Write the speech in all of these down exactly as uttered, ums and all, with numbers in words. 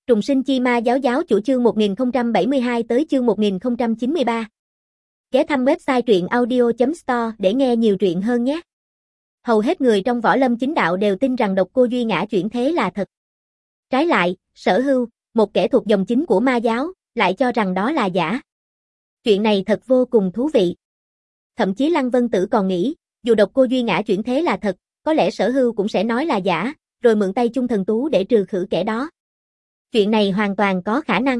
Trùng sinh chi ma giáo giáo chủ chương một nghìn không trăm bảy mươi hai tới chương một nghìn không trăm chín mươi ba. Ghé thăm website truyện audio chấm store để nghe nhiều truyện hơn nhé. Hầu hết người trong võ lâm chính đạo đều tin rằng độc cô Duy Ngã chuyển thế là thật. Trái lại, Sở Hưu, một kẻ thuộc dòng chính của ma giáo, lại cho rằng đó là giả. Chuyện này thật vô cùng thú vị. Thậm chí Lăng Vân Tử còn nghĩ, dù độc cô Duy Ngã chuyển thế là thật, có lẽ Sở Hưu cũng sẽ nói là giả, rồi mượn tay chung thần tú để trừ khử kẻ đó. Chuyện này hoàn toàn có khả năng.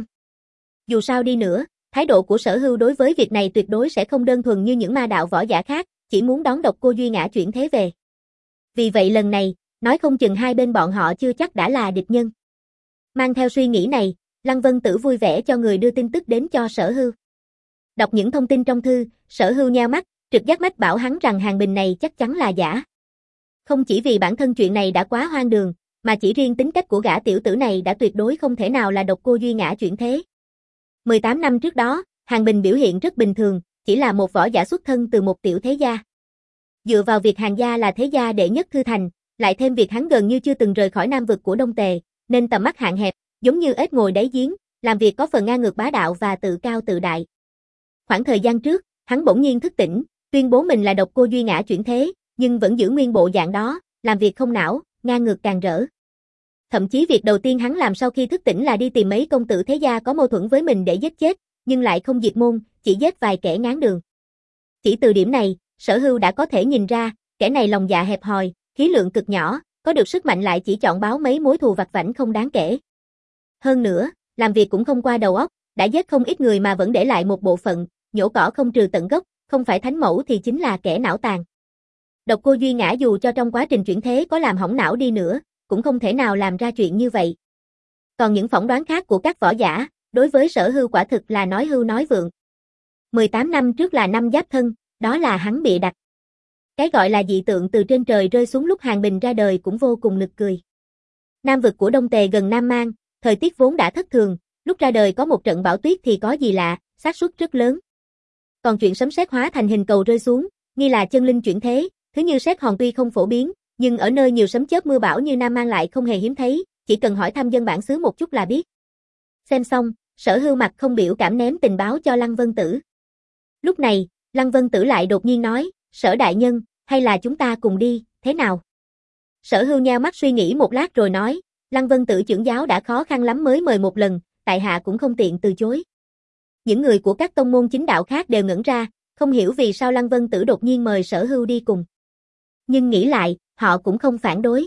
Dù sao đi nữa, thái độ của Sở Hưu đối với việc này tuyệt đối sẽ không đơn thuần như những ma đạo võ giả khác, chỉ muốn đón độc cô Duy Ngã chuyển thế về. Vì vậy lần này, nói không chừng hai bên bọn họ chưa chắc đã là địch nhân. Mang theo suy nghĩ này, Lăng Vân Tử vui vẻ cho người đưa tin tức đến cho Sở Hưu. Đọc những thông tin trong thư, Sở Hưu nheo mắt, trực giác mách bảo hắn rằng hàng bình này chắc chắn là giả. Không chỉ vì bản thân chuyện này đã quá hoang đường, mà chỉ riêng tính cách của gã tiểu tử này đã tuyệt đối không thể nào là độc cô Duy Ngã chuyển thế. mười tám năm trước đó, Hàng Bình biểu hiện rất bình thường, chỉ là một võ giả xuất thân từ một tiểu thế gia. Dựa vào việc Hàng gia là thế gia đệ nhất Thư Thành, lại thêm việc hắn gần như chưa từng rời khỏi Nam vực của Đông Tề, nên tầm mắt hạn hẹp, giống như ếch ngồi đáy giếng, làm việc có phần ngang ngược bá đạo và tự cao tự đại. Khoảng thời gian trước, hắn bỗng nhiên thức tỉnh, tuyên bố mình là độc cô Duy Ngã chuyển thế, nhưng vẫn giữ nguyên bộ dạng đó, làm việc không não, ngang ngược càng rỡ. Thậm chí việc đầu tiên hắn làm sau khi thức tỉnh là đi tìm mấy công tử thế gia có mâu thuẫn với mình để giết chết, nhưng lại không diệt môn, chỉ giết vài kẻ ngáng đường. Chỉ từ điểm này, Sở Hưu đã có thể nhìn ra, kẻ này lòng dạ hẹp hòi, khí lượng cực nhỏ, có được sức mạnh lại chỉ chọn báo mấy mối thù vặt vãnh không đáng kể. Hơn nữa, làm việc cũng không qua đầu óc, đã giết không ít người mà vẫn để lại một bộ phận, nhổ cỏ không trừ tận gốc, không phải thánh mẫu thì chính là kẻ não tàn. Độc cô Duy Ngã dù cho trong quá trình chuyển thế có làm hỏng não đi nữa, cũng không thể nào làm ra chuyện như vậy. Còn những phỏng đoán khác của các võ giả, đối với Sở Hưu quả thực là nói hưu nói vượng. mười tám năm trước là năm Giáp Thân, đó là hắn bịa đặt. Cái gọi là dị tượng từ trên trời rơi xuống lúc Hàng Bình ra đời cũng vô cùng nực cười. Nam vực của Đông Tề gần Nam Mang, thời tiết vốn đã thất thường, lúc ra đời có một trận bão tuyết thì có gì lạ, xác suất rất lớn. Còn chuyện sấm sét hóa thành hình cầu rơi xuống, nghi là chân linh chuyển thế, thứ như sét hòn tuy không phổ biến, nhưng ở nơi nhiều sấm chớp mưa bão như Nam Mang lại không hề hiếm thấy, chỉ cần hỏi thăm dân bản xứ một chút là biết. Xem xong, Sở Hưu mặt không biểu cảm ném tình báo cho Lăng Vân Tử. Lúc này, Lăng Vân Tử lại đột nhiên nói, Sở đại nhân, hay là chúng ta cùng đi, thế nào? Sở Hưu nheo mắt suy nghĩ một lát rồi nói, Lăng Vân Tử trưởng giáo đã khó khăn lắm mới mời một lần, tại hạ cũng không tiện từ chối. Những người của các tông môn chính đạo khác đều ngẩn ra, không hiểu vì sao Lăng Vân Tử đột nhiên mời Sở Hưu đi cùng. Nhưng nghĩ lại, họ cũng không phản đối.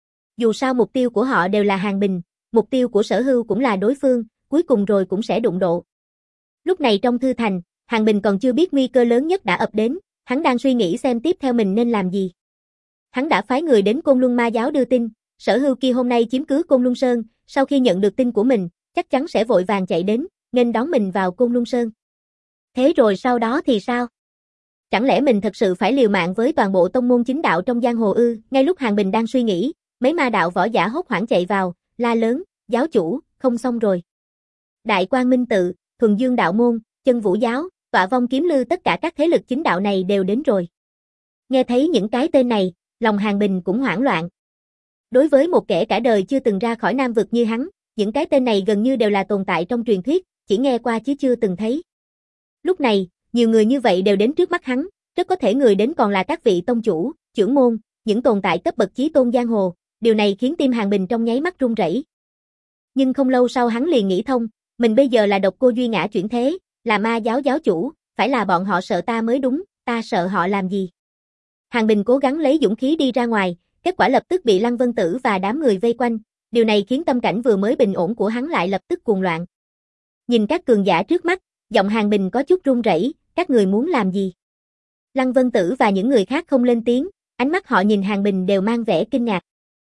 Dù sao mục tiêu của họ đều là Hàng Bình, mục tiêu của Sở Hưu cũng là đối phương, cuối cùng rồi cũng sẽ đụng độ. Lúc này trong Thư Thành, Hàng Bình còn chưa biết nguy cơ lớn nhất đã ập đến, hắn đang suy nghĩ xem tiếp theo mình nên làm gì. Hắn đã phái người đến Côn Luân Ma giáo đưa tin, Sở Hưu kia hôm nay chiếm cứ Côn Luân Sơn, sau khi nhận được tin của mình, chắc chắn sẽ vội vàng chạy đến, nghênh đón mình vào Côn Luân Sơn. Thế rồi sau đó thì sao? Chẳng lẽ mình thật sự phải liều mạng với toàn bộ tông môn chính đạo trong giang hồ ư? Ngay lúc Hàng Bình đang suy nghĩ, mấy ma đạo võ giả hốt hoảng chạy vào, la lớn, giáo chủ, không xong rồi. Đại Quang Minh Tự, Thuần Dương Đạo Môn, Chân Vũ Giáo, Tọa Vong Kiếm Lư tất cả các thế lực chính đạo này đều đến rồi. Nghe thấy những cái tên này, lòng Hàng Bình cũng hoảng loạn. Đối với một kẻ cả đời chưa từng ra khỏi Nam vực như hắn, những cái tên này gần như đều là tồn tại trong truyền thuyết, chỉ nghe qua chứ chưa từng thấy. Lúc này, nhiều người như vậy đều đến trước mắt hắn, rất có thể người đến còn là các vị tông chủ, trưởng môn, những tồn tại cấp bậc chí tôn giang hồ, điều này khiến tim Hàng Bình trong nháy mắt run rẩy. Nhưng không lâu sau hắn liền nghĩ thông, mình bây giờ là độc cô Duy Ngã chuyển thế, là ma giáo giáo chủ, phải là bọn họ sợ ta mới đúng, ta sợ họ làm gì? Hàng Bình cố gắng lấy dũng khí đi ra ngoài, kết quả lập tức bị Lăng Vân Tử và đám người vây quanh, điều này khiến tâm cảnh vừa mới bình ổn của hắn lại lập tức cuồng loạn. Nhìn các cường giả trước mắt, giọng Hàng Bình có chút run rẩy, các người muốn làm gì? Lăng Vân Tử và những người khác không lên tiếng, ánh mắt họ nhìn Hàng Bình đều mang vẻ kinh ngạc.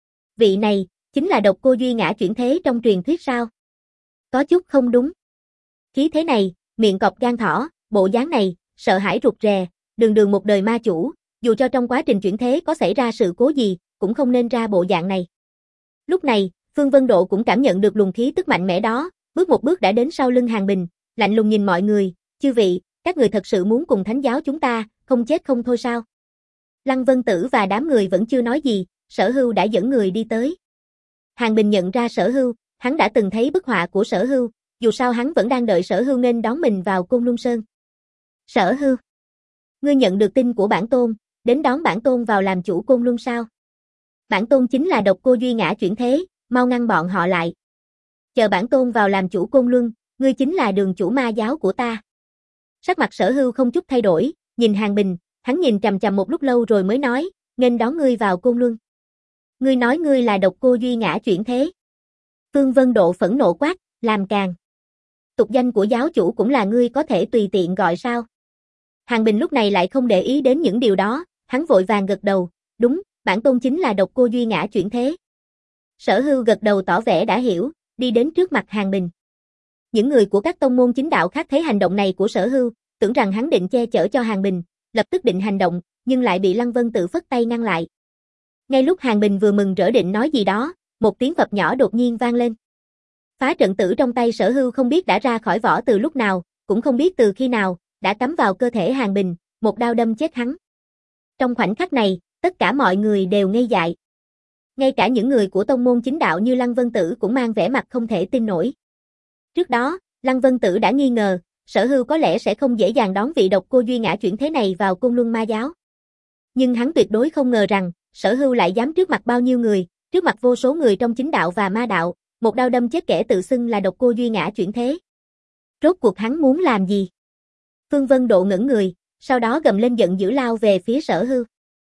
Vị này, chính là độc cô Duy Ngã chuyển thế trong truyền thuyết sao? Có chút không đúng. Khí thế này, miệng cọp gan thỏ, bộ dáng này, sợ hãi rụt rè, đường đường một đời ma chủ, dù cho trong quá trình chuyển thế có xảy ra sự cố gì, cũng không nên ra bộ dạng này. Lúc này, Phương Vân Độ cũng cảm nhận được luồng khí tức mạnh mẽ đó, bước một bước đã đến sau lưng Hàng Bình, lạnh lùng nhìn mọi người, chư vị, các người thật sự muốn cùng thánh giáo chúng ta, không chết không thôi sao? Lăng Vân Tử và đám người vẫn chưa nói gì, Sở Hưu đã dẫn người đi tới. Hàng Bình nhận ra Sở Hưu, hắn đã từng thấy bức họa của Sở Hưu, dù sao hắn vẫn đang đợi Sở Hưu nên đón mình vào Côn Luân Sơn. Sở Hưu, ngươi nhận được tin của bản tôn, đến đón bản tôn vào làm chủ Côn Luân sao? Bản tôn chính là Độc Cô Duy Ngã chuyển thế, mau ngăn bọn họ lại. Chờ bản tôn vào làm chủ Côn Luân, ngươi chính là đường chủ ma giáo của ta. Sắc mặt Sở Hưu không chút thay đổi, nhìn Hàng Bình, hắn nhìn chằm chằm một lúc lâu rồi mới nói, nghênh đón ngươi vào Côn Luân. Ngươi nói ngươi là Độc Cô Duy Ngã chuyển thế. Phương Vân Độ phẫn nộ quát, làm càn. Tục danh của giáo chủ cũng là ngươi có thể tùy tiện gọi sao? Hàng Bình lúc này lại không để ý đến những điều đó, hắn vội vàng gật đầu, đúng, bản tôn chính là Độc Cô Duy Ngã chuyển thế. Sở Hưu gật đầu tỏ vẻ đã hiểu, đi đến trước mặt Hàng Bình. Những người của các tông môn chính đạo khác thấy hành động này của Sở Hưu, tưởng rằng hắn định che chở cho Hàng Bình, lập tức định hành động, nhưng lại bị Lăng Vân Tự phất tay ngăn lại. Ngay lúc Hàng Bình vừa mừng rỡ định nói gì đó, một tiếng phập nhỏ đột nhiên vang lên. Phá trận tử trong tay Sở Hưu không biết đã ra khỏi vỏ từ lúc nào, cũng không biết từ khi nào, đã cắm vào cơ thể Hàng Bình, một đao đâm chết hắn. Trong khoảnh khắc này, tất cả mọi người đều ngây dại. Ngay cả những người của tông môn chính đạo như Lăng Vân Tử cũng mang vẻ mặt không thể tin nổi. Trước đó, Lăng Vân Tử đã nghi ngờ, Sở Hưu có lẽ sẽ không dễ dàng đón vị Độc Cô Duy Ngã chuyển thế này vào Côn Luân Ma giáo. Nhưng hắn tuyệt đối không ngờ rằng, Sở Hưu lại dám trước mặt bao nhiêu người, trước mặt vô số người trong chính đạo và ma đạo, một đao đâm chết kẻ tự xưng là Độc Cô Duy Ngã chuyển thế. Rốt cuộc hắn muốn làm gì? Phương Vân Độ ngẩn người, sau đó gầm lên giận dữ lao về phía Sở Hưu.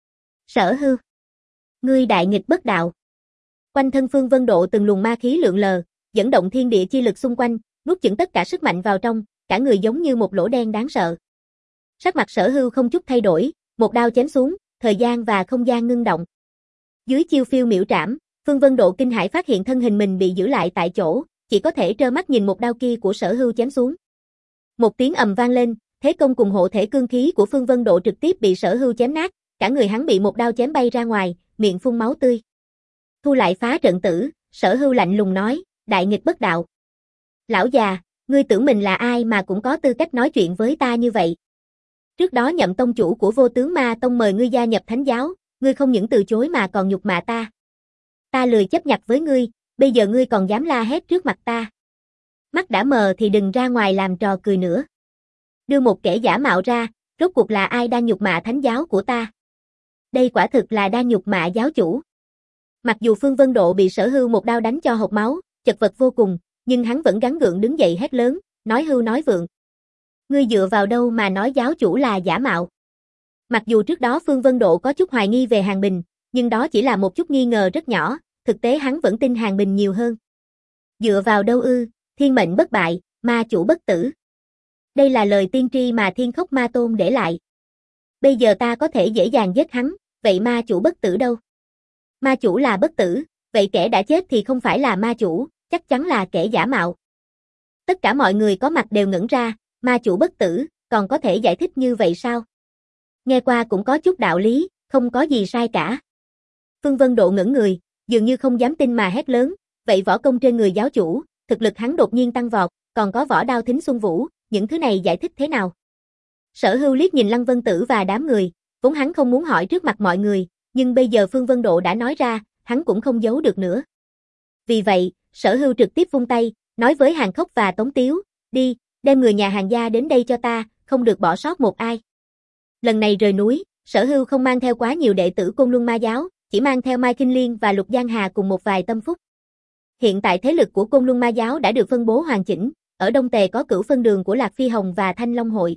Sở Hưu, ngươi đại nghịch bất đạo. Quanh thân Phương Vân Độ từng luồng ma khí lượn lờ, dẫn động thiên địa chi lực xung quanh, nuốt chửng tất cả sức mạnh vào trong, cả người giống như một lỗ đen đáng sợ. Sắc mặt Sở Hưu không chút thay đổi, một đao chém xuống, thời gian và không gian ngưng động. Dưới chiêu phiêu miểu trảm, Phương Vân Độ kinh hãi phát hiện thân hình mình bị giữ lại tại chỗ, chỉ có thể trơ mắt nhìn một đao kia của Sở Hưu chém xuống. Một tiếng ầm vang lên, thế công cùng hộ thể cương khí của Phương Vân Độ trực tiếp bị Sở Hưu chém nát, cả người hắn bị một đao chém bay ra ngoài, miệng phun máu tươi. Thu lại phá trận tử, Sở Hưu lạnh lùng nói, đại nghịch bất đạo. Lão già, ngươi tưởng mình là ai mà cũng có tư cách nói chuyện với ta như vậy. Trước đó Nhậm tông chủ của Vô Tướng Ma Tông mời ngươi gia nhập thánh giáo, ngươi không những từ chối mà còn nhục mạ ta. Ta lười chấp nhặt với ngươi, bây giờ ngươi còn dám la hét trước mặt ta. Mắt đã mờ thì đừng ra ngoài làm trò cười nữa. Đưa một kẻ giả mạo ra, rốt cuộc là ai đang nhục mạ thánh giáo của ta? Đây quả thực là đang nhục mạ giáo chủ. Mặc dù Phương Vân Độ bị Sở Hưu một đao đánh cho hộc máu, chật vật vô cùng, nhưng hắn vẫn gắng gượng đứng dậy hét lớn, nói hưu nói vượng. Ngươi dựa vào đâu mà nói giáo chủ là giả mạo? Mặc dù trước đó Phương Vân Độ có chút hoài nghi về Hàng Bình, nhưng đó chỉ là một chút nghi ngờ rất nhỏ, thực tế hắn vẫn tin Hàng Bình nhiều hơn. Dựa vào đâu ư, thiên mệnh bất bại, ma chủ bất tử. Đây là lời tiên tri mà Thiên Khốc Ma Tôn để lại. Bây giờ ta có thể dễ dàng giết hắn, vậy ma chủ bất tử đâu? Ma chủ là bất tử, vậy kẻ đã chết thì không phải là ma chủ, chắc chắn là kẻ giả mạo. Tất cả mọi người có mặt đều ngẩn ra, ma chủ bất tử, còn có thể giải thích như vậy sao? Nghe qua cũng có chút đạo lý, không có gì sai cả. Phương Vân Độ ngẩn người, dường như không dám tin mà hét lớn, vậy võ công trên người giáo chủ, thực lực hắn đột nhiên tăng vọt, còn có võ đao thính xuân vũ, những thứ này giải thích thế nào? Sở Hưu liếc nhìn Lăng Vân Tử và đám người, vốn hắn không muốn hỏi trước mặt mọi người, nhưng bây giờ Phương Vân Độ đã nói ra, hắn cũng không giấu được nữa. Vì vậy, Sở Hưu trực tiếp vung tay, nói với Hàn Khốc và Tống Tiếu, đi, đem người nhà Hàn gia đến đây cho ta, không được bỏ sót một ai. Lần này rời núi, Sở Hưu không mang theo quá nhiều đệ tử Côn Luân Ma giáo, chỉ mang theo Mai Kinh Liên và Lục Giang Hà cùng một vài tâm phúc. Hiện tại thế lực của Côn Luân Ma giáo đã được phân bố hoàn chỉnh, ở Đông Tề có Cửu Phân Đường của Lạc Phi Hồng và Thanh Long Hội.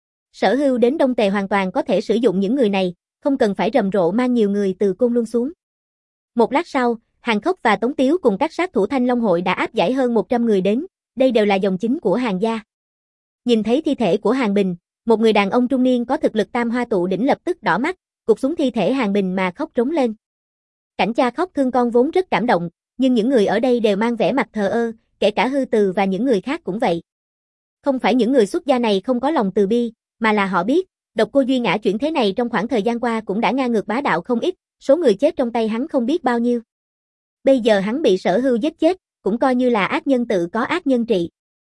Sở Hưu đến Đông Tề hoàn toàn có thể sử dụng những người này, không cần phải rầm rộ mang nhiều người từ Côn Luân xuống. Một lát sau, Hàn Khốc và Tống Tiếu cùng các sát thủ Thanh Long Hội đã áp giải hơn một trăm người đến, đây đều là dòng chính của Hàn gia. Nhìn thấy thi thể của Hàn Bình, một người đàn ông trung niên có thực lực tam hoa tụ đỉnh lập tức đỏ mắt, gục xuống thi thể Hàn Bình mà khóc rống lên. Cảnh cha khóc thương con vốn rất cảm động, nhưng những người ở đây đều mang vẻ mặt thờ ơ, kể cả Hư Từ và những người khác cũng vậy. Không phải những người xuất gia này không có lòng từ bi, mà là họ biết, Độc Cô Duy Ngã chuyển thế này trong khoảng thời gian qua cũng đã ngang ngược bá đạo không ít, số người chết trong tay hắn không biết bao nhiêu. Bây giờ hắn bị Sở Hưu giết chết, cũng coi như là ác nhân tự có ác nhân trị.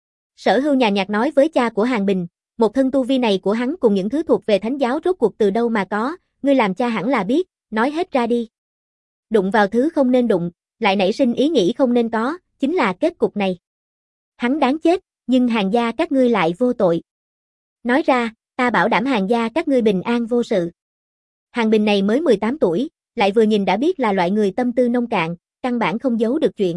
Sở Hưu nhàn nhạt nói với cha của Hàn Bình, một thân tu vi này của hắn cùng những thứ thuộc về thánh giáo rốt cuộc từ đâu mà có, ngươi làm cha hẳn là biết, nói hết ra đi. Đụng vào thứ không nên đụng, lại nảy sinh ý nghĩ không nên có, chính là kết cục này. Hắn đáng chết, nhưng Hàn gia các ngươi lại vô tội. Nói ra, ta bảo đảm Hàn gia các ngươi bình an vô sự. Hàn Bình này mới mười tám tuổi, lại vừa nhìn đã biết là loại người tâm tư nông cạn, căn bản không giấu được chuyện.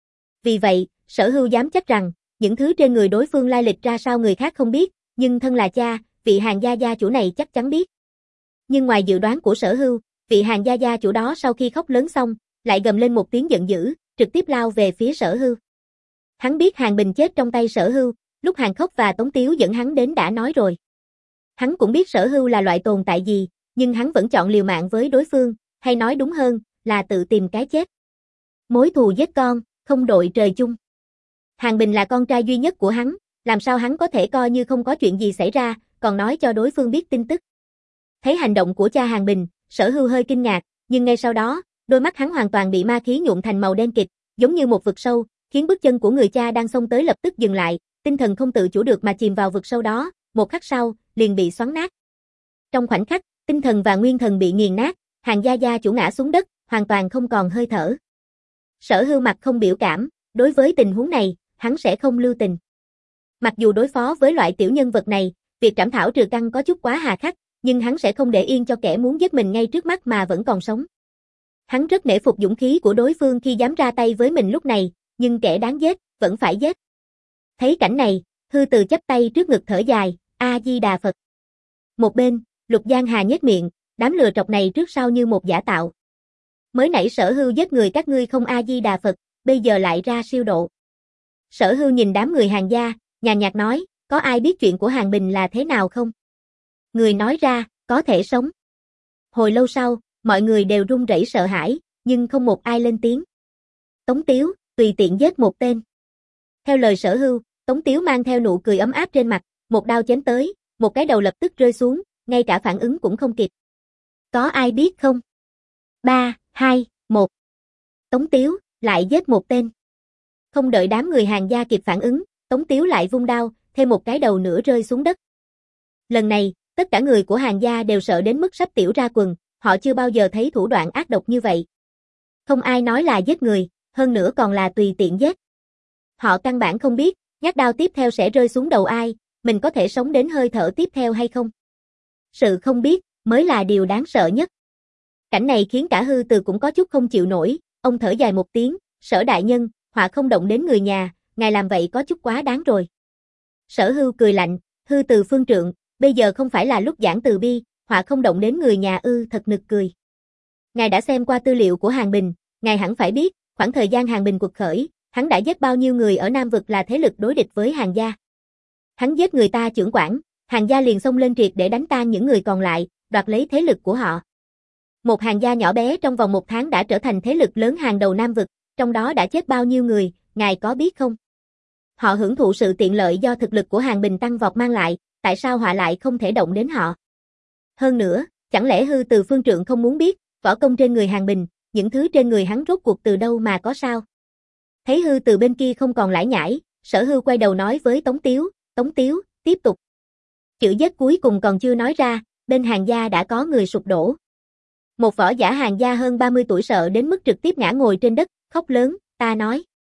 Vì vậy, Sở Hưu dám chắc rằng, những thứ trên người đối phương lai lịch ra sao người khác không biết, nhưng thân là cha, vị Hàn gia gia chủ này chắc chắn biết. Nhưng ngoài dự đoán của Sở Hưu, vị Hàn gia gia chủ đó sau khi khóc lớn xong, lại gầm lên một tiếng giận dữ, trực tiếp lao về phía Sở Hưu. Hắn biết Hàn Bình chết trong tay Sở Hưu, lúc Hàn Khốc và Tống Tiếu dẫn hắn đến đã nói rồi. Hắn cũng biết Sở Hưu là loại tồn tại gì, nhưng hắn vẫn chọn liều mạng với đối phương, hay nói đúng hơn, là tự tìm cái chết. Mối thù giết con, không đội trời chung. Hàn Bình là con trai duy nhất của hắn, làm sao hắn có thể coi như không có chuyện gì xảy ra, còn nói cho đối phương biết tin tức. Thấy hành động của cha Hàn Bình, Sở Hưu hơi kinh ngạc, nhưng ngay sau đó, đôi mắt hắn hoàn toàn bị ma khí nhuộm thành màu đen kịt, giống như một vực sâu, khiến bước chân của người cha đang xông tới lập tức dừng lại, tinh thần không tự chủ được mà chìm vào vực sâu đó, một khắc sau, liền bị xoắn nát. Trong khoảnh khắc, tinh thần và nguyên thần bị nghiền nát, Hàn gia gia chủ ngã xuống đất, hoàn toàn không còn hơi thở. Sở Hưu mặt không biểu cảm, đối với tình huống này, hắn sẽ không lưu tình. Mặc dù đối phó với loại tiểu nhân vật này, việc trảm thảo trừ căn có chút quá hà khắc, nhưng hắn sẽ không để yên cho kẻ muốn giết mình ngay trước mắt mà vẫn còn sống. Hắn rất nể phục dũng khí của đối phương khi dám ra tay với mình lúc này, nhưng kẻ đáng giết, vẫn phải giết. Thấy cảnh này, Hư Từ chắp tay trước ngực thở dài, A-di-đà Phật. Một bên, Lục Giang Hà nhếch miệng, đám lừa trọc này trước sau như một giả tạo. Mới nãy Sở Hưu giết người các ngươi không A-di-đà Phật, bây giờ lại ra siêu độ. Sở Hưu nhìn đám người Hàn gia, nhàn nhạt nói, có ai biết chuyện của Hàn Bình là thế nào không? Người nói ra, có thể sống. Hồi lâu sau, mọi người đều run rẩy sợ hãi, nhưng không một ai lên tiếng. Tống Tiếu, tùy tiện giết một tên. Theo lời Sở Hưu, Tống Tiếu mang theo nụ cười ấm áp trên mặt, một đao chém tới, một cái đầu lập tức rơi xuống, ngay cả phản ứng cũng không kịp. Có ai biết không? ba, hai, một. Tống Tiếu, lại giết một tên. Không đợi đám người Hàn gia kịp phản ứng, Tống Tiếu lại vung đao, thêm một cái đầu nữa rơi xuống đất. Lần này, tất cả người của Hàn gia đều sợ đến mức sắp tiểu ra quần, họ chưa bao giờ thấy thủ đoạn ác độc như vậy. Không ai nói là giết người, hơn nữa còn là tùy tiện giết. Họ căn bản không biết, nhát đao tiếp theo sẽ rơi xuống đầu ai, mình có thể sống đến hơi thở tiếp theo hay không. Sự không biết, mới là điều đáng sợ nhất. Cảnh này khiến cả Hư Từ cũng có chút không chịu nổi, ông thở dài một tiếng, Sở đại nhân, họa không động đến người nhà, ngài làm vậy có chút quá đáng rồi. Sở Hưu cười lạnh, Hư Từ phương trượng, bây giờ không phải là lúc giảng từ bi, họa không động đến người nhà ư, thật nực cười. Ngài đã xem qua tư liệu của Hàn Bình, ngài hẳn phải biết, khoảng thời gian Hàn Bình quật khởi, hắn đã giết bao nhiêu người ở Nam vực là thế lực đối địch với Hàn gia. Hắn giết người ta chưởng quản, Hàn gia liền xông lên triệt để đánh tan những người còn lại, đoạt lấy thế lực của họ. Một Hàn gia nhỏ bé trong vòng một tháng đã trở thành thế lực lớn hàng đầu Nam vực, trong đó đã chết bao nhiêu người, ngài có biết không? Họ hưởng thụ sự tiện lợi do thực lực của Hàn Bình tăng vọt mang lại, tại sao họa lại không thể động đến họ? Hơn nữa, chẳng lẽ Hư Từ phương trượng không muốn biết, võ công trên người Hàn Bình, những thứ trên người hắn rốt cuộc từ đâu mà có sao? Thấy Hư Từ bên kia không còn lải nhải, Sở Hưu quay đầu nói với Tống Tiếu, Tống Tiếu, tiếp tục. Chữ giết cuối cùng còn chưa nói ra, bên Hàn gia đã có người sụp đổ. Một võ giả Hàn gia hơn ba mươi tuổi sợ đến mức trực tiếp ngã ngồi trên đất, khóc lớn, ta nói.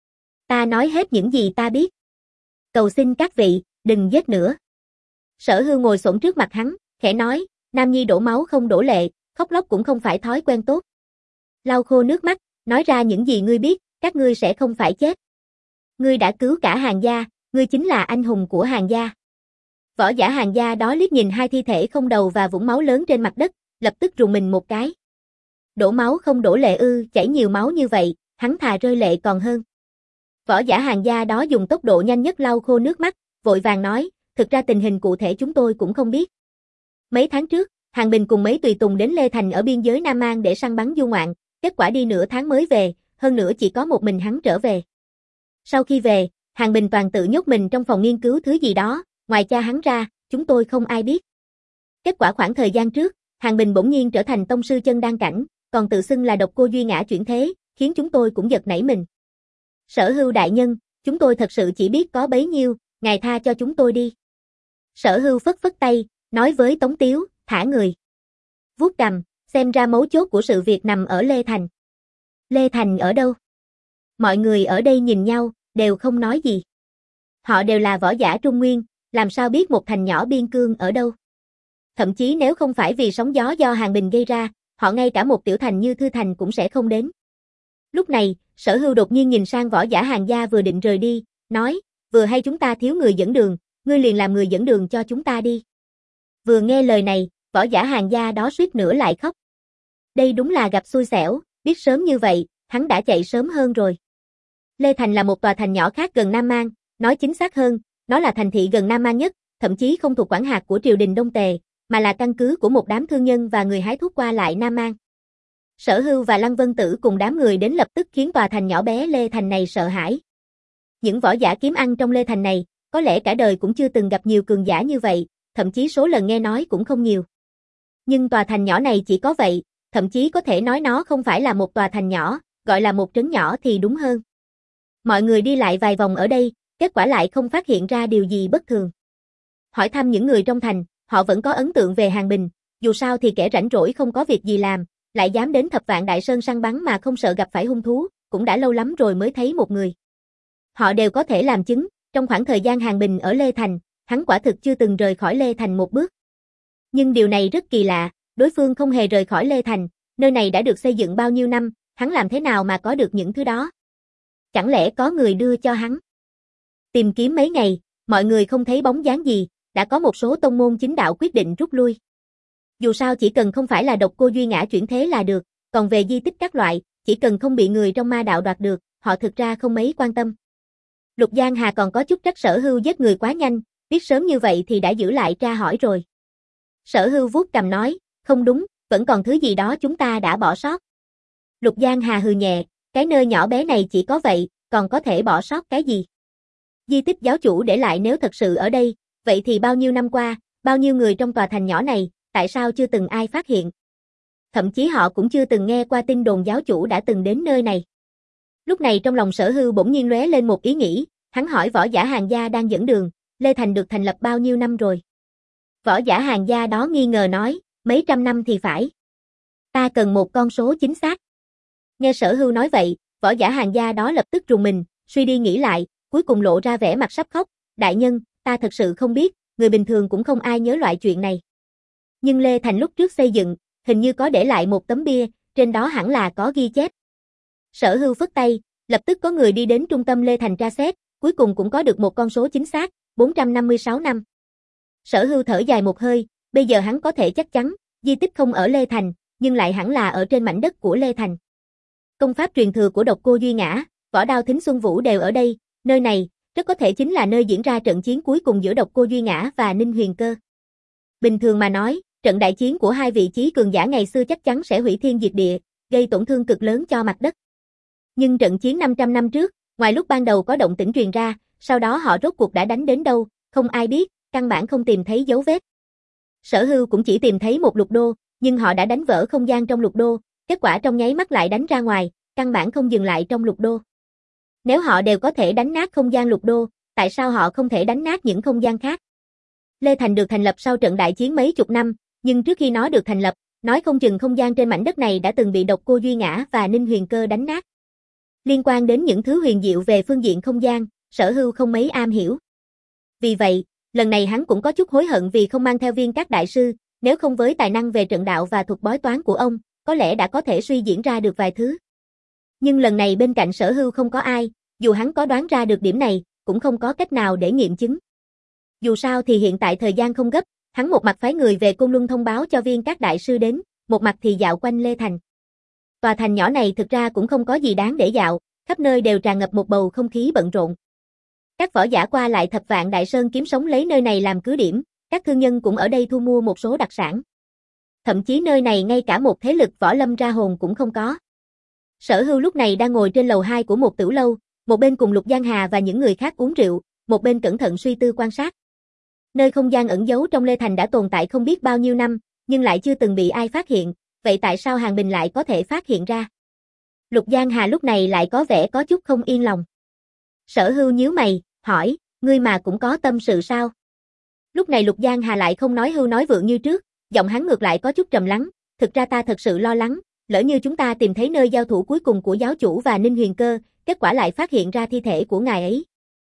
Ta nói hết những gì ta biết. Cầu xin các vị, đừng giết nữa. Sở Hưu ngồi xổm trước mặt hắn, khẽ nói, nam nhi đổ máu không đổ lệ, khóc lóc cũng không phải thói quen tốt. Lau khô nước mắt, nói ra những gì ngươi biết, các ngươi sẽ không phải chết. Ngươi đã cứu cả Hàn gia, ngươi chính là anh hùng của Hàn gia. Võ giả Hàn gia đó liếc nhìn hai thi thể không đầu và vũng máu lớn trên mặt đất, lập tức rùng mình một cái. Đổ máu không đổ lệ ư, chảy nhiều máu như vậy, hắn thà rơi lệ còn hơn. Võ giả Hàn gia đó dùng tốc độ nhanh nhất lau khô nước mắt, vội vàng nói, thực ra tình hình cụ thể chúng tôi cũng không biết. Mấy tháng trước, Hàn Bình cùng mấy tùy tùng đến Lê Thành ở biên giới Nam An để săn bắn du ngoạn, kết quả đi nửa tháng mới về, hơn nữa chỉ có một mình hắn trở về. Sau khi về, Hàn Bình toàn tự nhốt mình trong phòng nghiên cứu thứ gì đó, ngoài cha hắn ra, chúng tôi không ai biết. Kết quả khoảng thời gian trước, Hàn Bình bỗng nhiên trở thành tông sư chân đan cảnh, còn tự xưng là độc cô duy ngã chuyển thế, khiến chúng tôi cũng giật nảy mình. Sở Hưu đại nhân, chúng tôi thật sự chỉ biết có bấy nhiêu, ngài tha cho chúng tôi đi. Sở Hưu phất phất tay, nói với Tống Tiếu, thả người. Vuốt cằm, xem ra mấu chốt của sự việc nằm ở Lê Thành. Lê Thành ở đâu? Mọi người ở đây nhìn nhau, đều không nói gì. Họ đều là võ giả Trung Nguyên, làm sao biết một thành nhỏ biên cương ở đâu. Thậm chí nếu không phải vì sóng gió do Hàng Bình gây ra, họ ngay cả một tiểu thành như Thư Thành cũng sẽ không đến. Lúc này, Sở Hưu đột nhiên nhìn sang võ giả Hàng gia vừa định rời đi, nói, vừa hay chúng ta thiếu người dẫn đường, ngươi liền làm người dẫn đường cho chúng ta đi. Vừa nghe lời này, võ giả Hàng gia đó suýt nữa lại khóc. Đây đúng là gặp xui xẻo, biết sớm như vậy, hắn đã chạy sớm hơn rồi. Lê Thành là một tòa thành nhỏ khác gần Nam Mang, nói chính xác hơn, nó là thành thị gần Nam Mang nhất, thậm chí không thuộc quản hạt của triều đình Đông Tề, mà là căn cứ của một đám thương nhân và người hái thuốc qua lại Nam Mang. Sở Hưu và Lăng Vân Tử cùng đám người đến lập tức khiến tòa thành nhỏ bé Lê Thành này sợ hãi. Những võ giả kiếm ăn trong Lê Thành này, có lẽ cả đời cũng chưa từng gặp nhiều cường giả như vậy, thậm chí số lần nghe nói cũng không nhiều. Nhưng tòa thành nhỏ này chỉ có vậy, thậm chí có thể nói nó không phải là một tòa thành nhỏ, gọi là một trấn nhỏ thì đúng hơn. Mọi người đi lại vài vòng ở đây, kết quả lại không phát hiện ra điều gì bất thường. Hỏi thăm những người trong thành, họ vẫn có ấn tượng về Hàng Bình, dù sao thì kẻ rảnh rỗi không có việc gì làm, lại dám đến Thập Vạn Đại Sơn săn bắn mà không sợ gặp phải hung thú, cũng đã lâu lắm rồi mới thấy một người. Họ đều có thể làm chứng, trong khoảng thời gian Hàng Bình ở Lê Thành, hắn quả thực chưa từng rời khỏi Lê Thành một bước. Nhưng điều này rất kỳ lạ, đối phương không hề rời khỏi Lê Thành, nơi này đã được xây dựng bao nhiêu năm, hắn làm thế nào mà có được những thứ đó? Chẳng lẽ có người đưa cho hắn? Tìm kiếm mấy ngày, mọi người không thấy bóng dáng gì, đã có một số tông môn chính đạo quyết định rút lui. Dù sao chỉ cần không phải là Độc Cô Duy Ngã chuyển thế là được, còn về di tích các loại, chỉ cần không bị người trong ma đạo đoạt được, họ thực ra không mấy quan tâm. Lục Giang Hà còn có chút trách Sở Hưu giết người quá nhanh, biết sớm như vậy thì đã giữ lại tra hỏi rồi. Sở Hưu vuốt cằm nói, không đúng, vẫn còn thứ gì đó chúng ta đã bỏ sót. Lục Giang Hà hừ nhẹ, cái nơi nhỏ bé này chỉ có vậy, còn có thể bỏ sót cái gì? Di tích giáo chủ để lại nếu thật sự ở đây, vậy thì bao nhiêu năm qua, bao nhiêu người trong tòa thành nhỏ này, tại sao chưa từng ai phát hiện? Thậm chí họ cũng chưa từng nghe qua tin đồn giáo chủ đã từng đến nơi này. Lúc này trong lòng Sở Hưu bỗng nhiên lóe lên một ý nghĩ, hắn hỏi võ giả Hàng gia đang dẫn đường, Lê Thành được thành lập bao nhiêu năm rồi? Võ giả Hàng gia đó nghi ngờ nói, mấy trăm năm thì phải. Ta cần một con số chính xác. Nghe Sở Hưu nói vậy, võ giả Hàng gia đó lập tức rùng mình, suy đi nghĩ lại, cuối cùng lộ ra vẻ mặt sắp khóc, đại nhân, ta thật sự không biết, người bình thường cũng không ai nhớ loại chuyện này. Nhưng Lê Thành lúc trước xây dựng, hình như có để lại một tấm bia, trên đó hẳn là có ghi chép. Sở Hưu phất tay, lập tức có người đi đến trung tâm Lê Thành tra xét, cuối cùng cũng có được một con số chính xác, bốn trăm năm mươi sáu năm. Sở Hưu thở dài một hơi, bây giờ hắn có thể chắc chắn, di tích không ở Lê Thành, nhưng lại hẳn là ở trên mảnh đất của Lê Thành. Công pháp truyền thừa của Độc Cô Duy Ngã, Võ Đao Thính Xuân Vũ đều ở đây, nơi này, rất có thể chính là nơi diễn ra trận chiến cuối cùng giữa Độc Cô Duy Ngã và Ninh Huyền Cơ. Bình thường mà nói, trận đại chiến của hai vị chí cường giả ngày xưa chắc chắn sẽ hủy thiên diệt địa, gây tổn thương cực lớn cho mặt đất. Nhưng trận chiến năm trăm năm trước, ngoài lúc ban đầu có động tĩnh truyền ra, sau đó họ rốt cuộc đã đánh đến đâu, không ai biết, căn bản không tìm thấy dấu vết. Sở Hưu cũng chỉ tìm thấy một lục đô, nhưng họ đã đánh vỡ không gian trong lục đô, kết quả trong nháy mắt lại đánh ra ngoài, căn bản không dừng lại trong lục đô. Nếu họ đều có thể đánh nát không gian lục đô, tại sao họ không thể đánh nát những không gian khác? Lê Thành được thành lập sau trận đại chiến mấy chục năm, nhưng trước khi nó được thành lập, nói không chừng không gian trên mảnh đất này đã từng bị Độc Cô Duy Ngã và Ninh Huyền Cơ đánh nát. Liên quan đến những thứ huyền diệu về phương diện không gian, Sở Hưu không mấy am hiểu. Vì vậy, lần này hắn cũng có chút hối hận vì không mang theo Viên Các đại sư, nếu không với tài năng về trận đạo và thuật bói toán của ông, có lẽ đã có thể suy diễn ra được vài thứ. Nhưng lần này bên cạnh Sở Hưu không có ai, dù hắn có đoán ra được điểm này, cũng không có cách nào để nghiệm chứng. Dù sao thì hiện tại thời gian không gấp, hắn một mặt phái người về Côn Luân thông báo cho Viên Các đại sư đến, một mặt thì dạo quanh Lê Thành. Tòa thành nhỏ này thực ra cũng không có gì đáng để dạo, khắp nơi đều tràn ngập một bầu không khí bận rộn. Các võ giả qua lại Thập Vạn Đại Sơn kiếm sống lấy nơi này làm cứ điểm, các thương nhân cũng ở đây thu mua một số đặc sản. Thậm chí nơi này ngay cả một thế lực võ lâm ra hồn cũng không có. Sở Hưu lúc này đang ngồi trên lầu hai của một tử lâu, một bên cùng Lục Giang Hà và những người khác uống rượu, một bên cẩn thận suy tư quan sát. Nơi không gian ẩn giấu trong Lê Thành đã tồn tại không biết bao nhiêu năm, nhưng lại chưa từng bị ai phát hiện, vậy tại sao Hàng Bình lại có thể phát hiện ra? Lục Giang Hà lúc này lại có vẻ có chút không yên lòng. Sở Hưu nhíu mày, hỏi, ngươi mà cũng có tâm sự sao? Lúc này Lục Giang Hà lại không nói hưu nói vượng như trước, giọng hắn ngược lại có chút trầm lắng, thực ra ta thật sự lo lắng, lỡ như chúng ta tìm thấy nơi giao thủ cuối cùng của giáo chủ và Ninh Huyền Cơ, kết quả lại phát hiện ra thi thể của ngài ấy.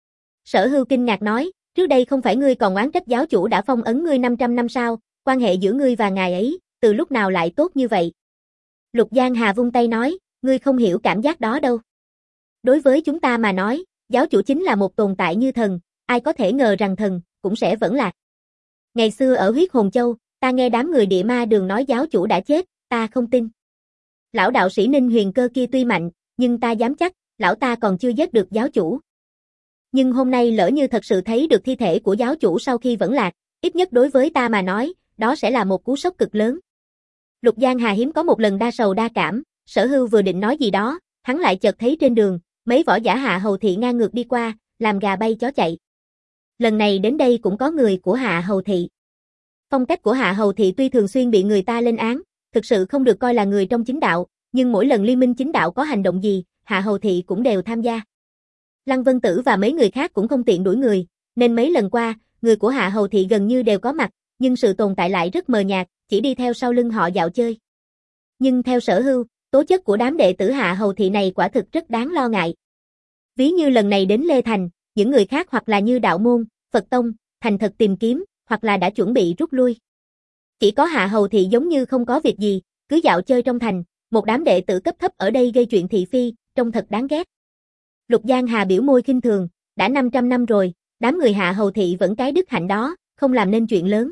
Sở Hưu kinh ngạc nói, trước đây không phải ngươi còn oán trách giáo chủ đã phong ấn ngươi năm trăm năm sao, quan hệ giữa ngươi và ngài ấy, từ lúc nào lại tốt như vậy? Lục Giang Hà vung tay nói, ngươi không hiểu cảm giác đó đâu. Đối với chúng ta mà nói, giáo chủ chính là một tồn tại như thần, ai có thể ngờ rằng thần cũng sẽ vẫn lạc. Ngày xưa ở Huyết Hồn Châu, ta nghe đám người địa ma đường nói giáo chủ đã chết, ta không tin. Lão đạo sĩ Ninh Huyền Cơ kia tuy mạnh, nhưng ta dám chắc, lão ta còn chưa giết được giáo chủ. Nhưng hôm nay lỡ như thật sự thấy được thi thể của giáo chủ sau khi vẫn lạc, ít nhất đối với ta mà nói, đó sẽ là một cú sốc cực lớn. Lục Giang Hà hiếm có một lần đa sầu đa cảm, Sở Hưu vừa định nói gì đó, hắn lại chợt thấy trên đường, mấy võ giả Hạ Hầu Thị ngang ngược đi qua, làm gà bay chó chạy. Lần này đến đây cũng có người của Hạ Hầu Thị. Phong cách của Hạ Hầu Thị tuy thường xuyên bị người ta lên án, thực sự không được coi là người trong chính đạo, nhưng mỗi lần liên minh chính đạo có hành động gì, Hạ Hầu Thị cũng đều tham gia. Lăng Vân Tử và mấy người khác cũng không tiện đuổi người, nên mấy lần qua, người của Hạ Hầu Thị gần như đều có mặt, nhưng sự tồn tại lại rất mờ nhạt, chỉ đi theo sau lưng họ dạo chơi. Nhưng theo Sở Hưu, tố chất của đám đệ tử Hạ Hầu Thị này quả thực rất đáng lo ngại. Ví như lần này đến Lê Thành, những người khác hoặc là như Đạo Môn, Phật Tông, thành thật tìm kiếm, hoặc là đã chuẩn bị rút lui. Chỉ có Hạ Hầu Thị giống như không có việc gì, cứ dạo chơi trong thành, một đám đệ tử cấp thấp ở đây gây chuyện thị phi, trông thật đáng ghét. Lục Giang Hà biểu môi khinh thường, đã năm trăm năm rồi, đám người Hạ Hầu Thị vẫn cái đức hạnh đó, không làm nên chuyện lớn.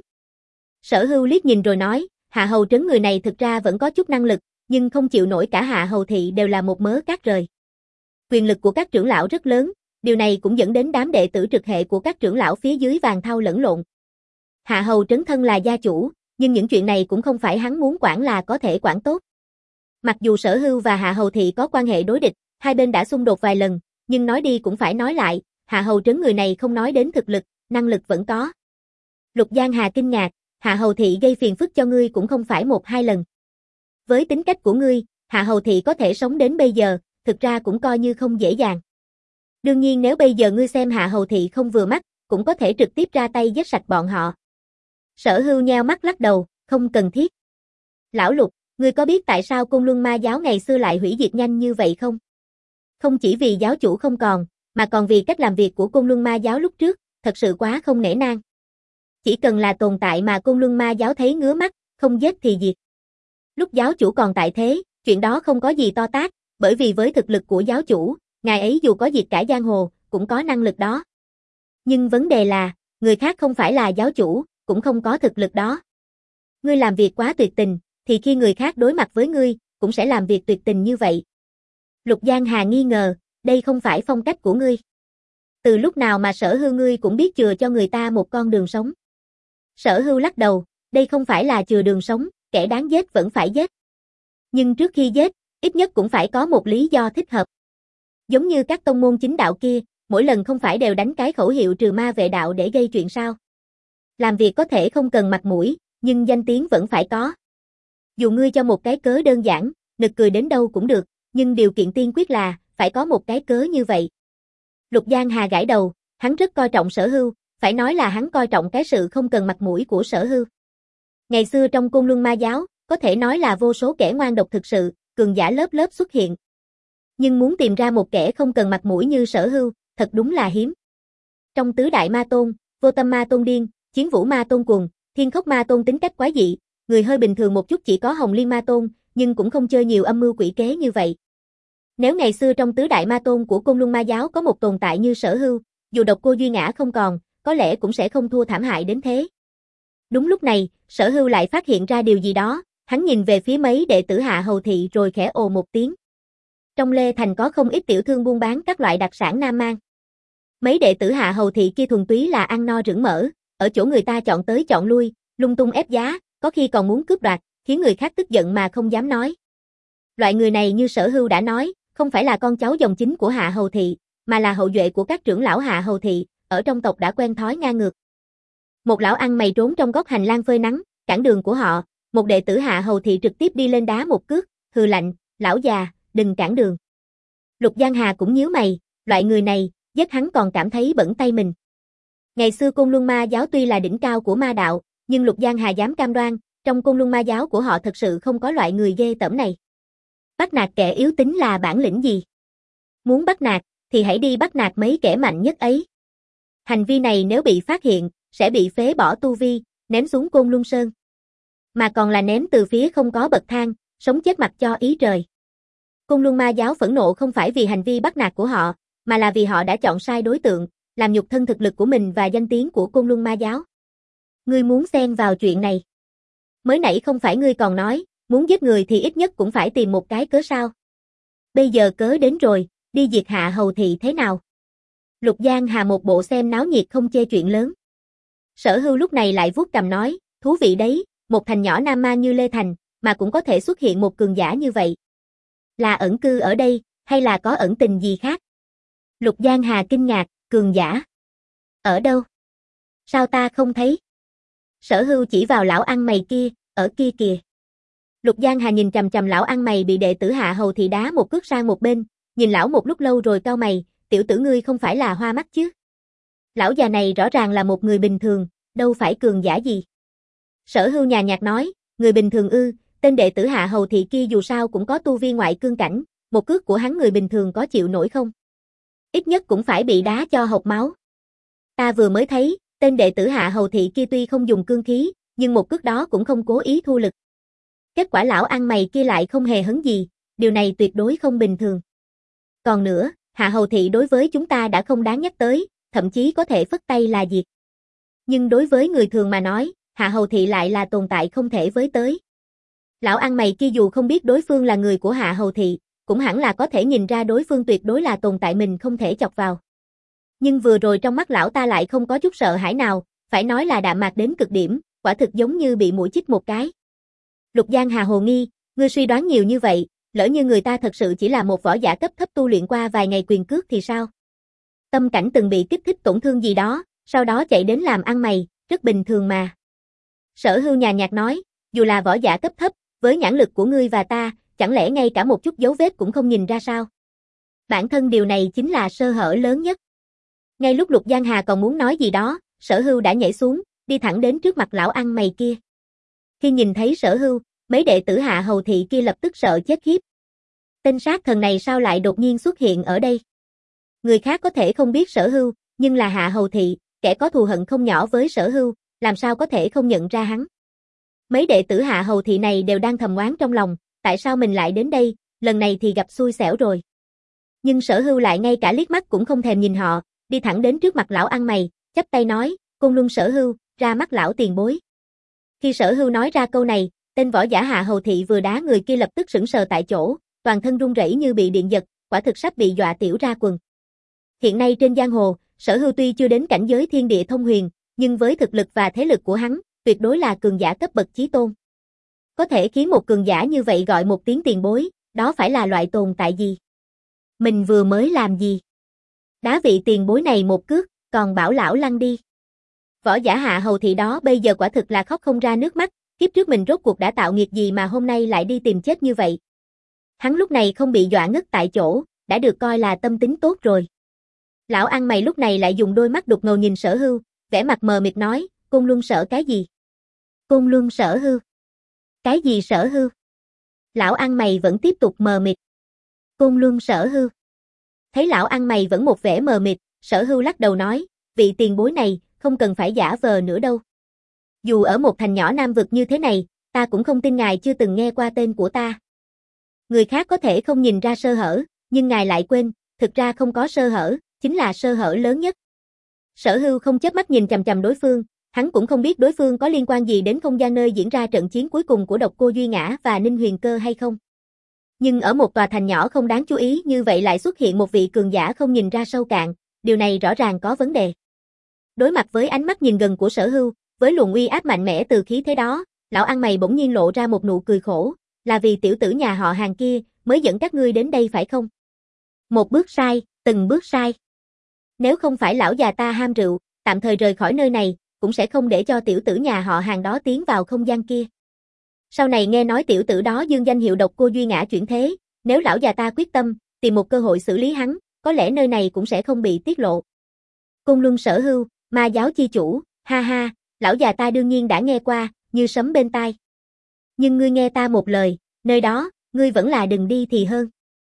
Sở Hưu liếc nhìn rồi nói, Hạ Hầu Trấn người này thực ra vẫn có chút năng lực, nhưng không chịu nổi cả Hạ Hầu Thị đều là một mớ cát rời. Quyền lực của các trưởng lão rất lớn, điều này cũng dẫn đến đám đệ tử trực hệ của các trưởng lão phía dưới vàng thau lẫn lộn. Hạ Hầu Trấn thân là gia chủ, nhưng những chuyện này cũng không phải hắn muốn quản là có thể quản tốt. Mặc dù Sở Hưu và Hạ Hầu Thị có quan hệ đối địch, hai bên đã xung đột vài lần, nhưng nói đi cũng phải nói lại, Hạ Hầu Trấn người này không nói đến thực lực, năng lực vẫn có. Lục Giang Hà kinh ngạc, Hạ Hầu Thị gây phiền phức cho ngươi cũng không phải một hai lần. Với tính cách của ngươi, Hạ Hầu Thị có thể sống đến bây giờ, thực ra cũng coi như không dễ dàng. Đương nhiên nếu bây giờ ngươi xem Hạ Hầu Thị không vừa mắt, cũng có thể trực tiếp ra tay giết sạch bọn họ. Sở Hưu nheo mắt lắc đầu, không cần thiết. Lão Lục, ngươi có biết tại sao Côn Luân Ma giáo ngày xưa lại hủy diệt nhanh như vậy không? Không chỉ vì giáo chủ không còn, mà còn vì cách làm việc của Côn Luân Ma giáo lúc trước, thật sự quá không nể nang. Chỉ cần là tồn tại mà Côn Luân Ma giáo thấy ngứa mắt, không giết thì diệt. Lúc giáo chủ còn tại thế, chuyện đó không có gì to tát, bởi vì với thực lực của giáo chủ, ngài ấy dù có diệt cả giang hồ, cũng có năng lực đó. Nhưng vấn đề là, người khác không phải là giáo chủ, cũng không có thực lực đó. Ngươi làm việc quá tuyệt tình, thì khi người khác đối mặt với ngươi, cũng sẽ làm việc tuyệt tình như vậy. Lục Giang Hà nghi ngờ, đây không phải phong cách của ngươi. Từ lúc nào mà Sở Hưu ngươi cũng biết chừa cho người ta một con đường sống. Sở Hưu lắc đầu, đây không phải là chừa đường sống, kẻ đáng giết vẫn phải giết. Nhưng trước khi giết, ít nhất cũng phải có một lý do thích hợp. Giống như các tông môn chính đạo kia, mỗi lần không phải đều đánh cái khẩu hiệu trừ ma vệ đạo để gây chuyện sao. Làm việc có thể không cần mặt mũi, nhưng danh tiếng vẫn phải có. Dù ngươi cho một cái cớ đơn giản, nực cười đến đâu cũng được, nhưng điều kiện tiên quyết là, phải có một cái cớ như vậy. Lục Giang Hà gãi đầu, hắn rất coi trọng Sở Hưu, phải nói là hắn coi trọng cái sự không cần mặt mũi của Sở Hưu. Ngày xưa trong Côn Luân Ma giáo, có thể nói là vô số kẻ ngoan độc thực sự, cường giả lớp lớp xuất hiện. Nhưng muốn tìm ra một kẻ không cần mặt mũi như Sở Hưu, thật đúng là hiếm. Trong tứ đại ma tôn, Vô Tâm Ma Tôn điên, Chiến Vũ Ma Tôn cuồng, Thiên Khốc Ma Tôn tính cách quái dị, người hơi bình thường một chút chỉ có Hồng Liên Ma Tôn, nhưng cũng không chơi nhiều âm mưu quỷ kế như vậy. Nếu ngày xưa trong tứ đại ma tôn của Côn Luân Ma giáo có một tồn tại như Sở Hưu, dù độc cô Duy Ngã không còn, có lẽ cũng sẽ không thua thảm hại đến thế. Đúng lúc này, Sở Hưu lại phát hiện ra điều gì đó, hắn nhìn về phía mấy đệ tử Hạ Hầu Thị rồi khẽ ồ một tiếng. Trong Lê Thành có không ít tiểu thương buôn bán các loại đặc sản Nam Mang. Mấy đệ tử Hạ Hầu Thị kia thuần túy là ăn no rửng mỡ, ở chỗ người ta chọn tới chọn lui, lung tung ép giá, có khi còn muốn cướp đoạt, khiến người khác tức giận mà không dám nói. Loại người này như Sở Hưu đã nói, không phải là con cháu dòng chính của Hạ Hầu Thị, mà là hậu duệ của các trưởng lão Hạ Hầu Thị, ở trong tộc đã quen thói ngang ngược. Một lão ăn mày trốn trong góc hành lang phơi nắng, cản đường của họ, một đệ tử Hạ Hầu Thị trực tiếp đi lên đá một cước, hừ lạnh, lão già, đừng cản đường. Lục Giang Hà cũng nhíu mày, loại người này, giết hắn còn cảm thấy bẩn tay mình. Ngày xưa Côn Luân Ma giáo tuy là đỉnh cao của ma đạo, nhưng Lục Giang Hà dám cam đoan, trong Côn Luân Ma giáo của họ thật sự không có loại người ghê tởm này. Bắt nạt kẻ yếu tính là bản lĩnh gì? Muốn bắt nạt, thì hãy đi bắt nạt mấy kẻ mạnh nhất ấy. Hành vi này nếu bị phát hiện, sẽ bị phế bỏ tu vi, ném xuống Côn Luân Sơn. Mà còn là ném từ phía không có bậc thang, sống chết mặc cho ý trời. Côn Luân Ma giáo phẫn nộ không phải vì hành vi bắt nạt của họ, mà là vì họ đã chọn sai đối tượng, làm nhục thân thực lực của mình và danh tiếng của Côn Luân Ma giáo. Ngươi muốn xen vào chuyện này. Mới nãy không phải ngươi còn nói, muốn giết người thì ít nhất cũng phải tìm một cái cớ sao. Bây giờ cớ đến rồi, đi diệt Hạ Hầu Thị thế nào? Lục Giang Hà một bộ xem náo nhiệt không chê chuyện lớn. Sở Hưu lúc này lại vuốt cằm nói, thú vị đấy, một thành nhỏ Nam Man như Lê Thành, mà cũng có thể xuất hiện một cường giả như vậy. Là ẩn cư ở đây, hay là có ẩn tình gì khác? Lục Giang Hà kinh ngạc, cường giả. Ở đâu? Sao ta không thấy? Sở Hưu chỉ vào lão ăn mày kia, ở kia kìa. Lục Giang Hà nhìn chằm chằm lão ăn mày bị đệ tử Hạ Hầu Thị đá một cước sang một bên, nhìn lão một lúc lâu rồi cau mày, tiểu tử ngươi không phải là hoa mắt chứ? Lão già này rõ ràng là một người bình thường, đâu phải cường giả gì. Sở Hưu nhàn nhạt nói, người bình thường ư, tên đệ tử Hạ Hầu Thị kia dù sao cũng có tu vi ngoại cương cảnh, một cước của hắn người bình thường có chịu nổi không? Ít nhất cũng phải bị đá cho hộc máu. Ta vừa mới thấy, tên đệ tử Hạ Hầu Thị kia tuy không dùng cương khí, nhưng một cước đó cũng không cố ý thu lực. Kết quả lão ăn mày kia lại không hề hấn gì, điều này tuyệt đối không bình thường. Còn nữa, Hạ Hầu Thị đối với chúng ta đã không đáng nhắc tới, thậm chí có thể phất tay là diệt. Nhưng đối với người thường mà nói, Hạ Hầu Thị lại là tồn tại không thể với tới. Lão ăn mày kia dù không biết đối phương là người của Hạ Hầu Thị, cũng hẳn là có thể nhìn ra đối phương tuyệt đối là tồn tại mình không thể chọc vào. Nhưng vừa rồi trong mắt lão ta lại không có chút sợ hãi nào, phải nói là đạm mạc đến cực điểm, quả thực giống như bị muỗi chích một cái. Lục Giang Hà hồ nghi, ngươi suy đoán nhiều như vậy, lỡ như người ta thật sự chỉ là một võ giả cấp thấp tu luyện qua vài ngày quyền cước thì sao? Tâm cảnh từng bị kích thích tổn thương gì đó, sau đó chạy đến làm ăn mày, rất bình thường mà. Sở Hưu nhàn nhạt nói, dù là võ giả cấp thấp, với nhãn lực của ngươi và ta, chẳng lẽ ngay cả một chút dấu vết cũng không nhìn ra sao? Bản thân điều này chính là sơ hở lớn nhất. Ngay lúc Lục Giang Hà còn muốn nói gì đó, Sở Hưu đã nhảy xuống, đi thẳng đến trước mặt lão ăn mày kia. Khi nhìn thấy Sở Hưu, mấy đệ tử Hạ Hầu Thị kia lập tức sợ chết khiếp. Tên sát thần này sao lại đột nhiên xuất hiện ở đây? Người khác có thể không biết Sở Hưu, nhưng là Hạ Hầu Thị, kẻ có thù hận không nhỏ với Sở Hưu, làm sao có thể không nhận ra hắn? Mấy đệ tử Hạ Hầu Thị này đều đang thầm oán trong lòng, tại sao mình lại đến đây, lần này thì gặp xui xẻo rồi. Nhưng Sở Hưu lại ngay cả liếc mắt cũng không thèm nhìn họ, đi thẳng đến trước mặt lão ăn mày, chắp tay nói, Côn Luân Sở Hưu, ra mắt lão tiền bối. Khi Sở Hưu nói ra câu này, tên võ giả Hạ Hầu Thị vừa đá người kia lập tức sững sờ tại chỗ, toàn thân run rẩy như bị điện giật, quả thực sắp bị dọa tiểu ra quần. Hiện nay trên giang hồ, Sở Hưu tuy chưa đến cảnh giới thiên địa thông huyền, nhưng với thực lực và thế lực của hắn, tuyệt đối là cường giả cấp bậc chí tôn. Có thể khiến một cường giả như vậy gọi một tiếng tiền bối, đó phải là loại tồn tại gì? Mình vừa mới làm gì? Đá vị tiền bối này một cước, còn bảo lão lăn đi. Võ giả Hạ Hầu Thị đó bây giờ quả thực là khóc không ra nước mắt, kiếp trước mình rốt cuộc đã tạo nghiệt gì mà hôm nay lại đi tìm chết như vậy. Hắn lúc này không bị dọa ngất tại chỗ, đã được coi là tâm tính tốt rồi. Lão ăn mày lúc này lại dùng đôi mắt đục ngầu nhìn Sở Hưu, vẻ mặt mờ mịt nói, Côn Luân Sở cái gì? Côn Luân Sở Hưu? Cái gì Sở Hưu? Lão ăn mày vẫn tiếp tục mờ mịt. Côn Luân Sở Hưu? Thấy lão ăn mày vẫn một vẻ mờ mịt, Sở Hưu lắc đầu nói, vị tiền bối này, không cần phải giả vờ nữa đâu. Dù ở một thành nhỏ Nam vực như thế này, ta cũng không tin ngài chưa từng nghe qua tên của ta. Người khác có thể không nhìn ra sơ hở, nhưng ngài lại quên, thực ra không có sơ hở, chính là sơ hở lớn nhất. Sở Hưu không chớp mắt nhìn chằm chằm đối phương, hắn cũng không biết đối phương có liên quan gì đến không gian nơi diễn ra trận chiến cuối cùng của Độc Cô Duy Ngã và Ninh Huyền Cơ hay không. Nhưng ở một tòa thành nhỏ không đáng chú ý như vậy lại xuất hiện một vị cường giả không nhìn ra sâu cạn, điều này rõ ràng có vấn đề. Đối mặt với ánh mắt nhìn gần của Sở Hưu, với luồng uy áp mạnh mẽ từ khí thế đó, lão ăn mày bỗng nhiên lộ ra một nụ cười khổ, là vì tiểu tử nhà họ Hàng kia mới dẫn các ngươi đến đây phải không? Một bước sai, từng bước sai. Nếu không phải lão già ta ham rượu, tạm thời rời khỏi nơi này, cũng sẽ không để cho tiểu tử nhà họ Hàng đó tiến vào không gian kia. Sau này nghe nói tiểu tử đó dương danh hiệu Độc Cô Duy Ngã chuyển thế, nếu lão già ta quyết tâm, tìm một cơ hội xử lý hắn, có lẽ nơi này cũng sẽ không bị tiết lộ. Côn Luân Sở Hưu, ma giáo chi chủ, ha ha, lão già ta đương nhiên đã nghe qua, như sấm bên tai. Nhưng ngươi nghe ta một lời, nơi đó, ngươi vẫn là đừng đi thì hơn.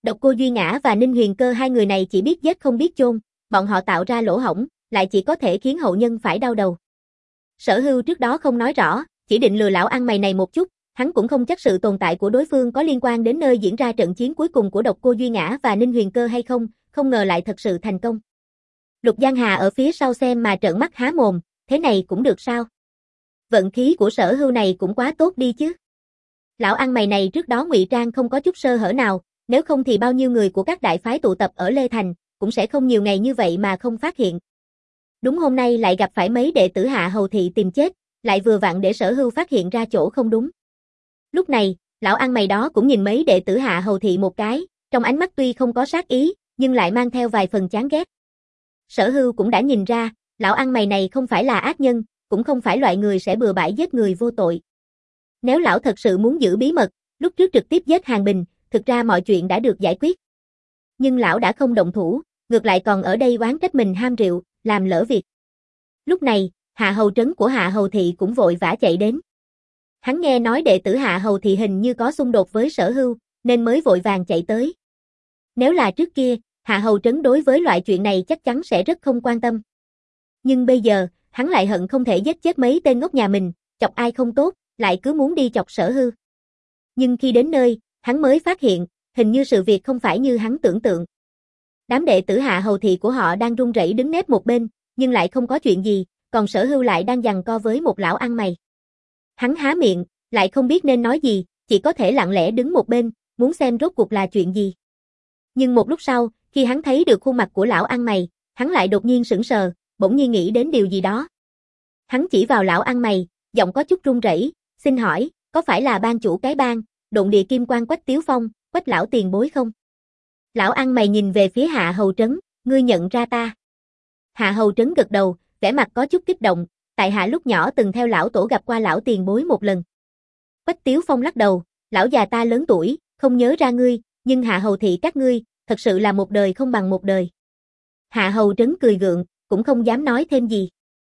Độc Cô Duy Ngã và Ninh Huyền Cơ hai người này chỉ biết giết không biết chôn, bọn họ tạo ra lỗ hổng, lại chỉ có thể khiến hậu nhân phải đau đầu. Sở Hưu trước đó không nói rõ, chỉ định lừa lão ăn mày này một chút, hắn cũng không chắc sự tồn tại của đối phương có liên quan đến nơi diễn ra trận chiến cuối cùng của Độc Cô Duy Ngã và Ninh Huyền Cơ hay không, không ngờ lại thật sự thành công. Lục Giang Hà ở phía sau xem mà trợn mắt há mồm, thế này cũng được sao? Vận khí của Sở Hưu này cũng quá tốt đi chứ. Lão ăn mày này trước đó ngụy trang không có chút sơ hở nào, nếu không thì bao nhiêu người của các đại phái tụ tập ở Lê Thành, cũng sẽ không nhiều ngày như vậy mà không phát hiện. Đúng hôm nay lại gặp phải mấy đệ tử Hạ Hầu Thị tìm chết, lại vừa vặn để Sở Hưu phát hiện ra chỗ không đúng. Lúc này, lão ăn mày đó cũng nhìn mấy đệ tử Hạ Hầu Thị một cái, trong ánh mắt tuy không có sát ý, nhưng lại mang theo vài phần chán ghét. Sở Hưu cũng đã nhìn ra, lão ăn mày này không phải là ác nhân, cũng không phải loại người sẽ bừa bãi giết người vô tội. Nếu lão thật sự muốn giữ bí mật, lúc trước trực tiếp giết Hàng Bình, thực ra mọi chuyện đã được giải quyết. Nhưng lão đã không động thủ, ngược lại còn ở đây oán trách mình ham rượu, làm lỡ việc. Lúc này, Hạ Hầu Trấn của Hạ Hầu Thị cũng vội vã chạy đến. Hắn nghe nói đệ tử Hạ Hầu Thị hình như có xung đột với Sở Hưu, nên mới vội vàng chạy tới. Nếu là trước kia, Hạ Hầu Trấn đối với loại chuyện này chắc chắn sẽ rất không quan tâm. Nhưng bây giờ, hắn lại hận không thể giết chết mấy tên ngốc nhà mình, chọc ai không tốt, lại cứ muốn đi chọc Sở Hưu. Nhưng khi đến nơi, hắn mới phát hiện, hình như sự việc không phải như hắn tưởng tượng. Đám đệ tử Hạ Hầu Thị của họ đang run rẩy đứng nép một bên, nhưng lại không có chuyện gì, còn Sở Hưu lại đang giằng co với một lão ăn mày. Hắn há miệng, lại không biết nên nói gì, chỉ có thể lặng lẽ đứng một bên, muốn xem rốt cuộc là chuyện gì. Nhưng một lúc sau, khi hắn thấy được khuôn mặt của lão ăn mày, hắn lại đột nhiên sững sờ, bỗng nhiên nghĩ đến điều gì đó. Hắn chỉ vào lão ăn mày, giọng có chút run rẩy, xin hỏi, có phải là ban chủ cái bang, Độn Địa Kim Quan Quách Tiếu Phong, Quách lão tiền bối không? Lão ăn mày nhìn về phía Hạ Hầu Trấn, ngươi nhận ra ta. Hạ Hầu Trấn gật đầu, vẻ mặt có chút kích động, tại hạ lúc nhỏ từng theo lão tổ gặp qua lão tiền bối một lần. Quách Tiếu Phong lắc đầu, lão già ta lớn tuổi, không nhớ ra ngươi, nhưng Hạ Hầu Thị các ngươi, thật sự là một đời không bằng một đời. Hạ Hầu Trấn cười gượng, cũng không dám nói thêm gì.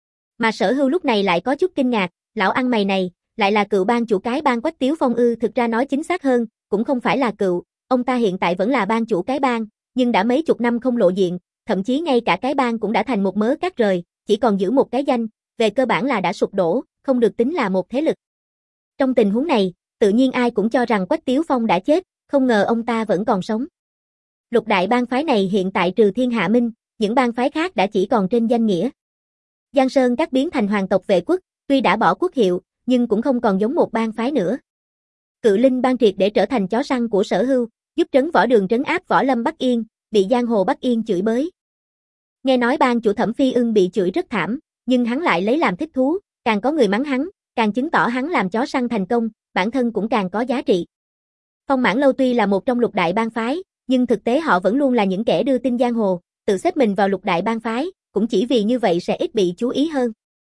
Mà Sở Hưu lúc này lại có chút kinh ngạc, lão ăn mày này, lại là cựu ban chủ cái bang Quách Tiếu Phong ư? Thực ra nói chính xác hơn, cũng không phải là cựu, ông ta hiện tại vẫn là ban chủ cái bang, nhưng đã mấy chục năm không lộ diện, thậm chí ngay cả cái bang cũng đã thành một mớ cát rời, chỉ còn giữ một cái danh, về cơ bản là đã sụp đổ, không được tính là một thế lực. Trong tình huống này, tự nhiên ai cũng cho rằng Quách Tiếu Phong đã chết, không ngờ ông ta vẫn còn sống. Lục đại bang phái này hiện tại trừ Thiên Hạ Minh, những bang phái khác đã chỉ còn trên danh nghĩa. Giang Sơn các biến thành hoàng tộc vệ quốc, tuy đã bỏ quốc hiệu, nhưng cũng không còn giống một bang phái nữa. Cự Linh bang triệt để trở thành chó săn của Sở Hưu, giúp Trấn Võ Đường trấn áp Võ Lâm Bắc Yên, bị giang hồ Bắc Yên chửi bới. Nghe nói bang chủ Thẩm Phi Ưng bị chửi rất thảm, nhưng hắn lại lấy làm thích thú, càng có người mắng hắn, càng chứng tỏ hắn làm chó săn thành công, bản thân cũng càng có giá trị. Phong Mãn Lâu tuy là một trong lục đại bang phái, nhưng thực tế họ vẫn luôn là những kẻ đưa tin giang hồ, tự xếp mình vào lục đại bang phái, cũng chỉ vì như vậy sẽ ít bị chú ý hơn.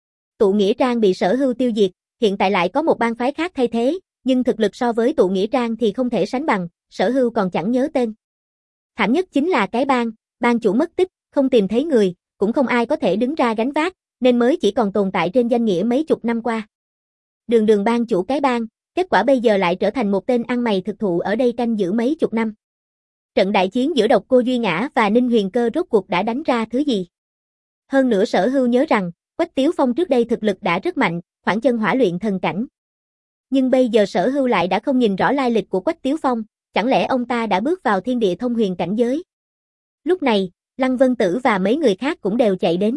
Tụ Nghĩa Trang bị Sở Hưu tiêu diệt, hiện tại lại có một bang phái khác thay thế, nhưng thực lực so với Tụ Nghĩa Trang thì không thể sánh bằng, Sở Hưu còn chẳng nhớ tên. Thảm nhất chính là cái bang, bang chủ mất tích, không tìm thấy người, cũng không ai có thể đứng ra gánh vác, nên mới chỉ còn tồn tại trên danh nghĩa mấy chục năm qua. Đường đường bang chủ cái bang, kết quả bây giờ lại trở thành một tên ăn mày thực thụ ở đây canh giữ mấy chục năm. Trận đại chiến giữa Độc Cô Duy Ngã và Ninh Huyền Cơ rốt cuộc đã đánh ra thứ gì? Hơn nữa Sở Hưu nhớ rằng, Quách Tiếu Phong trước đây thực lực đã rất mạnh, khoảng chân hỏa luyện thần cảnh. Nhưng bây giờ Sở Hưu lại đã không nhìn rõ lai lịch của Quách Tiếu Phong, chẳng lẽ ông ta đã bước vào thiên địa thông huyền cảnh giới? Lúc này, Lăng Vân Tử và mấy người khác cũng đều chạy đến.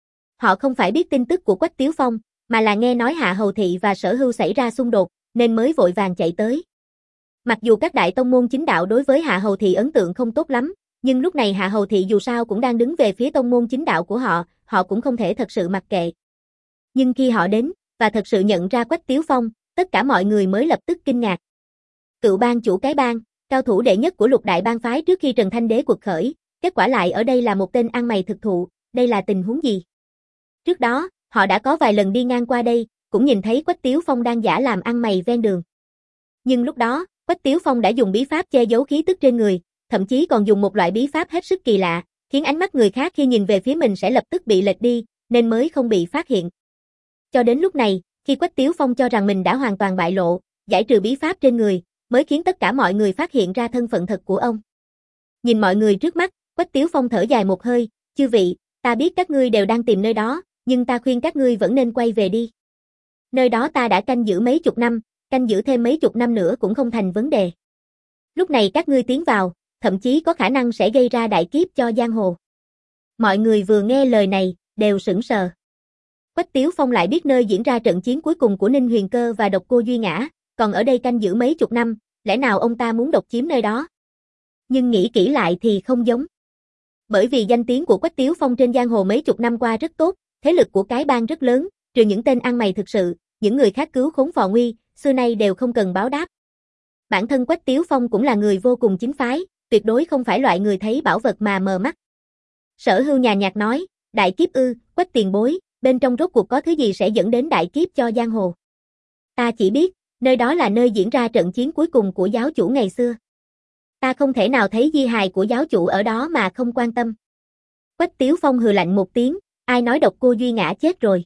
Họ không phải biết tin tức của Quách Tiếu Phong, mà là nghe nói Hạ Hầu Thị và Sở Hưu xảy ra xung đột, nên mới vội vàng chạy tới. Mặc dù các đại tông môn chính đạo đối với Hạ Hầu Thị ấn tượng không tốt lắm, nhưng lúc này Hạ Hầu Thị dù sao cũng đang đứng về phía tông môn chính đạo của họ, họ cũng không thể thật sự mặc kệ. Nhưng khi họ đến, và thật sự nhận ra Quách Tiếu Phong, tất cả mọi người mới lập tức kinh ngạc. Cựu bang chủ cái bang, cao thủ đệ nhất của lục đại bang phái trước khi Trần Thanh Đế quật khởi, kết quả lại ở đây là một tên ăn mày thực thụ, đây là tình huống gì? Trước đó, họ đã có vài lần đi ngang qua đây, cũng nhìn thấy Quách Tiếu Phong đang giả làm ăn mày ven đường. Nhưng lúc đó, Quách Tiếu Phong đã dùng bí pháp che giấu khí tức trên người, thậm chí còn dùng một loại bí pháp hết sức kỳ lạ, khiến ánh mắt người khác khi nhìn về phía mình sẽ lập tức bị lệch đi, nên mới không bị phát hiện. Cho đến lúc này, khi Quách Tiếu Phong cho rằng mình đã hoàn toàn bại lộ, giải trừ bí pháp trên người, mới khiến tất cả mọi người phát hiện ra thân phận thật của ông. Nhìn mọi người trước mắt, Quách Tiếu Phong thở dài một hơi, chư vị, ta biết các ngươi đều đang tìm nơi đó, nhưng ta khuyên các ngươi vẫn nên quay về đi. Nơi đó ta đã canh giữ mấy chục năm, canh giữ thêm mấy chục năm nữa cũng không thành vấn đề. Lúc này các ngươi tiến vào, thậm chí có khả năng sẽ gây ra đại kiếp cho giang hồ. Mọi người vừa nghe lời này, đều sững sờ. Quách Tiếu Phong lại biết nơi diễn ra trận chiến cuối cùng của Ninh Huyền Cơ và Độc Cô Duy Ngã, còn ở đây canh giữ mấy chục năm, lẽ nào ông ta muốn độc chiếm nơi đó? Nhưng nghĩ kỹ lại thì không giống. Bởi vì danh tiếng của Quách Tiếu Phong trên giang hồ mấy chục năm qua rất tốt, thế lực của cái bang rất lớn, trừ những tên ăn mày thực sự, những người khác cứu khốn phò nguy, xưa nay đều không cần báo đáp. Bản thân Quách Tiếu Phong cũng là người vô cùng chính phái, tuyệt đối không phải loại người thấy bảo vật mà mờ mắt. Sở Hưu nhàn nhạt nói, đại kiếp ư, Quách tiền bối, bên trong rốt cuộc có thứ gì sẽ dẫn đến đại kiếp cho giang hồ? Ta chỉ biết, nơi đó là nơi diễn ra trận chiến cuối cùng của giáo chủ ngày xưa. Ta không thể nào thấy di hài của giáo chủ ở đó mà không quan tâm. Quách Tiếu Phong hừ lạnh một tiếng, ai nói Độc Cô Duy Ngã chết rồi?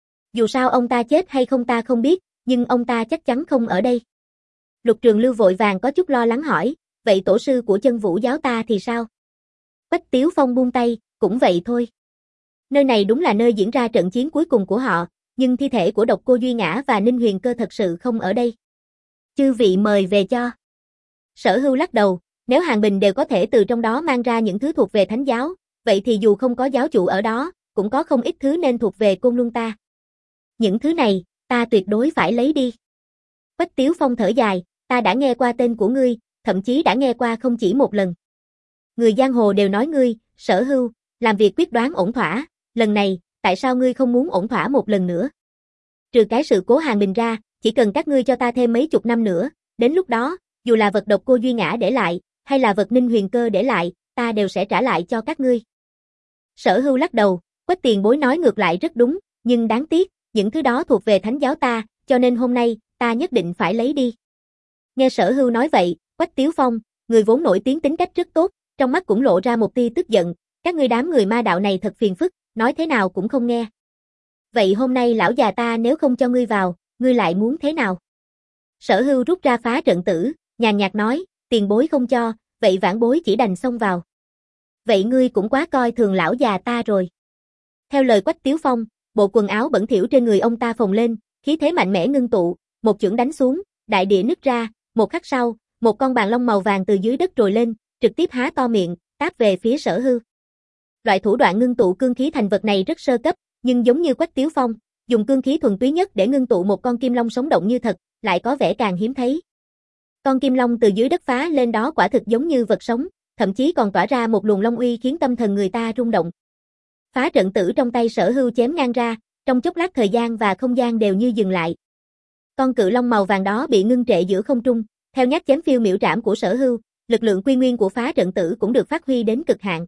Dù sao ông ta chết hay không ta không biết, nhưng ông ta chắc chắn không ở đây. Lục Trường Lưu vội vàng có chút lo lắng hỏi, vậy tổ sư của Chân Vũ giáo ta thì sao? Quách Tiếu Phong buông tay, cũng vậy thôi. Nơi này đúng là nơi diễn ra trận chiến cuối cùng của họ, nhưng thi thể của Độc Cô Duy Ngã và Ninh Huyền Cơ thật sự không ở đây. Chư vị mời về cho. Sở Hưu lắc đầu, nếu Hàng Bình đều có thể từ trong đó mang ra những thứ thuộc về Thánh giáo, vậy thì dù không có giáo chủ ở đó, cũng có không ít thứ nên thuộc về Côn Luân ta. Những thứ này, ta tuyệt đối phải lấy đi. Quách Tiếu Phong thở dài, ta đã nghe qua tên của ngươi, thậm chí đã nghe qua không chỉ một lần. Người giang hồ đều nói ngươi, Sở Hưu, làm việc quyết đoán ổn thỏa, lần này, tại sao ngươi không muốn ổn thỏa một lần nữa? Trừ cái sự cố Hàng Bình ra, chỉ cần các ngươi cho ta thêm mấy chục năm nữa, đến lúc đó, dù là vật Độc Cô Duy Ngã để lại, hay là vật Ninh Huyền Cơ để lại, ta đều sẽ trả lại cho các ngươi. Sở Hưu lắc đầu, Quách tiền bối nói ngược lại rất đúng, nhưng đáng tiếc, những thứ đó thuộc về Thánh giáo ta, cho nên hôm nay, ta nhất định phải lấy đi. Nghe Sở Hưu nói vậy, Quách Tiếu Phong, người vốn nổi tiếng tính cách rất tốt, trong mắt cũng lộ ra một tia tức giận, các ngươi đám người ma đạo này thật phiền phức, nói thế nào cũng không nghe. Vậy hôm nay lão già ta nếu không cho ngươi vào, ngươi lại muốn thế nào? Sở Hưu rút ra phá trận tử, nhàn nhạt nói, tiền bối không cho, vậy vãn bối chỉ đành xông vào. Vậy ngươi cũng quá coi thường lão già ta rồi. Theo lời Quách Tiếu Phong, bộ quần áo bẩn thỉu trên người ông ta phồng lên, khí thế mạnh mẽ ngưng tụ, một chưởng đánh xuống, đại địa nứt ra, một khắc sau, một con bàn long màu vàng từ dưới đất trồi lên, trực tiếp há to miệng, táp về phía Sở Hưu. Loại thủ đoạn ngưng tụ cương khí thành vật này rất sơ cấp, nhưng giống như Quách Tiếu Phong, dùng cương khí thuần túy nhất để ngưng tụ một con kim long sống động như thật, lại có vẻ càng hiếm thấy. Con kim long từ dưới đất phá lên đó quả thực giống như vật sống, thậm chí còn tỏa ra một luồng long uy khiến tâm thần người ta rung động. Phá trận tử trong tay Sở Hưu chém ngang ra, trong chốc lát thời gian và không gian đều như dừng lại. Con cự long màu vàng đó bị ngưng trệ giữa không trung, theo nhát chém phiêu miểu trảm của Sở Hưu, lực lượng quy nguyên của phá trận tử cũng được phát huy đến cực hạn.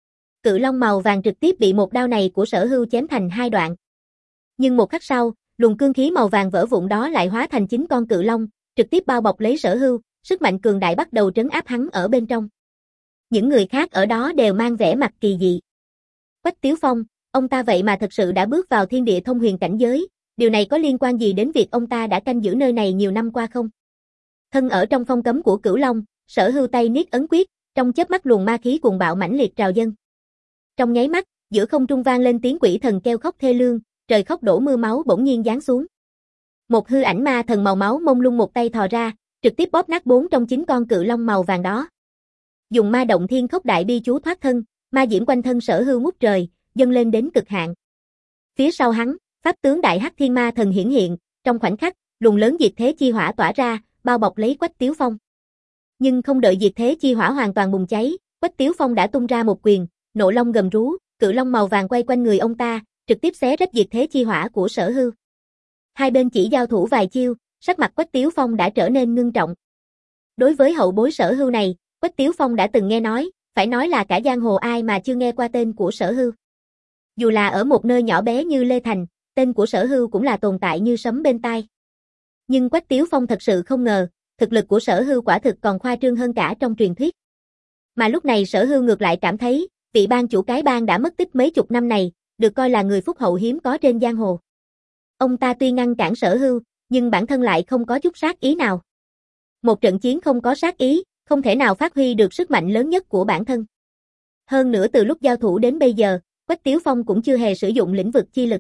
Cự long màu vàng trực tiếp bị một đao này của Sở Hưu chém thành hai đoạn. Nhưng một khắc sau, luồng cương khí màu vàng vỡ vụn đó lại hóa thành chính con cự long, trực tiếp bao bọc lấy Sở Hưu, sức mạnh cường đại bắt đầu trấn áp hắn ở bên trong. Những người khác ở đó đều mang vẻ mặt kỳ dị. Quách Tiếu Phong, ông ta vậy mà thật sự đã bước vào thiên địa thông huyền cảnh giới, điều này có liên quan gì đến việc ông ta đã canh giữ nơi này nhiều năm qua không? Thân ở trong phong cấm của Cửu Long, Sở Hưu tay niết ấn quyết, trong chớp mắt luồng ma khí cuồng bạo mãnh liệt trào dâng. Trong nháy mắt, giữa không trung vang lên tiếng quỷ thần kêu khóc thê lương, trời khóc đổ mưa máu bỗng nhiên giáng xuống. Một hư ảnh ma thần màu máu mông lung một tay thò ra, trực tiếp bóp nát bốn trong chín con cự long màu vàng đó. Dùng ma động thiên khốc đại bi chú thoát thân, ma diễm quanh thân Sở Hưu ngút trời, dâng lên đến cực hạn. Phía sau hắn, pháp tướng đại hắc thiên ma thần hiển hiện, trong khoảnh khắc, luồng lớn diệt thế chi hỏa tỏa ra, bao bọc lấy Quách Tiếu Phong. Nhưng không đợi diệt thế chi hỏa hoàn toàn bùng cháy, Quách Tiếu Phong đã tung ra một quyền, nộ long gầm rú, cự long màu vàng quay quanh người ông ta, trực tiếp xé rách diệt thế chi hỏa của Sở Hưu. Hai bên chỉ giao thủ vài chiêu, sắc mặt Quách Tiếu Phong đã trở nên ngưng trọng. Đối với hậu bối Sở Hưu này, Quách Tiếu Phong đã từng nghe nói, phải nói là cả giang hồ ai mà chưa nghe qua tên của Sở Hưu. Dù là ở một nơi nhỏ bé như Lê Thành, tên của Sở Hưu cũng là tồn tại như sấm bên tai. Nhưng Quách Tiếu Phong thật sự không ngờ, thực lực của Sở Hưu quả thực còn khoa trương hơn cả trong truyền thuyết. Mà lúc này Sở Hưu ngược lại cảm thấy, vị bang chủ cái bang đã mất tích mấy chục năm này, được coi là người phúc hậu hiếm có trên giang hồ. Ông ta tuy ngăn cản Sở Hưu, nhưng bản thân lại không có chút sát ý nào. Một trận chiến không có sát ý, không thể nào phát huy được sức mạnh lớn nhất của bản thân. Hơn nữa từ lúc giao thủ đến bây giờ, Quách Tiếu Phong cũng chưa hề sử dụng lĩnh vực chi lực.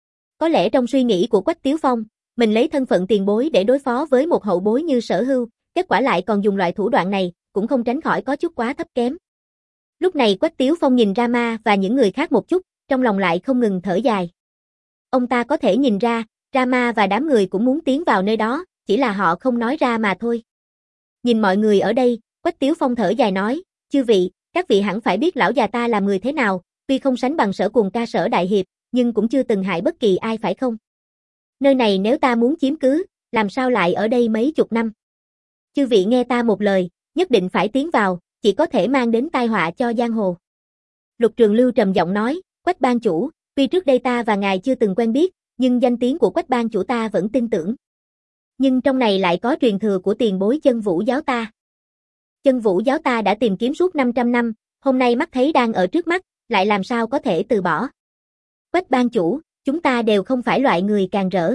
Có lẽ trong suy nghĩ của Quách Tiếu Phong, mình lấy thân phận tiền bối để đối phó với một hậu bối như Sở Hưu, kết quả lại còn dùng loại thủ đoạn này, cũng không tránh khỏi có chút quá thấp kém. Lúc này Quách Tiếu Phong nhìn Rama và những người khác một chút, trong lòng lại không ngừng thở dài. Ông ta có thể nhìn ra, Rama và đám người cũng muốn tiến vào nơi đó, chỉ là họ không nói ra mà thôi. Nhìn mọi người ở đây, Quách Tiếu Phong thở dài nói, chư vị, các vị hẳn phải biết lão già ta là người thế nào, tuy không sánh bằng Sở Cuồng ca Sở Đại Hiệp, nhưng cũng chưa từng hại bất kỳ ai phải không? Nơi này nếu ta muốn chiếm cứ, làm sao lại ở đây mấy chục năm? Chư vị nghe ta một lời, nhất định phải tiến vào, chỉ có thể mang đến tai họa cho giang hồ. Lục Trường Lưu trầm giọng nói, Quách ban chủ, tuy trước đây ta và ngài chưa từng quen biết, nhưng danh tiếng của Quách ban chủ ta vẫn tin tưởng. Nhưng trong này lại có truyền thừa của tiền bối Chân Vũ giáo ta. Chân Vũ giáo ta đã tìm kiếm suốt năm trăm năm, hôm nay mắt thấy đang ở trước mắt, lại làm sao có thể từ bỏ. Quách ban chủ, chúng ta đều không phải loại người càng rỡ.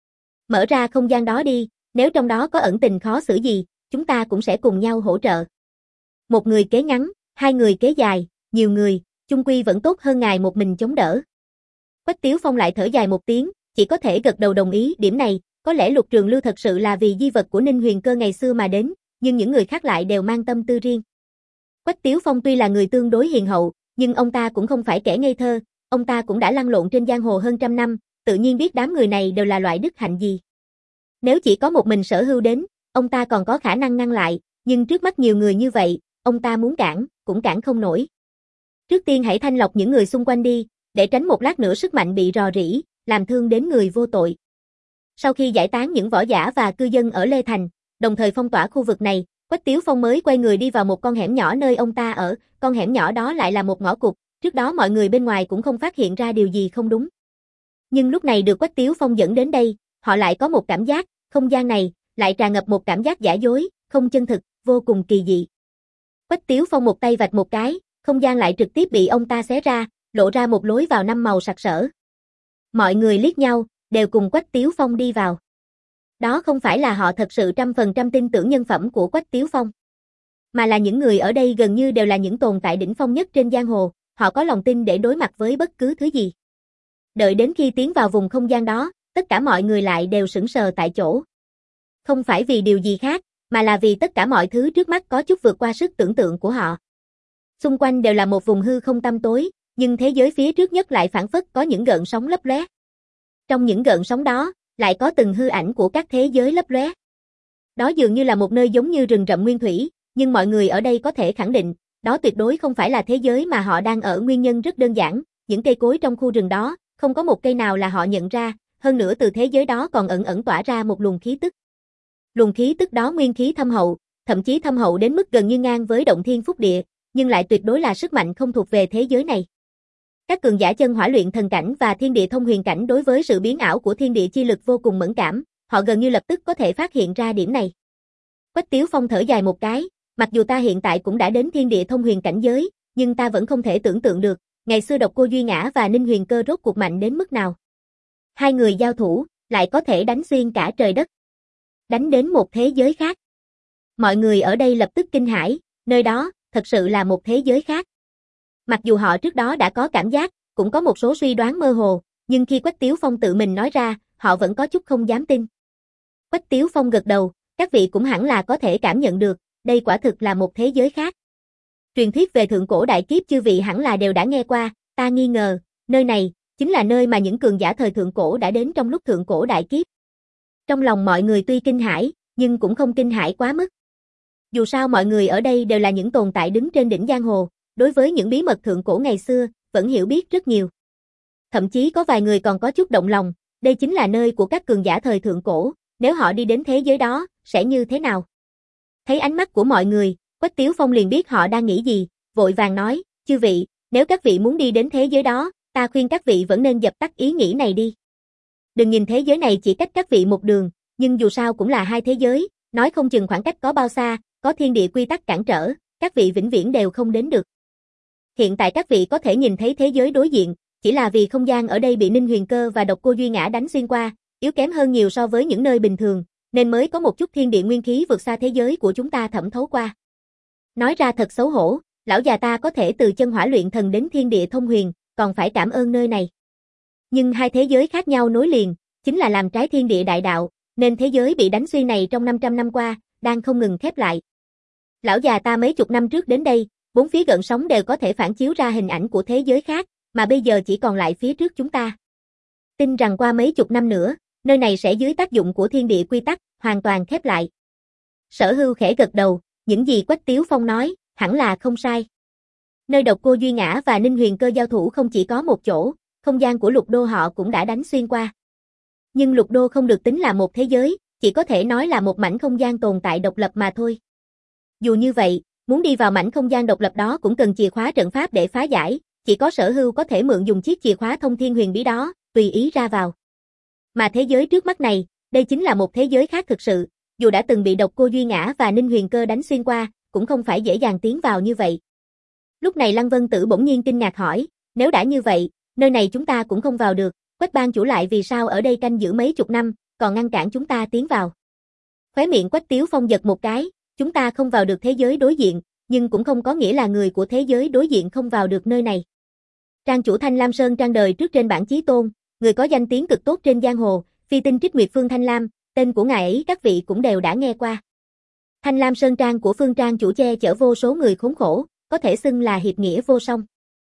Mở ra không gian đó đi, nếu trong đó có ẩn tình khó xử gì, chúng ta cũng sẽ cùng nhau hỗ trợ. Một người kế ngắn, hai người kế dài, nhiều người, chung quy vẫn tốt hơn ngài một mình chống đỡ. Quách Tiếu Phong lại thở dài một tiếng, chỉ có thể gật đầu đồng ý điểm này, có lẽ Lục Trường Lưu thật sự là vì di vật của Ninh Huyền Cơ ngày xưa mà đến, nhưng những người khác lại đều mang tâm tư riêng. Quách Tiếu Phong tuy là người tương đối hiền hậu, nhưng ông ta cũng không phải kẻ ngây thơ, ông ta cũng đã lăn lộn trên giang hồ hơn trăm năm, tự nhiên biết đám người này đều là loại đức hạnh gì. Nếu chỉ có một mình Sở Hưu đến, ông ta còn có khả năng ngăn lại, nhưng trước mắt nhiều người như vậy, ông ta muốn cản, cũng cản không nổi. Trước tiên hãy thanh lọc những người xung quanh đi, để tránh một lát nữa sức mạnh bị rò rỉ, làm thương đến người vô tội. Sau khi giải tán những võ giả và cư dân ở Lê Thành, đồng thời phong tỏa khu vực này, Quách Tiếu Phong mới quay người đi vào một con hẻm nhỏ nơi ông ta ở, con hẻm nhỏ đó lại là một ngõ cụt, trước đó mọi người bên ngoài cũng không phát hiện ra điều gì không đúng. Nhưng lúc này được Quách Tiếu Phong dẫn đến đây, họ lại có một cảm giác, không gian này lại tràn ngập một cảm giác giả dối, không chân thực, vô cùng kỳ dị. Quách Tiếu Phong một tay vạch một cái, không gian lại trực tiếp bị ông ta xé ra, lộ ra một lối vào năm màu sặc sỡ. Mọi người liếc nhau, đều cùng Quách Tiếu Phong đi vào. Đó không phải là họ thật sự trăm phần trăm tin tưởng nhân phẩm của Quách Tiếu Phong, mà là những người ở đây gần như đều là những tồn tại đỉnh phong nhất trên giang hồ, họ có lòng tin để đối mặt với bất cứ thứ gì. Đợi đến khi tiến vào vùng không gian đó, tất cả mọi người lại đều sững sờ tại chỗ. Không phải vì điều gì khác, mà là vì tất cả mọi thứ trước mắt có chút vượt qua sức tưởng tượng của họ. Xung quanh đều là một vùng hư không tăm tối, nhưng thế giới phía trước nhất lại phảng phất có những gợn sóng lấp lóe. Trong những gợn sóng đó, lại có từng hư ảnh của các thế giới lấp lóe. Đó dường như là một nơi giống như rừng rậm nguyên thủy, nhưng mọi người ở đây có thể khẳng định, đó tuyệt đối không phải là thế giới mà họ đang ở, nguyên nhân rất đơn giản, những cây cối trong khu rừng đó, không có một cây nào là họ nhận ra, hơn nữa từ thế giới đó còn ẩn ẩn tỏa ra một luồng khí tức. Luồng khí tức đó nguyên khí thâm hậu, thậm chí thâm hậu đến mức gần như ngang với động thiên phúc địa, nhưng lại tuyệt đối là sức mạnh không thuộc về thế giới này. Các cường giả chân hỏa luyện thần cảnh và thiên địa thông huyền cảnh đối với sự biến ảo của thiên địa chi lực vô cùng mẫn cảm, họ gần như lập tức có thể phát hiện ra điểm này. Quách Tiếu Phong thở dài một cái, mặc dù ta hiện tại cũng đã đến thiên địa thông huyền cảnh giới, nhưng ta vẫn không thể tưởng tượng được, ngày xưa Độc Cô Duy Ngã và Ninh Huyền Cơ rốt cuộc mạnh đến mức nào. Hai người giao thủ, lại có thể đánh xuyên cả trời đất, đánh đến một thế giới khác. Mọi người ở đây lập tức kinh hãi, nơi đó, thật sự là một thế giới khác. Mặc dù họ trước đó đã có cảm giác, cũng có một số suy đoán mơ hồ, nhưng khi Quách Tiếu Phong tự mình nói ra, họ vẫn có chút không dám tin. Quách Tiếu Phong gật đầu, các vị cũng hẳn là có thể cảm nhận được, đây quả thực là một thế giới khác. Truyền thuyết về thượng cổ đại kiếp chư vị hẳn là đều đã nghe qua, ta nghi ngờ, nơi này, chính là nơi mà những cường giả thời thượng cổ đã đến trong lúc thượng cổ đại kiếp. Trong lòng mọi người tuy kinh hãi, nhưng cũng không kinh hãi quá mức. Dù sao mọi người ở đây đều là những tồn tại đứng trên đỉnh giang hồ, đối với những bí mật thượng cổ ngày xưa, vẫn hiểu biết rất nhiều. Thậm chí có vài người còn có chút động lòng, đây chính là nơi của các cường giả thời thượng cổ, nếu họ đi đến thế giới đó, sẽ như thế nào? Thấy ánh mắt của mọi người, Quách Tiếu Phong liền biết họ đang nghĩ gì, vội vàng nói, chư vị, nếu các vị muốn đi đến thế giới đó, ta khuyên các vị vẫn nên dập tắt ý nghĩ này đi. Đừng nhìn thế giới này chỉ cách các vị một đường, nhưng dù sao cũng là hai thế giới, nói không chừng khoảng cách có bao xa, có thiên địa quy tắc cản trở, các vị vĩnh viễn đều không đến được. Hiện tại các vị có thể nhìn thấy thế giới đối diện, chỉ là vì không gian ở đây bị Ninh Huyền Cơ và Độc Cô Duy Ngã đánh xuyên qua, yếu kém hơn nhiều so với những nơi bình thường, nên mới có một chút thiên địa nguyên khí vượt xa thế giới của chúng ta thẩm thấu qua. Nói ra thật xấu hổ, lão già ta có thể từ chân hỏa luyện thần đến thiên địa thông huyền, còn phải cảm ơn nơi này. Nhưng hai thế giới khác nhau nối liền, chính là làm trái thiên địa đại đạo, nên thế giới bị đánh xuyên này trong năm trăm năm qua, đang không ngừng khép lại. Lão già ta mấy chục năm trước đến đây, bốn phía gợn sóng đều có thể phản chiếu ra hình ảnh của thế giới khác, mà bây giờ chỉ còn lại phía trước chúng ta. Tin rằng qua mấy chục năm nữa, nơi này sẽ dưới tác dụng của thiên địa quy tắc, hoàn toàn khép lại. Sở Hưu khẽ gật đầu, những gì Quách Tiếu Phong nói, hẳn là không sai. Nơi Độc Cô Duy Ngã và Ninh Huyền Cơ giao thủ không chỉ có một chỗ, không gian của Lục Đô họ cũng đã đánh xuyên qua. Nhưng Lục Đô không được tính là một thế giới, chỉ có thể nói là một mảnh không gian tồn tại độc lập mà thôi. Dù như vậy, muốn đi vào mảnh không gian độc lập đó cũng cần chìa khóa trận pháp để phá giải, chỉ có Sở Hưu có thể mượn dùng chiếc chìa khóa thông thiên huyền bí đó, tùy ý ra vào. Mà thế giới trước mắt này, đây chính là một thế giới khác thực sự, dù đã từng bị Độc Cô Duy Ngã và Ninh Huyền Cơ đánh xuyên qua, cũng không phải dễ dàng tiến vào như vậy. Lúc này Lăng Vân Tử bỗng nhiên kinh ngạc hỏi, nếu đã như vậy, nơi này chúng ta cũng không vào được, Quách Bang chủ lại vì sao ở đây canh giữ mấy chục năm, còn ngăn cản chúng ta tiến vào. Khóe miệng Quách Tiếu Phong giật một cái, chúng ta không vào được thế giới đối diện, nhưng cũng không có nghĩa là người của thế giới đối diện không vào được nơi này. Trang chủ Thanh Lam Sơn trang đời trước trên bảng chí tôn, người có danh tiếng cực tốt trên giang hồ, phi tinh Trích Nguyệt Phương Thanh Lam, tên của ngài ấy các vị cũng đều đã nghe qua. Thanh Lam Sơn trang của Phương trang chủ che chở vô số người khốn khổ, có thể xưng là hiệp nghĩa vô song.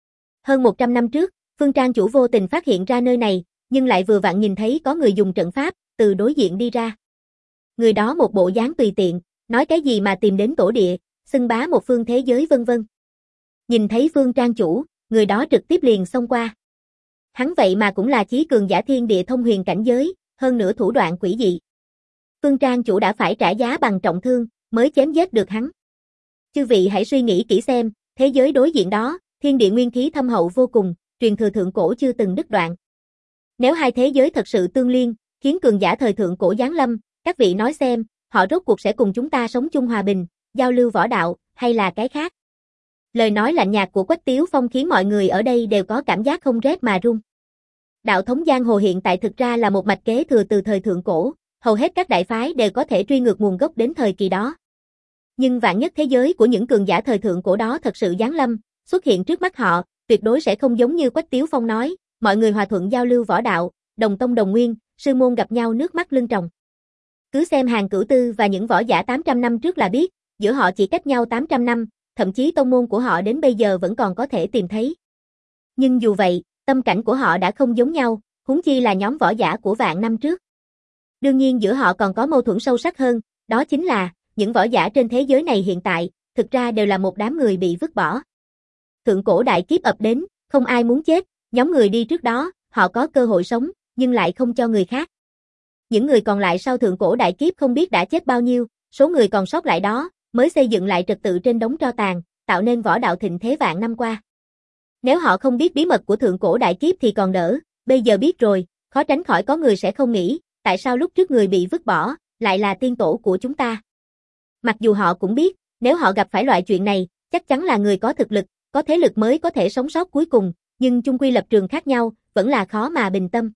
Hơn một trăm năm trước, Phương trang chủ vô tình phát hiện ra nơi này, nhưng lại vừa vặn nhìn thấy có người dùng trận pháp, từ đối diện đi ra. Người đó một bộ dáng tùy tiện, nói cái gì mà tìm đến tổ địa, xưng bá một phương thế giới vân vân. Nhìn thấy Phương trang chủ, người đó trực tiếp liền xông qua. Hắn vậy mà cũng là chí cường giả thiên địa thông huyền cảnh giới, hơn nữa thủ đoạn quỷ dị. Phương trang chủ đã phải trả giá bằng trọng thương, mới chém giết được hắn. Chư vị hãy suy nghĩ kỹ xem, thế giới đối diện đó, thiên địa nguyên khí thâm hậu vô cùng, truyền thừa thượng cổ chưa từng đứt đoạn. Nếu hai thế giới thật sự tương liên, khiến cường giả thời thượng cổ giáng lâm, các vị nói xem, họ rốt cuộc sẽ cùng chúng ta sống chung hòa bình, giao lưu võ đạo, hay là cái khác? Lời nói lạnh nhạt của Quách Tiếu Phong khiến mọi người ở đây đều có cảm giác không rét mà run. Đạo thống giang hồ hiện tại thực ra là một mạch kế thừa từ thời thượng cổ, hầu hết các đại phái đều có thể truy ngược nguồn gốc đến thời kỳ đó. Nhưng vạn nhất thế giới của những cường giả thời thượng cổ đó thật sự giáng lâm, xuất hiện trước mắt họ, tuyệt đối sẽ không giống như Quách Tiếu Phong nói, mọi người hòa thuận giao lưu võ đạo, đồng tông đồng nguyên, sư môn gặp nhau nước mắt lưng tròng. Cứ xem Hàn Cửu Tư và những võ giả tám trăm năm trước là biết, giữa họ chỉ cách nhau tám trăm năm, thậm chí tông môn của họ đến bây giờ vẫn còn có thể tìm thấy. Nhưng dù vậy, tâm cảnh của họ đã không giống nhau, huống chi là nhóm võ giả của vạn năm trước. Đương nhiên giữa họ còn có mâu thuẫn sâu sắc hơn, đó chính là, những võ giả trên thế giới này hiện tại, thực ra đều là một đám người bị vứt bỏ. Thượng cổ đại kiếp ập đến, không ai muốn chết, nhóm người đi trước đó, họ có cơ hội sống, nhưng lại không cho người khác. Những người còn lại sau thượng cổ đại kiếp không biết đã chết bao nhiêu, số người còn sót lại đó, mới xây dựng lại trật tự trên đống tro tàn, tạo nên võ đạo thịnh thế vạn năm qua. Nếu họ không biết bí mật của thượng cổ đại kiếp thì còn đỡ, bây giờ biết rồi, khó tránh khỏi có người sẽ không nghĩ, tại sao lúc trước người bị vứt bỏ, lại là tiên tổ của chúng ta. Mặc dù họ cũng biết, nếu họ gặp phải loại chuyện này, chắc chắn là người có thực lực, có thế lực mới có thể sống sót cuối cùng, nhưng chung quy lập trường khác nhau, vẫn là khó mà bình tâm.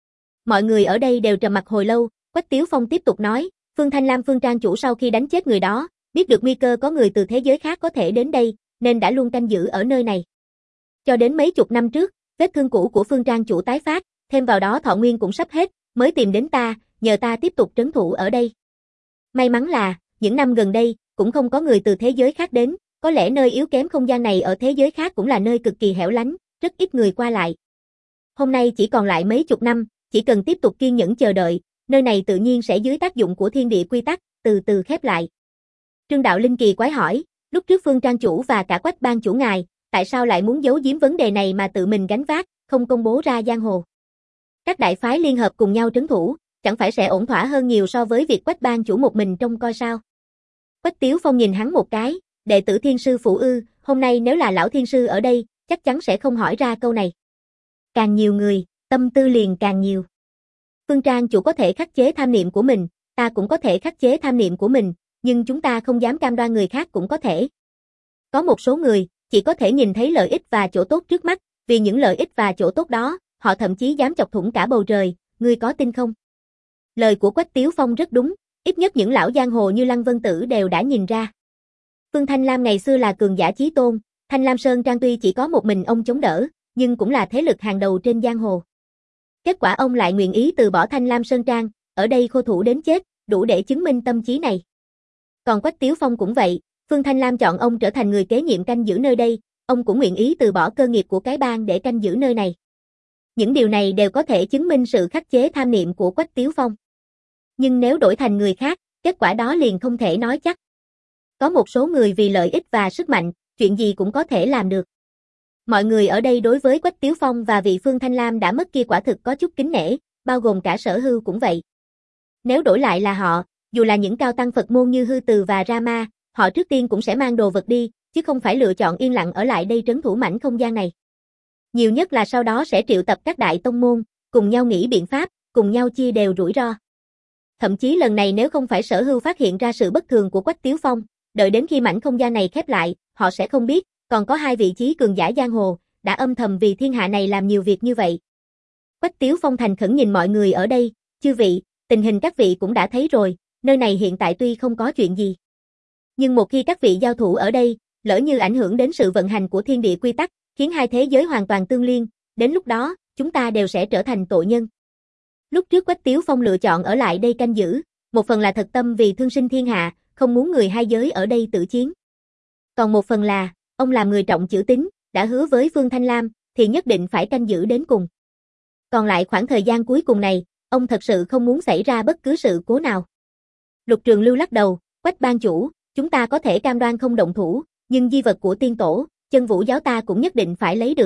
Mọi người ở đây đều trầm mặc hồi lâu, Quách Tiếu Phong tiếp tục nói, Phương Thanh Lam Phương trang chủ sau khi đánh chết người đó, biết được nguy cơ có người từ thế giới khác có thể đến đây, nên đã luôn canh giữ ở nơi này. Cho đến mấy chục năm trước, vết thương cũ của Phương trang chủ tái phát, thêm vào đó thọ nguyên cũng sắp hết, mới tìm đến ta, nhờ ta tiếp tục trấn thủ ở đây. May mắn là, những năm gần đây, cũng không có người từ thế giới khác đến, có lẽ nơi yếu kém không gian này ở thế giới khác cũng là nơi cực kỳ hẻo lánh, rất ít người qua lại. Hôm nay chỉ còn lại mấy chục năm, chỉ cần tiếp tục kiên nhẫn chờ đợi, nơi này tự nhiên sẽ dưới tác dụng của thiên địa quy tắc, từ từ khép lại. Trương Đạo Linh kỳ quái hỏi, lúc trước Phương trang chủ và cả Quách Bang chủ ngài, tại sao lại muốn giấu giếm vấn đề này mà tự mình gánh vác, không công bố ra giang hồ? Các đại phái liên hợp cùng nhau trấn thủ, chẳng phải sẽ ổn thỏa hơn nhiều so với việc Quách Bang chủ một mình trông coi sao? Quách Tiếu Phong nhìn hắn một cái, đệ tử thiên sư phụ ư, hôm nay nếu là lão thiên sư ở đây, chắc chắn sẽ không hỏi ra câu này. Càng nhiều người, tâm tư liền càng nhiều. Phương trang chủ có thể khắc chế tham niệm của mình, ta cũng có thể khắc chế tham niệm của mình, nhưng chúng ta không dám cam đoan người khác cũng có thể. Có một số người, chỉ có thể nhìn thấy lợi ích và chỗ tốt trước mắt, vì những lợi ích và chỗ tốt đó, họ thậm chí dám chọc thủng cả bầu trời, ngươi có tin không? Lời của Quách Tiếu Phong rất đúng, ít nhất những lão giang hồ như Lăng Vân Tử đều đã nhìn ra. Phương Thanh Lam ngày xưa là cường giả chí tôn, Thanh Lam Sơn Trang tuy chỉ có một mình ông chống đỡ, nhưng cũng là thế lực hàng đầu trên giang hồ. Kết quả ông lại nguyện ý từ bỏ Thanh Lam Sơn Trang, ở đây khô thủ đến chết, đủ để chứng minh tâm trí này. Còn Quách Tiếu Phong cũng vậy, Phương Thanh Lam chọn ông trở thành người kế nhiệm canh giữ nơi đây, ông cũng nguyện ý từ bỏ cơ nghiệp của cái bang để canh giữ nơi này. Những điều này đều có thể chứng minh sự khắc chế tham niệm của Quách Tiếu Phong. Nhưng nếu đổi thành người khác, kết quả đó liền không thể nói chắc. Có một số người vì lợi ích và sức mạnh, chuyện gì cũng có thể làm được. Mọi người ở đây đối với Quách Tiếu Phong và vị Phương Thanh Lam đã mất kia quả thực có chút kính nể, bao gồm cả Sở Hưu cũng vậy. Nếu đổi lại là họ, dù là những cao tăng Phật môn như Hư Từ và Rama, họ trước tiên cũng sẽ mang đồ vật đi, chứ không phải lựa chọn yên lặng ở lại đây trấn thủ mảnh không gian này. Nhiều nhất là sau đó sẽ triệu tập các đại tông môn, cùng nhau nghĩ biện pháp, cùng nhau chia đều rủi ro. Thậm chí lần này nếu không phải Sở Hưu phát hiện ra sự bất thường của Quách Tiếu Phong, đợi đến khi mảnh không gian này khép lại, họ sẽ không biết, còn có hai vị chí cường giả giang hồ, đã âm thầm vì thiên hạ này làm nhiều việc như vậy. Quách Tiếu Phong thành khẩn nhìn mọi người ở đây, chư vị, tình hình các vị cũng đã thấy rồi, nơi này hiện tại tuy không có chuyện gì. Nhưng một khi các vị giao thủ ở đây, lỡ như ảnh hưởng đến sự vận hành của thiên địa quy tắc, khiến hai thế giới hoàn toàn tương liên, đến lúc đó, chúng ta đều sẽ trở thành tội nhân. Lúc trước Quách Tiếu Phong lựa chọn ở lại đây canh giữ, một phần là thật tâm vì thương sinh thiên hạ, không muốn người hai giới ở đây tử chiến. Còn một phần là, ông làm người trọng chữ tín, đã hứa với Phương Thanh Lam, thì nhất định phải canh giữ đến cùng. Còn lại khoảng thời gian cuối cùng này, ông thật sự không muốn xảy ra bất cứ sự cố nào. Lục Trường Lưu lắc đầu, Quách ban chủ, chúng ta có thể cam đoan không động thủ, nhưng di vật của tiên tổ, Chân Vũ giáo ta cũng nhất định phải lấy được.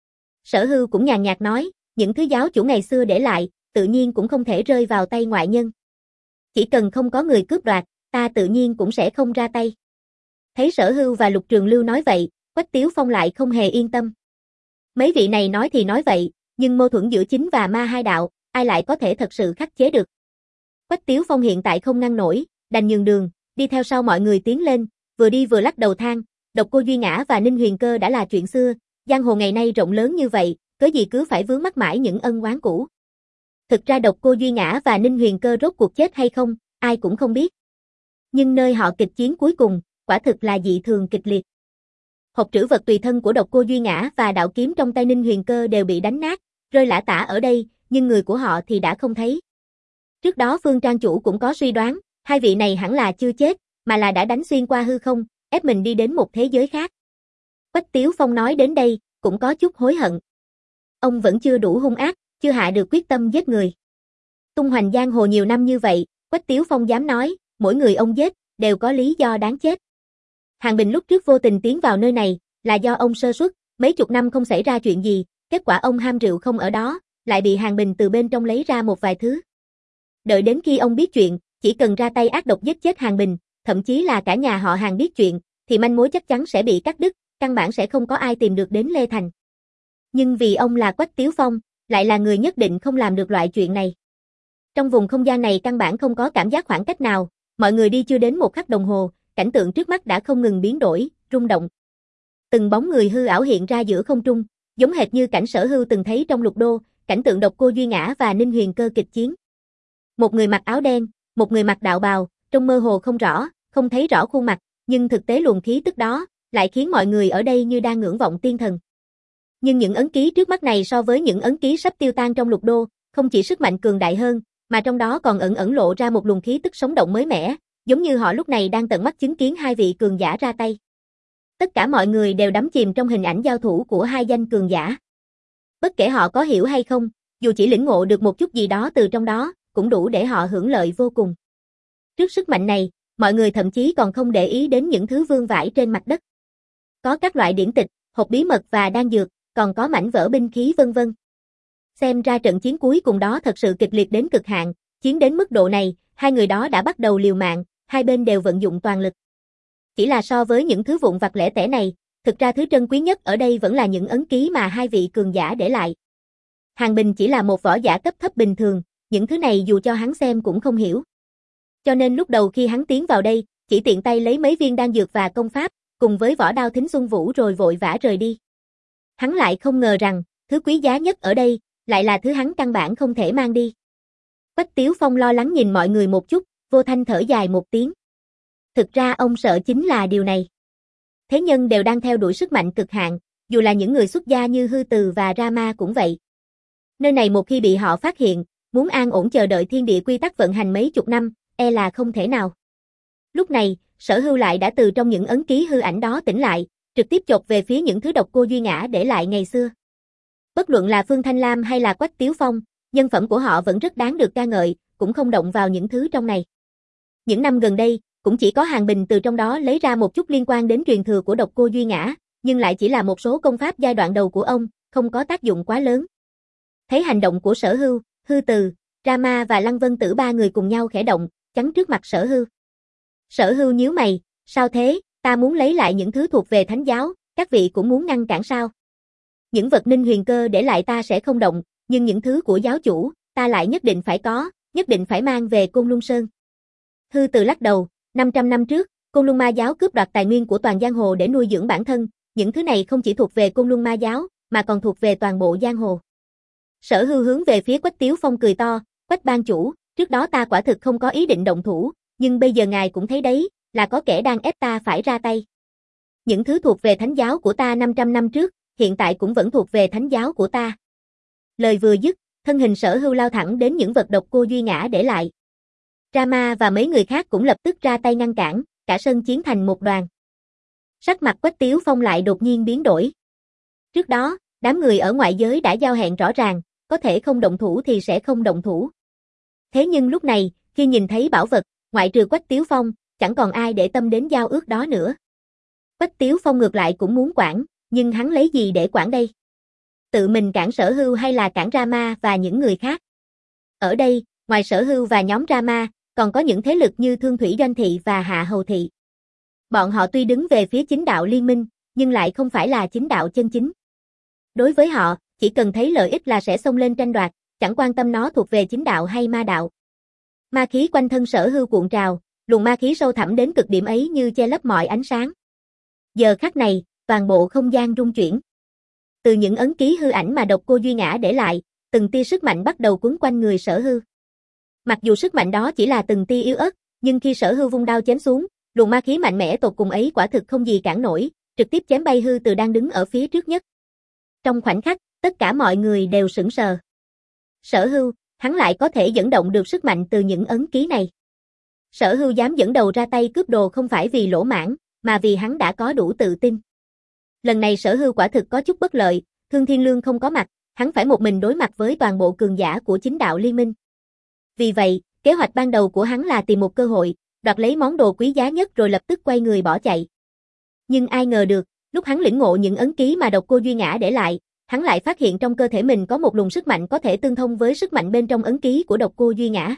Sở Hưu cũng nhàn nhạt nói, những thứ giáo chủ ngày xưa để lại, tự nhiên cũng không thể rơi vào tay ngoại nhân. Chỉ cần không có người cướp đoạt, ta tự nhiên cũng sẽ không ra tay. Thấy Sở Hưu và Lục Trường Lưu nói vậy, Quách Tiếu Phong lại không hề yên tâm. Mấy vị này nói thì nói vậy, nhưng mâu thuẫn giữa chính và ma hai đạo, ai lại có thể thật sự khắc chế được. Quách Tiếu Phong hiện tại không ngăn nổi, đành nhường đường, đi theo sau mọi người tiến lên, vừa đi vừa lắc đầu than, Độc Cô Duy Ngã và Ninh Huyền Cơ đã là chuyện xưa, giang hồ ngày nay rộng lớn như vậy, cớ gì cứ phải vướng mắc mãi những ân oán cũ. Thực ra Độc Cô Duy Ngã và Ninh Huyền Cơ rốt cuộc chết hay không, ai cũng không biết. Nhưng nơi họ kịch chiến cuối cùng, quả thực là dị thường kịch liệt. Hộp trữ vật tùy thân của Độc Cô Duy Ngã và đạo kiếm trong tay Ninh Huyền Cơ đều bị đánh nát, rơi lả tả ở đây, nhưng người của họ thì đã không thấy. Trước đó Phương Trang chủ cũng có suy đoán, hai vị này hẳn là chưa chết, mà là đã đánh xuyên qua hư không, ép mình đi đến một thế giới khác. Quách Tiếu Phong nói đến đây, cũng có chút hối hận. Ông vẫn chưa đủ hung ác, chưa hạ được quyết tâm giết người. Tung hoành giang hồ nhiều năm như vậy, Quách Tiếu Phong dám nói, mỗi người ông giết, đều có lý do đáng chết. Hàng Bình lúc trước vô tình tiến vào nơi này, là do ông sơ suất, mấy chục năm không xảy ra chuyện gì, kết quả ông ham rượu không ở đó, lại bị Hàng Bình từ bên trong lấy ra một vài thứ. Đợi đến khi ông biết chuyện, chỉ cần ra tay ác độc giết chết Hàng Bình, thậm chí là cả nhà họ Hàng biết chuyện, thì manh mối chắc chắn sẽ bị cắt đứt, căn bản sẽ không có ai tìm được đến Lê Thành. Nhưng vì ông là Quách Tiếu Phong, lại là người nhất định không làm được loại chuyện này. Trong vùng không gian này căn bản không có cảm giác khoảng cách nào, mọi người đi chưa đến một khắc đồng hồ, cảnh tượng trước mắt đã không ngừng biến đổi, rung động. Từng bóng người hư ảo hiện ra giữa không trung, giống hệt như cảnh Sở Hưu từng thấy trong Lục Đô, cảnh tượng Độc Cô Duy Ngã và Ninh Huyền Cơ kịch chiến. Một người mặc áo đen, một người mặc đạo bào, trông mơ hồ không rõ, không thấy rõ khuôn mặt, nhưng thực tế luồng khí tức đó lại khiến mọi người ở đây như đang ngưỡng vọng tiên thần. Nhưng những ấn ký trước mắt này so với những ấn ký sắp tiêu tan trong Lục Đô, không chỉ sức mạnh cường đại hơn, mà trong đó còn ẩn ẩn lộ ra một luồng khí tức sống động mới mẻ, giống như họ lúc này đang tận mắt chứng kiến hai vị cường giả ra tay. Tất cả mọi người đều đắm chìm trong hình ảnh giao thủ của hai danh cường giả. Bất kể họ có hiểu hay không, dù chỉ lĩnh ngộ được một chút gì đó từ trong đó, cũng đủ để họ hưởng lợi vô cùng. Trước sức mạnh này, mọi người thậm chí còn không để ý đến những thứ vương vãi trên mặt đất. Có các loại điển tịch, hộp bí mật và đan dược, còn có mảnh vỡ binh khí vân vân. Xem ra trận chiến cuối cùng đó thật sự kịch liệt đến cực hạn, chiến đến mức độ này, hai người đó đã bắt đầu liều mạng, hai bên đều vận dụng toàn lực. Chỉ là so với những thứ vụn vặt lẻ tẻ này, thực ra thứ trân quý nhất ở đây vẫn là những ấn ký mà hai vị cường giả để lại. Hàng Bình chỉ là một võ giả cấp thấp bình thường, những thứ này dù cho hắn xem cũng không hiểu. Cho nên lúc đầu khi hắn tiến vào đây, chỉ tiện tay lấy mấy viên đan dược và công pháp, cùng với võ đao Thính Xuân Vũ rồi vội vã rời đi. Hắn lại không ngờ rằng, thứ quý giá nhất ở đây, lại là thứ hắn căn bản không thể mang đi. Quách Tiếu Phong lo lắng nhìn mọi người một chút, vô thanh thở dài một tiếng. Thực ra ông sợ chính là điều này. thế nhân đều đang theo đuổi sức mạnh cực hạn, dù là những người xuất gia như Hư Từ và Rama cũng vậy. Nơi này một khi bị họ phát hiện, muốn an ổn chờ đợi thiên địa quy tắc vận hành mấy chục năm, e là không thể nào. Lúc này, Sở Hưu lại đã từ trong những ấn ký hư ảnh đó tỉnh lại, trực tiếp chộp về phía những thứ độc cô Duy Ngã để lại ngày xưa. Bất luận là Phương Thanh Lam hay là Quách Tiếu Phong, nhân phẩm của họ vẫn rất đáng được ca ngợi, cũng không động vào những thứ trong này. Những năm gần đây, cũng chỉ có Hàng Bình từ trong đó lấy ra một chút liên quan đến truyền thừa của độc cô Duy Ngã, nhưng lại chỉ là một số công pháp giai đoạn đầu của ông, không có tác dụng quá lớn. Thấy hành động của Sở Hưu, Hư Từ, Rama và Lăng Vân Tử ba người cùng nhau khẽ động, chắn trước mặt Sở Hưu. Sở Hưu nhíu mày, sao thế, ta muốn lấy lại những thứ thuộc về thánh giáo, các vị cũng muốn ngăn cản sao? Những vật Ninh Huyền Cơ để lại ta sẽ không động, nhưng những thứ của giáo chủ, ta lại nhất định phải có, nhất định phải mang về Côn Luân Sơn. Hư Từ lắc đầu, năm trăm năm trước, Côn Luân Ma giáo cướp đoạt tài nguyên của toàn giang hồ để nuôi dưỡng bản thân, những thứ này không chỉ thuộc về Côn Luân Ma giáo, mà còn thuộc về toàn bộ giang hồ. Sở Hưu hướng về phía Quách Tiếu Phong cười to, Quách ban chủ, trước đó ta quả thực không có ý định động thủ, nhưng bây giờ ngài cũng thấy đấy, là có kẻ đang ép ta phải ra tay. Những thứ thuộc về thánh giáo của ta năm trăm năm trước, hiện tại cũng vẫn thuộc về thánh giáo của ta. Lời vừa dứt, thân hình Sở Hưu lao thẳng đến những vật độc cô Duy Ngã để lại. Rama và mấy người khác cũng lập tức ra tay ngăn cản, cả sân chiến thành một đoàn. Sắc mặt Quách Tiếu Phong lại đột nhiên biến đổi. Trước đó, đám người ở ngoại giới đã giao hẹn rõ ràng, có thể không động thủ thì sẽ không động thủ. Thế nhưng lúc này, khi nhìn thấy bảo vật, ngoại trừ Quách Tiếu Phong, chẳng còn ai để tâm đến giao ước đó nữa. Quách Tiếu Phong ngược lại cũng muốn quản, nhưng hắn lấy gì để quản đây? Tự mình cản Sở Hưu hay là cản Rama và những người khác? Ở đây, ngoài Sở Hưu và nhóm Rama, còn có những thế lực như Thương Thủy Doanh Thị và Hạ Hầu Thị. Bọn họ tuy đứng về phía chính đạo liên minh, nhưng lại không phải là chính đạo chân chính. Đối với họ, chỉ cần thấy lợi ích là sẽ xông lên tranh đoạt, chẳng quan tâm nó thuộc về chính đạo hay ma đạo. Ma khí quanh thân Sở Hưu cuộn trào, luồng ma khí sâu thẳm đến cực điểm ấy như che lấp mọi ánh sáng. Giờ khắc này, toàn bộ không gian rung chuyển. Từ những ấn ký hư ảnh mà độc cô Duy Ngã để lại, từng tia sức mạnh bắt đầu quấn quanh người Sở Hưu. Mặc dù sức mạnh đó chỉ là từng tia yếu ớt, nhưng khi Sở Hưu vung đao chém xuống, luồng ma khí mạnh mẽ tột cùng ấy quả thực không gì cản nổi, trực tiếp chém bay Hư Từ đang đứng ở phía trước nhất. Trong khoảnh khắc, tất cả mọi người đều sững sờ. Sở Hưu, hắn lại có thể dẫn động được sức mạnh từ những ấn ký này. Sở Hưu dám dẫn đầu ra tay cướp đồ không phải vì lỗ mãng, mà vì hắn đã có đủ tự tin. Lần này Sở Hưu quả thực có chút bất lợi, Thương Thiên Lương không có mặt, hắn phải một mình đối mặt với toàn bộ cường giả của chính đạo liên minh. Vì vậy, kế hoạch ban đầu của hắn là tìm một cơ hội, đoạt lấy món đồ quý giá nhất rồi lập tức quay người bỏ chạy. Nhưng ai ngờ được, lúc hắn lĩnh ngộ những ấn ký mà độc cô Duy Ngã để lại, hắn lại phát hiện trong cơ thể mình có một luồng sức mạnh có thể tương thông với sức mạnh bên trong ấn ký của độc cô Duy Ngã.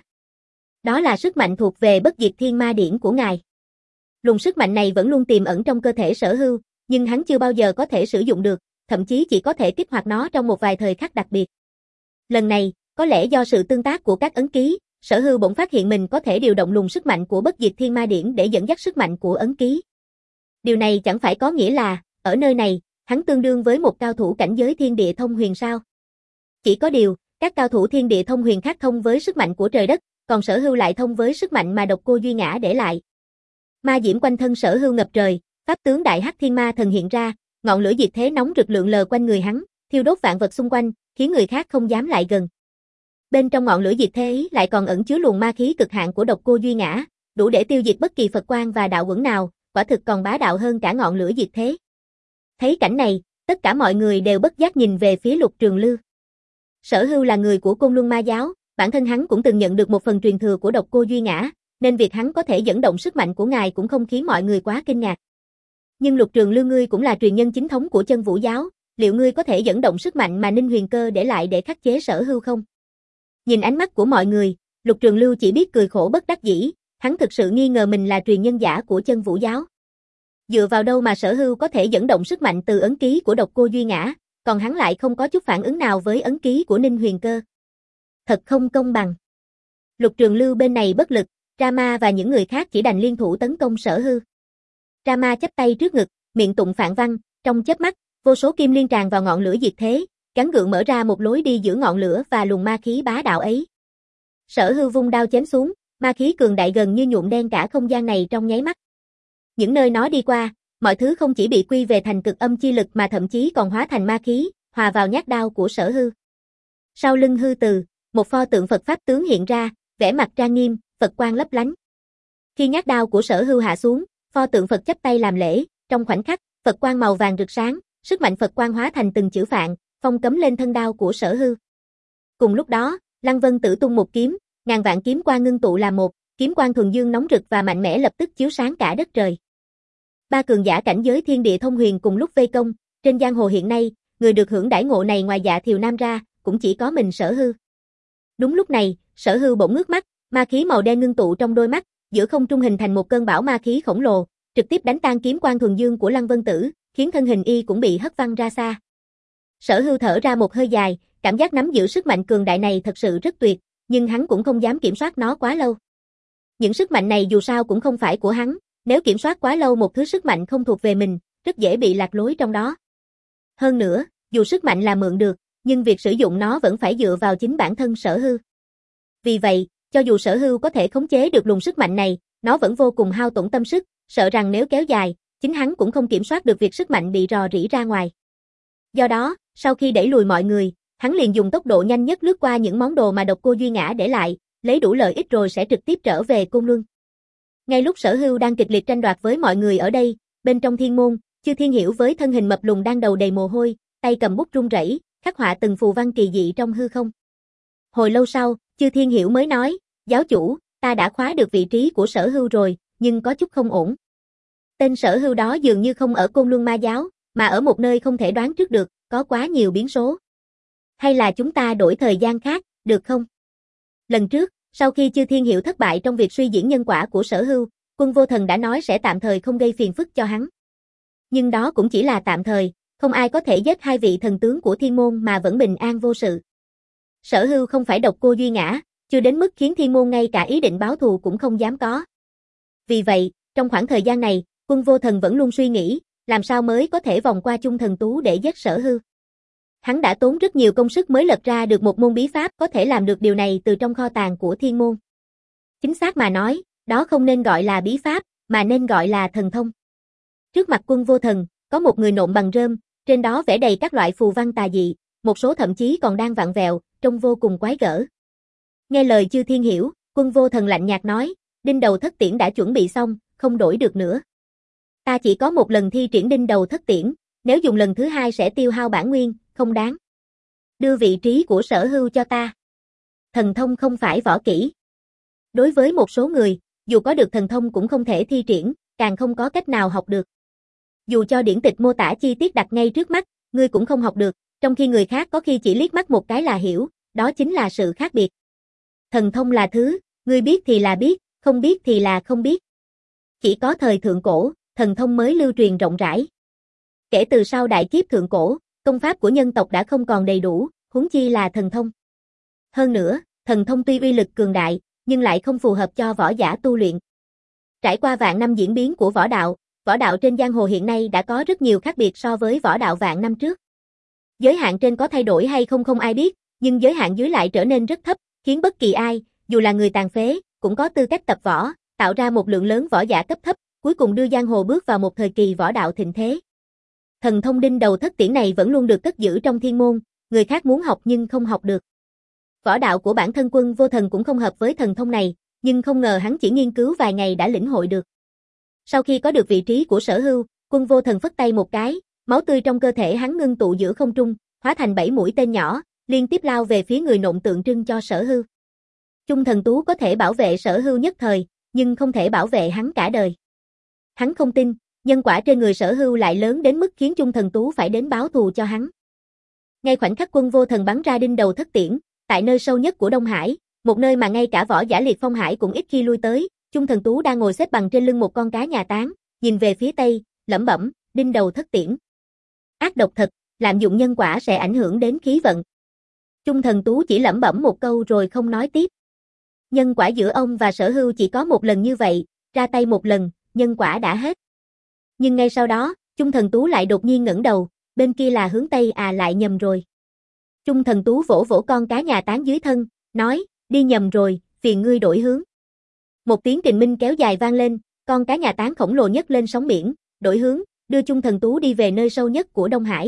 Đó là sức mạnh thuộc về Bất Diệt Thiên Ma Điển của ngài. Luồng sức mạnh này vẫn luôn tiềm ẩn trong cơ thể Sở Hưu, nhưng hắn chưa bao giờ có thể sử dụng được, thậm chí chỉ có thể kích hoạt nó trong một vài thời khắc đặc biệt. Lần này, có lẽ do sự tương tác của các ấn ký, Sở Hưu bỗng phát hiện mình có thể điều động luồng sức mạnh của Bất Diệt Thiên Ma Điển để dẫn dắt sức mạnh của ấn ký. Điều này chẳng phải có nghĩa là, ở nơi này, hắn tương đương với một cao thủ cảnh giới thiên địa thông huyền sao? Chỉ có điều, các cao thủ thiên địa thông huyền khác thông với sức mạnh của trời đất, còn Sở Hưu lại thông với sức mạnh mà độc cô Duy Ngã để lại. Ma diễm quanh thân Sở Hưu ngập trời, pháp tướng Đại Hắc Thiên Ma Thần hiện ra, ngọn lửa diệt thế nóng rực lượn lờ quanh người hắn, thiêu đốt vạn vật xung quanh, khiến người khác không dám lại gần. Bên trong ngọn lửa diệt thế ấy lại còn ẩn chứa luồng ma khí cực hạn của độc cô Duy Ngã, đủ để tiêu diệt bất kỳ Phật quang và đạo quẩn nào, quả thực còn bá đạo hơn cả ngọn lửa diệt thế. Thấy cảnh này, tất cả mọi người đều bất giác nhìn về phía Lục Trường Lưu. Sở Hưu là người của Côn Luân Ma giáo, bản thân hắn cũng từng nhận được một phần truyền thừa của độc cô Duy Ngã, nên việc hắn có thể dẫn động sức mạnh của ngài cũng không khiến mọi người quá kinh ngạc. Nhưng Lục Trường Lưu ngươi cũng là truyền nhân chính thống của Chân Vũ giáo, liệu ngươi có thể dẫn động sức mạnh mà Ninh Huyền Cơ để lại để khắc chế Sở Hưu không? Nhìn ánh mắt của mọi người, Lục Trường Lưu chỉ biết cười khổ bất đắc dĩ, hắn thực sự nghi ngờ mình là truyền nhân giả của Chân Vũ giáo. Dựa vào đâu mà Sở Hưu có thể dẫn động sức mạnh từ ấn ký của độc cô Duy Ngã, còn hắn lại không có chút phản ứng nào với ấn ký của Ninh Huyền Cơ. Thật không công bằng. Lục Trường Lưu bên này bất lực, Rama và những người khác chỉ đành liên thủ tấn công Sở Hưu. Rama chắp tay trước ngực, miệng tụng phạn văn, trong chớp mắt, vô số kim liên tràn vào ngọn lửa diệt thế, gắn gượng mở ra một lối đi giữa ngọn lửa và luồng ma khí bá đạo ấy. Sở Hưu vung đao chém xuống, ma khí cường đại gần như nhuộm đen cả không gian này trong nháy mắt. Những nơi nó đi qua, mọi thứ không chỉ bị quy về thành cực âm chi lực mà thậm chí còn hóa thành ma khí, hòa vào nhát đao của Sở Hưu. Sau lưng hư từ, một pho tượng Phật Pháp tướng hiện ra, vẻ mặt trang nghiêm, Phật quang lấp lánh. Khi nhát đao của Sở Hưu hạ xuống, pho tượng Phật chắp tay làm lễ, trong khoảnh khắc, Phật quang màu vàng rực sáng, sức mạnh Phật quang hóa thành từng chữ phạn, phong cấm lên thân đao của Sở Hưu. Cùng lúc đó, Lăng Vân Tử tung một kiếm, ngàn vạn kiếm quang ngưng tụ là một, kiếm quang thuần dương nóng rực và mạnh mẽ lập tức chiếu sáng cả đất trời. Ba cường giả cảnh giới thiên địa thông huyền cùng lúc vây công, trên giang hồ hiện nay, người được hưởng đãi ngộ này ngoài Dạ Thiều Nam ra, cũng chỉ có mình Sở Hưu. Đúng lúc này, Sở Hưu bỗng ngước mắt, ma khí màu đen ngưng tụ trong đôi mắt, giữa không trung hình thành một cơn bão ma khí khổng lồ, trực tiếp đánh tan kiếm quang thuần dương của Lăng Vân Tử, khiến thân hình y cũng bị hất văng ra xa. Sở Hưu thở ra một hơi dài, cảm giác nắm giữ sức mạnh cường đại này thật sự rất tuyệt, nhưng hắn cũng không dám kiểm soát nó quá lâu. Những sức mạnh này dù sao cũng không phải của hắn, nếu kiểm soát quá lâu một thứ sức mạnh không thuộc về mình, rất dễ bị lạc lối trong đó. Hơn nữa, dù sức mạnh là mượn được, nhưng việc sử dụng nó vẫn phải dựa vào chính bản thân Sở Hưu. Vì vậy, cho dù Sở Hưu có thể khống chế được luồng sức mạnh này, nó vẫn vô cùng hao tổn tâm sức, sợ rằng nếu kéo dài, chính hắn cũng không kiểm soát được việc sức mạnh bị rò rỉ ra ngoài. Do đó, sau khi đẩy lùi mọi người, hắn liền dùng tốc độ nhanh nhất lướt qua những món đồ mà Độc Cô Duy Ngã để lại, lấy đủ lợi ích rồi sẽ trực tiếp trở về Côn Luân. Ngay lúc Sở Hưu đang kịch liệt tranh đoạt với mọi người ở đây, bên trong thiên môn, Chư Thiên Hiểu với thân hình mập lùn đang đầu đầy mồ hôi, tay cầm bút run rẩy, khắc họa từng phù văn kỳ dị trong hư không. Hồi lâu sau, Chư Thiên Hiểu mới nói, giáo chủ, ta đã khóa được vị trí của Sở Hưu rồi, nhưng có chút không ổn. Tên Sở Hưu đó dường như không ở Côn Luân Ma Giáo, mà ở một nơi không thể đoán trước được, có quá nhiều biến số. Hay là chúng ta đổi thời gian khác, được không? Lần trước, sau khi Chư Thiên Hiểu thất bại trong việc suy diễn nhân quả của Sở Hưu, Quân Vô Thần đã nói sẽ tạm thời không gây phiền phức cho hắn. Nhưng đó cũng chỉ là tạm thời, không ai có thể giết hai vị thần tướng của thiên môn mà vẫn bình an vô sự. Sở Hưu không phải Độc Cô Duy Ngã, chưa đến mức khiến thiên môn ngay cả ý định báo thù cũng không dám có. Vì vậy, trong khoảng thời gian này, Quân Vô Thần vẫn luôn suy nghĩ, làm sao mới có thể vòng qua Chung Thần Tú để giết Sở Hưu. Hắn đã tốn rất nhiều công sức mới lật ra được một môn bí pháp có thể làm được điều này từ trong kho tàng của thiên môn. Chính xác mà nói, đó không nên gọi là bí pháp, mà nên gọi là thần thông. Trước mặt Quân Vô Thần, có một người nộm bằng rơm, trên đó vẽ đầy các loại phù văn tà dị, một số thậm chí còn đang vặn vẹo, trông vô cùng quái gở. Nghe lời Chư Thiên Hiểu, Quân Vô Thần lạnh nhạt nói, đinh đầu thất tiễn đã chuẩn bị xong, không đổi được nữa. Ta chỉ có một lần thi triển đinh đầu thất tiễn, nếu dùng lần thứ hai sẽ tiêu hao bản nguyên, không đáng. Đưa vị trí của Sở Hưu cho ta. Thần thông không phải võ kỹ. Đối với một số người, dù có được thần thông cũng không thể thi triển, càng không có cách nào học được. Dù cho điển tịch mô tả chi tiết đặt ngay trước mắt, ngươi cũng không học được, trong khi người khác có khi chỉ liếc mắt một cái là hiểu, đó chính là sự khác biệt. Thần thông là thứ, ngươi biết thì là biết, không biết thì là không biết. Chỉ có thời thượng cổ, thần thông mới lưu truyền rộng rãi. Kể từ sau đại kiếp thượng cổ, công pháp của nhân tộc đã không còn đầy đủ, huống chi là thần thông. Hơn nữa, thần thông tuy uy lực cường đại, nhưng lại không phù hợp cho võ giả tu luyện. Trải qua vạn năm diễn biến của võ đạo, võ đạo trên giang hồ hiện nay đã có rất nhiều khác biệt so với võ đạo vạn năm trước. Giới hạn trên có thay đổi hay không không ai biết, nhưng giới hạn dưới lại trở nên rất thấp, khiến bất kỳ ai, dù là người tàn phế, cũng có tư cách tập võ, tạo ra một lượng lớn võ giả cấp thấp, cuối cùng đưa giang hồ bước vào một thời kỳ võ đạo thịnh thế. Thần thông đinh đầu thất tiễn này vẫn luôn được cất giữ trong thiên môn, người khác muốn học nhưng không học được. Võ đạo của bản thân Quân Vô Thần cũng không hợp với thần thông này, nhưng không ngờ hắn chỉ nghiên cứu vài ngày đã lĩnh hội được. Sau khi có được vị trí của Sở Hưu, Quân Vô Thần phất tay một cái, máu tươi trong cơ thể hắn ngưng tụ giữa không trung, hóa thành bảy mũi tên nhỏ, liên tiếp lao về phía người nộm tượng trưng cho Sở Hưu. Chung Thần Tú có thể bảo vệ Sở Hưu nhất thời, nhưng không thể bảo vệ hắn cả đời. Hắn không tin, nhân quả trên người Sở Hưu lại lớn đến mức khiến Chung Thần Tú phải đến báo thù cho hắn. Ngay khoảnh khắc Quân Vô Thần bắn ra đinh đầu thất tiễn, tại nơi sâu nhất của Đông Hải, một nơi mà ngay cả võ giả liệt phong hải cũng ít khi lui tới, Chung Thần Tú đang ngồi xếp bằng trên lưng một con cá nhà táng, nhìn về phía tây, lẩm bẩm, đinh đầu thất tiễn. Ác độc thật, lạm dụng nhân quả sẽ ảnh hưởng đến khí vận. Chung Thần Tú chỉ lẩm bẩm một câu rồi không nói tiếp. Nhân quả giữa ông và Sở Hưu chỉ có một lần như vậy, ra tay một lần, nhân quả đã hết. Nhưng ngay sau đó, Chung Thần Tú lại đột nhiên ngẩng đầu, bên kia là hướng tây à lại nhầm rồi. Chung Thần Tú vỗ vỗ con cá nhà táng dưới thân, nói, đi nhầm rồi, phiền ngươi đổi hướng. Một tiếng kình minh kéo dài vang lên, con cá nhà táng khổng lồ nhấc lên sóng biển, đổi hướng, đưa chung thần tú đi về nơi sâu nhất của Đông Hải.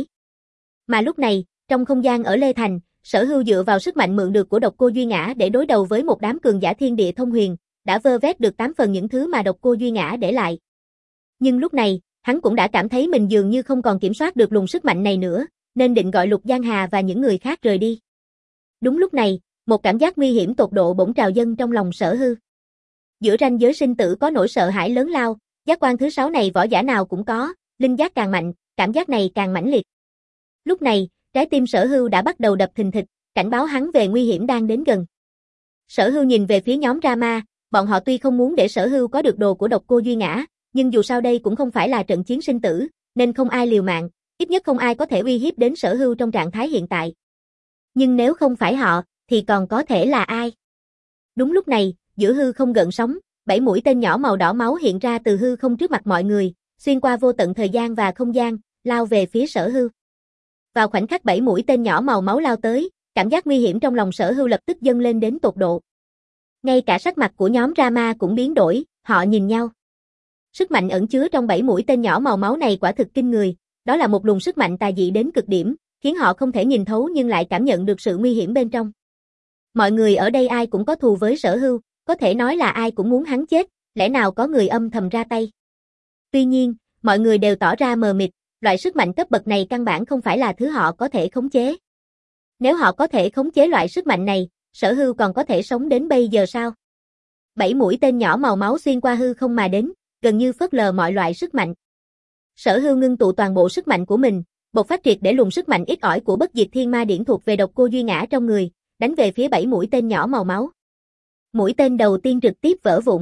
Mà lúc này, trong không gian ở Lê Thành, Sở Hưu dựa vào sức mạnh mượn được của Độc Cô Duy Ngã để đối đầu với một đám cường giả thiên địa thông huyền, đã vơ vét được tám phần những thứ mà Độc Cô Duy Ngã để lại. Nhưng lúc này, hắn cũng đã cảm thấy mình dường như không còn kiểm soát được luồng sức mạnh này nữa, nên định gọi Lục Giang Hà và những người khác rời đi. Đúng lúc này, một cảm giác nguy hiểm tột độ bỗng trào dâng trong lòng Sở Hưu. Giữa ranh giới sinh tử có nỗi sợ hãi lớn lao, giác quan thứ sáu này võ giả nào cũng có, linh giác càng mạnh, cảm giác này càng mãnh liệt. Lúc này, trái tim Sở Hưu đã bắt đầu đập thình thịch, cảnh báo hắn về nguy hiểm đang đến gần. Sở Hưu nhìn về phía nhóm Rama, bọn họ tuy không muốn để Sở Hưu có được đồ của Độc Cô Duy Ngã, nhưng dù sao đây cũng không phải là trận chiến sinh tử, nên không ai liều mạng, ít nhất không ai có thể uy hiếp đến Sở Hưu trong trạng thái hiện tại. Nhưng nếu không phải họ, thì còn có thể là ai? Đúng lúc này, giữa hư không gợn sóng, bảy mũi tên nhỏ màu đỏ máu hiện ra từ hư không trước mặt mọi người, xuyên qua vô tận thời gian và không gian, lao về phía Sở Hưu. Vào khoảnh khắc bảy mũi tên nhỏ màu máu lao tới, cảm giác nguy hiểm trong lòng Sở Hưu lập tức dâng lên đến tột độ. Ngay cả sắc mặt của nhóm Rama cũng biến đổi, họ nhìn nhau. Sức mạnh ẩn chứa trong bảy mũi tên nhỏ màu máu này quả thực kinh người, đó là một luồng sức mạnh tà dị đến cực điểm, khiến họ không thể nhìn thấu nhưng lại cảm nhận được sự nguy hiểm bên trong. Mọi người ở đây ai cũng có thù với Sở Hưu, có thể nói là ai cũng muốn hắn chết, lẽ nào có người âm thầm ra tay. Tuy nhiên, mọi người đều tỏ ra mờ mịt, loại sức mạnh cấp bậc này căn bản không phải là thứ họ có thể khống chế. Nếu họ có thể khống chế loại sức mạnh này, Sở Hưu còn có thể sống đến bây giờ sao? Bảy mũi tên nhỏ màu máu xuyên qua hư không mà đến, gần như phớt lờ mọi loại sức mạnh. Sở Hưu ngưng tụ toàn bộ sức mạnh của mình, bộc phát triệt để luồng sức mạnh ít ỏi của Bất Diệt Thiên Ma Điển thuộc về Độc Cô Duy Ngã trong người, đánh về phía bảy mũi tên nhỏ màu máu. Mũi tên đầu tiên trực tiếp vỡ vụn.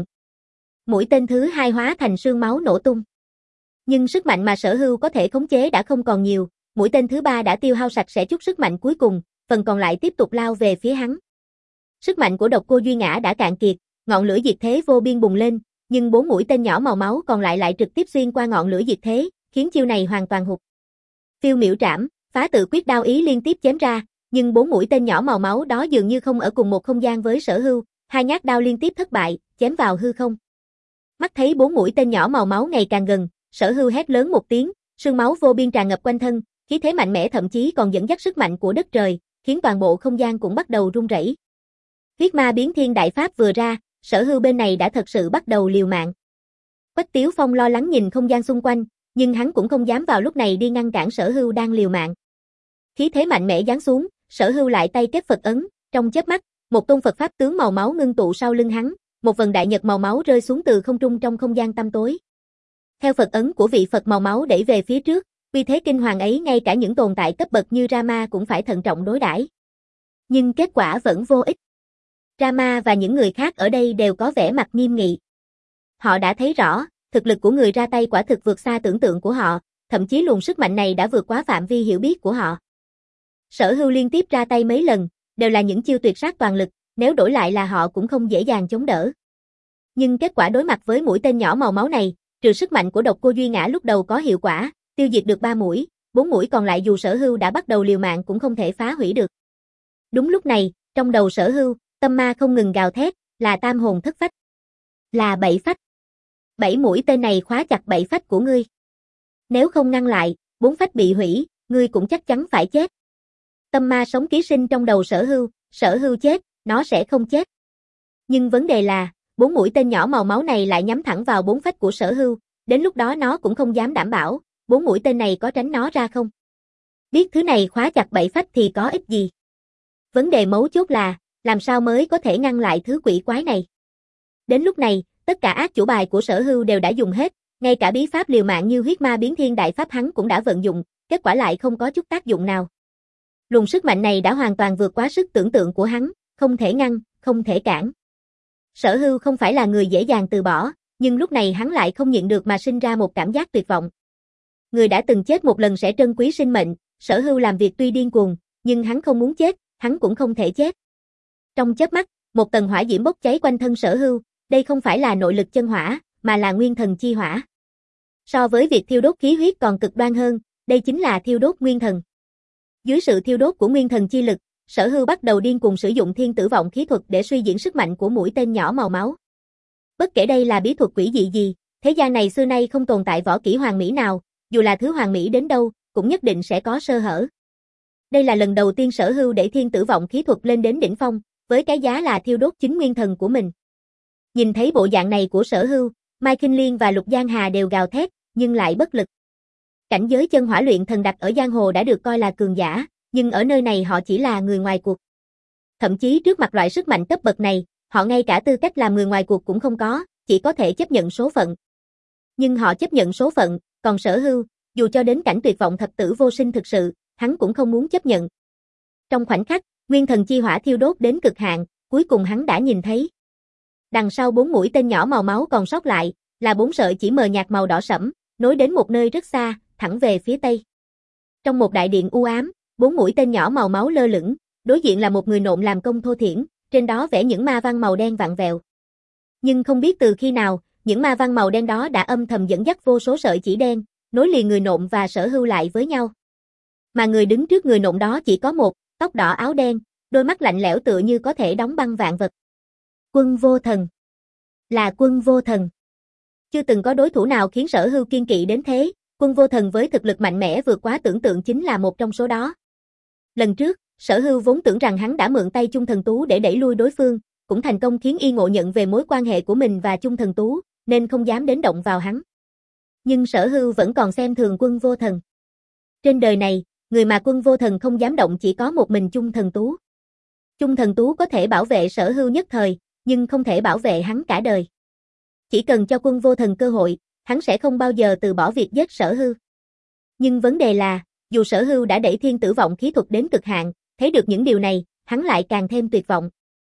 Mũi tên thứ hai hóa thành sương máu nổ tung. Nhưng sức mạnh mà Sở Hưu có thể khống chế đã không còn nhiều, mũi tên thứ ba đã tiêu hao sạch sẽ chút sức mạnh cuối cùng, phần còn lại tiếp tục lao về phía hắn. Sức mạnh của Độc Cô Duy Ngã đã cạn kiệt, ngọn lửa diệt thế vô biên bùng lên, nhưng bốn mũi tên nhỏ màu máu còn lại lại trực tiếp xuyên qua ngọn lửa diệt thế, khiến chiêu này hoàn toàn hụt. Phiêu miểu trảm, phá tự quyết đao ý liên tiếp chém ra, nhưng bốn mũi tên nhỏ màu máu đó dường như không ở cùng một không gian với Sở Hưu, hai nhát đao liên tiếp thất bại, chém vào hư không. Mắt thấy bốn mũi tên nhỏ màu máu ngày càng gần, Sở Hưu hét lớn một tiếng, sương máu vô biên tràn ngập quanh thân, khí thế mạnh mẽ thậm chí còn dẫn dắt sức mạnh của đất trời, khiến toàn bộ không gian cũng bắt đầu rung rẩy. Huyết Ma Biến Thiên Đại Pháp vừa ra, Sở Hưu bên này đã thật sự bắt đầu liều mạng. Quách Tiếu Phong lo lắng nhìn không gian xung quanh, nhưng hắn cũng không dám vào lúc này đi ngăn cản Sở Hưu đang liều mạng. Khí thế mạnh mẽ giáng xuống, Sở Hưu lại tay kết Phật ấn, trong chớp mắt, một tôn Phật pháp tướng màu máu ngưng tụ sau lưng hắn, một vần đại nhật màu máu rơi xuống từ không trung trong không gian tăm tối. Theo Phật ấn của vị Phật màu máu đẩy về phía trước, uy thế kinh hoàng ấy ngay cả những tồn tại cấp bậc như Rama cũng phải thận trọng đối đãi. Nhưng kết quả vẫn vô ích. Rama và những người khác ở đây đều có vẻ mặt nghiêm nghị. Họ đã thấy rõ, thực lực của người ra tay quả thực vượt xa tưởng tượng của họ, thậm chí luồng sức mạnh này đã vượt quá phạm vi hiểu biết của họ. Sở Hưu liên tiếp ra tay mấy lần, đều là những chiêu tuyệt sát toàn lực, nếu đổi lại là họ cũng không dễ dàng chống đỡ. Nhưng kết quả đối mặt với mũi tên nhỏ màu máu này, trừ sức mạnh của Độc Cô Duy Ngã lúc đầu có hiệu quả, tiêu diệt được ba mũi, bốn mũi còn lại dù Sở Hưu đã bắt đầu liều mạng cũng không thể phá hủy được. Đúng lúc này, trong đầu Sở Hưu, tâm ma không ngừng gào thét, là tam hồn thất phách, là bảy phách. Bảy mũi tên này khóa chặt bảy phách của ngươi. Nếu không ngăn lại, bốn phách bị hủy, ngươi cũng chắc chắn phải chết. Tâm ma sống ký sinh trong đầu Sở Hưu, Sở Hưu chết, nó sẽ không chết. Nhưng vấn đề là, bốn mũi tên nhỏ màu máu này lại nhắm thẳng vào bốn phách của Sở Hưu, đến lúc đó nó cũng không dám đảm bảo, bốn mũi tên này có tránh nó ra không. Biết thứ này khóa chặt bảy phách thì có ích gì. Vấn đề mấu chốt là, làm sao mới có thể ngăn lại thứ quỷ quái này. Đến lúc này, tất cả ác chủ bài của Sở Hưu đều đã dùng hết, ngay cả bí pháp liều mạng như Huyết Ma Biến Thiên Đại Pháp hắn cũng đã vận dụng, kết quả lại không có chút tác dụng nào. Luồng sức mạnh này đã hoàn toàn vượt quá sức tưởng tượng của hắn, không thể ngăn, không thể cản. Sở Hưu không phải là người dễ dàng từ bỏ, nhưng lúc này hắn lại không nhịn được mà sinh ra một cảm giác tuyệt vọng. Người đã từng chết một lần sẽ trân quý sinh mệnh, Sở Hưu làm việc tuy điên cuồng, nhưng hắn không muốn chết, hắn cũng không thể chết. Trong chớp mắt, một tầng hỏa diễm bốc cháy quanh thân Sở Hưu, đây không phải là nội lực chân hỏa, mà là nguyên thần chi hỏa. So với việc thiêu đốt khí huyết còn cực đoan hơn, đây chính là thiêu đốt nguyên thần. Dưới sự thiêu đốt của nguyên thần chi lực, Sở Hưu bắt đầu điên cuồng sử dụng thiên tử vọng khí thuật để suy diễn sức mạnh của mũi tên nhỏ màu máu. Bất kể đây là bí thuật quỷ dị gì, Thế gian này xưa nay không tồn tại võ kỹ hoàn mỹ nào, dù là thứ hoàn mỹ đến đâu, cũng nhất định sẽ có sơ hở. Đây là lần đầu tiên Sở Hưu đẩy thiên tử vọng khí thuật lên đến đỉnh phong, với cái giá là thiêu đốt chính nguyên thần của mình. Nhìn thấy bộ dạng này của Sở Hưu, Mai Kinh Liên và Lục Giang Hà đều gào thét, nhưng lại bất lực. Cảnh giới chân hỏa luyện thần đặt ở giang hồ đã được coi là cường giả, nhưng ở nơi này họ chỉ là người ngoài cuộc. Thậm chí trước mặt loại sức mạnh cấp bậc này, họ ngay cả tư cách làm người ngoài cuộc cũng không có, chỉ có thể chấp nhận số phận. Nhưng họ chấp nhận số phận, còn Sở Hưu, dù cho đến cảnh tuyệt vọng thập tử vô sinh thực sự, hắn cũng không muốn chấp nhận. Trong khoảnh khắc, nguyên thần chi hỏa thiêu đốt đến cực hạn, cuối cùng hắn đã nhìn thấy. Đằng sau bốn mũi tên nhỏ màu máu còn sót lại, là bốn sợi chỉ mờ nhạt màu đỏ sẫm, nối đến một nơi rất xa, thẳng về phía tây. Trong một đại điện u ám, bốn mũi tên nhỏ màu máu lơ lửng, đối diện là một người nộm làm công thô thiển, trên đó vẽ những ma văn màu đen vặn vẹo. Nhưng không biết từ khi nào, những ma văn màu đen đó đã âm thầm dẫn dắt vô số sợi chỉ đen, nối liền người nộm và Sở Hưu lại với nhau. Mà người đứng trước người nộm đó chỉ có một, tóc đỏ áo đen, đôi mắt lạnh lẽo tựa như có thể đóng băng vạn vật. Quân Vô Thần. Là Quân Vô Thần. Chưa từng có đối thủ nào khiến Sở Hưu kiên kỵ đến thế, Quân Vô Thần với thực lực mạnh mẽ vượt quá tưởng tượng chính là một trong số đó. Lần trước, Sở Hưu vốn tưởng rằng hắn đã mượn tay Chung Thần Tú để đẩy lui đối phương, cũng thành công khiến Y ngộ nhận về mối quan hệ của mình và Chung Thần Tú, nên không dám đến động vào hắn. Nhưng Sở Hưu vẫn còn xem thường Quân Vô Thần. Trên đời này, người mà Quân Vô Thần không dám động chỉ có một mình Chung Thần Tú. Chung Thần Tú có thể bảo vệ Sở Hưu nhất thời, nhưng không thể bảo vệ hắn cả đời. Chỉ cần cho Quân Vô Thần cơ hội, hắn sẽ không bao giờ từ bỏ việc giết Sở Hưu. Nhưng vấn đề là, dù Sở Hưu đã đẩy thiên tử vọng khí thuật đến cực hạn, thấy được những điều này, hắn lại càng thêm tuyệt vọng.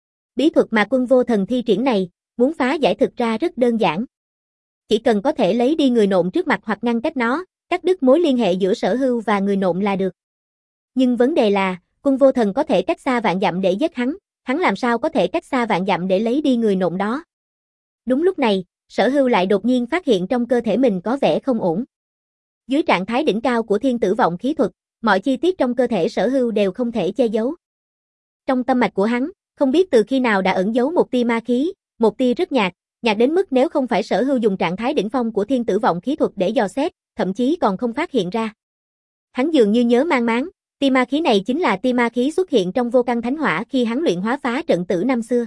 Bí thuật mà Quân Vô Thần thi triển này, muốn phá giải thực ra rất đơn giản. Chỉ cần có thể lấy đi người nộm trước mặt hoặc ngăn cách nó, cắt đứt mối liên hệ giữa Sở Hưu và người nộm là được. Nhưng vấn đề là, Quân Vô Thần có thể cách xa vạn dặm để giết hắn, hắn làm sao có thể cách xa vạn dặm để lấy đi người nộm đó. Đúng lúc này, Sở Hưu lại đột nhiên phát hiện trong cơ thể mình có vẻ không ổn. Dưới trạng thái đỉnh cao của thiên tử vọng khí thuật, mọi chi tiết trong cơ thể Sở Hưu đều không thể che giấu. Trong tâm mạch của hắn, không biết từ khi nào đã ẩn giấu một tia ma khí, một tia rất nhạt, nhạt đến mức nếu không phải Sở Hưu dùng trạng thái đỉnh phong của thiên tử vọng khí thuật để dò xét, thậm chí còn không phát hiện ra. Hắn dường như nhớ mang máng, tia ma khí này chính là tia ma khí xuất hiện trong vô căn thánh hỏa khi hắn luyện hóa phá trận tử năm xưa.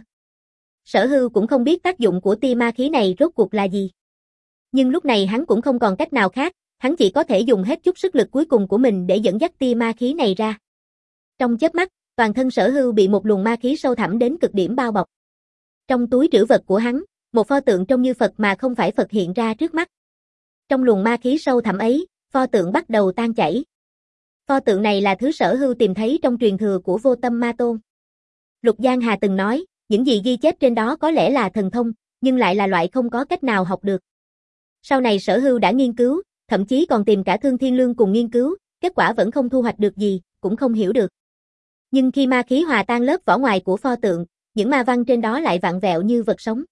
Sở Hưu cũng không biết tác dụng của tia ma khí này rốt cuộc là gì. Nhưng lúc này hắn cũng không còn cách nào khác, hắn chỉ có thể dùng hết chút sức lực cuối cùng của mình để dẫn dắt tia ma khí này ra. Trong chớp mắt, toàn thân Sở Hưu bị một luồng ma khí sâu thẳm đến cực điểm bao bọc. Trong túi trữ vật của hắn, một pho tượng trông như Phật mà không phải Phật hiện ra trước mắt. Trong luồng ma khí sâu thẳm ấy, pho tượng bắt đầu tan chảy. Pho tượng này là thứ Sở Hưu tìm thấy trong truyền thừa của Vô Tâm Ma Tôn. Lục Giang Hà từng nói, những gì ghi chép trên đó có lẽ là thần thông, nhưng lại là loại không có cách nào học được. Sau này Sở Hưu đã nghiên cứu, thậm chí còn tìm cả Thương Thiên Lương cùng nghiên cứu, kết quả vẫn không thu hoạch được gì, cũng không hiểu được. Nhưng khi ma khí hòa tan lớp vỏ ngoài của pho tượng, những ma văn trên đó lại vặn vẹo như vật sống.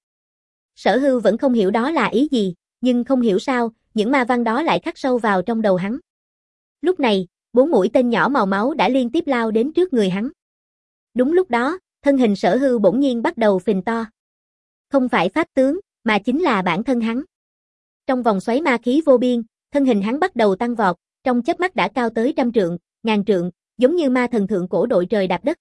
Sở Hưu vẫn không hiểu đó là ý gì, nhưng không hiểu sao, những ma văn đó lại khắc sâu vào trong đầu hắn. Lúc này, bốn mũi tên nhỏ màu máu đã liên tiếp lao đến trước người hắn. Đúng lúc đó, thân hình Sở Hưu bỗng nhiên bắt đầu phình to. Không phải pháp tướng, mà chính là bản thân hắn. Trong vòng xoáy ma khí vô biên, thân hình hắn bắt đầu tăng vọt, trong chớp mắt đã cao tới trăm trượng, ngàn trượng, giống như ma thần thượng cổ đội trời đạp đất.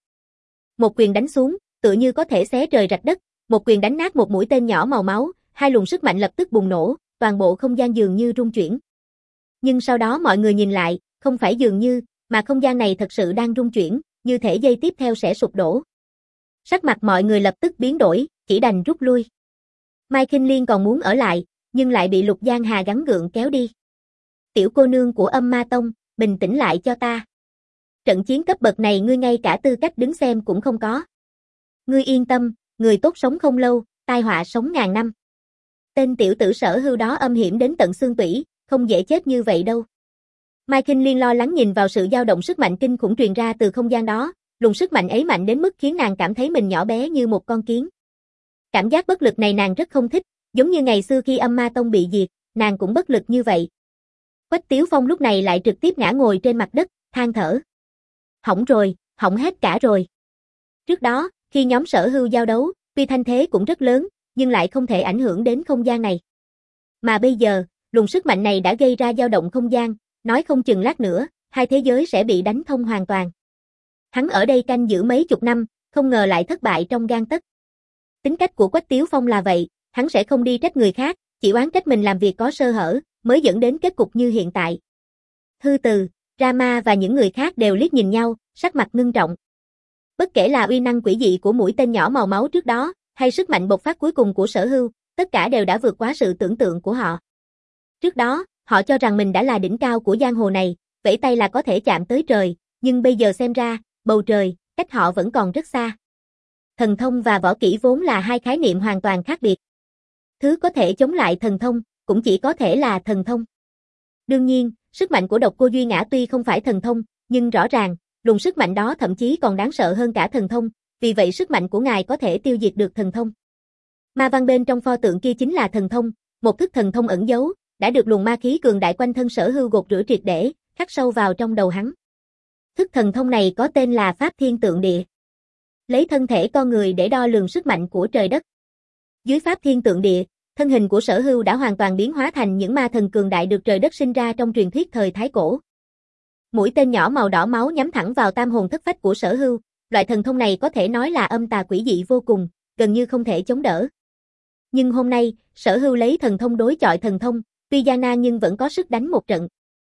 Một quyền đánh xuống, tựa như có thể xé trời rạch đất, một quyền đánh nát một mũi tên nhỏ màu máu, hai luồng sức mạnh lập tức bùng nổ, toàn bộ không gian dường như rung chuyển. Nhưng sau đó mọi người nhìn lại, không phải dường như, mà không gian này thật sự đang rung chuyển, như thể giây tiếp theo sẽ sụp đổ. Sắc mặt mọi người lập tức biến đổi, chỉ đành rút lui. Mai Kinh Liên còn muốn ở lại, nhưng lại bị Lục Giang Hà gắng gượng kéo đi. Tiểu cô nương của Âm Ma Tông, bình tĩnh lại cho ta. Trận chiến cấp bậc này ngươi ngay cả tư cách đứng xem cũng không có. Ngươi yên tâm, người tốt sống không lâu, tai họa sống ngàn năm. Tên tiểu tử Sở Hưu đó âm hiểm đến tận xương tủy, không dễ chết như vậy đâu. Mai Kinh Liên lo lắng nhìn vào sự dao động sức mạnh kinh khủng truyền ra từ không gian đó, luồng sức mạnh ấy mạnh đến mức khiến nàng cảm thấy mình nhỏ bé như một con kiến. Cảm giác bất lực này nàng rất không thích, giống như ngày xưa khi Âm Ma Tông bị diệt, nàng cũng bất lực như vậy. Quách Tiếu Phong lúc này lại trực tiếp ngã ngồi trên mặt đất, than thở. Hỏng rồi, hỏng hết cả rồi. Trước đó, khi nhóm Sở Hưu giao đấu, tuy thanh thế cũng rất lớn, nhưng lại không thể ảnh hưởng đến không gian này. Mà bây giờ, luồng sức mạnh này đã gây ra dao động không gian, nói không chừng lát nữa, hai thế giới sẽ bị đánh thông hoàn toàn. Hắn ở đây canh giữ mấy chục năm, không ngờ lại thất bại trong gang tấc. Tính cách của Quách Tiếu Phong là vậy, hắn sẽ không đi trách người khác, chỉ oán trách mình làm việc có sơ hở, mới dẫn đến kết cục như hiện tại. Hư Từ, Rama và những người khác đều liếc nhìn nhau, sắc mặt ngưng trọng. Bất kể là uy năng quỷ dị của mũi tên nhỏ màu máu trước đó, hay sức mạnh bộc phát cuối cùng của Sở Hưu, tất cả đều đã vượt quá sự tưởng tượng của họ. Trước đó, họ cho rằng mình đã là đỉnh cao của giang hồ này, vẫy tay là có thể chạm tới trời, nhưng bây giờ xem ra, bầu trời, cách họ vẫn còn rất xa. Thần thông và võ kỹ vốn là hai khái niệm hoàn toàn khác biệt. Thứ có thể chống lại thần thông, cũng chỉ có thể là thần thông. Đương nhiên, sức mạnh của Độc Cô Duy Ngã tuy không phải thần thông, nhưng rõ ràng, luồng sức mạnh đó thậm chí còn đáng sợ hơn cả thần thông, vì vậy sức mạnh của ngài có thể tiêu diệt được thần thông. Ma văn bên trong pho tượng kia chính là thần thông, một thức thần thông ẩn giấu, đã được luồng ma khí cường đại quanh thân Sở Hưu gột rửa triệt để, khắc sâu vào trong đầu hắn. Thức thần thông này có tên là Pháp Thiên Tượng Địa. Lấy thân thể con người để đo lường sức mạnh của trời đất. Dưới Pháp Thiên Tượng Địa, thân hình của Sở Hưu đã hoàn toàn biến hóa thành những ma thần cường đại được trời đất sinh ra trong truyền thuyết thời Thái Cổ. Mũi tên nhỏ màu đỏ máu nhắm thẳng vào tam hồn thất phách của Sở Hưu, loại thần thông này có thể nói là âm tà quỷ dị vô cùng, gần như không thể chống đỡ. Nhưng hôm nay, Sở Hưu lấy thần thông đối chọi thần thông, tuy gian nan nhưng vẫn có sức đánh một trận.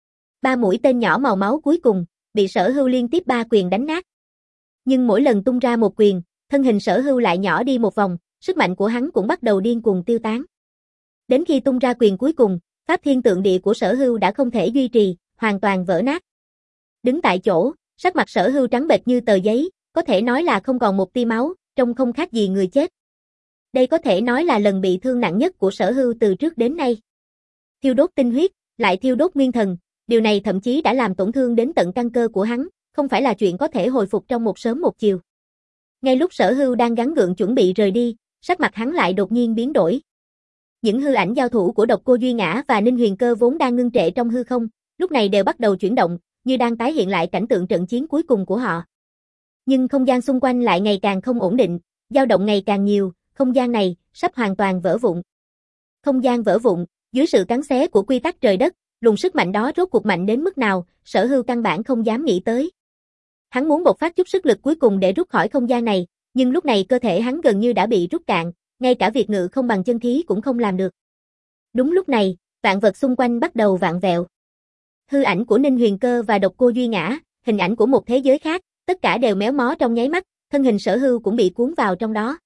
Ba mũi tên nhỏ màu máu cuối cùng, bị Sở Hưu liên tiếp ba quyền đánh nát. Nhưng mỗi lần tung ra một quyền, thân hình Sở Hưu lại nhỏ đi một vòng, sức mạnh của hắn cũng bắt đầu điên cuồng tiêu tán. Đến khi tung ra quyền cuối cùng, Pháp Thiên Tượng Địa của Sở Hưu đã không thể duy trì, hoàn toàn vỡ nát. Đứng tại chỗ, sắc mặt Sở Hưu trắng bệch như tờ giấy, có thể nói là không còn một tia máu, trông không khác gì người chết. Đây có thể nói là lần bị thương nặng nhất của Sở Hưu từ trước đến nay. Thiêu đốt tinh huyết, lại thiêu đốt nguyên thần, điều này thậm chí đã làm tổn thương đến tận căn cơ của hắn, không phải là chuyện có thể hồi phục trong một sớm một chiều. Ngay lúc Sở Hưu đang gắng gượng chuẩn bị rời đi, sắc mặt hắn lại đột nhiên biến đổi. Những hư ảnh giao thủ của Độc Cô Duy Ngã và Ninh Huyền Cơ vốn đang ngưng trệ trong hư không, lúc này đều bắt đầu chuyển động, như đang tái hiện lại cảnh tượng trận chiến cuối cùng của họ. Nhưng không gian xung quanh lại ngày càng không ổn định, dao động ngày càng nhiều, không gian này sắp hoàn toàn vỡ vụn. Không gian vỡ vụn, dưới sự cắn xé của quy tắc trời đất, luồng sức mạnh đó rốt cuộc mạnh đến mức nào, Sở Hưu căn bản không dám nghĩ tới. Hắn muốn bộc phát chút sức lực cuối cùng để rút khỏi không gian này, nhưng lúc này cơ thể hắn gần như đã bị rút cạn, ngay cả việc ngự không bằng chân khí cũng không làm được. Đúng lúc này, vạn vật xung quanh bắt đầu vạn vẹo. Hư ảnh của Ninh Huyền Cơ và Độc Cô Duy Ngã, hình ảnh của một thế giới khác, tất cả đều méo mó trong nháy mắt, thân hình Sở Hưu cũng bị cuốn vào trong đó.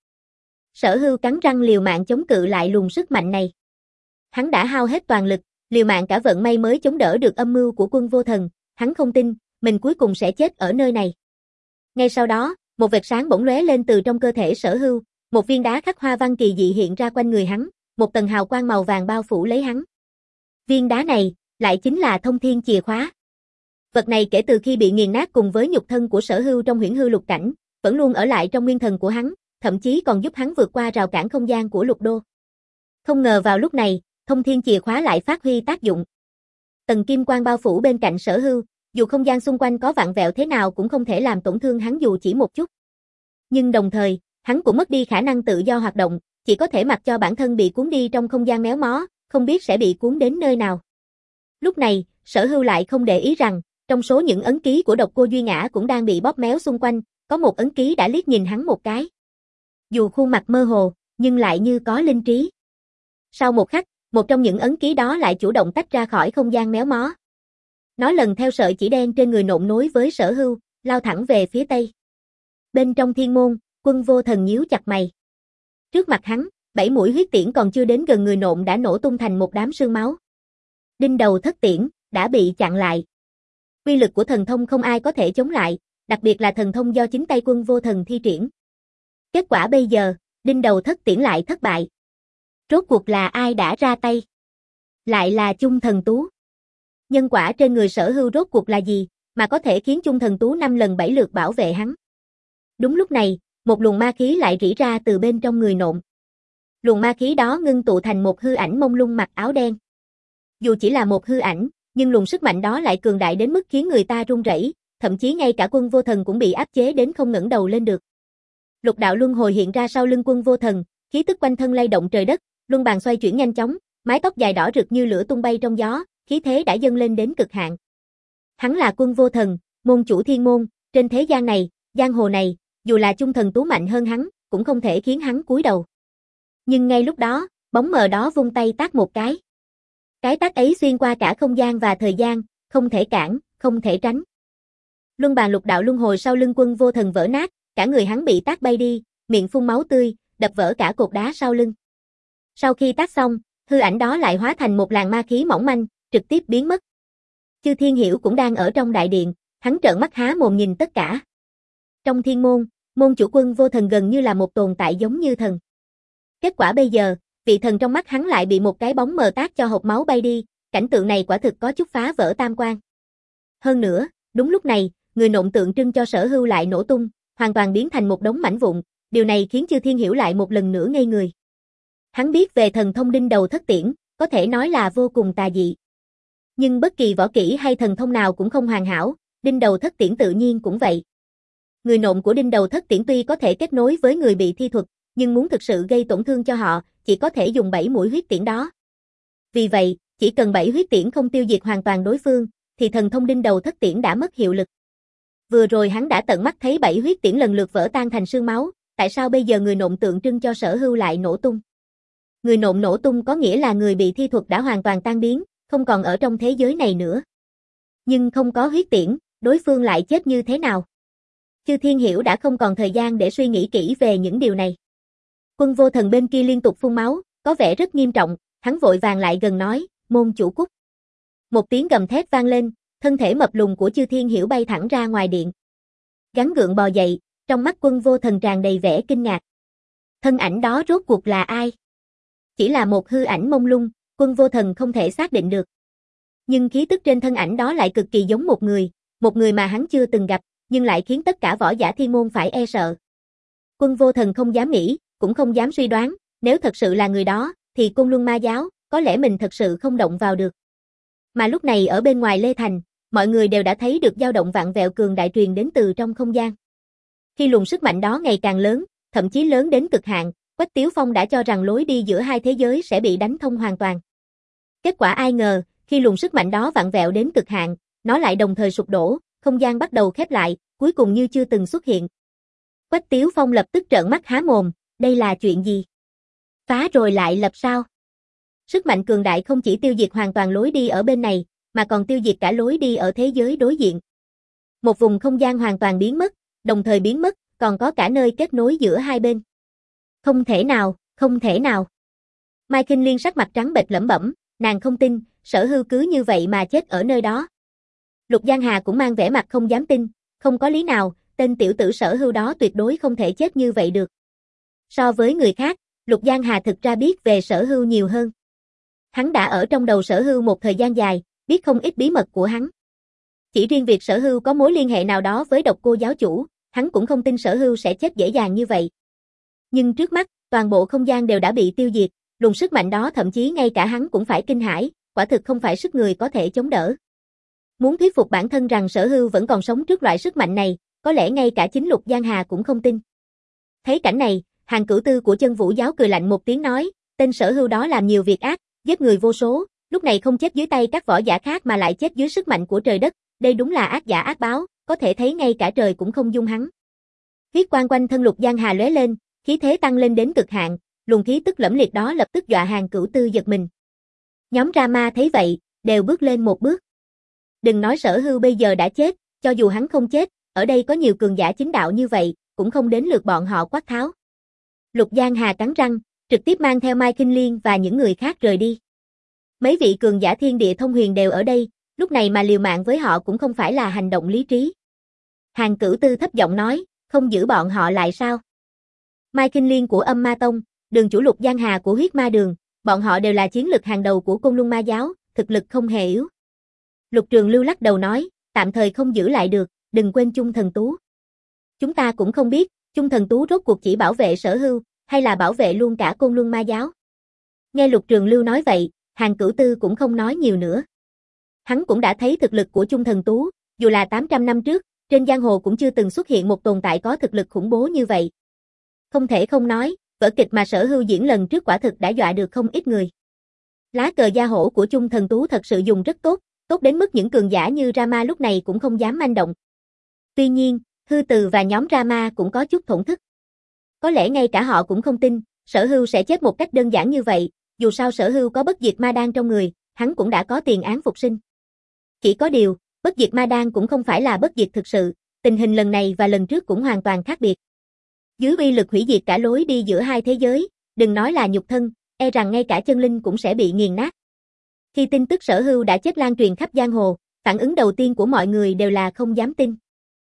Sở Hưu cắn răng liều mạng chống cự lại luồng sức mạnh này. Hắn đã hao hết toàn lực, liều mạng cả vận may mới chống đỡ được âm mưu của Quân Vô Thần, hắn không tin, mình cuối cùng sẽ chết ở nơi này. Ngay sau đó, một vệt sáng bỗng lóe lên từ trong cơ thể Sở Hưu, một viên đá khắc hoa văn kỳ dị hiện ra quanh người hắn, một tầng hào quang màu vàng bao phủ lấy hắn. Viên đá này, lại chính là thông thiên chìa khóa. Vật này kể từ khi bị nghiền nát cùng với nhục thân của Sở Hưu trong huyễn hư lục cảnh, vẫn luôn ở lại trong nguyên thần của hắn, thậm chí còn giúp hắn vượt qua rào cản không gian của lục đô. Không ngờ vào lúc này, thông thiên chìa khóa lại phát huy tác dụng. Tầng kim quang bao phủ bên cạnh Sở Hưu, dù không gian xung quanh có vặn vẹo thế nào cũng không thể làm tổn thương hắn dù chỉ một chút. Nhưng đồng thời, hắn cũng mất đi khả năng tự do hoạt động, chỉ có thể mặc cho bản thân bị cuốn đi trong không gian méo mó, không biết sẽ bị cuốn đến nơi nào. Lúc này, Sở Hưu lại không để ý rằng, trong số những ấn ký của Độc Cô Duy Ngã cũng đang bị bóp méo xung quanh, có một ấn ký đã liếc nhìn hắn một cái. Dù khuôn mặt mơ hồ, nhưng lại như có linh trí. Sau một khắc, một trong những ấn ký đó lại chủ động tách ra khỏi không gian méo mó. Nó lần theo sợi chỉ đen trên người nộn nối với Sở Hưu, lao thẳng về phía tây. Bên trong thiên môn, Quân Vô Thần nhíu chặt mày. Trước mặt hắn, bảy mũi huyết tiễn còn chưa đến gần người nộn đã nổ tung thành một đám sương máu. Đinh đầu thất tiễn, đã bị chặn lại. Uy lực của thần thông không ai có thể chống lại, đặc biệt là thần thông do chính tay Quân Vô Thần thi triển. Kết quả bây giờ, đinh đầu thất tiễn lại thất bại. Rốt cuộc là ai đã ra tay? Lại là Chung Thần Tú. Nhân quả trên người Sở Hưu rốt cuộc là gì, mà có thể khiến Chung Thần Tú năm lần bảy lượt bảo vệ hắn? Đúng lúc này, một luồng ma khí lại rỉ ra từ bên trong người nộn. Luồng ma khí đó ngưng tụ thành một hư ảnh mông lung mặc áo đen. Dù chỉ là một hư ảnh, nhưng luồng sức mạnh đó lại cường đại đến mức khiến người ta run rẩy, thậm chí ngay cả Quân Vô Thần cũng bị áp chế đến không ngẩng đầu lên được. Lục đạo luân hồi hiện ra sau lưng Quân Vô Thần, khí tức quanh thân lay động trời đất, luân bàn xoay chuyển nhanh chóng, Mái tóc dài đỏ rực như lửa tung bay trong gió, khí thế đã dâng lên đến cực hạn. Hắn là Quân Vô Thần, môn chủ thiên môn, trên thế gian này, giang hồ này, dù là chung thần tú mạnh hơn hắn, cũng không thể khiến hắn cúi đầu. Nhưng ngay lúc đó, bóng mờ đó vung tay tát một cái. Cái tát ấy xuyên qua cả không gian và thời gian, không thể cản, không thể tránh. Luân bàn lục đạo luân hồi sau lưng Quân Vô Thần vỡ nát, cả người hắn bị tát bay đi, miệng phun máu tươi, đập vỡ cả cột đá sau lưng. Sau khi tát xong, hư ảnh đó lại hóa thành một làn ma khí mỏng manh, trực tiếp biến mất. Chư Thiên Hiểu cũng đang ở trong đại điện, hắn trợn mắt há mồm nhìn tất cả. Trong thiên môn, môn chủ Quân Vô Thần gần như là một tồn tại giống như thần. Kết quả bây giờ, vị thần trong mắt hắn lại bị một cái bóng mờ tát cho hộc máu bay đi, cảnh tượng này quả thực có chút phá vỡ tam quan. Hơn nữa, đúng lúc này, người nộm tượng trưng cho Sở Hưu lại nổ tung, hoàn toàn biến thành một đống mảnh vụn, điều này khiến Chư Thiên Hiểu lại một lần nữa ngây người. Hắn biết về thần thông đinh đầu thất tiễn, có thể nói là vô cùng tà dị. Nhưng bất kỳ võ kỹ hay thần thông nào cũng không hoàn hảo, đinh đầu thất tiễn tự nhiên cũng vậy. Người nộm của đinh đầu thất tiễn tuy có thể kết nối với người bị thi thuật, nhưng muốn thực sự gây tổn thương cho họ, chỉ có thể dùng bảy mũi huyết tiễn đó. Vì vậy, chỉ cần bảy huyết tiễn không tiêu diệt hoàn toàn đối phương, thì thần thông đinh đầu thất tiễn đã mất hiệu lực. Vừa rồi hắn đã tận mắt thấy bảy huyết tiễn lần lượt vỡ tan thành sương máu, tại sao bây giờ người nộm tượng trưng cho Sở Hưu lại nổ tung? Người nộm nổ tung có nghĩa là người bị thi thuật đã hoàn toàn tan biến, không còn ở trong thế giới này nữa. Nhưng không có huyết tiễn, đối phương lại chết như thế nào? Chư Thiên Hiểu đã không còn thời gian để suy nghĩ kỹ về những điều này. Quân Vô Thần bên kia liên tục phun máu, có vẻ rất nghiêm trọng, hắn vội vàng lại gần nói, môn chủ cút. Một tiếng gầm thét vang lên, thân thể mập lùn của Chư Thiên Hiểu bay thẳng ra ngoài điện. Gắng gượng bò dậy, trong mắt Quân Vô Thần tràn đầy vẻ kinh ngạc. Thân ảnh đó rốt cuộc là ai? Chỉ là một hư ảnh mông lung, Quân Vô Thần không thể xác định được. Nhưng khí tức trên thân ảnh đó lại cực kỳ giống một người, một người mà hắn chưa từng gặp, nhưng lại khiến tất cả võ giả thiên môn phải e sợ. Quân Vô Thần không dám nghĩ, cũng không dám suy đoán, nếu thật sự là người đó, thì Côn Luân Ma Giáo, có lẽ mình thật sự không động vào được. Mà lúc này ở bên ngoài Lê Thành, mọi người đều đã thấy được dao động vạn vẹo cường đại truyền đến từ trong không gian. Khi luồng sức mạnh đó ngày càng lớn, thậm chí lớn đến cực hạn, Quách Tiếu Phong đã cho rằng lối đi giữa hai thế giới sẽ bị đánh thông hoàn toàn. Kết quả ai ngờ, khi luồng sức mạnh đó vặn vẹo đến cực hạn, nó lại đồng thời sụp đổ, không gian bắt đầu khép lại, cuối cùng như chưa từng xuất hiện. Quách Tiếu Phong lập tức trợn mắt há mồm, đây là chuyện gì? Phá rồi lại lập sao? Sức mạnh cường đại không chỉ tiêu diệt hoàn toàn lối đi ở bên này, mà còn tiêu diệt cả lối đi ở thế giới đối diện. Một vùng không gian hoàn toàn biến mất, đồng thời biến mất, còn có cả nơi kết nối giữa hai bên. Không thể nào, không thể nào. Mai Kinh Liên sắc mặt trắng bệch lẩm bẩm, nàng không tin, Sở Hưu cứ như vậy mà chết ở nơi đó. Lục Giang Hà cũng mang vẻ mặt không dám tin, không có lý nào, tên tiểu tử Sở Hưu đó tuyệt đối không thể chết như vậy được. So với người khác, Lục Giang Hà thực ra biết về Sở Hưu nhiều hơn. Hắn đã ở trong đầu Sở Hưu một thời gian dài, biết không ít bí mật của hắn. Chỉ riêng việc Sở Hưu có mối liên hệ nào đó với Độc Cô giáo chủ, hắn cũng không tin Sở Hưu sẽ chết dễ dàng như vậy. Nhưng trước mắt, toàn bộ không gian đều đã bị tiêu diệt, luồng sức mạnh đó thậm chí ngay cả hắn cũng phải kinh hãi, quả thực không phải sức người có thể chống đỡ. Muốn thuyết phục bản thân rằng Sở Hưu vẫn còn sống trước loại sức mạnh này, có lẽ ngay cả chính Lục Giang Hà cũng không tin. Thấy cảnh này, Hàng Cửu Tư của Chân Vũ giáo cười lạnh một tiếng nói, tên Sở Hưu đó làm nhiều việc ác, giết người vô số, lúc này không chết dưới tay các võ giả khác mà lại chết dưới sức mạnh của trời đất, đây đúng là ác giả ác báo, có thể thấy ngay cả trời cũng không dung hắn. Huyết quang quanh thân Lục Giang Hà lóe lên, khí thế tăng lên đến cực hạn, luồng khí tức lẫm liệt đó lập tức dọa Hàng Cửu Tư giật mình. Nhóm Rama thấy vậy, đều bước lên một bước. Đừng nói Sở Hưu bây giờ đã chết, cho dù hắn không chết, ở đây có nhiều cường giả chính đạo như vậy, cũng không đến lượt bọn họ quát tháo. Lục Giang Hà cắn răng, trực tiếp mang theo Mai Kinh Liên và những người khác rời đi. Mấy vị cường giả thiên địa thông huyền đều ở đây, lúc này mà liều mạng với họ cũng không phải là hành động lý trí. Hàng Cửu Tư thấp giọng nói, không giữ bọn họ lại sao? Mai Kinh Liên của Âm Ma Tông, Đường chủ Lục Giang Hà của Huyết Ma Đường, bọn họ đều là chiến lực hàng đầu của Côn Luân Ma Giáo, thực lực không hề yếu. Lục Trường Lưu lắc đầu nói, tạm thời không giữ lại được, đừng quên Chung Thần Tú. Chúng ta cũng không biết, Chung Thần Tú rốt cuộc chỉ bảo vệ Sở Hưu, hay là bảo vệ luôn cả Côn Luân Ma Giáo. Nghe Lục Trường Lưu nói vậy, Hàng Cửu Tư cũng không nói nhiều nữa. Hắn cũng đã thấy thực lực của Chung Thần Tú, dù là tám trăm năm trước, trên giang hồ cũng chưa từng xuất hiện một tồn tại có thực lực khủng bố như vậy. Không thể không nói, vở kịch mà Sở Hưu diễn lần trước quả thực đã dọa được không ít người. Lá cờ gia hổ của Chung Thần Tú thật sự dùng rất tốt, tốt đến mức những cường giả như Rama lúc này cũng không dám manh động. Tuy nhiên, Hư Từ và nhóm Rama cũng có chút thổn thức. Có lẽ ngay cả họ cũng không tin, Sở Hưu sẽ chết một cách đơn giản như vậy, dù sao Sở Hưu có bất diệt ma đan trong người, hắn cũng đã có tiền án phục sinh. Chỉ có điều, bất diệt ma đan cũng không phải là bất diệt thực sự, tình hình lần này và lần trước cũng hoàn toàn khác biệt. Dưới uy lực hủy diệt cả lối đi giữa hai thế giới, đừng nói là nhục thân, e rằng ngay cả chân linh cũng sẽ bị nghiền nát. Khi tin tức Sở Hưu đã chết lan truyền khắp giang hồ, phản ứng đầu tiên của mọi người đều là không dám tin.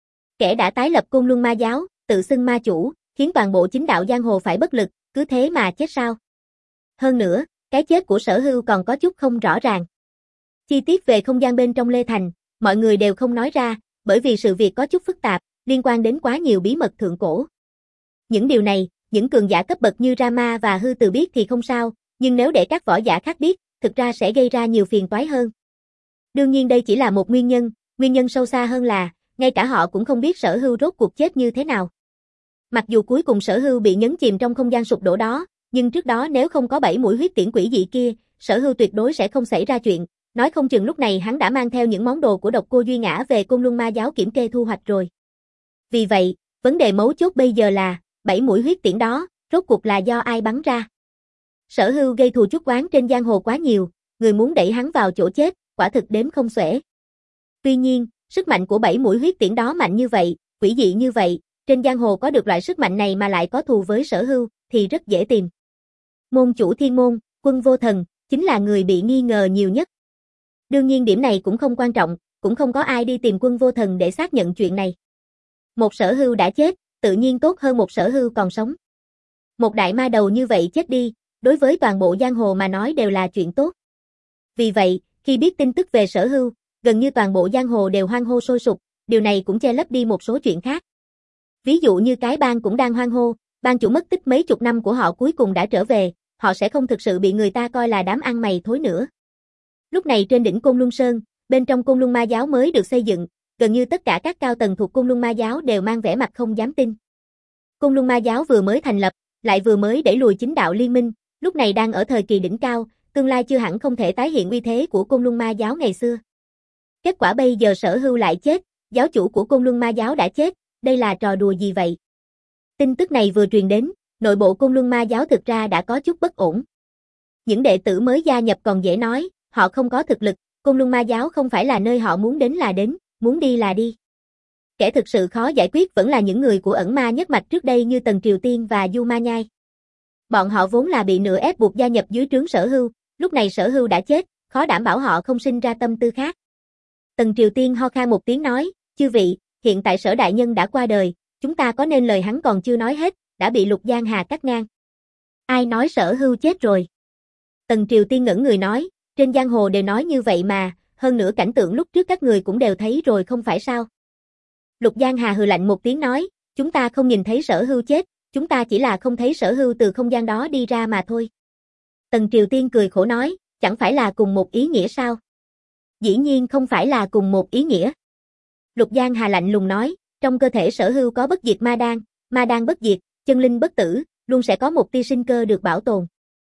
Kẻ đã tái lập Côn Luân Ma giáo, tự xưng ma chủ, khiến toàn bộ chính đạo giang hồ phải bất lực, cứ thế mà chết sao? Hơn nữa, cái chết của Sở Hưu còn có chút không rõ ràng. Chi tiết về không gian bên trong Lê Thành, mọi người đều không nói ra, bởi vì sự việc có chút phức tạp, liên quan đến quá nhiều bí mật thượng cổ. Những điều này, những cường giả cấp bậc như Rama và Hư Từ biết thì không sao, nhưng nếu để các võ giả khác biết, thực ra sẽ gây ra nhiều phiền toái hơn. Đương nhiên đây chỉ là một nguyên nhân, nguyên nhân sâu xa hơn là, ngay cả họ cũng không biết Sở Hưu rốt cuộc chết như thế nào. Mặc dù cuối cùng Sở Hưu bị nhấn chìm trong không gian sụp đổ đó, nhưng trước đó nếu không có bảy mũi huyết tiễn quỷ dị kia, Sở Hưu tuyệt đối sẽ không xảy ra chuyện, nói không chừng lúc này hắn đã mang theo những món đồ của Độc Cô Duy Ngã về Côn Luân Ma giáo kiểm kê thu hoạch rồi. Vì vậy, vấn đề mấu chốt bây giờ là, bảy mũi huyết tiễn đó, rốt cuộc là do ai bắn ra? Sở Hưu gây thù chuốc oán trên giang hồ quá nhiều, người muốn đẩy hắn vào chỗ chết, quả thực đếm không xuể. Tuy nhiên, sức mạnh của bảy mũi huyết tiễn đó mạnh như vậy, quỷ dị như vậy, trên giang hồ có được loại sức mạnh này mà lại có thù với Sở Hưu, thì rất dễ tìm. Môn chủ Thiên Môn, Quân Vô Thần, chính là người bị nghi ngờ nhiều nhất. Đương nhiên điểm này cũng không quan trọng, cũng không có ai đi tìm Quân Vô Thần để xác nhận chuyện này. Một Sở Hưu đã chết, tự nhiên tốt hơn một Sở Hưu còn sống. Một đại ma đầu như vậy chết đi, đối với toàn bộ giang hồ mà nói đều là chuyện tốt. Vì vậy, khi biết tin tức về Sở Hưu, gần như toàn bộ giang hồ đều hoan hô sôi sục, điều này cũng che lấp đi một số chuyện khác. Ví dụ như cái bang cũng đang hoan hô, bang chủ mất tích mấy chục năm của họ cuối cùng đã trở về, họ sẽ không thực sự bị người ta coi là đám ăn mày thối nữa. Lúc này trên đỉnh Côn Luân Sơn, bên trong Côn Luân Ma giáo mới được xây dựng, gần như tất cả các cao tầng thuộc Côn Luân Ma giáo đều mang vẻ mặt không dám tin. Côn Luân Ma giáo vừa mới thành lập, lại vừa mới đẩy lùi chính đạo liên minh, lúc này đang ở thời kỳ đỉnh cao, tương lai chưa hẳn không thể tái hiện uy thế của Côn Luân Ma giáo ngày xưa. Kết quả bây giờ Sở Hưu lại chết, giáo chủ của Côn Luân Ma giáo đã chết, đây là trò đùa gì vậy? Tin tức này vừa truyền đến, nội bộ Côn Luân Ma giáo thực ra đã có chút bất ổn. Những đệ tử mới gia nhập còn dễ nói, họ không có thực lực, Côn Luân Ma giáo không phải là nơi họ muốn đến là đến, muốn đi là đi. Kẻ thực sự khó giải quyết vẫn là những người của ẩn ma nhất mạch trước đây như Tần Triều Tiên và Du Ma Nhai. Bọn họ vốn là bị nửa ép buộc gia nhập dưới trướng Sở Hưu, lúc này Sở Hưu đã chết, khó đảm bảo họ không sinh ra tâm tư khác. Tần Triều Tiên ho khan một tiếng nói, chư vị, hiện tại Sở đại nhân đã qua đời, chúng ta có nên lời hắn còn chưa nói hết, đã bị Lục Giang Hà cắt ngang. Ai nói Sở Hưu chết rồi? Tần Triều Tiên ngẩn người nói, trên giang hồ đều nói như vậy mà, hơn nữa cảnh tượng lúc trước các người cũng đều thấy rồi không phải sao? Lục Giang Hà hừ lạnh một tiếng nói, chúng ta không nhìn thấy Sở Hưu chết, chúng ta chỉ là không thấy Sở Hưu từ không gian đó đi ra mà thôi. Tần Triều Tiên cười khổ nói, chẳng phải là cùng một ý nghĩa sao? Dĩ nhiên không phải là cùng một ý nghĩa. Lục Giang Hà lạnh lùng nói, trong cơ thể Sở Hưu có bất diệt ma đan, ma đan bất diệt, chân linh bất tử, luôn sẽ có một tia sinh cơ được bảo tồn.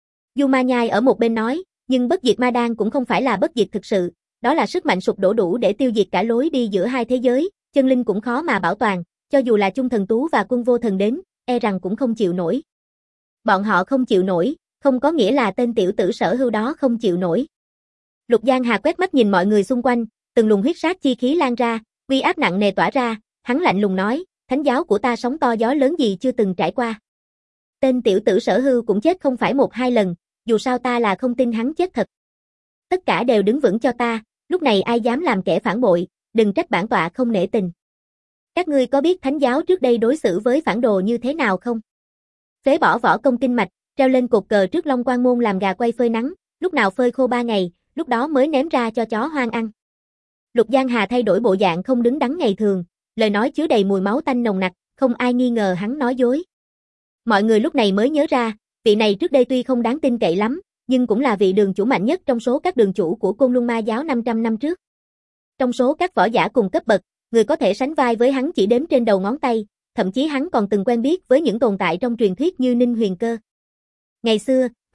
Du Ma Nhai ở một bên nói, nhưng bất diệt ma đan cũng không phải là bất diệt thực sự, đó là sức mạnh sụp đổ đủ để tiêu diệt cả lối đi giữa hai thế giới, chân linh cũng khó mà bảo toàn, cho dù là Chung Thần Tú và Quân Vô Thần đến, e rằng cũng không chịu nổi. Bọn họ không chịu nổi, không có nghĩa là tên tiểu tử Sở Hưu đó không chịu nổi. Lục Giang Hà quét mắt nhìn mọi người xung quanh, từng luồng huyết sát chi khí lan ra, uy áp nặng nề tỏa ra, hắn lạnh lùng nói, thánh giáo của ta sóng to gió lớn gì chưa từng trải qua. Tên tiểu tử Sở Hưu cũng chết không phải một hai lần, dù sao ta là không tin hắn chết thật. Tất cả đều đứng vững cho ta, lúc này ai dám làm kẻ phản bội, đừng trách bản tọa không nể tình. Các ngươi có biết thánh giáo trước đây đối xử với phản đồ như thế nào không? Phế bỏ võ công kinh mạch, treo lên cột cờ trước Long Quan môn làm gà quay phơi nắng, lúc nào phơi khô ba ngày, lúc đó mới ném ra cho chó hoang ăn. Lục Giang Hà thay đổi bộ dạng không đứng đắn ngày thường, lời nói chứa đầy mùi máu tanh nồng nặc, không ai nghi ngờ hắn nói dối. Mọi người lúc này mới nhớ ra, vị này trước đây tuy không đáng tin cậy lắm, nhưng cũng là vị đường chủ mạnh nhất trong số các đường chủ của Côn Luân Ma giáo năm trăm năm trước. Trong số các võ giả cùng cấp bậc, người có thể sánh vai với hắn chỉ đếm trên đầu ngón tay, thậm chí hắn còn từng quen biết với những tồn tại trong truyền thuyết như Ninh Huyền Cơ. Ngày xưa,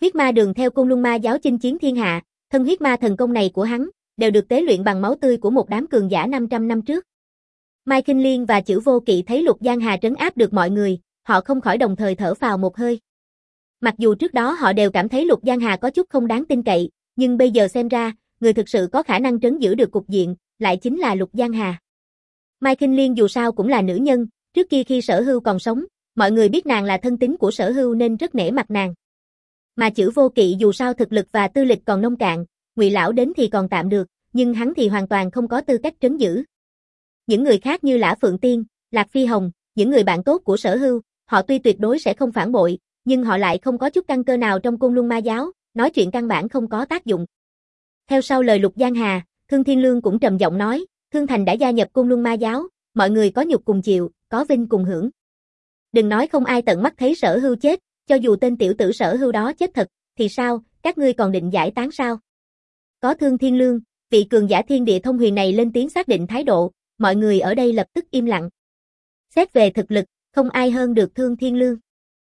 Huyết ma đường theo Côn Luân ma giáo chinh chiến thiên hạ, thân huyết ma thần công này của hắn, đều được tế luyện bằng máu tươi của một đám cường giả năm trăm năm trước. Mai Kinh Liên và Chữ Vô Kỵ thấy Lục Giang Hà trấn áp được mọi người, họ không khỏi đồng thời thở phào một hơi. Mặc dù trước đó họ đều cảm thấy Lục Giang Hà có chút không đáng tin cậy, nhưng bây giờ xem ra, người thực sự có khả năng trấn giữ được cục diện, lại chính là Lục Giang Hà. Mai Kinh Liên dù sao cũng là nữ nhân, trước kia khi Sở Hưu còn sống, mọi người biết nàng là thân tín của Sở Hưu nên rất nể mặt nàng. Mà Chữ Vô Kỵ dù sao thực lực và tư lịch còn nông cạn, Ngụy lão đến thì còn tạm được, nhưng hắn thì hoàn toàn không có tư cách trấn giữ. Những người khác như Lã Phượng Tiên, Lạc Phi Hồng, những người bạn tốt của Sở Hưu, họ tuy tuyệt đối sẽ không phản bội, nhưng họ lại không có chút căn cơ nào trong Côn Luân ma giáo, nói chuyện căn bản không có tác dụng. Theo sau lời Lục Giang Hà, Thương Thiên Lương cũng trầm giọng nói, Thương Thành đã gia nhập Côn Luân ma giáo, mọi người có nhục cùng chịu, có vinh cùng hưởng. Đừng nói không ai tận mắt thấy Sở Hưu chết, cho dù tên tiểu tử Sở Hưu đó chết thật, thì sao, các ngươi còn định giải tán sao? Có Thương Thiên Lương, vị cường giả thiên địa thông huyền này lên tiếng xác định thái độ, mọi người ở đây lập tức im lặng. Xét về thực lực, không ai hơn được Thương Thiên Lương.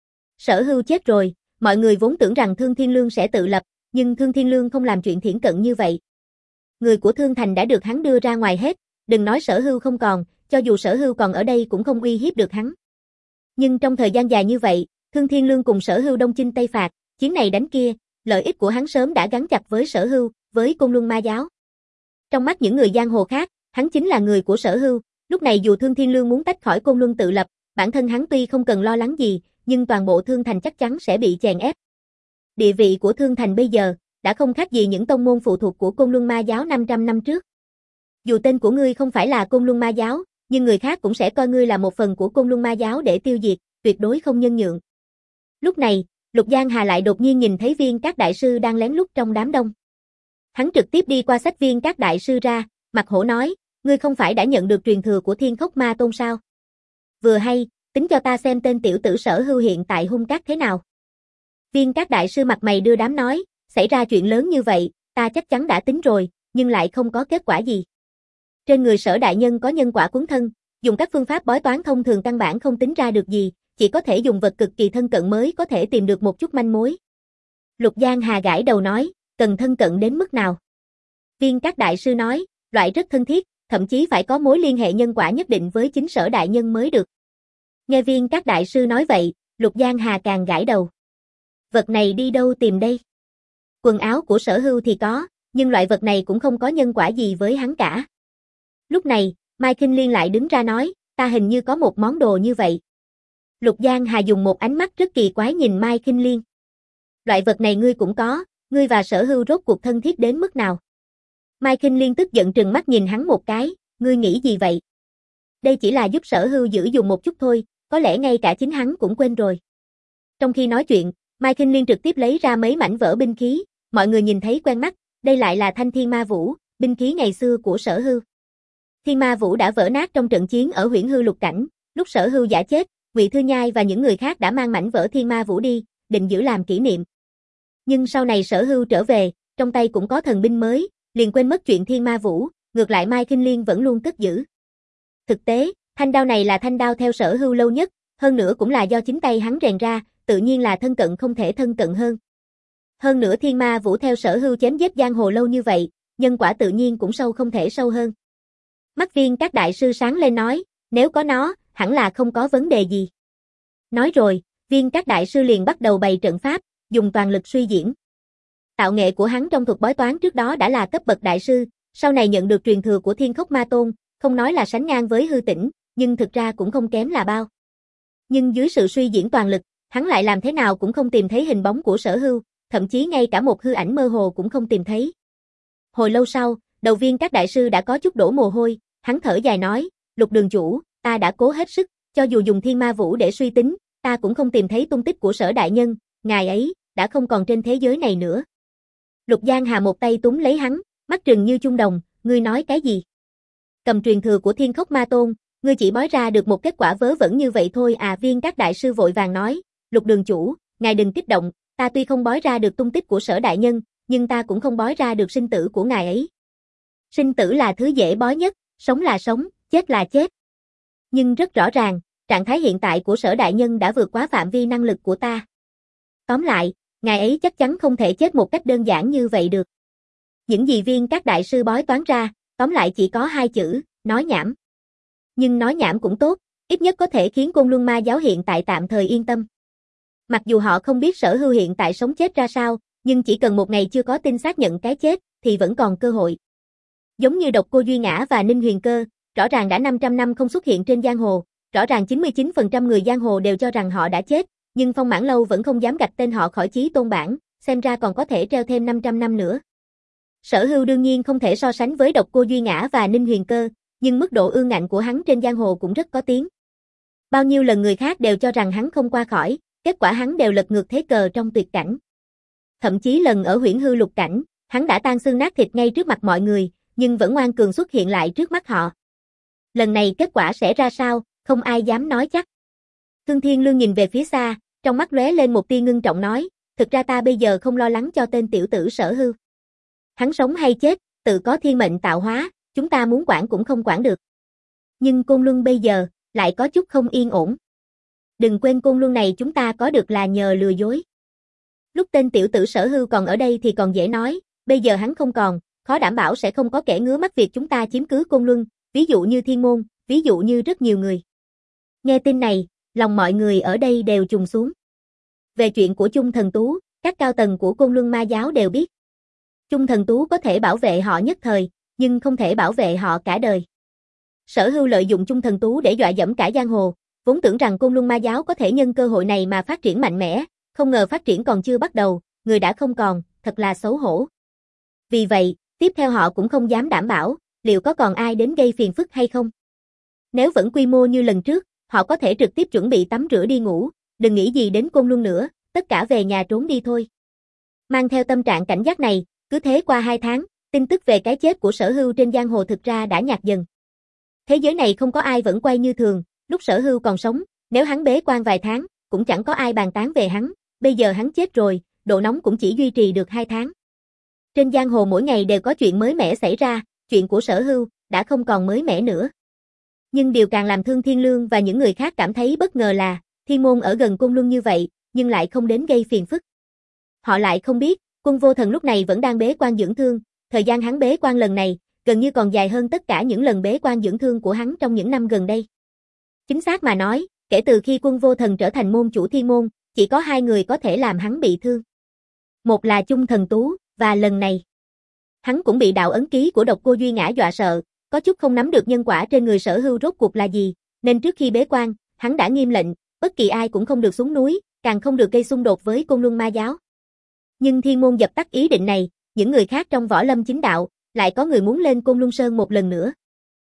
Sở Hưu chết rồi, mọi người vốn tưởng rằng Thương Thiên Lương sẽ tự lập, nhưng Thương Thiên Lương không làm chuyện thiển cận như vậy. Người của Thương Thành đã được hắn đưa ra ngoài hết, đừng nói Sở Hưu không còn, cho dù Sở Hưu còn ở đây cũng không uy hiếp được hắn. Nhưng trong thời gian dài như vậy, Thương Thiên Lương cùng Sở Hưu đông chinh tây phạt, chiến này đánh kia, lợi ích của hắn sớm đã gắn chặt với Sở Hưu, với Côn Luân ma giáo. Trong mắt những người giang hồ khác, hắn chính là người của Sở Hưu, lúc này dù Thương Thiên Lương muốn tách khỏi Côn Luân tự lập, bản thân hắn tuy không cần lo lắng gì, nhưng toàn bộ Thương Thành chắc chắn sẽ bị chèn ép. Địa vị của Thương Thành bây giờ, đã không khác gì những tông môn phụ thuộc của Côn Luân ma giáo năm trăm năm trước. Dù tên của ngươi không phải là Côn Luân ma giáo, nhưng người khác cũng sẽ coi ngươi là một phần của Côn Luân ma giáo để tiêu diệt, tuyệt đối không nhân nhượng. Lúc này, Lục Giang Hà lại đột nhiên nhìn thấy Viên Các đại sư đang lén lút trong đám đông. Hắn trực tiếp đi qua xách Viên Các đại sư ra, mặt hổ nói, ngươi không phải đã nhận được truyền thừa của Thiên Khốc Ma Tôn sao? Vừa hay, tính cho ta xem tên tiểu tử Sở Hưu hiện tại hung cát thế nào. Viên Các đại sư mặt mày đưa đám nói, xảy ra chuyện lớn như vậy, ta chắc chắn đã tính rồi, nhưng lại không có kết quả gì. Trên người Sở đại nhân có nhân quả cuốn thân, dùng các phương pháp bói toán thông thường căn bản không tính ra được gì, chỉ có thể dùng vật cực kỳ thân cận mới có thể tìm được một chút manh mối. Lục Giang Hà gãi đầu nói, cần thân cận đến mức nào? Viên Các đại sư nói, loại rất thân thiết, thậm chí phải có mối liên hệ nhân quả nhất định với chính Sở đại nhân mới được. Nghe Viên Các đại sư nói vậy, Lục Giang Hà càng gãi đầu. Vật này đi đâu tìm đây? Quần áo của Sở Hưu thì có, nhưng loại vật này cũng không có nhân quả gì với hắn cả. Lúc này, Mai Kinh Liên lại đứng ra nói, ta hình như có một món đồ như vậy. Lục Giang Hà dùng một ánh mắt rất kỳ quái nhìn Mai Kinh Liên. Loại vật này ngươi cũng có, ngươi và Sở Hưu rốt cuộc thân thiết đến mức nào? Mai Kinh Liên tức giận trừng mắt nhìn hắn một cái, ngươi nghĩ gì vậy? Đây chỉ là giúp Sở Hưu giữ dùng một chút thôi, có lẽ ngay cả chính hắn cũng quên rồi. Trong khi nói chuyện, Mai Kinh Liên trực tiếp lấy ra mấy mảnh vỡ binh khí, mọi người nhìn thấy quen mắt, đây lại là thanh Thiên Ma Vũ, binh khí ngày xưa của Sở Hưu. Thiên Ma Vũ đã vỡ nát trong trận chiến ở Huyễn Hư Lục Cảnh, lúc Sở Hưu giả chết, Ngụy Thư Nhai và những người khác đã mang mảnh vỡ Thiên Ma Vũ đi, định giữ làm kỷ niệm. Nhưng sau này Sở Hưu trở về, trong tay cũng có thần binh mới, liền quên mất chuyện Thiên Ma Vũ, ngược lại Mai Kinh Liên vẫn luôn cất giữ. Thực tế, thanh đao này là thanh đao theo Sở Hưu lâu nhất, hơn nữa cũng là do chính tay hắn rèn ra, tự nhiên là thân cận không thể thân cận hơn. Hơn nữa Thiên Ma Vũ theo Sở Hưu chém giết giang hồ lâu như vậy, nhân quả tự nhiên cũng sâu không thể sâu hơn. Mắt Viên Các đại sư sáng lên nói, nếu có nó, hẳn là không có vấn đề gì. Nói rồi, Viên Các đại sư liền bắt đầu bày trận pháp, dùng toàn lực suy diễn. Tạo nghệ của hắn trong thuật bói toán trước đó đã là cấp bậc đại sư, sau này nhận được truyền thừa của Thiên Khốc Ma Tôn, không nói là sánh ngang với Hư Tĩnh, nhưng thực ra cũng không kém là bao. Nhưng dưới sự suy diễn toàn lực, hắn lại làm thế nào cũng không tìm thấy hình bóng của Sở Hưu, thậm chí ngay cả một hư ảnh mơ hồ cũng không tìm thấy. Hồi lâu sau, đầu Viên Các đại sư đã có chút đổ mồ hôi, hắn thở dài nói, Lục đường chủ, ta đã cố hết sức, cho dù dùng Thiên Ma Vũ để suy tính, ta cũng không tìm thấy tung tích của Sở đại nhân, ngài ấy, đã không còn trên thế giới này nữa. Lục Giang Hà một tay túm lấy hắn, mắt trừng như chung đồng, ngươi nói cái gì? Cầm truyền thừa của Thiên Khốc Ma Tôn, ngươi chỉ bói ra được một kết quả vớ vẩn như vậy thôi à? Viên Các đại sư vội vàng nói, Lục đường chủ, ngài đừng kích động, ta tuy không bói ra được tung tích của Sở đại nhân, nhưng ta cũng không bói ra được sinh tử của ngài ấy. Sinh tử là thứ dễ bói nhất, sống là sống, chết là chết. Nhưng rất rõ ràng, trạng thái hiện tại của Sở đại nhân đã vượt quá phạm vi năng lực của ta. Tóm lại, Ngài ấy chắc chắn không thể chết một cách đơn giản như vậy được. Những gì viên các đại sư bói toán ra, tóm lại chỉ có hai chữ, nói nhảm. Nhưng nói nhảm cũng tốt, ít nhất có thể khiến Côn Luân Ma giáo hiện tại tạm thời yên tâm. Mặc dù họ không biết Sở Hưu hiện tại sống chết ra sao, nhưng chỉ cần một ngày chưa có tin xác nhận cái chết, thì vẫn còn cơ hội. Giống như Độc Cô Duy Ngã và Ninh Huyền Cơ, rõ ràng đã năm trăm năm không xuất hiện trên giang hồ, rõ ràng chín mươi chín phần trăm người giang hồ đều cho rằng họ đã chết, nhưng Phong Mãn Lâu vẫn không dám gạch tên họ khỏi chí tôn bảng, xem ra còn có thể treo thêm năm trăm năm nữa. Sở Hưu đương nhiên không thể so sánh với Độc Cô Duy Ngã và Ninh Huyền Cơ, nhưng mức độ ương ngạnh của hắn trên giang hồ cũng rất có tiếng. Bao nhiêu lần người khác đều cho rằng hắn không qua khỏi, kết quả hắn đều lật ngược thế cờ trong tuyệt cảnh. Thậm chí lần ở Huyễn Hư Lục cảnh, hắn đã tan xương nát thịt ngay trước mặt mọi người, nhưng vẫn ngoan cường xuất hiện lại trước mắt họ. Lần này kết quả sẽ ra sao, không ai dám nói chắc. Thương Thiên Lương nhìn về phía xa, trong mắt lóe lên một tia ngưng trọng nói, thực ra ta bây giờ không lo lắng cho tên tiểu tử Sở Hưu. Hắn sống hay chết, tự có thiên mệnh tạo hóa, chúng ta muốn quản cũng không quản được. Nhưng Côn Luân bây giờ, lại có chút không yên ổn. Đừng quên Côn Luân này chúng ta có được là nhờ lừa dối. Lúc tên tiểu tử Sở Hưu còn ở đây thì còn dễ nói, bây giờ hắn không còn, khó đảm bảo sẽ không có kẻ ngứa mắt việc chúng ta chiếm cứ Côn Luân, ví dụ như Thiên Môn, ví dụ như rất nhiều người. Nghe tin này, lòng mọi người ở đây đều trùng xuống. Về chuyện của Chung Thần Tú, các cao tầng của Côn Luân Ma giáo đều biết. Chung Thần Tú có thể bảo vệ họ nhất thời, nhưng không thể bảo vệ họ cả đời. Sở Hưu lợi dụng Chung Thần Tú để dọa dẫm cả giang hồ, vốn tưởng rằng Côn Luân Ma giáo có thể nhân cơ hội này mà phát triển mạnh mẽ, không ngờ phát triển còn chưa bắt đầu, người đã không còn, thật là xấu hổ. Vì vậy, tiếp theo họ cũng không dám đảm bảo, liệu có còn ai đến gây phiền phức hay không. Nếu vẫn quy mô như lần trước, họ có thể trực tiếp chuẩn bị tắm rửa đi ngủ, đừng nghĩ gì đến Côn Luân nữa, tất cả về nhà trốn đi thôi. Mang theo tâm trạng cảnh giác này, cứ thế qua hai tháng, tin tức về cái chết của Sở Hưu trên giang hồ thực ra đã nhạt dần. Thế giới này không có ai vẫn quay như thường, lúc Sở Hưu còn sống, nếu hắn bế quan vài tháng, cũng chẳng có ai bàn tán về hắn, bây giờ hắn chết rồi, độ nóng cũng chỉ duy trì được hai tháng. Trên giang hồ mỗi ngày đều có chuyện mới mẻ xảy ra, chuyện của Sở Hưu đã không còn mới mẻ nữa. Nhưng điều càng làm Thương Thiên Lương và những người khác cảm thấy bất ngờ là, Thiên Môn ở gần Côn Luân như vậy, nhưng lại không đến gây phiền phức. Họ lại không biết, Quân Vô Thần lúc này vẫn đang bế quan dưỡng thương, thời gian hắn bế quan lần này, gần như còn dài hơn tất cả những lần bế quan dưỡng thương của hắn trong những năm gần đây. Chính xác mà nói, kể từ khi Quân Vô Thần trở thành môn chủ Thiên Môn, chỉ có hai người có thể làm hắn bị thương. Một là Chung Thần Tú, và lần này, hắn cũng bị đạo ấn ký của Độc Cô Duy Ngã dọa sợ, có chút không nắm được nhân quả trên người Sở Hưu rốt cuộc là gì, nên trước khi bế quan, hắn đã nghiêm lệnh, bất kỳ ai cũng không được xuống núi, càng không được gây xung đột với Côn Luân Ma giáo. Nhưng Thiên Môn dập tắt ý định này, những người khác trong võ lâm chính đạo, lại có người muốn lên Côn Luân Sơn một lần nữa.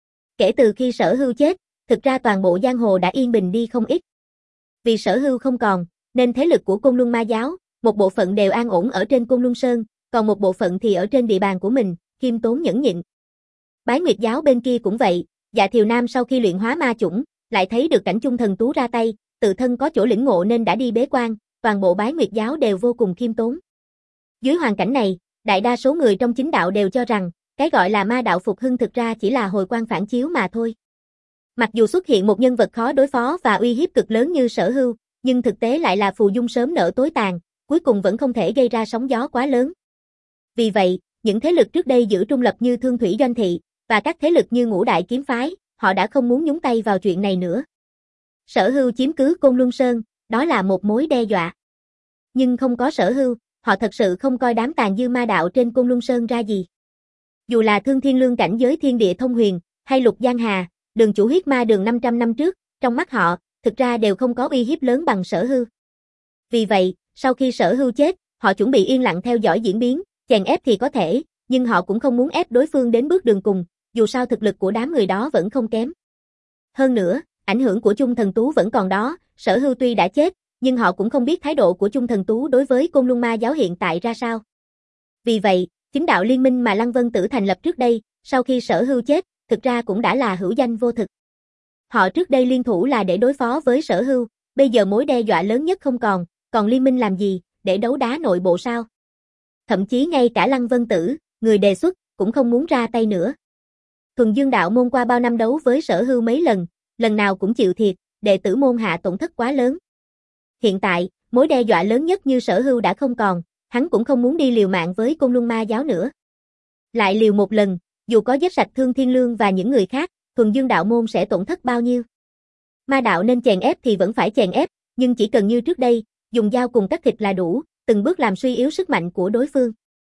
Kể từ khi Sở Hưu chết, thực ra toàn bộ giang hồ đã yên bình đi không ít. Vì Sở Hưu không còn, nên thế lực của Côn Luân Ma giáo, một bộ phận đều an ổn ở trên Côn Luân Sơn, còn một bộ phận thì ở trên địa bàn của mình, khiêm tốn nhẫn nhịn. Bái Nguyệt giáo bên kia cũng vậy, Dạ Thiều Nam sau khi luyện hóa ma chủng, lại thấy được cảnh Chung Thần Tú ra tay, tự thân có chỗ lĩnh ngộ nên đã đi bế quan, toàn bộ Bái Nguyệt giáo đều vô cùng khiêm tốn. Dưới hoàn cảnh này, đại đa số người trong chính đạo đều cho rằng, cái gọi là ma đạo phục hưng thực ra chỉ là hồi quang phản chiếu mà thôi. Mặc dù xuất hiện một nhân vật khó đối phó và uy hiếp cực lớn như Sở Hưu, nhưng thực tế lại là phù dung sớm nở tối tàn, cuối cùng vẫn không thể gây ra sóng gió quá lớn. Vì vậy, những thế lực trước đây giữ trung lập như Thương Thủy Doanh Thị, và các thế lực như Ngũ Đại Kiếm Phái, họ đã không muốn nhúng tay vào chuyện này nữa. Sở Hưu chiếm cứ Côn Luân Sơn, đó là một mối đe dọa. Nhưng không có Sở Hưu, họ thật sự không coi đám tàn dư ma đạo trên Côn Luân Sơn ra gì. Dù là Thương Thiên Lương cảnh giới thiên địa thông huyền, hay Lục Giang Hà, đường chủ huyết ma đường năm trăm năm trước, trong mắt họ, thực ra đều không có uy hiếp lớn bằng Sở Hưu. Vì vậy, sau khi Sở Hưu chết, họ chuẩn bị yên lặng theo dõi diễn biến, chèn ép thì có thể, nhưng họ cũng không muốn ép đối phương đến bước đường cùng, dù sao thực lực của đám người đó vẫn không kém. Hơn nữa, ảnh hưởng của Chung Thần Tú vẫn còn đó, Sở Hưu tuy đã chết, nhưng họ cũng không biết thái độ của Chung Thần Tú đối với Côn Luân Ma giáo hiện tại ra sao. Vì vậy, chính đạo liên minh mà Lăng Vân Tử thành lập trước đây, sau khi Sở Hưu chết, thực ra cũng đã là hữu danh vô thực. Họ trước đây liên thủ là để đối phó với Sở Hưu, bây giờ mối đe dọa lớn nhất không còn, còn liên minh làm gì, để đấu đá nội bộ sao? Thậm chí ngay cả Lăng Vân Tử, người đề xuất, cũng không muốn ra tay nữa. Thuần Dương đạo môn qua bao năm đấu với Sở Hưu mấy lần, lần nào cũng chịu thiệt, đệ tử môn hạ tổn thất quá lớn. Hiện tại, mối đe dọa lớn nhất như Sở Hưu đã không còn, hắn cũng không muốn đi liều mạng với Côn Luân Ma giáo nữa. Lại liều một lần, dù có giết sạch Thương Thiên Lương và những người khác, Thuần Dương đạo môn sẽ tổn thất bao nhiêu? Ma đạo nên chèn ép thì vẫn phải chèn ép, nhưng chỉ cần như trước đây, dùng dao cùng cắt thịt là đủ, từng bước làm suy yếu sức mạnh của đối phương.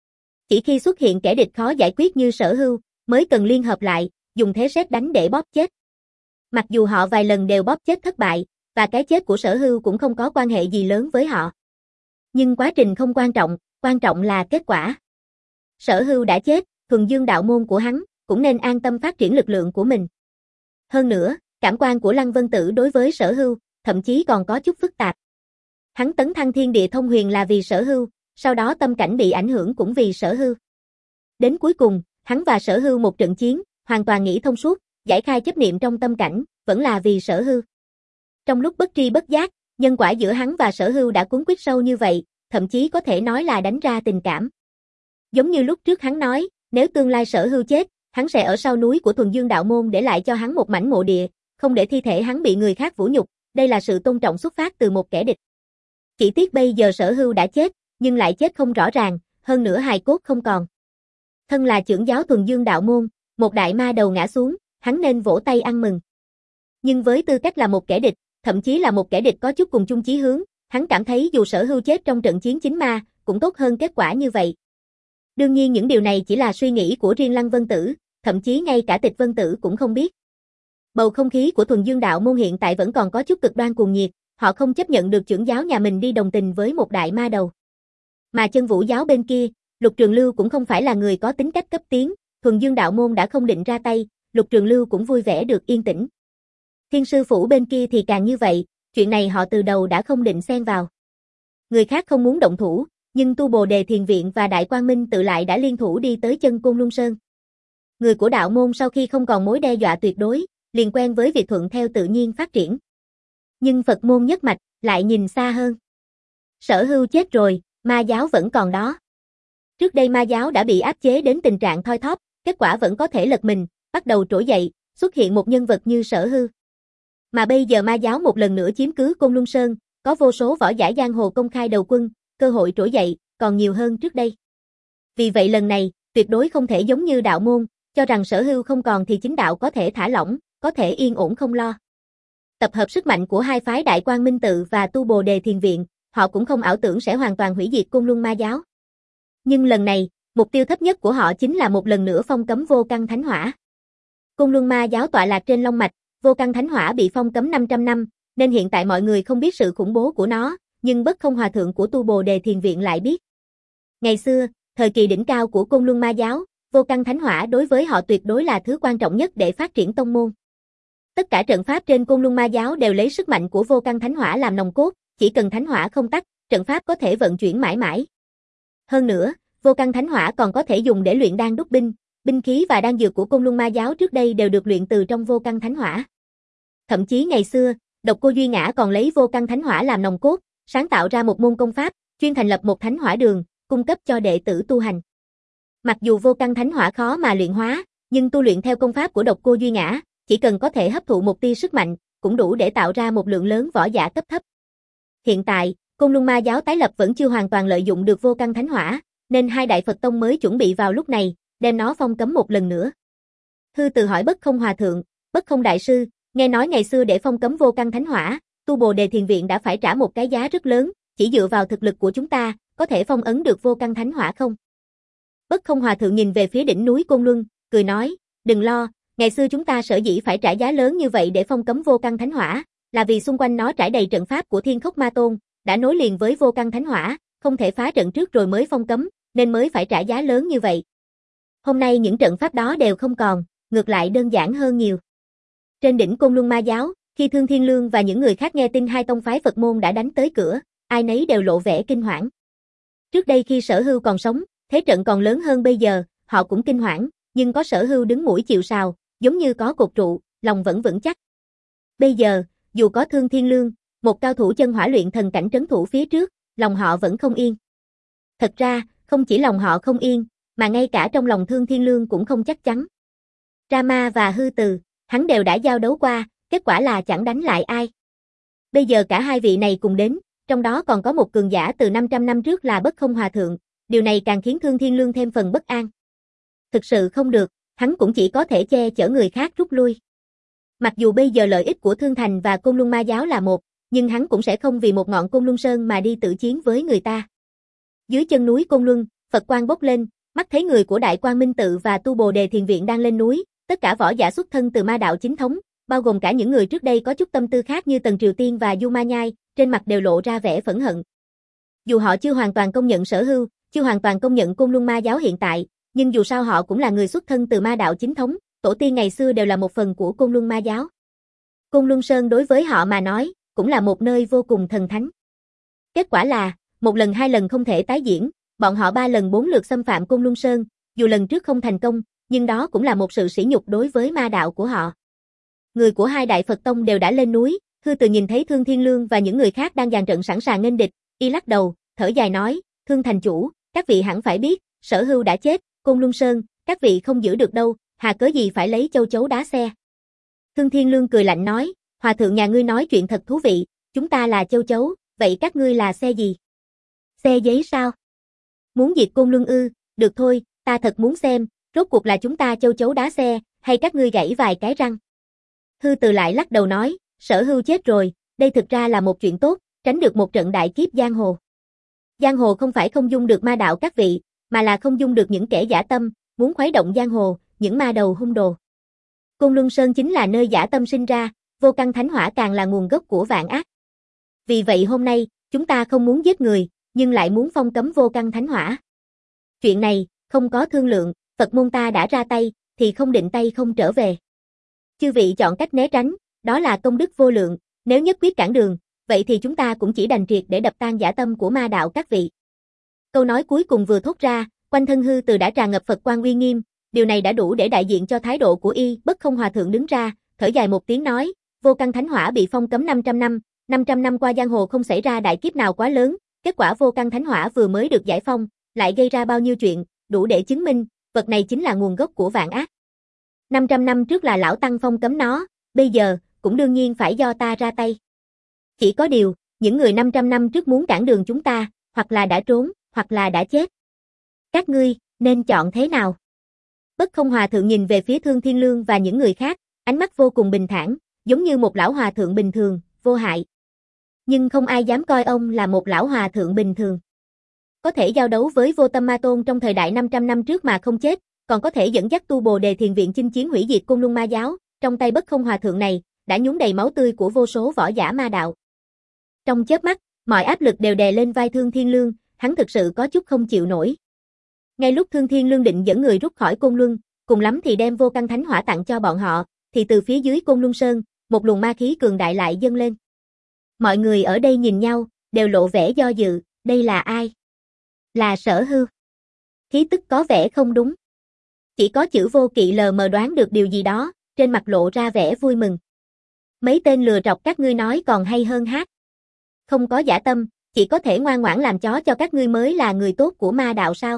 Chỉ khi xuất hiện kẻ địch khó giải quyết như Sở Hưu, mới cần liên hợp lại, dùng thế sét đánh để bóp chết. Mặc dù họ vài lần đều bóp chết thất bại, và cái chết của Sở Hưu cũng không có quan hệ gì lớn với họ. Nhưng quá trình không quan trọng, quan trọng là kết quả. Sở Hưu đã chết, Thuần Dương đạo môn của hắn cũng nên an tâm phát triển lực lượng của mình. Hơn nữa, cảm quan của Lăng Vân Tử đối với Sở Hưu, thậm chí còn có chút phức tạp. Hắn tấn thăng thiên địa thông huyền là vì Sở Hưu, sau đó tâm cảnh bị ảnh hưởng cũng vì Sở Hưu. Đến cuối cùng, hắn và Sở Hưu một trận chiến, hoàn toàn nghĩ thông suốt, giải khai chấp niệm trong tâm cảnh, vẫn là vì Sở Hưu. Trong lúc bất tri bất giác, nhân quả giữa hắn và Sở Hưu đã cuốn quýt sâu như vậy, thậm chí có thể nói là đánh ra tình cảm. Giống như lúc trước hắn nói, nếu tương lai Sở Hưu chết, hắn sẽ ở sau núi của Thuần Dương đạo môn để lại cho hắn một mảnh mộ địa, không để thi thể hắn bị người khác vũ nhục, đây là sự tôn trọng xuất phát từ một kẻ địch. Chỉ tiếc bây giờ Sở Hưu đã chết, nhưng lại chết không rõ ràng, hơn nữa hài cốt không còn. Thân là trưởng giáo Thuần Dương đạo môn, một đại ma đầu ngã xuống, hắn nên vỗ tay ăn mừng. Nhưng với tư cách là một kẻ địch, thậm chí là một kẻ địch có chút cùng chung chí hướng, hắn cảm thấy dù Sở Hưu chết trong trận chiến chính ma, cũng tốt hơn kết quả như vậy. Đương nhiên những điều này chỉ là suy nghĩ của riêng Lăng Vân Tử, thậm chí ngay cả Tịch Vân Tử cũng không biết. Bầu không khí của Thuần Dương đạo môn hiện tại vẫn còn có chút cực đoan cuồng nhiệt, họ không chấp nhận được trưởng giáo nhà mình đi đồng tình với một đại ma đầu. Mà Chân Vũ giáo bên kia, Lục Trường Lưu cũng không phải là người có tính cách cấp tiến, Thuần Dương đạo môn đã không định ra tay, Lục Trường Lưu cũng vui vẻ được yên tĩnh. Thiên sư phủ bên kia thì càng như vậy, chuyện này họ từ đầu đã không định xen vào. Người khác không muốn động thủ, nhưng Tu Bồ Đề Thiền Viện và Đại Quang Minh tự lại đã liên thủ đi tới chân Côn Luân Sơn. Người của đạo môn sau khi không còn mối đe dọa tuyệt đối, liền quen với việc thuận theo tự nhiên phát triển. Nhưng Phật môn nhất mạch lại nhìn xa hơn. Sở Hưu chết rồi, ma giáo vẫn còn đó. Trước đây ma giáo đã bị áp chế đến tình trạng thoi thóp, kết quả vẫn có thể lật mình, bắt đầu trỗi dậy, xuất hiện một nhân vật như Sở Hưu. Mà bây giờ ma giáo một lần nữa chiếm cứ Côn Luân Sơn, có vô số võ giả giang hồ công khai đầu quân, cơ hội trỗi dậy còn nhiều hơn trước đây. Vì vậy lần này, tuyệt đối không thể giống như đạo môn, cho rằng Sở Hưu không còn thì chính đạo có thể thả lỏng, có thể yên ổn không lo. Tập hợp sức mạnh của hai phái Đại Quang Minh Tự và Tu Bồ Đề Thiền Viện, họ cũng không ảo tưởng sẽ hoàn toàn hủy diệt Côn Luân ma giáo. Nhưng lần này, mục tiêu thấp nhất của họ chính là một lần nữa phong cấm Vô Căn Thánh Hỏa. Côn Luân ma giáo tọa lạc trên Long Mạch, Vô Căn Thánh Hỏa bị phong cấm năm trăm năm, nên hiện tại mọi người không biết sự khủng bố của nó, nhưng Bất Không Hòa Thượng của Tu Bồ Đề Thiền Viện lại biết. Ngày xưa, thời kỳ đỉnh cao của Côn Luân ma giáo, Vô Căn Thánh Hỏa đối với họ tuyệt đối là thứ quan trọng nhất để phát triển tông môn. Tất cả trận pháp trên Côn Luân ma giáo đều lấy sức mạnh của Vô Căn Thánh Hỏa làm nòng cốt, chỉ cần Thánh Hỏa không tắt, trận pháp có thể vận chuyển mãi mãi. Hơn nữa, Vô Căn Thánh Hỏa còn có thể dùng để luyện đan đúc binh, binh khí và đan dược của Côn Luân ma giáo trước đây đều được luyện từ trong Vô Căn Thánh Hỏa. Thậm chí ngày xưa, Độc Cô Duy Ngã còn lấy Vô Căn Thánh Hỏa làm nòng cốt, sáng tạo ra một môn công pháp, chuyên thành lập một Thánh Hỏa đường, cung cấp cho đệ tử tu hành. Mặc dù Vô Căn Thánh Hỏa khó mà luyện hóa, nhưng tu luyện theo công pháp của Độc Cô Duy Ngã, chỉ cần có thể hấp thụ một tia sức mạnh, cũng đủ để tạo ra một lượng lớn võ giả cấp thấp. Hiện tại, Côn Luân ma giáo tái lập vẫn chưa hoàn toàn lợi dụng được Vô Căn Thánh Hỏa, nên hai đại Phật tông mới chuẩn bị vào lúc này, đem nó phong cấm một lần nữa. Hư Từ hỏi Bất Không Hòa Thượng, Bất Không đại sư, nghe nói ngày xưa để phong cấm Vô Căn Thánh Hỏa, Tu Bồ Đề Thiền Viện đã phải trả một cái giá rất lớn, chỉ dựa vào thực lực của chúng ta, có thể phong ấn được Vô Căn Thánh Hỏa không? Bất Không Hòa Thượng nhìn về phía đỉnh núi Côn Luân, cười nói, đừng lo, ngày xưa chúng ta sở dĩ phải trả giá lớn như vậy để phong cấm Vô Căn Thánh Hỏa, là vì xung quanh nó trải đầy trận pháp của Thiên Khốc Ma Tôn, đã nối liền với Vô Căn Thánh Hỏa, không thể phá trận trước rồi mới phong cấm, nên mới phải trả giá lớn như vậy. Hôm nay những trận pháp đó đều không còn, ngược lại đơn giản hơn nhiều. Trên đỉnh Côn Luân ma giáo, khi Thương Thiên Lương và những người khác nghe tin hai tông phái Phật môn đã đánh tới cửa, ai nấy đều lộ vẻ kinh hoảng. Trước đây khi Sở Hưu còn sống, thế trận còn lớn hơn bây giờ, họ cũng kinh hoảng, nhưng có Sở Hưu đứng mũi chịu sào, giống như có cột trụ, lòng vẫn vững chắc. Bây giờ, dù có Thương Thiên Lương, một cao thủ chân hỏa luyện thần cảnh trấn thủ phía trước, lòng họ vẫn không yên. Thật ra, không chỉ lòng họ không yên, mà ngay cả trong lòng Thương Thiên Lương cũng không chắc chắn. Rama và Hư Từ, hắn đều đã giao đấu qua, kết quả là chẳng đánh lại ai. Bây giờ cả hai vị này cùng đến, trong đó còn có một cường giả từ năm trăm năm trước là Bất Không Hòa Thượng, điều này càng khiến Thương Thiên Lương thêm phần bất an. Thực sự không được, hắn cũng chỉ có thể che chở người khác rút lui. Mặc dù bây giờ lợi ích của Thương Thành và Côn Luân Ma Giáo là một, nhưng hắn cũng sẽ không vì một ngọn Côn Luân Sơn mà đi tự chiến với người ta. Dưới chân núi Côn Luân, Phật quang bốc lên, mắt thấy người của Đại Quang Minh Tự và Tu Bồ Đề Thiền Viện đang lên núi, tất cả võ giả xuất thân từ ma đạo chính thống, bao gồm cả những người trước đây có chút tâm tư khác như Tần Triều Tiên và Du Ma Nhai, trên mặt đều lộ ra vẻ phẫn hận. Dù họ chưa hoàn toàn công nhận Sở Hưu, chưa hoàn toàn công nhận Côn Luân Ma Giáo hiện tại, nhưng dù sao họ cũng là người xuất thân từ ma đạo chính thống, tổ tiên ngày xưa đều là một phần của Côn Luân Ma Giáo. Côn Luân Sơn đối với họ mà nói, cũng là một nơi vô cùng thần thánh. Kết quả là, một lần hai lần không thể tái diễn, bọn họ ba lần bốn lượt xâm phạm Côn Luân Sơn, dù lần trước không thành công, nhưng đó cũng là một sự sỉ nhục đối với ma đạo của họ. Người của hai đại Phật tông đều đã lên núi, Hư Từ nhìn thấy Thương Thiên Lương và những người khác đang dàn trận sẵn sàng nghênh địch, y lắc đầu, thở dài nói, Thương thành chủ, các vị hẳn phải biết, Sở Hưu đã chết, Côn Luân Sơn, các vị không giữ được đâu, hà cớ gì phải lấy châu chấu đá xe. Thương Thiên Lương cười lạnh nói, Hòa thượng nhà ngươi nói chuyện thật thú vị, chúng ta là châu chấu, vậy các ngươi là xe gì? Xe giấy sao? Muốn diệt Côn Luân ư, được thôi, ta thật muốn xem, rốt cuộc là chúng ta châu chấu đá xe, hay các ngươi gãy vài cái răng. Hư Từ lại lắc đầu nói, Sở Hưu chết rồi, đây thực ra là một chuyện tốt, tránh được một trận đại kiếp giang hồ. Giang hồ không phải không dung được ma đạo các vị, mà là không dung được những kẻ dã tâm, muốn khuấy động giang hồ, những ma đầu hung đồ. Côn Luân Sơn chính là nơi dã tâm sinh ra, Vô Căn Thánh Hỏa càng là nguồn gốc của vạn ác. Vì vậy hôm nay, chúng ta không muốn giết người, nhưng lại muốn phong cấm Vô Căn Thánh Hỏa. Chuyện này, không có thương lượng, Phật môn ta đã ra tay, thì không định tay không trở về. Chư vị chọn cách né tránh, đó là công đức vô lượng, nếu nhất quyết cản đường, vậy thì chúng ta cũng chỉ đành triệt để đập tan dã tâm của ma đạo các vị. Câu nói cuối cùng vừa thốt ra, quanh thân Hư Từ đã tràn ngập Phật quang uy nghiêm, điều này đã đủ để đại diện cho thái độ của y. Bất Không Hòa Thượng đứng ra, thở dài một tiếng nói, Vô Căn Thánh Hỏa bị phong cấm năm trăm năm, năm trăm năm qua giang hồ không xảy ra đại kiếp nào quá lớn, kết quả Vô Căn Thánh Hỏa vừa mới được giải phong, lại gây ra bao nhiêu chuyện, đủ để chứng minh, vật này chính là nguồn gốc của vạn ác. năm trăm năm trước là lão tăng phong cấm nó, bây giờ, cũng đương nhiên phải do ta ra tay. Chỉ có điều, những người năm trăm năm trước muốn cản đường chúng ta, hoặc là đã trốn, hoặc là đã chết. Các ngươi, nên chọn thế nào? Bất Không Hòa Thượng nhìn về phía Thương Thiên Lương và những người khác, ánh mắt vô cùng bình thản, giống như một lão hòa thượng bình thường, vô hại. Nhưng không ai dám coi ông là một lão hòa thượng bình thường. Có thể giao đấu với Vô Tâm Ma Tôn trong thời đại năm trăm năm trước mà không chết, còn có thể dẫn dắt Tu Bồ Đề Thiền Viện chinh chiến hủy diệt Côn Luân Ma Giáo, trong tay Bất Không Hòa Thượng này, đã nhuốm đầy máu tươi của vô số võ giả ma đạo. Trong chớp mắt, mọi áp lực đều đè lên vai Thương Thiên Lương, hắn thực sự có chút không chịu nổi. Ngay lúc Thương Thiên Lương định dẫn người rút khỏi Côn Luân, cùng lắm thì đem Vô Căn Thánh Hỏa tặng cho bọn họ, thì từ phía dưới Côn Luân Sơn, một luồng ma khí cường đại lại dâng lên. Mọi người ở đây nhìn nhau, đều lộ vẻ do dự, đây là ai? Là Sở Hưu. Khí tức có vẻ không đúng. Chỉ có chữ Vô Kỵ lờ mờ đoán được điều gì đó, trên mặt lộ ra vẻ vui mừng. Mấy tên lừa trọc các ngươi nói còn hay hơn hát. Không có dã tâm, chỉ có thể ngoan ngoãn làm chó cho các ngươi mới là người tốt của ma đạo sao?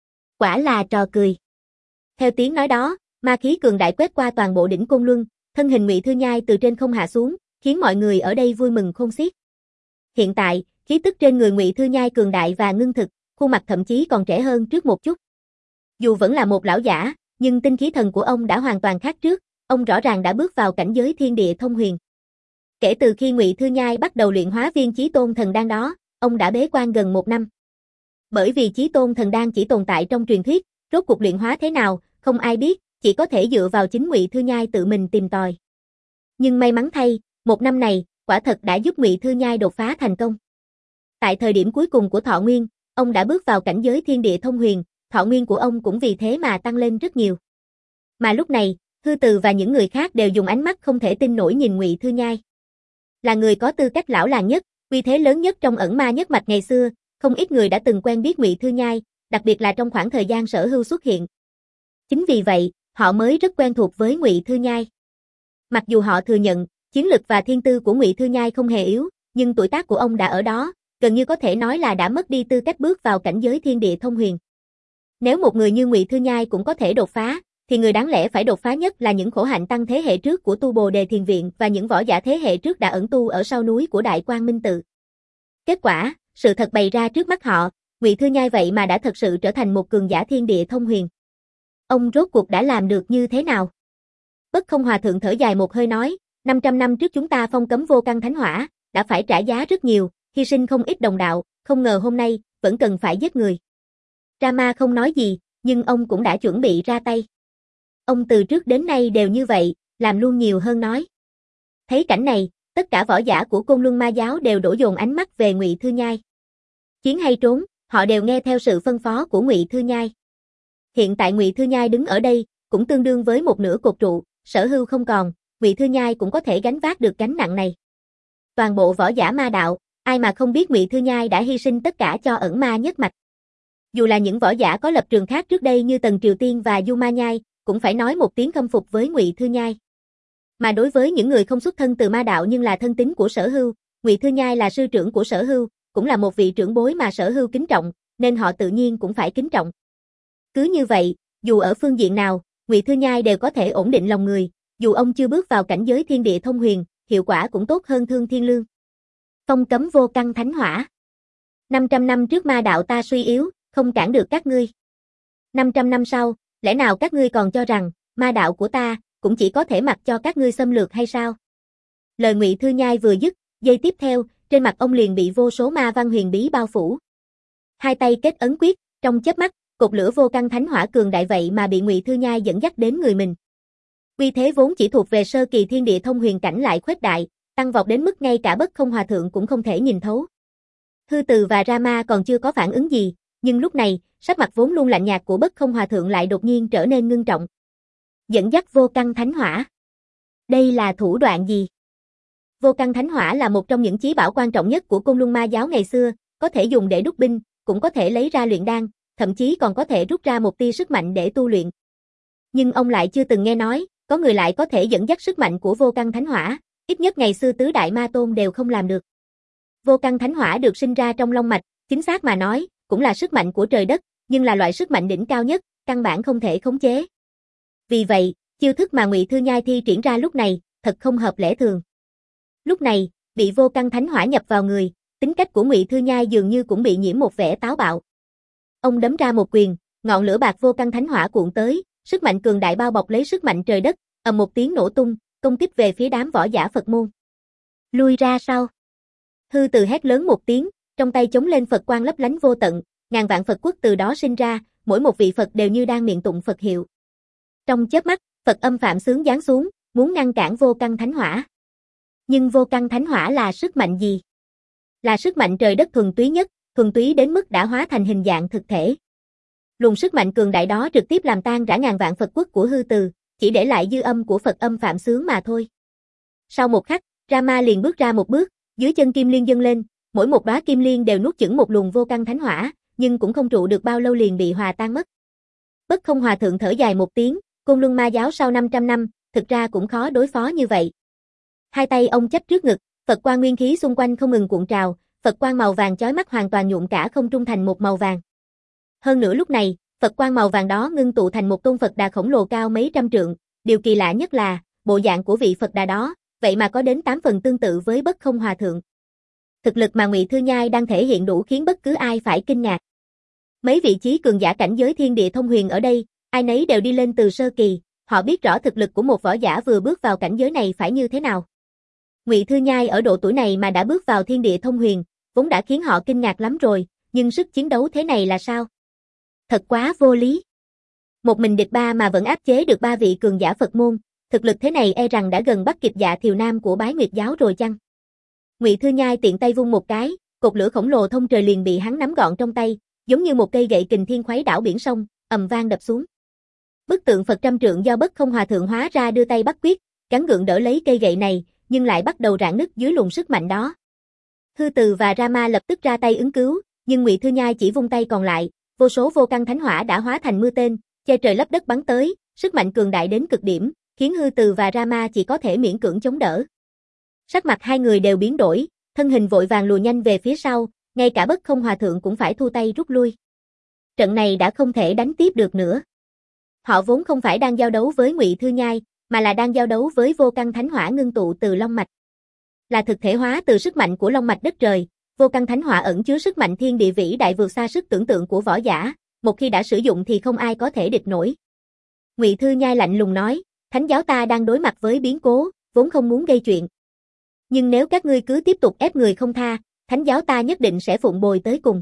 Quả là trò cười. Theo tiếng nói đó, ma khí cường đại quét qua toàn bộ đỉnh Côn Luân, thân hình Ngụy Thư Nhai từ trên không hạ xuống, khiến mọi người ở đây vui mừng khôn xiết. Hiện tại, khí tức trên người Ngụy Thư Nhai cường đại và ngưng thực, khuôn mặt thậm chí còn trẻ hơn trước một chút. Dù vẫn là một lão giả, nhưng tinh khí thần của ông đã hoàn toàn khác trước, ông rõ ràng đã bước vào cảnh giới thiên địa thông huyền. Kể từ khi Ngụy Thư Nhai bắt đầu luyện hóa viên Chí Tôn Thần Đan đó, ông đã bế quan gần một năm. Bởi vì Chí Tôn Thần Đan chỉ tồn tại trong truyền thuyết, rốt cuộc luyện hóa thế nào, không ai biết, chỉ có thể dựa vào chính Ngụy Thư Nhai tự mình tìm tòi. Nhưng may mắn thay, một năm này, quả thật đã giúp Ngụy Thư Nhai đột phá thành công. Tại thời điểm cuối cùng của thọ nguyên, ông đã bước vào cảnh giới thiên địa thông huyền, thọ nguyên của ông cũng vì thế mà tăng lên rất nhiều. Mà lúc này, Hư Từ và những người khác đều dùng ánh mắt không thể tin nổi nhìn Ngụy Thư Nhai. Là người có tư cách lão làng nhất, uy thế lớn nhất trong ẩn ma nhất mạch ngày xưa, không ít người đã từng quen biết Ngụy Thư Nhai, đặc biệt là trong khoảng thời gian Sở Hưu xuất hiện. Chính vì vậy, họ mới rất quen thuộc với Ngụy Thư Nhai. Mặc dù họ thừa nhận, chiến lực và thiên tư của Ngụy Thư Nhai không hề yếu, nhưng tuổi tác của ông đã ở đó, gần như có thể nói là đã mất đi tư cách bước vào cảnh giới thiên địa thông huyền. Nếu một người như Ngụy Thư Nhai cũng có thể đột phá, thì người đáng lẽ phải đột phá nhất là những khổ hạnh tăng thế hệ trước của Tu Bồ Đề Thiền Viện và những võ giả thế hệ trước đã ẩn tu ở sau núi của Đại Quang Minh Tự. Kết quả, sự thật bày ra trước mắt họ, Ngụy Thư Nhai vậy mà đã thật sự trở thành một cường giả thiên địa thông huyền. Ông rốt cuộc đã làm được như thế nào? Bất Không Hòa Thượng thở dài một hơi nói, năm trăm năm trước chúng ta phong cấm vô căn thánh hỏa, đã phải trả giá rất nhiều, hy sinh không ít đồng đạo, không ngờ hôm nay, vẫn cần phải giết người. Rama không nói gì, nhưng ông cũng đã chuẩn bị ra tay. Ông từ trước đến nay đều như vậy, làm luôn nhiều hơn nói. Thấy cảnh này, tất cả võ giả của Côn Luân Ma Giáo đều đổ dồn ánh mắt về Ngụy Thư Nhai. Chiến hay trốn, họ đều nghe theo sự phân phó của Ngụy Thư Nhai. Hiện tại Ngụy Thư Nhai đứng ở đây, cũng tương đương với một nửa cột trụ, Sở Hưu không còn, Ngụy Thư Nhai cũng có thể gánh vác được gánh nặng này. Toàn bộ võ giả ma đạo, ai mà không biết Ngụy Thư Nhai đã hy sinh tất cả cho ẩn ma nhất mạch. Dù là những võ giả có lập trường khác trước đây như Tần Triều Tiên và Du Ma Nhai, cũng phải nói một tiếng khâm phục với Ngụy Thư Nhai. Mà đối với những người không xuất thân từ ma đạo nhưng là thân tín của Sở Hưu, Ngụy Thư Nhai là sư trưởng của Sở Hưu, cũng là một vị trưởng bối mà Sở Hưu kính trọng, nên họ tự nhiên cũng phải kính trọng. Cứ như vậy, dù ở phương diện nào, Ngụy Thư Nhai đều có thể ổn định lòng người, dù ông chưa bước vào cảnh giới thiên địa thông huyền, hiệu quả cũng tốt hơn Thương Thiên Lương. Phong cấm vô căn thánh hỏa. năm trăm năm trước ma đạo ta suy yếu, không cản được các ngươi. năm trăm năm sau, lẽ nào các ngươi còn cho rằng, ma đạo của ta, cũng chỉ có thể mặc cho các ngươi xâm lược hay sao? Lời Ngụy Thư Nhai vừa dứt, giây tiếp theo, trên mặt ông liền bị vô số ma văn huyền bí bao phủ. Hai tay kết ấn quyết, trong chớp mắt, cột lửa vô căn thánh hỏa cường đại vậy mà bị Ngụy Thư Nhai dẫn dắt đến người mình. Uy thế vốn chỉ thuộc về sơ kỳ thiên địa thông huyền cảnh lại khuếch đại, tăng vọt đến mức ngay cả Bất Không Hòa Thượng cũng không thể nhìn thấu. Hư Từ và Rama còn chưa có phản ứng gì, nhưng lúc này, sắc mặt vốn luôn lạnh nhạt của Bất Không Hòa Thượng lại đột nhiên trở nên ngưng trọng. Dẫn dắt vô căn thánh hỏa. Đây là thủ đoạn gì? Vô căn thánh hỏa là một trong những chí bảo quan trọng nhất của Côn Luân Ma Giáo ngày xưa, có thể dùng để đúc binh, cũng có thể lấy ra luyện đan, thậm chí còn có thể rút ra một tia sức mạnh để tu luyện. Nhưng ông lại chưa từng nghe nói, có người lại có thể dẫn dắt sức mạnh của vô căn thánh hỏa, ít nhất ngày xưa tứ đại ma tôn đều không làm được. Vô căn thánh hỏa được sinh ra trong long mạch, chính xác mà nói, cũng là sức mạnh của trời đất, nhưng là loại sức mạnh đỉnh cao nhất, căn bản không thể khống chế. Vì vậy, chiêu thức mà Ngụy Thư Nhai thi triển ra lúc này, thật không hợp lẽ thường. Lúc này, bị vô căn thánh hỏa nhập vào người, tính cách của Ngụy Thư Nhai dường như cũng bị nhiễm một vẻ táo bạo. Ông đấm ra một quyền, ngọn lửa bạc vô căn thánh hỏa cuộn tới, sức mạnh cường đại bao bọc lấy sức mạnh trời đất, ầm một tiếng nổ tung, công kích về phía đám võ giả Phật môn. Lui ra sau. Hư Từ hét lớn một tiếng, trong tay chống lên Phật quang lấp lánh vô tận, ngàn vạn Phật quốc từ đó sinh ra, mỗi một vị Phật đều như đang miệng tụng Phật hiệu. Trong chớp mắt, Phật âm phạm xướng giáng xuống, muốn ngăn cản vô căn thánh hỏa. Nhưng vô căn thánh hỏa là sức mạnh gì? Là sức mạnh trời đất thuần túy nhất, thuần túy đến mức đã hóa thành hình dạng thực thể. Luồng sức mạnh cường đại đó trực tiếp làm tan rã ngàn vạn Phật quốc của Hư Từ, chỉ để lại dư âm của Phật âm phạm xướng mà thôi. Sau một khắc, Rama liền bước ra một bước, dưới chân kim liên dâng lên, mỗi một đóa kim liên đều nuốt chửng một luồng vô căn thánh hỏa, nhưng cũng không trụ được bao lâu liền bị hòa tan mất. Bất Không Hòa Thượng thở dài một tiếng, Côn Luân Ma Giáo sau năm trăm năm, thực ra cũng khó đối phó như vậy. Hai tay ông chắp trước ngực, Phật quang nguyên khí xung quanh không ngừng cuộn trào, Phật quang màu vàng chói mắt hoàn toàn nhuộm cả không trung thành một màu vàng. Hơn nữa lúc này, Phật quang màu vàng đó ngưng tụ thành một tôn Phật Đà khổng lồ cao mấy trăm trượng, điều kỳ lạ nhất là, bộ dạng của vị Phật Đà đó, vậy mà có đến tám phần tương tự với Bất Không Hòa Thượng. Thực lực mà Ngụy Thư Nhai đang thể hiện đủ khiến bất cứ ai phải kinh ngạc. Mấy vị trí cường giả cảnh giới thiên địa thông huyền ở đây, ai nấy đều đi lên từ sơ kỳ, họ biết rõ thực lực của một võ giả vừa bước vào cảnh giới này phải như thế nào. Ngụy Thư Nhai ở độ tuổi này mà đã bước vào thiên địa thông huyền, vốn đã khiến họ kinh ngạc lắm rồi, nhưng sức chiến đấu thế này là sao? Thật quá vô lý. Một mình địch ba mà vẫn áp chế được ba vị cường giả Phật môn, thực lực thế này e rằng đã gần bắt kịp Dạ Thiều Nam của Bái Nguyệt Giáo rồi chăng? Ngụy Thư Nhai tiện tay vung một cái, cột lửa khổng lồ thông trời liền bị hắn nắm gọn trong tay, giống như một cây gậy kình thiên khuấy đảo biển sông, ầm vang đập xuống. Bức tượng Phật trăm trượng do Bất Không Hòa Thượng hóa ra đưa tay bắt quyết, gắng gượng đỡ lấy cây gậy này, nhưng lại bắt đầu rạn nứt dưới luồng sức mạnh đó. Hư Từ và Rama lập tức ra tay ứng cứu, nhưng Ngụy Thư Nhai chỉ vung tay còn lại, vô số vô căn thánh hỏa đã hóa thành mưa tên, che trời lấp đất bắn tới, sức mạnh cường đại đến cực điểm, khiến Hư Từ và Rama chỉ có thể miễn cưỡng chống đỡ. Sắc mặt hai người đều biến đổi, thân hình vội vàng lùa nhanh về phía sau, ngay cả Bất Không Hòa Thượng cũng phải thu tay rút lui. Trận này đã không thể đánh tiếp được nữa. Họ vốn không phải đang giao đấu với Ngụy Thư Nhai, mà là đang giao đấu với vô căn thánh hỏa ngưng tụ từ long mạch. Là thực thể hóa từ sức mạnh của long mạch đất trời, Vô căn thánh hỏa ẩn chứa sức mạnh thiên địa vĩ đại vượt xa sức tưởng tượng của võ giả, một khi đã sử dụng thì không ai có thể địch nổi. Ngụy Thư Nhai lạnh lùng nói, thánh giáo ta đang đối mặt với biến cố, vốn không muốn gây chuyện. Nhưng nếu các ngươi cứ tiếp tục ép người không tha, thánh giáo ta nhất định sẽ phụng bồi tới cùng.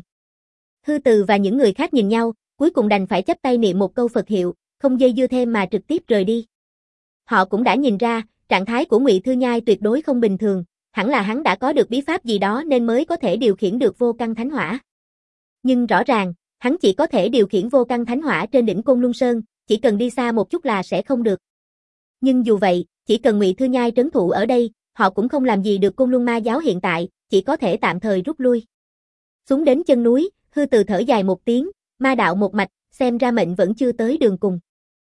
Hư Từ và những người khác nhìn nhau, cuối cùng đành phải chắp tay niệm một câu Phật hiệu, không dây dưa thêm mà trực tiếp rời đi. Họ cũng đã nhìn ra, trạng thái của Ngụy Thư Nhai tuyệt đối không bình thường, hẳn là hắn đã có được bí pháp gì đó nên mới có thể điều khiển được vô căn thánh hỏa. Nhưng rõ ràng, hắn chỉ có thể điều khiển vô căn thánh hỏa trên đỉnh Côn Luân Sơn, chỉ cần đi xa một chút là sẽ không được. Nhưng dù vậy, chỉ cần Ngụy Thư Nhai trấn thủ ở đây, họ cũng không làm gì được Côn Luân Ma giáo hiện tại, chỉ có thể tạm thời rút lui. Xuống đến chân núi, Hư Từ thở dài một tiếng, ma đạo một mạch, xem ra mệnh vẫn chưa tới đường cùng.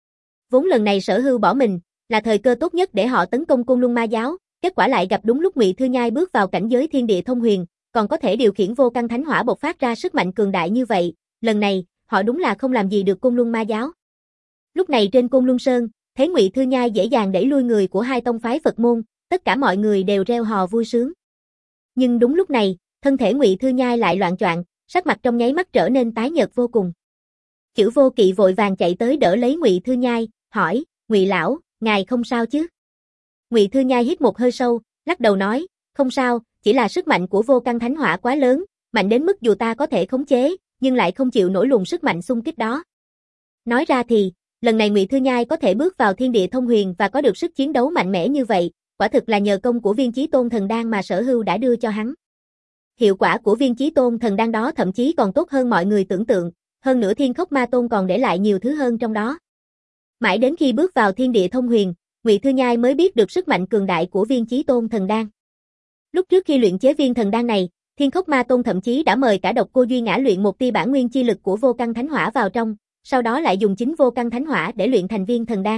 Vốn lần này Sở Hưu bỏ mình, là thời cơ tốt nhất để họ tấn công Côn Luân Ma giáo, kết quả lại gặp đúng lúc Ngụy Thư Nhai bước vào cảnh giới thiên địa thông huyền, còn có thể điều khiển vô căn thánh hỏa bộc phát ra sức mạnh cường đại như vậy, lần này, họ đúng là không làm gì được Côn Luân Ma giáo. Lúc này trên Côn Luân Sơn, thấy Ngụy Thư Nhai dễ dàng đẩy lui người của hai tông phái Phật môn, tất cả mọi người đều reo hò vui sướng. Nhưng đúng lúc này, thân thể Ngụy Thư Nhai lại loạng choạng, sắc mặt trong nháy mắt trở nên tái nhợt vô cùng. Chữ Vô Kỵ vội vàng chạy tới đỡ lấy Ngụy Thư Nhai, hỏi, Ngụy lão, ngài không sao chứ? Ngụy Thư Nhai hít một hơi sâu, lắc đầu nói, không sao, chỉ là sức mạnh của vô căn thánh hỏa quá lớn, mạnh đến mức dù ta có thể khống chế, nhưng lại không chịu nổi luồng sức mạnh xung kích đó. Nói ra thì, lần này Ngụy Thư Nhai có thể bước vào thiên địa thông huyền và có được sức chiến đấu mạnh mẽ như vậy, quả thực là nhờ công của viên Chí Tôn thần đan mà Sở Hưu đã đưa cho hắn. Hiệu quả của viên Chí Tôn thần đan đó thậm chí còn tốt hơn mọi người tưởng tượng, hơn nữa Thiên Khốc Ma Tôn còn để lại nhiều thứ hơn trong đó. Mãi đến khi bước vào thiên địa thông huyền, Ngụy Thư Nhai mới biết được sức mạnh cường đại của viên Chí Tôn thần đan. Lúc trước khi luyện chế viên thần đan này, Thiên Khốc Ma Tôn thậm chí đã mời cả Độc Cô Duy Ngã luyện một tia bản nguyên chi lực của vô căn thánh hỏa vào trong, sau đó lại dùng chính vô căn thánh hỏa để luyện thành viên thần đan.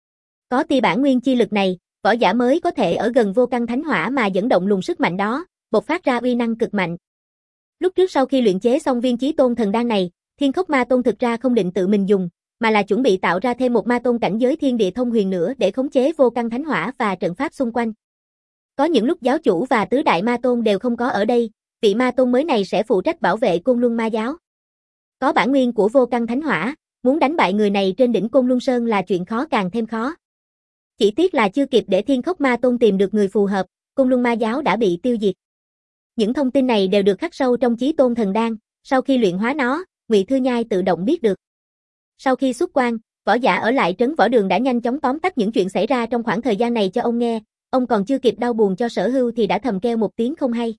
Có tia bản nguyên chi lực này, võ giả mới có thể ở gần vô căn thánh hỏa mà dẫn động luồng sức mạnh đó, bộc phát ra uy năng cực mạnh. Lúc trước sau khi luyện chế xong viên Chí Tôn thần đan này, Thiên Khốc Ma Tôn thực ra không định tự mình dùng, mà là chuẩn bị tạo ra thêm một ma tôn cảnh giới thiên địa thông huyền nữa để khống chế vô căn thánh hỏa và trận pháp xung quanh. Có những lúc giáo chủ và tứ đại ma tôn đều không có ở đây, vị ma tôn mới này sẽ phụ trách bảo vệ Côn Luân Ma giáo. Có bản nguyên của vô căn thánh hỏa, muốn đánh bại người này trên đỉnh Côn Luân Sơn là chuyện khó càng thêm khó. Chỉ tiếc là chưa kịp để Thiên Khốc Ma Tôn tìm được người phù hợp, Côn Luân Ma giáo đã bị tiêu diệt. Những thông tin này đều được khắc sâu trong Chí Tôn thần đan, sau khi luyện hóa nó, Ngụy Thư Nhai tự động biết được. Sau khi xuất quan, võ giả ở lại trấn Võ Đường đã nhanh chóng tóm tắt những chuyện xảy ra trong khoảng thời gian này cho ông nghe, ông còn chưa kịp đau buồn cho Sở Hưu thì đã thầm kêu một tiếng không hay.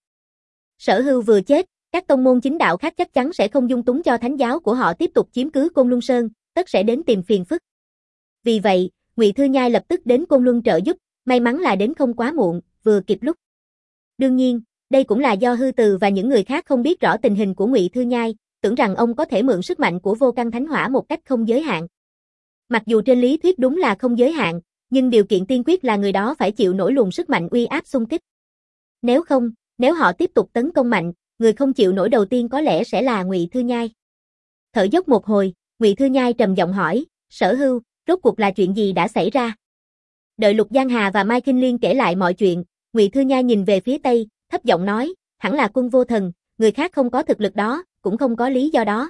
Sở Hưu vừa chết, các tông môn chính đạo khác chắc chắn sẽ không dung túng cho thánh giáo của họ tiếp tục chiếm cứ Côn Luân Sơn, tất sẽ đến tìm phiền phức. Vì vậy, Ngụy Thư Nhai lập tức đến Côn Luân trợ giúp, may mắn là đến không quá muộn, vừa kịp lúc. Đương nhiên, đây cũng là do Hư Từ và những người khác không biết rõ tình hình của Ngụy Thư Nhai, tưởng rằng ông có thể mượn sức mạnh của vô căn thánh hỏa một cách không giới hạn. Mặc dù trên lý thuyết đúng là không giới hạn, nhưng điều kiện tiên quyết là người đó phải chịu nổi luồng sức mạnh uy áp xung kích. Nếu không, nếu họ tiếp tục tấn công mạnh, người không chịu nổi đầu tiên có lẽ sẽ là Ngụy Thư Nhai. Thở dốc một hồi, Ngụy Thư Nhai trầm giọng hỏi, Sở Hưu, rốt cuộc là chuyện gì đã xảy ra? Đợi Lục Giang Hà và Mai Kinh Liên kể lại mọi chuyện, Ngụy Thư Nhai nhìn về phía Tây, thấp giọng nói, hẳn là Quân Vô Thần, người khác không có thực lực đó, cũng không có lý do đó.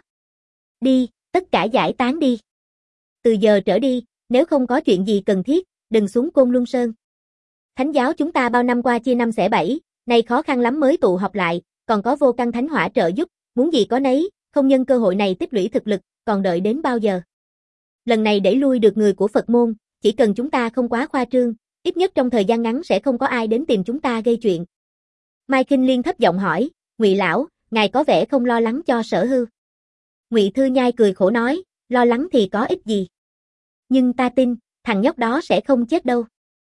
Đi, tất cả giải tán đi. Từ giờ trở đi, nếu không có chuyện gì cần thiết, đừng xuống Côn Luân Sơn. Thánh giáo chúng ta bao năm qua chia năm xẻ bảy, nay khó khăn lắm mới tụ họp lại, còn có vô căn thánh hỏa trợ giúp, muốn gì có nấy, không nhân cơ hội này tích lũy thực lực, còn đợi đến bao giờ. Lần này đẩy lui được người của Phật môn, chỉ cần chúng ta không quá khoa trương, ít nhất trong thời gian ngắn sẽ không có ai đến tìm chúng ta gây chuyện. Mai Kinh Liên thấp giọng hỏi, Ngụy lão, ngài có vẻ không lo lắng cho Sở Hưu. Ngụy Thư Nhai cười khổ nói, lo lắng thì có ích gì. Nhưng ta tin, thằng nhóc đó sẽ không chết đâu.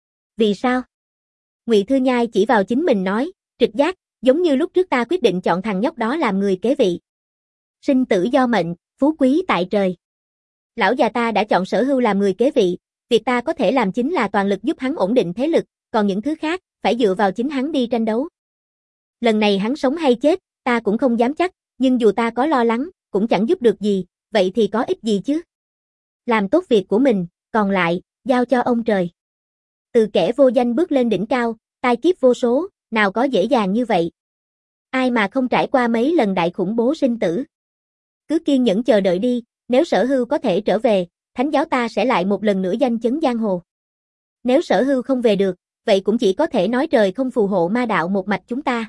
Vì sao? Ngụy Thư Nhai chỉ vào chính mình nói, trực giác, giống như lúc trước ta quyết định chọn thằng nhóc đó làm người kế vị. Sinh tử do mệnh, phú quý tại trời. Lão già ta đã chọn Sở Hưu làm người kế vị, việc ta có thể làm chính là toàn lực giúp hắn ổn định thế lực, còn những thứ khác, phải dựa vào chính hắn đi tranh đấu. Lần này hắn sống hay chết, ta cũng không dám chắc, nhưng dù ta có lo lắng, cũng chẳng giúp được gì, vậy thì có ích gì chứ? Làm tốt việc của mình, còn lại, giao cho ông trời. Từ kẻ vô danh bước lên đỉnh cao, tai kiếp vô số, nào có dễ dàng như vậy. Ai mà không trải qua mấy lần đại khủng bố sinh tử. Cứ kiên nhẫn chờ đợi đi, nếu Sở Hưu có thể trở về, thánh giáo ta sẽ lại một lần nữa danh chấn giang hồ. Nếu Sở Hưu không về được, vậy cũng chỉ có thể nói trời không phù hộ ma đạo một mạch chúng ta.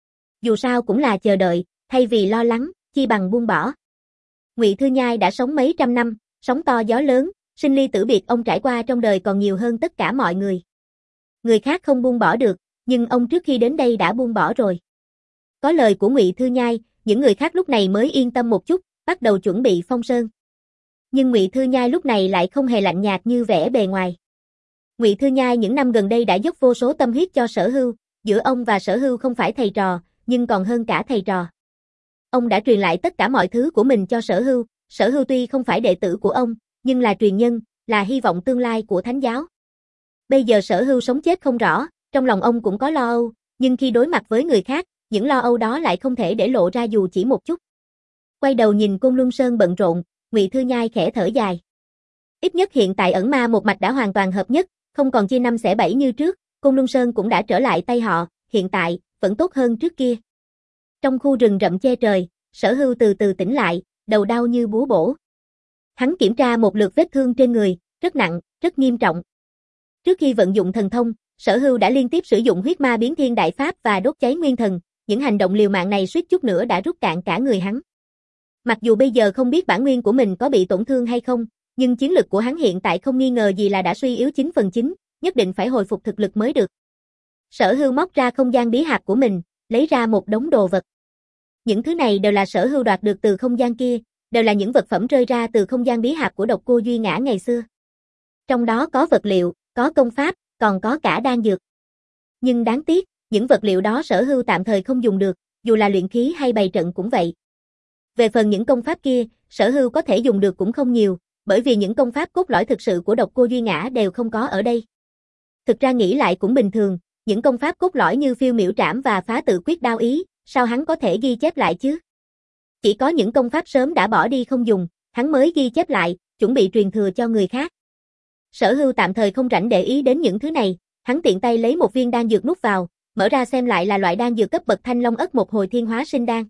Dù sao cũng là chờ đợi, thay vì lo lắng, chi bằng buông bỏ. Ngụy Thư Nhai đã sống mấy trăm năm, sóng to gió lớn, sinh ly tử biệt ông trải qua trong đời còn nhiều hơn tất cả mọi người. Người khác không buông bỏ được, nhưng ông trước khi đến đây đã buông bỏ rồi. Có lời của Ngụy Thư Nhai, những người khác lúc này mới yên tâm một chút, bắt đầu chuẩn bị phong sơn. Nhưng Ngụy Thư Nhai lúc này lại không hề lạnh nhạt như vẻ bề ngoài. Ngụy Thư Nhai những năm gần đây đã dốc vô số tâm huyết cho Sở Hưu, giữa ông và Sở Hưu không phải thầy trò, nhưng còn hơn cả thầy trò. Ông đã truyền lại tất cả mọi thứ của mình cho Sở Hưu, Sở Hưu tuy không phải đệ tử của ông, nhưng là truyền nhân, là hy vọng tương lai của thánh giáo. Bây giờ Sở Hưu sống chết không rõ, trong lòng ông cũng có lo âu, nhưng khi đối mặt với người khác, những lo âu đó lại không thể để lộ ra dù chỉ một chút. Quay đầu nhìn Côn Luân Sơn bận rộn, Ngụy Thư Nhai khẽ thở dài. Ít nhất hiện tại ẩn ma một mạch đã hoàn toàn hợp nhất, không còn chia năm xẻ bảy như trước, Côn Luân Sơn cũng đã trở lại tay họ, hiện tại, vẫn tốt hơn trước kia. Trong khu rừng rậm che trời, Sở Hưu từ từ tỉnh lại, đầu đau như búa bổ. Hắn kiểm tra một lượt vết thương trên người, rất nặng, rất nghiêm trọng. Trước khi vận dụng thần thông, Sở Hưu đã liên tiếp sử dụng huyết ma biến thiên đại pháp và đốt cháy nguyên thần, những hành động liều mạng này suýt chút nữa đã rút cạn cả người hắn. Mặc dù bây giờ không biết bản nguyên của mình có bị tổn thương hay không, nhưng chiến lực của hắn hiện tại không nghi ngờ gì là đã suy yếu chín phần chín, nhất định phải hồi phục thực lực mới được. Sở Hưu móc ra không gian bí hạp của mình, lấy ra một đống đồ vật. Những thứ này đều là Sở Hưu đoạt được từ không gian kia, đều là những vật phẩm rơi ra từ không gian bí hạp của Độc Cô Duy Ngã ngày xưa. Trong đó có vật liệu, có công pháp, còn có cả đan dược. Nhưng đáng tiếc, những vật liệu đó Sở Hưu tạm thời không dùng được, dù là luyện khí hay bày trận cũng vậy. Về phần những công pháp kia, Sở Hưu có thể dùng được cũng không nhiều, bởi vì những công pháp cốt lõi thực sự của Độc Cô Duy Ngã đều không có ở đây. Thực ra nghĩ lại cũng bình thường, những công pháp cốt lõi như phiêu miểu trảm và phá tự quyết đao ý, sao hắn có thể ghi chép lại chứ? Chỉ có những công pháp sớm đã bỏ đi không dùng, hắn mới ghi chép lại, chuẩn bị truyền thừa cho người khác. Sở Hưu tạm thời không rảnh để ý đến những thứ này, hắn tiện tay lấy một viên đan dược nuốt vào, mở ra xem lại là loại đan dược cấp bậc Thanh Long Ất một hồi thiên hóa sinh đan.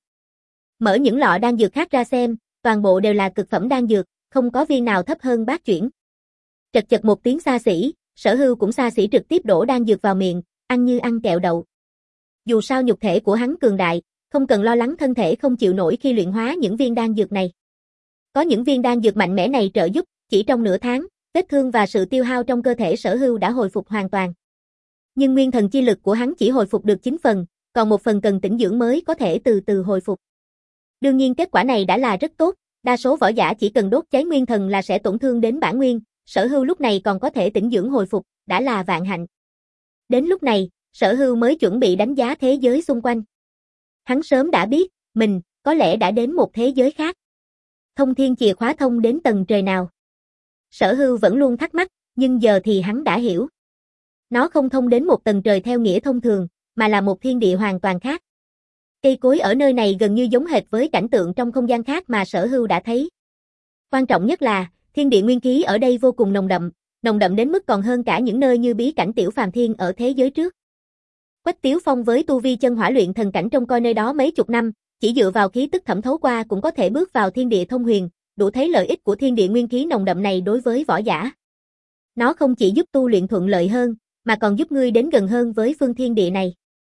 Mở những lọ đan dược khác ra xem, toàn bộ đều là cực phẩm đan dược, không có viên nào thấp hơn bát chuyển. Chật chật một tiếng xa xỉ, Sở Hưu cũng xa xỉ trực tiếp đổ đan dược vào miệng, ăn như ăn kẹo đậu. Dù sao nhục thể của hắn cường đại, không cần lo lắng thân thể không chịu nổi khi luyện hóa những viên đan dược này. Có những viên đan dược mạnh mẽ này trợ giúp, chỉ trong nửa tháng, vết thương và sự tiêu hao trong cơ thể Sở Hưu đã hồi phục hoàn toàn. Nhưng nguyên thần chi lực của hắn chỉ hồi phục được chín phần, còn một phần cần tĩnh dưỡng mới có thể từ từ hồi phục. Đương nhiên kết quả này đã là rất tốt, đa số võ giả chỉ cần đốt cháy nguyên thần là sẽ tổn thương đến bản nguyên, Sở Hưu lúc này còn có thể tĩnh dưỡng hồi phục, đã là vạn hạnh. Đến lúc này, Sở Hưu mới chuẩn bị đánh giá thế giới xung quanh. Hắn sớm đã biết, mình, có lẽ đã đến một thế giới khác. Thông thiên chìa khóa thông đến tầng trời nào? Sở Hưu vẫn luôn thắc mắc, nhưng giờ thì hắn đã hiểu. Nó không thông đến một tầng trời theo nghĩa thông thường, mà là một thiên địa hoàn toàn khác. Cây cối ở nơi này gần như giống hệt với cảnh tượng trong không gian khác mà Sở Hưu đã thấy. Quan trọng nhất là, thiên địa nguyên khí ở đây vô cùng nồng đậm, nồng đậm đến mức còn hơn cả những nơi như bí cảnh Tiểu Phàm Thiên ở thế giới trước. Quách Tiếu Phong với tu vi chân hỏa luyện thần cảnh trông coi nơi đó mấy chục năm, chỉ dựa vào khí tức thẩm thấu qua cũng có thể bước vào thiên địa thông huyền, đủ thấy lợi ích của thiên địa nguyên khí nồng đậm này đối với võ giả. Nó không chỉ giúp tu luyện thuận lợi hơn, mà còn giúp ngươi đến gần hơn với phương thiên địa này.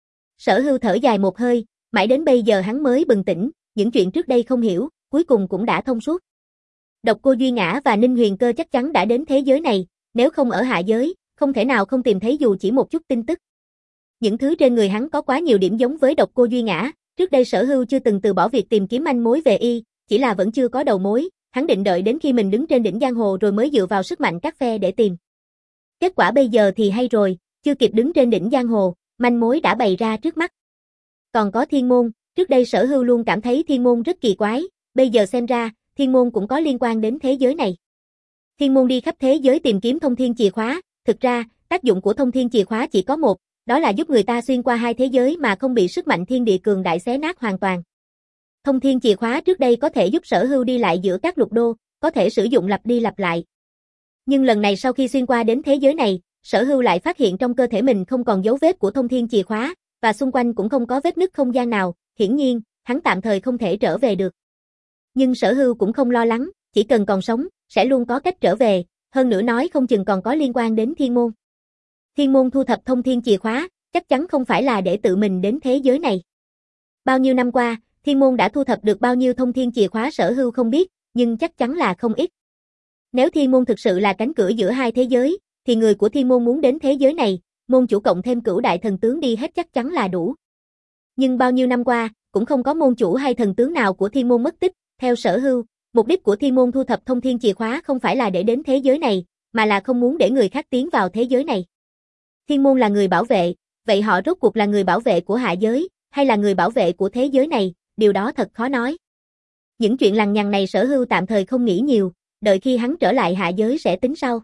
Sở Hưu thở dài một hơi, mãi đến bây giờ hắn mới bừng tỉnh, những chuyện trước đây không hiểu, cuối cùng cũng đã thông suốt. Độc Cô Duy Ngã và Ninh Huyền Cơ chắc chắn đã đến thế giới này, nếu không ở hạ giới, không thể nào không tìm thấy dù chỉ một chút tin tức. Những thứ trên người hắn có quá nhiều điểm giống với Độc Cô Duy Ngã, trước đây Sở Hưu chưa từng từ bỏ việc tìm kiếm manh mối về y, chỉ là vẫn chưa có đầu mối, hắn định đợi đến khi mình đứng trên đỉnh giang hồ rồi mới dựa vào sức mạnh các phe để tìm. Kết quả bây giờ thì hay rồi, chưa kịp đứng trên đỉnh giang hồ, manh mối đã bày ra trước mắt. Còn có Thiên Môn, trước đây Sở Hưu luôn cảm thấy Thiên Môn rất kỳ quái, bây giờ xem ra, Thiên Môn cũng có liên quan đến thế giới này. Thiên Môn đi khắp thế giới tìm kiếm thông thiên chìa khóa, thực ra, tác dụng của thông thiên chìa khóa chỉ có một, đó là giúp người ta xuyên qua hai thế giới mà không bị sức mạnh thiên địa cường đại xé nát hoàn toàn. Thông thiên chìa khóa trước đây có thể giúp Sở Hưu đi lại giữa các lục đô, có thể sử dụng lặp đi lặp lại. Nhưng lần này sau khi xuyên qua đến thế giới này, Sở Hưu lại phát hiện trong cơ thể mình không còn dấu vết của thông thiên chìa khóa, và xung quanh cũng không có vết nứt không gian nào, hiển nhiên, hắn tạm thời không thể trở về được. Nhưng Sở Hưu cũng không lo lắng, chỉ cần còn sống, sẽ luôn có cách trở về, hơn nữa nói không chừng còn có liên quan đến thiên môn. Thiên môn thu thập thông thiên chìa khóa, chắc chắn không phải là để tự mình đến thế giới này. Bao nhiêu năm qua, thiên môn đã thu thập được bao nhiêu thông thiên chìa khóa Sở Hưu không biết, nhưng chắc chắn là không ít. Nếu thiên môn thực sự là cánh cửa giữa hai thế giới, thì người của thiên môn muốn đến thế giới này, môn chủ cộng thêm cửu đại thần tướng đi hết chắc chắn là đủ. Nhưng bao nhiêu năm qua, cũng không có môn chủ hay thần tướng nào của thiên môn mất tích, theo Sở Hưu, mục đích của thiên môn thu thập thông thiên chìa khóa không phải là để đến thế giới này, mà là không muốn để người khác tiến vào thế giới này. Thiên môn là người bảo vệ, vậy họ rốt cuộc là người bảo vệ của hạ giới, hay là người bảo vệ của thế giới này, điều đó thật khó nói. Những chuyện lằng nhằng này Sở Hưu tạm thời không nghĩ nhiều, đợi khi hắn trở lại hạ giới sẽ tính sau.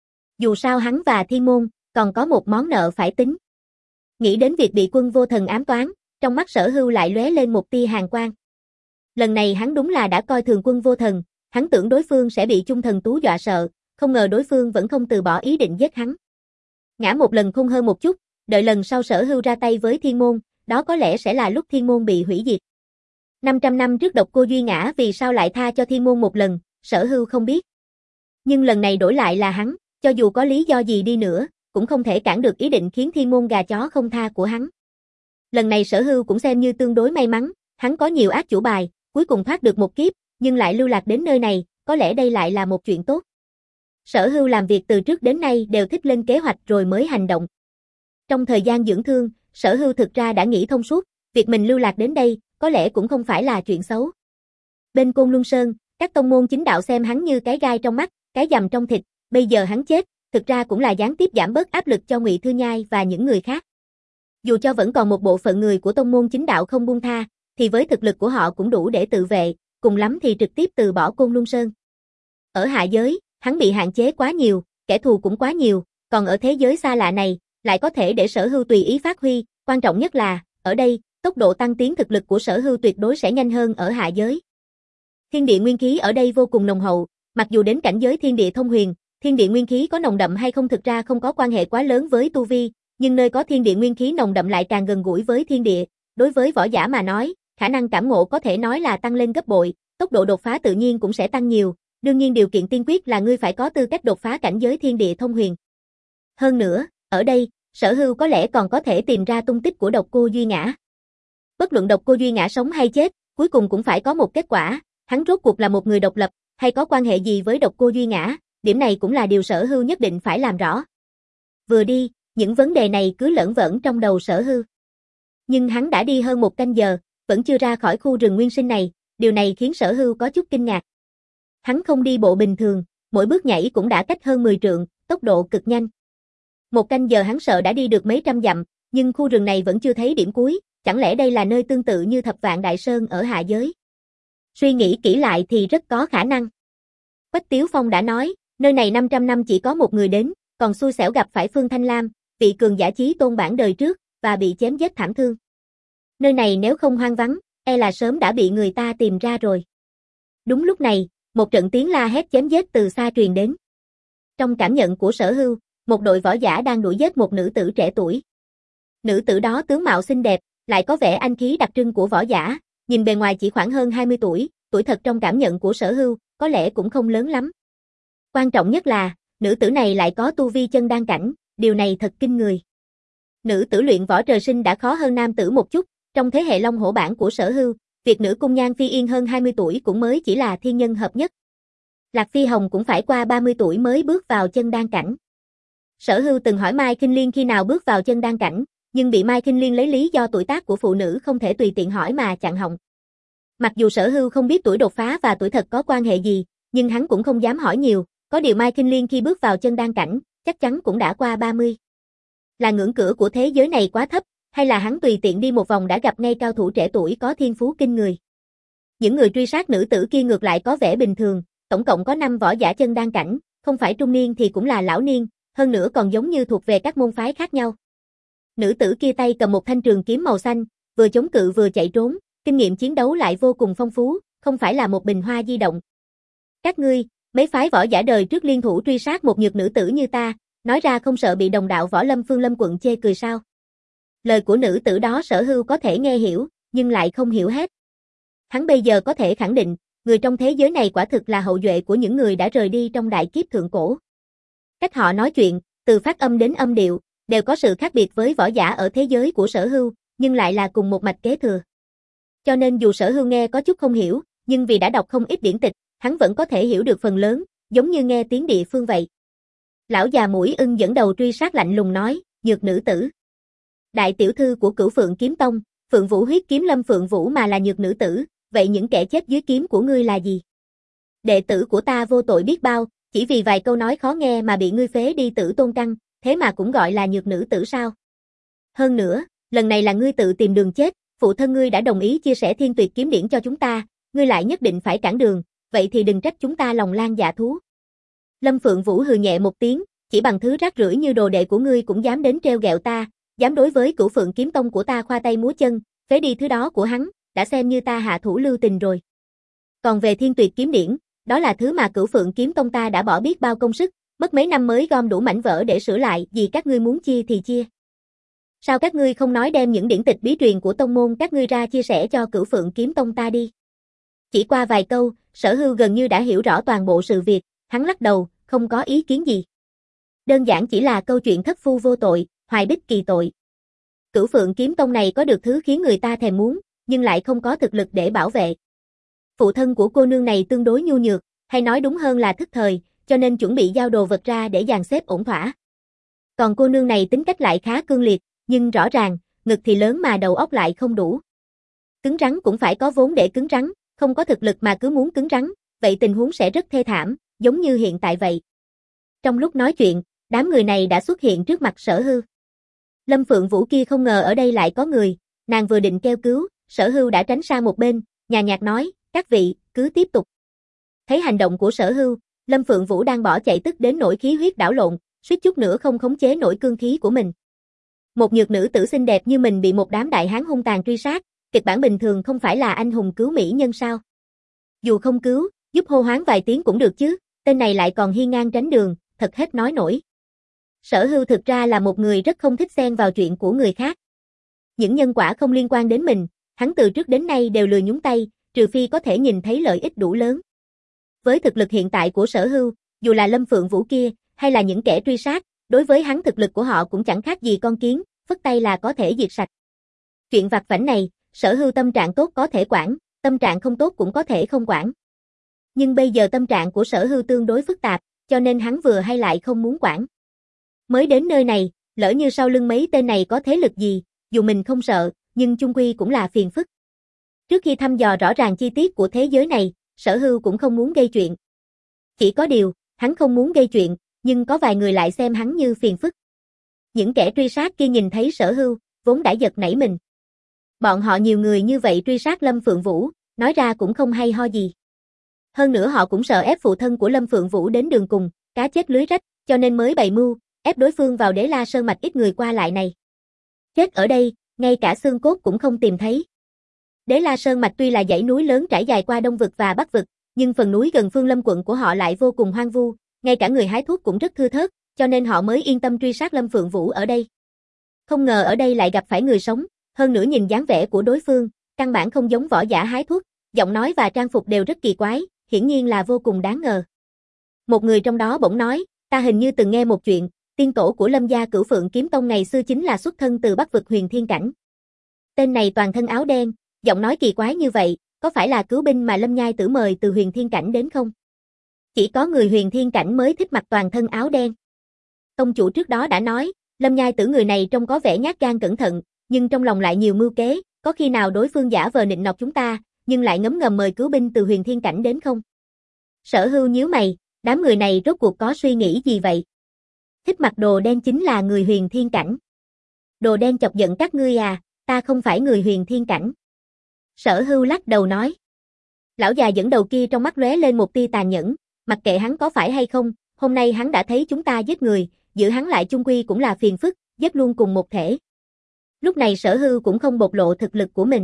Dù sao hắn và thiên môn, còn có một món nợ phải tính. Nghĩ đến việc bị Quân Vô Thần ám toán, trong mắt Sở Hưu lại lóe lên một tia hàn quang. Lần này hắn đúng là đã coi thường Quân Vô Thần, hắn tưởng đối phương sẽ bị Chung Thần Tú dọa sợ, không ngờ đối phương vẫn không từ bỏ ý định giết hắn. Ngã một lần không hơn một chút, đợi lần sau Sở Hưu ra tay với thiên môn, đó có lẽ sẽ là lúc thiên môn bị hủy diệt. năm trăm năm trước Độc Cô Duy Ngã vì sao lại tha cho thiên môn một lần, Sở Hưu không biết. Nhưng lần này đổi lại là hắn, cho dù có lý do gì đi nữa, cũng không thể cản được ý định khiến thiên môn gà chó không tha của hắn. Lần này Sở Hưu cũng xem như tương đối may mắn, hắn có nhiều ác chủ bài, cuối cùng thoát được một kiếp, nhưng lại lưu lạc đến nơi này, có lẽ đây lại là một chuyện tốt. Sở Hưu làm việc từ trước đến nay đều thích lên kế hoạch rồi mới hành động. Trong thời gian dưỡng thương, Sở Hưu thực ra đã nghĩ thông suốt, việc mình lưu lạc đến đây, có lẽ cũng không phải là chuyện xấu. Bên Côn Luân Sơn, các tông môn chính đạo xem hắn như cái gai trong mắt, cái dầm trong thịt, bây giờ hắn chết, thực ra cũng là gián tiếp giảm bớt áp lực cho Ngụy Thư Nhai và những người khác. Dù cho vẫn còn một bộ phận người của tông môn chính đạo không buông tha, thì với thực lực của họ cũng đủ để tự vệ, cùng lắm thì trực tiếp từ bỏ Côn Luân Sơn. Ở hạ giới, hắn bị hạn chế quá nhiều, kẻ thù cũng quá nhiều, còn ở thế giới xa lạ này, lại có thể để Sở Hưu tùy ý phát huy, quan trọng nhất là, ở đây, tốc độ tăng tiến thực lực của Sở Hưu tuyệt đối sẽ nhanh hơn ở hạ giới. Thiên địa nguyên khí ở đây vô cùng nồng hậu, mặc dù đến cảnh giới thiên địa thông huyền, thiên địa nguyên khí có nồng đậm hay không thực ra không có quan hệ quá lớn với tu vi, nhưng nơi có thiên địa nguyên khí nồng đậm lại càng gần gũi với thiên địa, đối với võ giả mà nói, khả năng cảm ngộ có thể nói là tăng lên gấp bội, tốc độ đột phá tự nhiên cũng sẽ tăng nhiều, đương nhiên điều kiện tiên quyết là ngươi phải có tư cách đột phá cảnh giới thiên địa thông huyền. Hơn nữa, ở đây, Sở Hưu có lẽ còn có thể tìm ra tung tích của Độc Cô Duy Ngã. Bất luận Độc Cô Duy Ngã sống hay chết, cuối cùng cũng phải có một kết quả, hắn rốt cuộc là một người độc lập, hay có quan hệ gì với Độc Cô Duy Ngã, điểm này cũng là điều Sở Hưu nhất định phải làm rõ. Vừa đi, những vấn đề này cứ lởn vởn trong đầu Sở Hưu. Nhưng hắn đã đi hơn một canh giờ, vẫn chưa ra khỏi khu rừng nguyên sinh này, điều này khiến Sở Hưu có chút kinh ngạc. Hắn không đi bộ bình thường, mỗi bước nhảy cũng đã cách hơn mười trượng, tốc độ cực nhanh. Một canh giờ hắn sợ đã đi được mấy trăm dặm, nhưng khu rừng này vẫn chưa thấy điểm cuối, chẳng lẽ đây là nơi tương tự như Thập Vạn Đại Sơn ở hạ giới? Suy nghĩ kỹ lại thì rất có khả năng. Quách Tiếu Phong đã nói, nơi này năm trăm năm chỉ có một người đến, còn xui xẻo gặp phải Phương Thanh Lam, vị cường giả chí tôn bản đời trước, và bị chém giết thảm thương. Nơi này nếu không hoang vắng, e là sớm đã bị người ta tìm ra rồi. Đúng lúc này, một trận tiếng la hét chém giết từ xa truyền đến. Trong cảm nhận của Sở Hưu, một đội võ giả đang đuổi giết một nữ tử trẻ tuổi. Nữ tử đó tướng mạo xinh đẹp, lại có vẻ anh khí đặc trưng của võ giả, nhìn bề ngoài chỉ khoảng hơn hai mươi tuổi, tuổi thật trong cảm nhận của Sở Hưu, có lẽ cũng không lớn lắm. Quan trọng nhất là, nữ tử này lại có tu vi chân đan cảnh, điều này thật kinh người. Nữ tử luyện võ trời sinh đã khó hơn nam tử một chút, trong thế hệ Long Hổ bản của Sở Hưu, việc nữ cung Nhan Phi Yên hơn hai mươi tuổi cũng mới chỉ là thiên nhân hợp nhất. Lạc Phi Hồng cũng phải qua ba mươi tuổi mới bước vào chân đan cảnh. Sở Hưu từng hỏi Mai Kinh Liên khi nào bước vào chân đan cảnh, nhưng bị Mai Kinh Liên lấy lý do tuổi tác của phụ nữ không thể tùy tiện hỏi mà chặn họng. Mặc dù Sở Hưu không biết tuổi đột phá và tuổi thật có quan hệ gì, nhưng hắn cũng không dám hỏi nhiều, có điều Mai Kinh Liên khi bước vào chân đan cảnh, chắc chắn cũng đã qua ba mươi. Là ngưỡng cửa của thế giới này quá thấp, hay là hắn tùy tiện đi một vòng đã gặp ngay cao thủ trẻ tuổi có thiên phú kinh người. Những người truy sát nữ tử kia ngược lại có vẻ bình thường, tổng cộng có năm võ giả chân đan cảnh, không phải trung niên thì cũng là lão niên, hơn nữa còn giống như thuộc về các môn phái khác nhau. Nữ tử kia tay cầm một thanh trường kiếm màu xanh, vừa chống cự vừa chạy trốn, kinh nghiệm chiến đấu lại vô cùng phong phú, không phải là một bình hoa di động. Các ngươi, mấy phái võ giả đời trước liên thủ truy sát một nhược nữ tử như ta, nói ra không sợ bị đồng đạo võ lâm Phương Lâm quận chê cười sao? Lời của nữ tử đó Sở Hưu có thể nghe hiểu, nhưng lại không hiểu hết. Hắn bây giờ có thể khẳng định, người trong thế giới này quả thực là hậu duệ của những người đã rời đi trong đại kiếp thượng cổ. Cách họ nói chuyện, từ phát âm đến âm điệu, đều có sự khác biệt với võ giả ở thế giới của Sở Hưu, nhưng lại là cùng một mạch kế thừa. Cho nên dù Sở Hưu nghe có chút không hiểu, nhưng vì đã đọc không ít điển tịch, hắn vẫn có thể hiểu được phần lớn, giống như nghe tiếng địa phương vậy. Lão già mũi ưng dẫn đầu truy sát lạnh lùng nói, nhược nữ tử. Đại tiểu thư của Cửu Phượng Kiếm Tông, Phượng Vũ huyết kiếm Lâm Phượng Vũ mà là nhược nữ tử, vậy những kẻ chết dưới kiếm của ngươi là gì? Đệ tử của ta vô tội biết bao, chỉ vì vài câu nói khó nghe mà bị ngươi phế đi tử tôn căn, thế mà cũng gọi là nhược nữ tử sao? Hơn nữa, lần này là ngươi tự tìm đường chết, phụ thân ngươi đã đồng ý chia sẻ Thiên Tuyệt kiếm điển cho chúng ta, ngươi lại nhất định phải cản đường, vậy thì đừng trách chúng ta lòng lang dạ thú. Lâm Phượng Vũ hừ nhẹ một tiếng, chỉ bằng thứ rác rưởi như đồ đệ của ngươi cũng dám đến treo gẹo ta, dám đối với Cửu Phượng Kiếm Tông của ta khoa tay múa chân, phế đi thứ đó của hắn, đã xem như ta hạ thủ lưu tình rồi. Còn về Thiên Tuyệt kiếm điển, đó là thứ mà Cửu Phượng Kiếm Tông ta đã bỏ biết bao công sức, mất mấy năm mới gom đủ mảnh vỡ để sửa lại, vì các ngươi muốn chia thì chia. Sao các ngươi không nói đem những điển tịch bí truyền của tông môn các ngươi ra chia sẻ cho Cửu Phượng Kiếm Tông ta đi? Chỉ qua vài câu, Sở Hưu gần như đã hiểu rõ toàn bộ sự việc, hắn lắc đầu, không có ý kiến gì. Đơn giản chỉ là câu chuyện thất phu vô tội, hoài bích kỳ tội. Cửu Phượng Kiếm Tông này có được thứ khiến người ta thèm muốn, nhưng lại không có thực lực để bảo vệ. Phụ thân của cô nương này tương đối nhu nhược, hay nói đúng hơn là thức thời, cho nên chuẩn bị giao đồ vật ra để dàn xếp ổn thỏa. Còn cô nương này tính cách lại khá cương liệt, nhưng rõ ràng, ngực thì lớn mà đầu óc lại không đủ. Cứng rắn cũng phải có vốn để cứng rắn, không có thực lực mà cứ muốn cứng rắn, vậy tình huống sẽ rất thê thảm, giống như hiện tại vậy. Trong lúc nói chuyện, đám người này đã xuất hiện trước mặt Sở Hưu. Lâm Phượng Vũ kia không ngờ ở đây lại có người, nàng vừa định kêu cứu, Sở Hưu đã tránh sang một bên, nhàn nhạt nói, các vị, cứ tiếp tục. Thấy hành động của Sở Hưu, Lâm Phượng Vũ đang bỏ chạy tức đến nỗi khí huyết đảo lộn, suýt chút nữa không khống chế nổi cương khí của mình. Một nhược nữ tử xinh đẹp như mình bị một đám đại hán hung tàn truy sát, kịch bản bình thường không phải là anh hùng cứu mỹ nhân sao? Dù không cứu, giúp hô hoáng vài tiếng cũng được chứ, tên này lại còn hiên ngang tránh đường, thật hết nói nổi. Sở Hưu thực ra là một người rất không thích xen vào chuyện của người khác. Những nhân quả không liên quan đến mình, hắn từ trước đến nay đều lười nhúng tay, trừ phi có thể nhìn thấy lợi ích đủ lớn. Với thực lực hiện tại của Sở Hưu, dù là Lâm Phượng Vũ kia, hay là những kẻ truy sát, đối với hắn thực lực của họ cũng chẳng khác gì con kiến, phất tay là có thể diệt sạch. Chuyện vặt vãnh này, Sở Hưu tâm trạng tốt có thể quản, tâm trạng không tốt cũng có thể không quản. Nhưng bây giờ tâm trạng của Sở Hưu tương đối phức tạp, cho nên hắn vừa hay lại không muốn quản. Mới đến nơi này, lỡ như sau lưng mấy tên này có thế lực gì, dù mình không sợ, nhưng chung quy cũng là phiền phức. Trước khi thăm dò rõ ràng chi tiết của thế giới này, Sở Hưu cũng không muốn gây chuyện. Chỉ có điều, hắn không muốn gây chuyện, nhưng có vài người lại xem hắn như phiền phức. Những kẻ truy sát kia nhìn thấy Sở Hưu, vốn đã giật nảy mình. Bọn họ nhiều người như vậy truy sát Lâm Phượng Vũ, nói ra cũng không hay ho gì. Hơn nữa họ cũng sợ ép phụ thân của Lâm Phượng Vũ đến đường cùng, cá chết lưới rách, cho nên mới bày mưu, ép đối phương vào Đế La Sơn mạch ít người qua lại này. Chết ở đây, ngay cả xương cốt cũng không tìm thấy. Đế La Sơn mạch tuy là dãy núi lớn trải dài qua Đông vực và Bắc vực, nhưng phần núi gần Phương Lâm quận của họ lại vô cùng hoang vu, ngay cả người hái thuốc cũng rất thưa thớt, cho nên họ mới yên tâm truy sát Lâm Phượng Vũ ở đây. Không ngờ ở đây lại gặp phải người sống, hơn nữa nhìn dáng vẻ của đối phương, căn bản không giống võ giả hái thuốc, giọng nói và trang phục đều rất kỳ quái, hiển nhiên là vô cùng đáng ngờ. Một người trong đó bỗng nói, ta hình như từng nghe một chuyện, tiên tổ của Lâm gia Cửu Phượng Kiếm Tông ngày xưa chính là xuất thân từ Bắc vực Huyền Thiên Cảnh. Tên này toàn thân áo đen, giọng nói kỳ quái như vậy, có phải là cứu binh mà Lâm Nhai Tử mời từ Huyền Thiên Cảnh đến không? Chỉ có người Huyền Thiên Cảnh mới thích mặc toàn thân áo đen. Tông chủ trước đó đã nói, Lâm Nhai Tử người này trông có vẻ nhát gan cẩn thận, nhưng trong lòng lại nhiều mưu kế, có khi nào đối phương giả vờ nịnh nọt chúng ta, nhưng lại ngấm ngầm mời cứu binh từ Huyền Thiên Cảnh đến không? Sở Hưu nhíu mày, đám người này rốt cuộc có suy nghĩ gì vậy? Thích mặc đồ đen chính là người Huyền Thiên Cảnh. Đồ đen chọc giận các ngươi à, ta không phải người Huyền Thiên Cảnh. Sở Hưu lắc đầu nói. Lão già dẫn đầu kia trong mắt lóe lên một tia tàn nhẫn, mặc kệ hắn có phải hay không, hôm nay hắn đã thấy chúng ta giết người, giữ hắn lại chung quy cũng là phiền phức, giết luôn cùng một thể. Lúc này Sở Hưu cũng không bộc lộ thực lực của mình.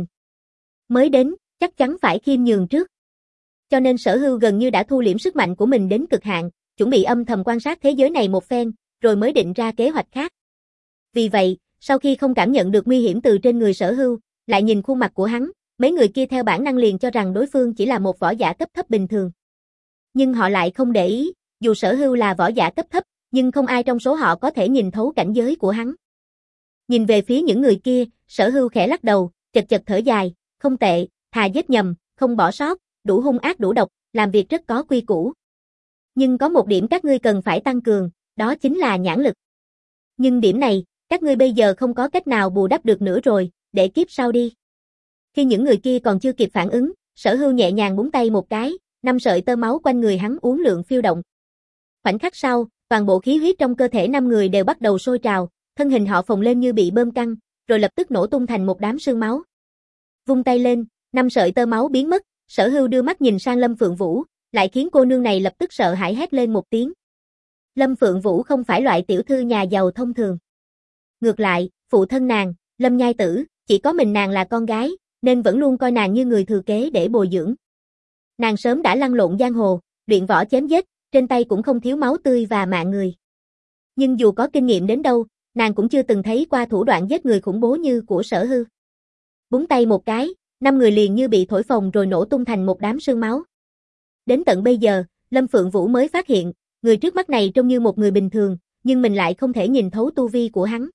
Mới đến, chắc chắn phải khiêm nhường trước. Cho nên Sở Hưu gần như đã thu liễm sức mạnh của mình đến cực hạn, chuẩn bị âm thầm quan sát thế giới này một phen, rồi mới định ra kế hoạch khác. Vì vậy, sau khi không cảm nhận được nguy hiểm từ trên người Sở Hưu, Lại nhìn khuôn mặt của hắn, mấy người kia theo bản năng liền cho rằng đối phương chỉ là một võ giả cấp thấp bình thường. Nhưng họ lại không để ý, dù Sở Hưu là võ giả cấp thấp, nhưng không ai trong số họ có thể nhìn thấu cảnh giới của hắn. Nhìn về phía những người kia, Sở Hưu khẽ lắc đầu, chật chật thở dài, không tệ, thà giết nhầm, không bỏ sót, đủ hung ác đủ độc, làm việc rất có quy củ. Nhưng có một điểm các ngươi cần phải tăng cường, đó chính là nhãn lực. Nhưng điểm này, các ngươi bây giờ không có cách nào bù đắp được nữa rồi, để kiếp sau đi. Khi những người kia còn chưa kịp phản ứng, Sở Hưu nhẹ nhàng búng tay một cái, năm sợi tơ máu quanh người hắn uốn lượn phiêu động. Khoảnh khắc sau, toàn bộ khí huyết trong cơ thể năm người đều bắt đầu sôi trào, thân hình họ phồng lên như bị bơm căng, rồi lập tức nổ tung thành một đám sương máu. Vung tay lên, năm sợi tơ máu biến mất, Sở Hưu đưa mắt nhìn sang Lâm Phượng Vũ, lại khiến cô nương này lập tức sợ hãi hét lên một tiếng. Lâm Phượng Vũ không phải loại tiểu thư nhà giàu thông thường. Ngược lại, phụ thân nàng, Lâm Nhai Tử, chỉ có mình nàng là con gái, nên vẫn luôn coi nàng như người thừa kế để bồi dưỡng. Nàng sớm đã lăn lộn giang hồ, luyện võ chém giết, trên tay cũng không thiếu máu tươi và mạng người. Nhưng dù có kinh nghiệm đến đâu, nàng cũng chưa từng thấy qua thủ đoạn giết người khủng bố như của Sở Hưu. Búng tay một cái, năm người liền như bị thổi phồng rồi nổ tung thành một đám sương máu. Đến tận bây giờ, Lâm Phượng Vũ mới phát hiện, người trước mắt này trông như một người bình thường, nhưng mình lại không thể nhìn thấu tu vi của hắn.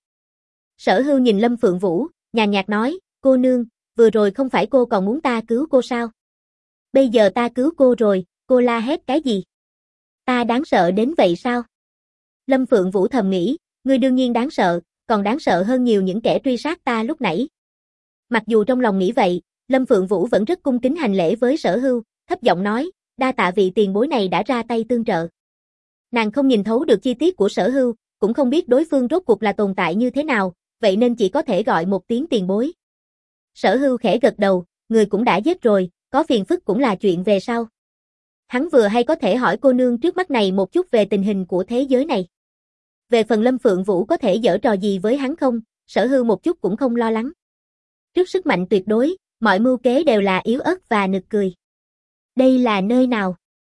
Sở Hưu nhìn Lâm Phượng Vũ, nhàn nhạt nói, cô nương, vừa rồi không phải cô còn muốn ta cứu cô sao? Bây giờ ta cứu cô rồi, cô la hét cái gì? Ta đáng sợ đến vậy sao? Lâm Phượng Vũ thầm nghĩ, ngươi đương nhiên đáng sợ, còn đáng sợ hơn nhiều những kẻ truy sát ta lúc nãy. Mặc dù trong lòng nghĩ vậy, Lâm Phượng Vũ vẫn rất cung kính hành lễ với Sở Hưu, thấp giọng nói, đa tạ vị tiền bối này đã ra tay tương trợ. Nàng không nhìn thấu được chi tiết của Sở Hưu, cũng không biết đối phương rốt cuộc là tồn tại như thế nào, vậy nên chỉ có thể gọi một tiếng tiền bối. Sở Hưu khẽ gật đầu, người cũng đã giết rồi, có phiền phức cũng là chuyện về sau. Hắn vừa hay có thể hỏi cô nương trước mắt này một chút về tình hình của thế giới này. Về phần Lâm Phượng Vũ có thể giở trò gì với hắn không, Sở Hưu một chút cũng không lo lắng. Trước sức mạnh tuyệt đối, mọi mưu kế đều là yếu ớt và nực cười. Đây là nơi nào?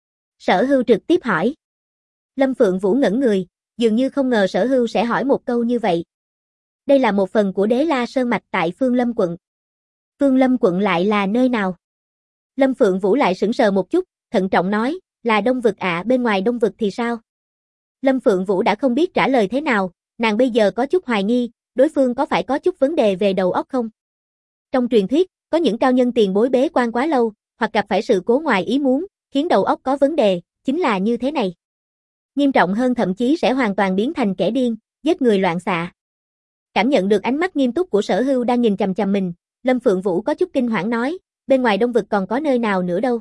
Sở Hưu trực tiếp hỏi. Lâm Phượng Vũ ngẩn người, dường như không ngờ Sở Hưu sẽ hỏi một câu như vậy. Đây là một phần của Đế La Sơn Mạch tại Phương Lâm quận. Phương Lâm quận lại là nơi nào? Lâm Phượng Vũ lại sững sờ một chút, thận trọng nói, là Đông Vực ạ, à, bên ngoài Đông Vực thì sao? Lâm Phượng Vũ đã không biết trả lời thế nào, nàng bây giờ có chút hoài nghi, đối phương có phải có chút vấn đề về đầu óc không? Trong truyền thuyết, có những cao nhân tiền bối bế quan quá lâu, hoặc gặp phải sự cố ngoài ý muốn, khiến đầu óc có vấn đề, chính là như thế này. Nghiêm trọng hơn thậm chí sẽ hoàn toàn biến thành kẻ điên, giết người loạn xạ. Cảm nhận được ánh mắt nghiêm túc của Sở Hưu đang nhìn chằm chằm mình, Lâm Phượng Vũ có chút kinh hoảng nói, bên ngoài Đông Vực còn có nơi nào nữa đâu.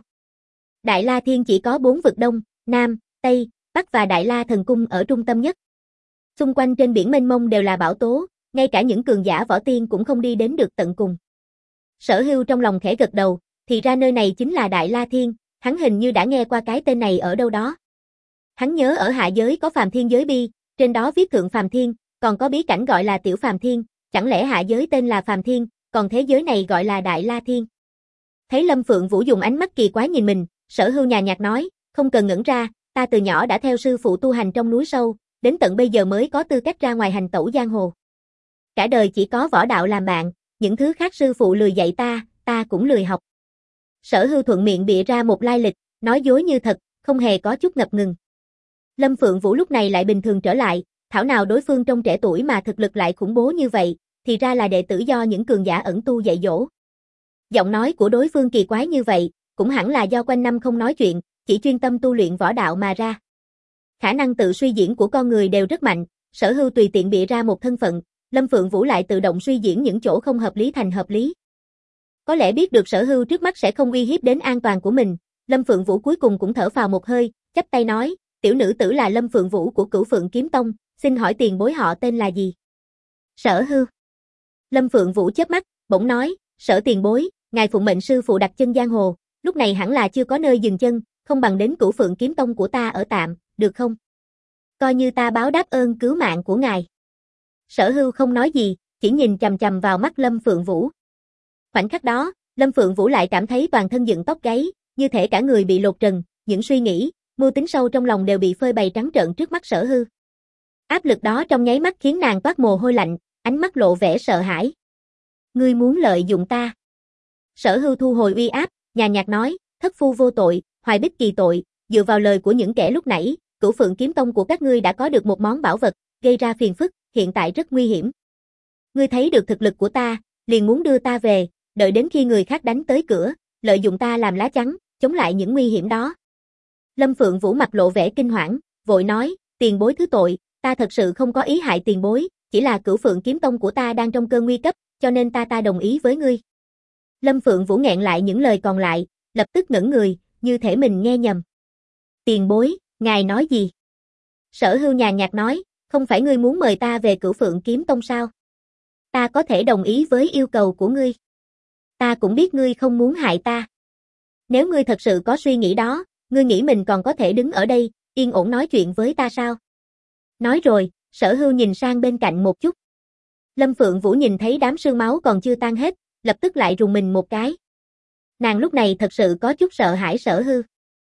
Đại La Thiên chỉ có bốn vực Đông, Nam, Tây, Bắc và Đại La Thần Cung ở trung tâm nhất. Xung quanh trên biển mênh mông đều là bão tố, ngay cả những cường giả võ tiên cũng không đi đến được tận cùng. Sở Hưu trong lòng khẽ gật đầu, thì ra nơi này chính là Đại La Thiên, hắn hình như đã nghe qua cái tên này ở đâu đó. Hắn nhớ ở hạ giới có Phàm Thiên giới bi, trên đó viết Thượng Phàm Thiên, còn có bí cảnh gọi là Tiểu Phàm Thiên, chẳng lẽ hạ giới tên là Phàm Thiên, còn thế giới này gọi là Đại La Thiên. Thấy Lâm Phượng Vũ dùng ánh mắt kỳ quái nhìn mình, Sở Hưu nhàn nhạt nói, không cần ngẩn ra, ta từ nhỏ đã theo sư phụ tu hành trong núi sâu, đến tận bây giờ mới có tư cách ra ngoài hành tẩu giang hồ. Cả đời chỉ có võ đạo làm bạn, những thứ khác sư phụ lười dạy ta, ta cũng lười học. Sở Hưu thuận miệng bịa ra một lai lịch, nói dối như thật, không hề có chút ngập ngừng. Lâm Phượng Vũ lúc này lại bình thường trở lại, thảo nào đối phương trong trẻ tuổi mà thực lực lại khủng bố như vậy, thì ra là đệ tử do những cường giả ẩn tu dạy dỗ. Giọng nói của đối phương kỳ quái như vậy, cũng hẳn là do quanh năm không nói chuyện, chỉ chuyên tâm tu luyện võ đạo mà ra. Khả năng tự suy diễn của con người đều rất mạnh, Sở Hưu tùy tiện bịa ra một thân phận, Lâm Phượng Vũ lại tự động suy diễn những chỗ không hợp lý thành hợp lý. Có lẽ biết được Sở Hưu trước mắt sẽ không uy hiếp đến an toàn của mình, Lâm Phượng Vũ cuối cùng cũng thở phào một hơi, chắp tay nói, tiểu nữ tử là Lâm Phượng Vũ của Cửu Phượng Kiếm Tông, xin hỏi tiền bối họ tên là gì? Sở Hưu. Lâm Phượng Vũ chớp mắt, bỗng nói, Sở tiền bối, ngài phụng mệnh sư phụ đặt chân giang hồ, lúc này hẳn là chưa có nơi dừng chân, không bằng đến Cửu Phượng Kiếm Tông của ta ở tạm, được không? Coi như ta báo đáp ơn cứu mạng của ngài. Sở Hưu không nói gì, chỉ nhìn chằm chằm vào mắt Lâm Phượng Vũ. Khoảnh khắc đó, Lâm Phượng Vũ lại cảm thấy toàn thân dựng tóc gáy, như thể cả người bị lột trần, những suy nghĩ, mưu tính sâu trong lòng đều bị phơi bày trắng trợn trước mắt Sở Hưu. Áp lực đó trong nháy mắt khiến nàng toát mồ hôi lạnh, ánh mắt lộ vẻ sợ hãi. Ngươi muốn lợi dụng ta. Sở Hưu thu hồi uy áp, nhàn nhạt nói, thất phu vô tội, Hoài Bích kỳ tội, dựa vào lời của những kẻ lúc nãy, Cửu Phượng kiếm tông của các ngươi đã có được một món bảo vật, gây ra phiền phức, hiện tại rất nguy hiểm. Ngươi thấy được thực lực của ta, liền muốn đưa ta về, đợi đến khi người khác đánh tới cửa, lợi dụng ta làm lá chắn, chống lại những nguy hiểm đó. Lâm Phượng Vũ mặt lộ vẻ kinh hoảng, vội nói, tiền bối thứ tội, ta thật sự không có ý hại tiền bối, chỉ là Cửu Phượng kiếm tông của ta đang trong cơn nguy cấp, cho nên ta ta đồng ý với ngươi. Lâm Phượng Vũ nghẹn lại những lời còn lại, lập tức ngẩn người, như thể mình nghe nhầm. Tiền bối, ngài nói gì? Sở Hưu nhàn nhạt nói, không phải ngươi muốn mời ta về Cửu Phượng kiếm tông sao? Ta có thể đồng ý với yêu cầu của ngươi. Ta cũng biết ngươi không muốn hại ta. Nếu ngươi thật sự có suy nghĩ đó, ngươi nghĩ mình còn có thể đứng ở đây, yên ổn nói chuyện với ta sao? Nói rồi, Sở Hưu nhìn sang bên cạnh một chút. Lâm Phượng Vũ nhìn thấy đám sương máu còn chưa tan hết, lập tức lại rùng mình một cái. Nàng lúc này thật sự có chút sợ hãi Sở Hưu.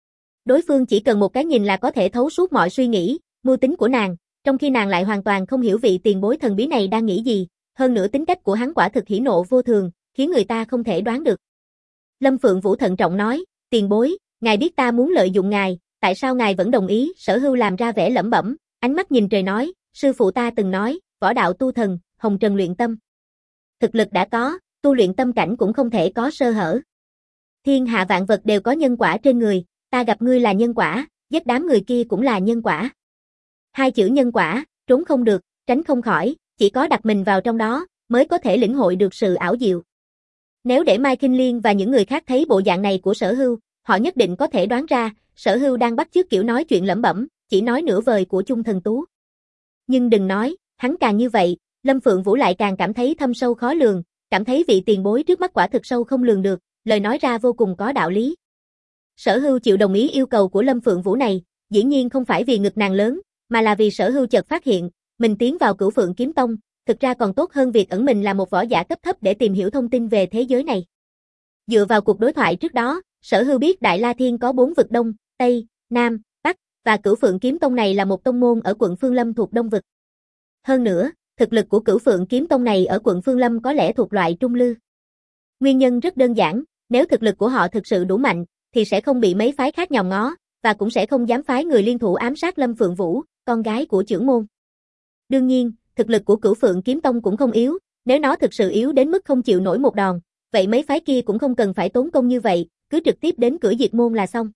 Đối phương chỉ cần một cái nhìn là có thể thấu suốt mọi suy nghĩ, mưu tính của nàng, trong khi nàng lại hoàn toàn không hiểu vị tiền bối thần bí này đang nghĩ gì, hơn nữa tính cách của hắn quả thực hỉ nộ vô thường, khiến người ta không thể đoán được. Lâm Phượng Vũ thận trọng nói, tiền bối, ngài biết ta muốn lợi dụng ngài, tại sao ngài vẫn đồng ý? Sở Hưu làm ra vẻ lẩm bẩm, ánh mắt nhìn trời nói, sư phụ ta từng nói, võ đạo tu thần, hồng trần luyện tâm. Thực lực đã có, tu luyện tâm cảnh cũng không thể có sơ hở. Thiên hạ vạn vật đều có nhân quả trên người, ta gặp ngươi là nhân quả, giết đám người kia cũng là nhân quả. Hai chữ nhân quả, trốn không được, tránh không khỏi, chỉ có đặt mình vào trong đó, mới có thể lĩnh hội được sự ảo diệu. Nếu để Mai Kinh Liên và những người khác thấy bộ dạng này của Sở Hưu, họ nhất định có thể đoán ra, Sở Hưu đang bắt chước kiểu nói chuyện lẩm bẩm, chỉ nói nửa vời của Chung Thần Tú. Nhưng đừng nói, hắn càng như vậy, Lâm Phượng Vũ lại càng cảm thấy thâm sâu khó lường, cảm thấy vị tiền bối trước mắt quả thực sâu không lường được, lời nói ra vô cùng có đạo lý. Sở Hưu chịu đồng ý yêu cầu của Lâm Phượng Vũ này, dĩ nhiên không phải vì ngực nàng lớn, mà là vì Sở Hưu chợt phát hiện, mình tiến vào Cửu Phượng kiếm tông, thực ra còn tốt hơn việc ẩn mình là một võ giả cấp thấp để tìm hiểu thông tin về thế giới này. Dựa vào cuộc đối thoại trước đó, Sở Hưu biết Đại La Thiên có bốn vực Đông, Tây, Nam, Bắc, và Cửu Phượng kiếm tông này là một tông môn ở quận Phương Lâm thuộc Đông vực. Hơn nữa, thực lực của Cửu Phượng kiếm tông này ở quận Phương Lâm có lẽ thuộc loại trung lư. Nguyên nhân rất đơn giản, nếu thực lực của họ thực sự đủ mạnh, thì sẽ không bị mấy phái khác nhòm ngó, và cũng sẽ không dám phái người liên thủ ám sát Lâm Phượng Vũ, con gái của trưởng môn. Đương nhiên, thực lực của Cửu Phượng kiếm tông cũng không yếu, nếu nó thực sự yếu đến mức không chịu nổi một đòn, vậy mấy phái kia cũng không cần phải tốn công như vậy, cứ trực tiếp đến cửa diệt môn là xong.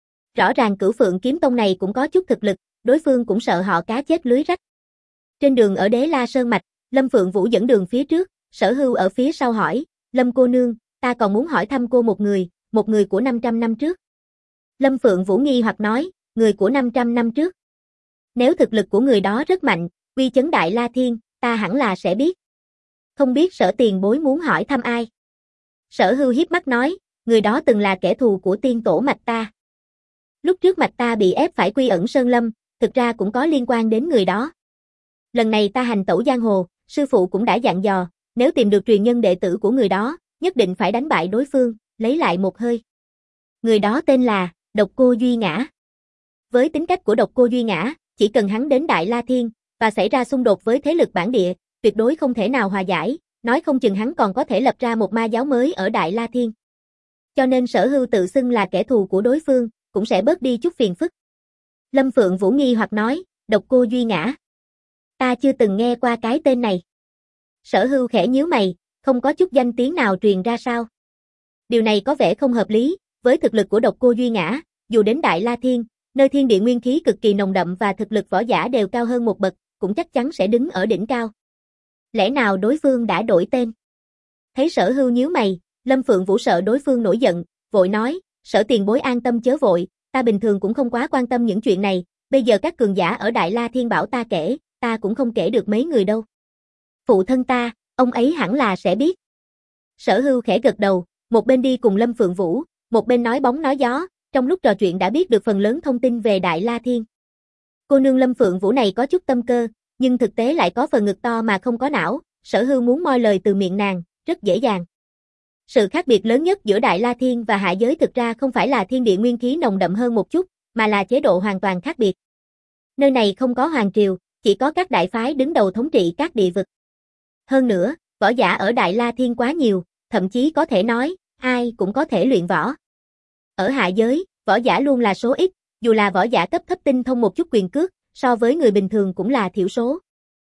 Rõ ràng Cửu Phượng kiếm tông này cũng có chút thực lực, đối phương cũng sợ họ cá chết lưới rách. Trên đường ở Đế La Sơn Mạch, Lâm Phượng Vũ dẫn đường phía trước, Sở Hưu ở phía sau hỏi, Lâm cô nương, ta còn muốn hỏi thăm cô một người, một người của năm trăm năm trước. Lâm Phượng Vũ nghi hoặc nói, người của năm trăm năm trước. Nếu thực lực của người đó rất mạnh, uy chấn Đại La Thiên, ta hẳn là sẽ biết. Không biết Sở tiền bối muốn hỏi thăm ai? Sở Hưu hiếp mắt nói, người đó từng là kẻ thù của tiên tổ mạch ta. Lúc trước mạch ta bị ép phải quy ẩn Sơn Lâm, thực ra cũng có liên quan đến người đó. Lần này ta hành tẩu giang hồ, sư phụ cũng đã dặn dò, nếu tìm được truyền nhân đệ tử của người đó, nhất định phải đánh bại đối phương, lấy lại một hơi. Người đó tên là Độc Cô Duy Ngã. Với tính cách của Độc Cô Duy Ngã, chỉ cần hắn đến Đại La Thiên và xảy ra xung đột với thế lực bản địa, tuyệt đối không thể nào hòa giải, nói không chừng hắn còn có thể lập ra một ma giáo mới ở Đại La Thiên. Cho nên Sở Hưu tự xưng là kẻ thù của đối phương, cũng sẽ bớt đi chút phiền phức. Lâm Phượng Vũ nghi hoặc nói, Độc Cô Duy Ngã. Ta chưa từng nghe qua cái tên này. Sở Hưu khẽ nhíu mày, không có chút danh tiếng nào truyền ra sao. Điều này có vẻ không hợp lý, với thực lực của Độc Cô Duy Ngã, dù đến Đại La Thiên, nơi thiên địa nguyên khí cực kỳ nồng đậm và thực lực võ giả đều cao hơn một bậc, cũng chắc chắn sẽ đứng ở đỉnh cao. Lẽ nào đối phương đã đổi tên? Thấy Sở Hưu nhíu mày, Lâm Phượng Vũ sợ đối phương nổi giận, vội nói, Sở tiền bối an tâm chớ vội, ta bình thường cũng không quá quan tâm những chuyện này, bây giờ các cường giả ở Đại La Thiên bảo ta kể, ta cũng không kể được mấy người đâu. Phụ thân ta, ông ấy hẳn là sẽ biết. Sở Hưu khẽ gật đầu, một bên đi cùng Lâm Phượng Vũ, một bên nói bóng nói gió, trong lúc trò chuyện đã biết được phần lớn thông tin về Đại La Thiên. Cô nương Lâm Phượng Vũ này có chút tâm cơ, nhưng thực tế lại có phần ngực to mà không có não, Sở Hưu muốn moi lời từ miệng nàng, rất dễ dàng. Sự khác biệt lớn nhất giữa Đại La Thiên và hạ giới thực ra không phải là thiên địa nguyên khí nồng đậm hơn một chút, mà là chế độ hoàn toàn khác biệt. Nơi này không có hoàng triều, chỉ có các đại phái đứng đầu thống trị các địa vực. Hơn nữa, Võ giả ở Đại La Thiên quá nhiều, thậm chí có thể nói, ai cũng có thể luyện võ. Ở hạ giới, võ giả luôn là số ít, dù là võ giả cấp thấp tinh thông một chút quyền cước, so với người bình thường cũng là thiểu số.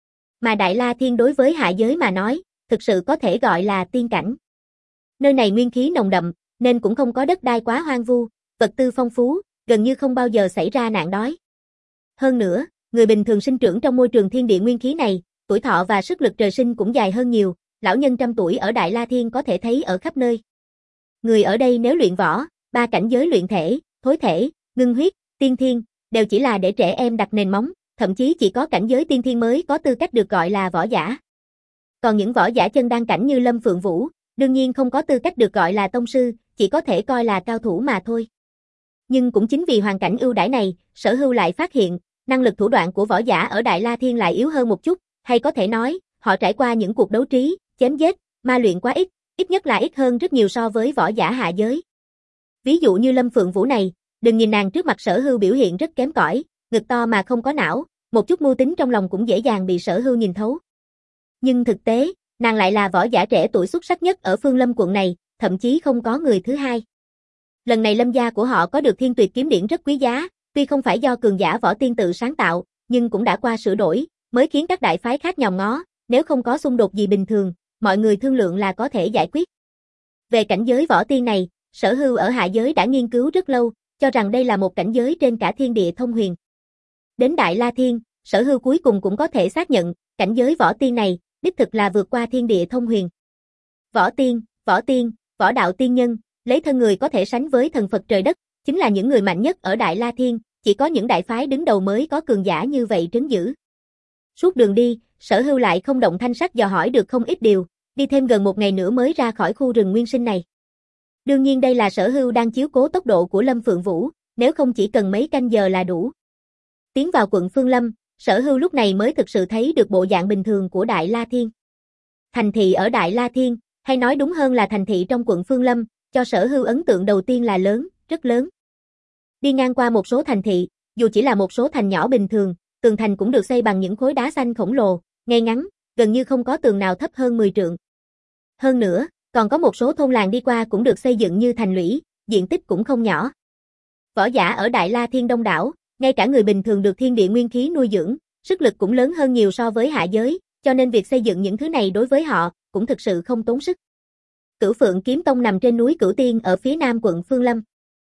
Mà Đại La Thiên đối với hạ giới mà nói, thực sự có thể gọi là tiên cảnh. Nơi này nguyên khí nồng đậm, nên cũng không có đất đai quá hoang vu, vật tư phong phú, gần như không bao giờ xảy ra nạn đói. Hơn nữa, người bình thường sinh trưởng trong môi trường thiên địa nguyên khí này, tuổi thọ và sức lực trời sinh cũng dài hơn nhiều, lão nhân trăm tuổi ở Đại La Thiên có thể thấy ở khắp nơi. Người ở đây nếu luyện võ, ba cảnh giới luyện thể, thối thể, ngưng huyết, tiên thiên, đều chỉ là để trẻ em đặt nền móng, thậm chí chỉ có cảnh giới tiên thiên mới có tư cách được gọi là võ giả. Còn những võ giả chân đan cảnh như Lâm Phượng Vũ, đương nhiên không có tư cách được gọi là tông sư, chỉ có thể coi là cao thủ mà thôi. Nhưng cũng chính vì hoàn cảnh ưu đãi này, Sở Hưu lại phát hiện, năng lực thủ đoạn của võ giả ở Đại La Thiên lại yếu hơn một chút, hay có thể nói, họ trải qua những cuộc đấu trí, chém giết, ma luyện quá ít, ít nhất là ít hơn rất nhiều so với võ giả hạ giới. Ví dụ như Lâm Phượng Vũ này, đừng nhìn nàng trước mặt Sở Hưu biểu hiện rất kém cỏi, ngực to mà không có não, một chút mưu tính trong lòng cũng dễ dàng bị Sở Hưu nhìn thấu. Nhưng thực tế, nàng lại là võ giả trẻ tuổi xuất sắc nhất ở Phương Lâm quận này, thậm chí không có người thứ hai. Lần này Lâm gia của họ có được Thiên Tuyệt kiếm điển rất quý giá, tuy không phải do cường giả võ tiên tự sáng tạo, nhưng cũng đã qua sửa đổi, mới khiến các đại phái khác nhòm ngó, nếu không có xung đột gì bình thường, mọi người thương lượng là có thể giải quyết. Về cảnh giới võ tiên này, Sở Hưu ở hạ giới đã nghiên cứu rất lâu, cho rằng đây là một cảnh giới trên cả thiên địa thông huyền. Đến Đại La Thiên, Sở Hưu cuối cùng cũng có thể xác nhận, cảnh giới võ tiên này, đích thực là vượt qua thiên địa thông huyền. Võ tiên, võ tiên, võ đạo tiên nhân, lấy thân người có thể sánh với thần Phật trời đất, chính là những người mạnh nhất ở Đại La Thiên, chỉ có những đại phái đứng đầu mới có cường giả như vậy trấn giữ. Suốt đường đi, Sở Hưu lại không động thanh sắc dò hỏi được không ít điều, đi thêm gần một ngày nữa mới ra khỏi khu rừng nguyên sinh này. Đương nhiên đây là Sở Hưu đang chiếu cố tốc độ của Lâm Phượng Vũ, nếu không chỉ cần mấy canh giờ là đủ. Tiến vào quận Phương Lâm, Sở Hưu lúc này mới thực sự thấy được bộ dạng bình thường của Đại La Thiên. Thành thị ở Đại La Thiên, hay nói đúng hơn là thành thị trong quận Phương Lâm, cho Sở Hưu ấn tượng đầu tiên là lớn, rất lớn. Đi ngang qua một số thành thị, dù chỉ là một số thành nhỏ bình thường, tường thành cũng được xây bằng những khối đá xanh khổng lồ, ngay ngắn, gần như không có tường nào thấp hơn mười trượng. Hơn nữa, còn có một số thôn làng đi qua cũng được xây dựng như thành lũy, diện tích cũng không nhỏ. Võ giả ở Đại La Thiên đông đảo, ngay cả người bình thường được thiên địa nguyên khí nuôi dưỡng, sức lực cũng lớn hơn nhiều so với hạ giới, cho nên việc xây dựng những thứ này đối với họ cũng thực sự không tốn sức. Cửu Phượng Kiếm Tông nằm trên núi Cửu Tiên ở phía nam quận Phương Lâm.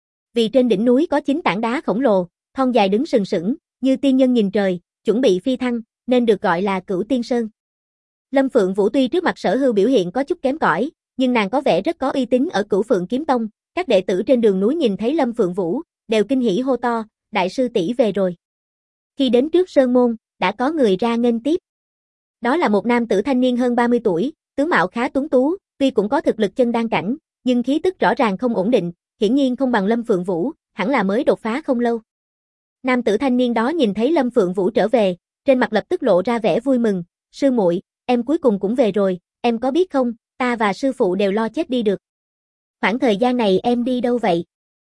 Vì trên đỉnh núi có chín tảng đá khổng lồ, thon dài đứng sừng sững, như tiên nhân nhìn trời, chuẩn bị phi thăng, nên được gọi là Cửu Tiên Sơn. Lâm Phượng Vũ tuy trước mặt Sở Hưu biểu hiện có chút kém cỏi, nhưng nàng có vẻ rất có uy tín ở Cửu Phượng Kiếm Tông, các đệ tử trên đường núi nhìn thấy Lâm Phượng Vũ, đều kinh hỉ hô to, đại sư tỷ về rồi. Khi đến trước sơn môn, đã có người ra nghênh tiếp. Đó là một nam tử thanh niên hơn ba mươi tuổi, tướng mạo khá tuấn tú, tuy cũng có thực lực chân đan cảnh, nhưng khí tức rõ ràng không ổn định, hiển nhiên không bằng Lâm Phượng Vũ, hẳn là mới đột phá không lâu. Nam tử thanh niên đó nhìn thấy Lâm Phượng Vũ trở về, trên mặt lập tức lộ ra vẻ vui mừng, sư muội, em cuối cùng cũng về rồi, em có biết không, ta và sư phụ đều lo chết đi được. Khoảng thời gian này em đi đâu vậy?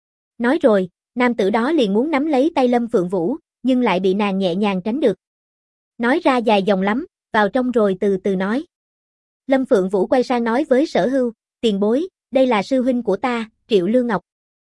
Nói rồi, nam tử đó liền muốn nắm lấy tay Lâm Phượng Vũ, nhưng lại bị nàng nhẹ nhàng tránh được. Nói ra dài dòng lắm, vào trong rồi từ từ nói. Lâm Phượng Vũ quay sang nói với Sở Hưu, tiền bối, đây là sư huynh của ta, Triệu Lương Ngọc.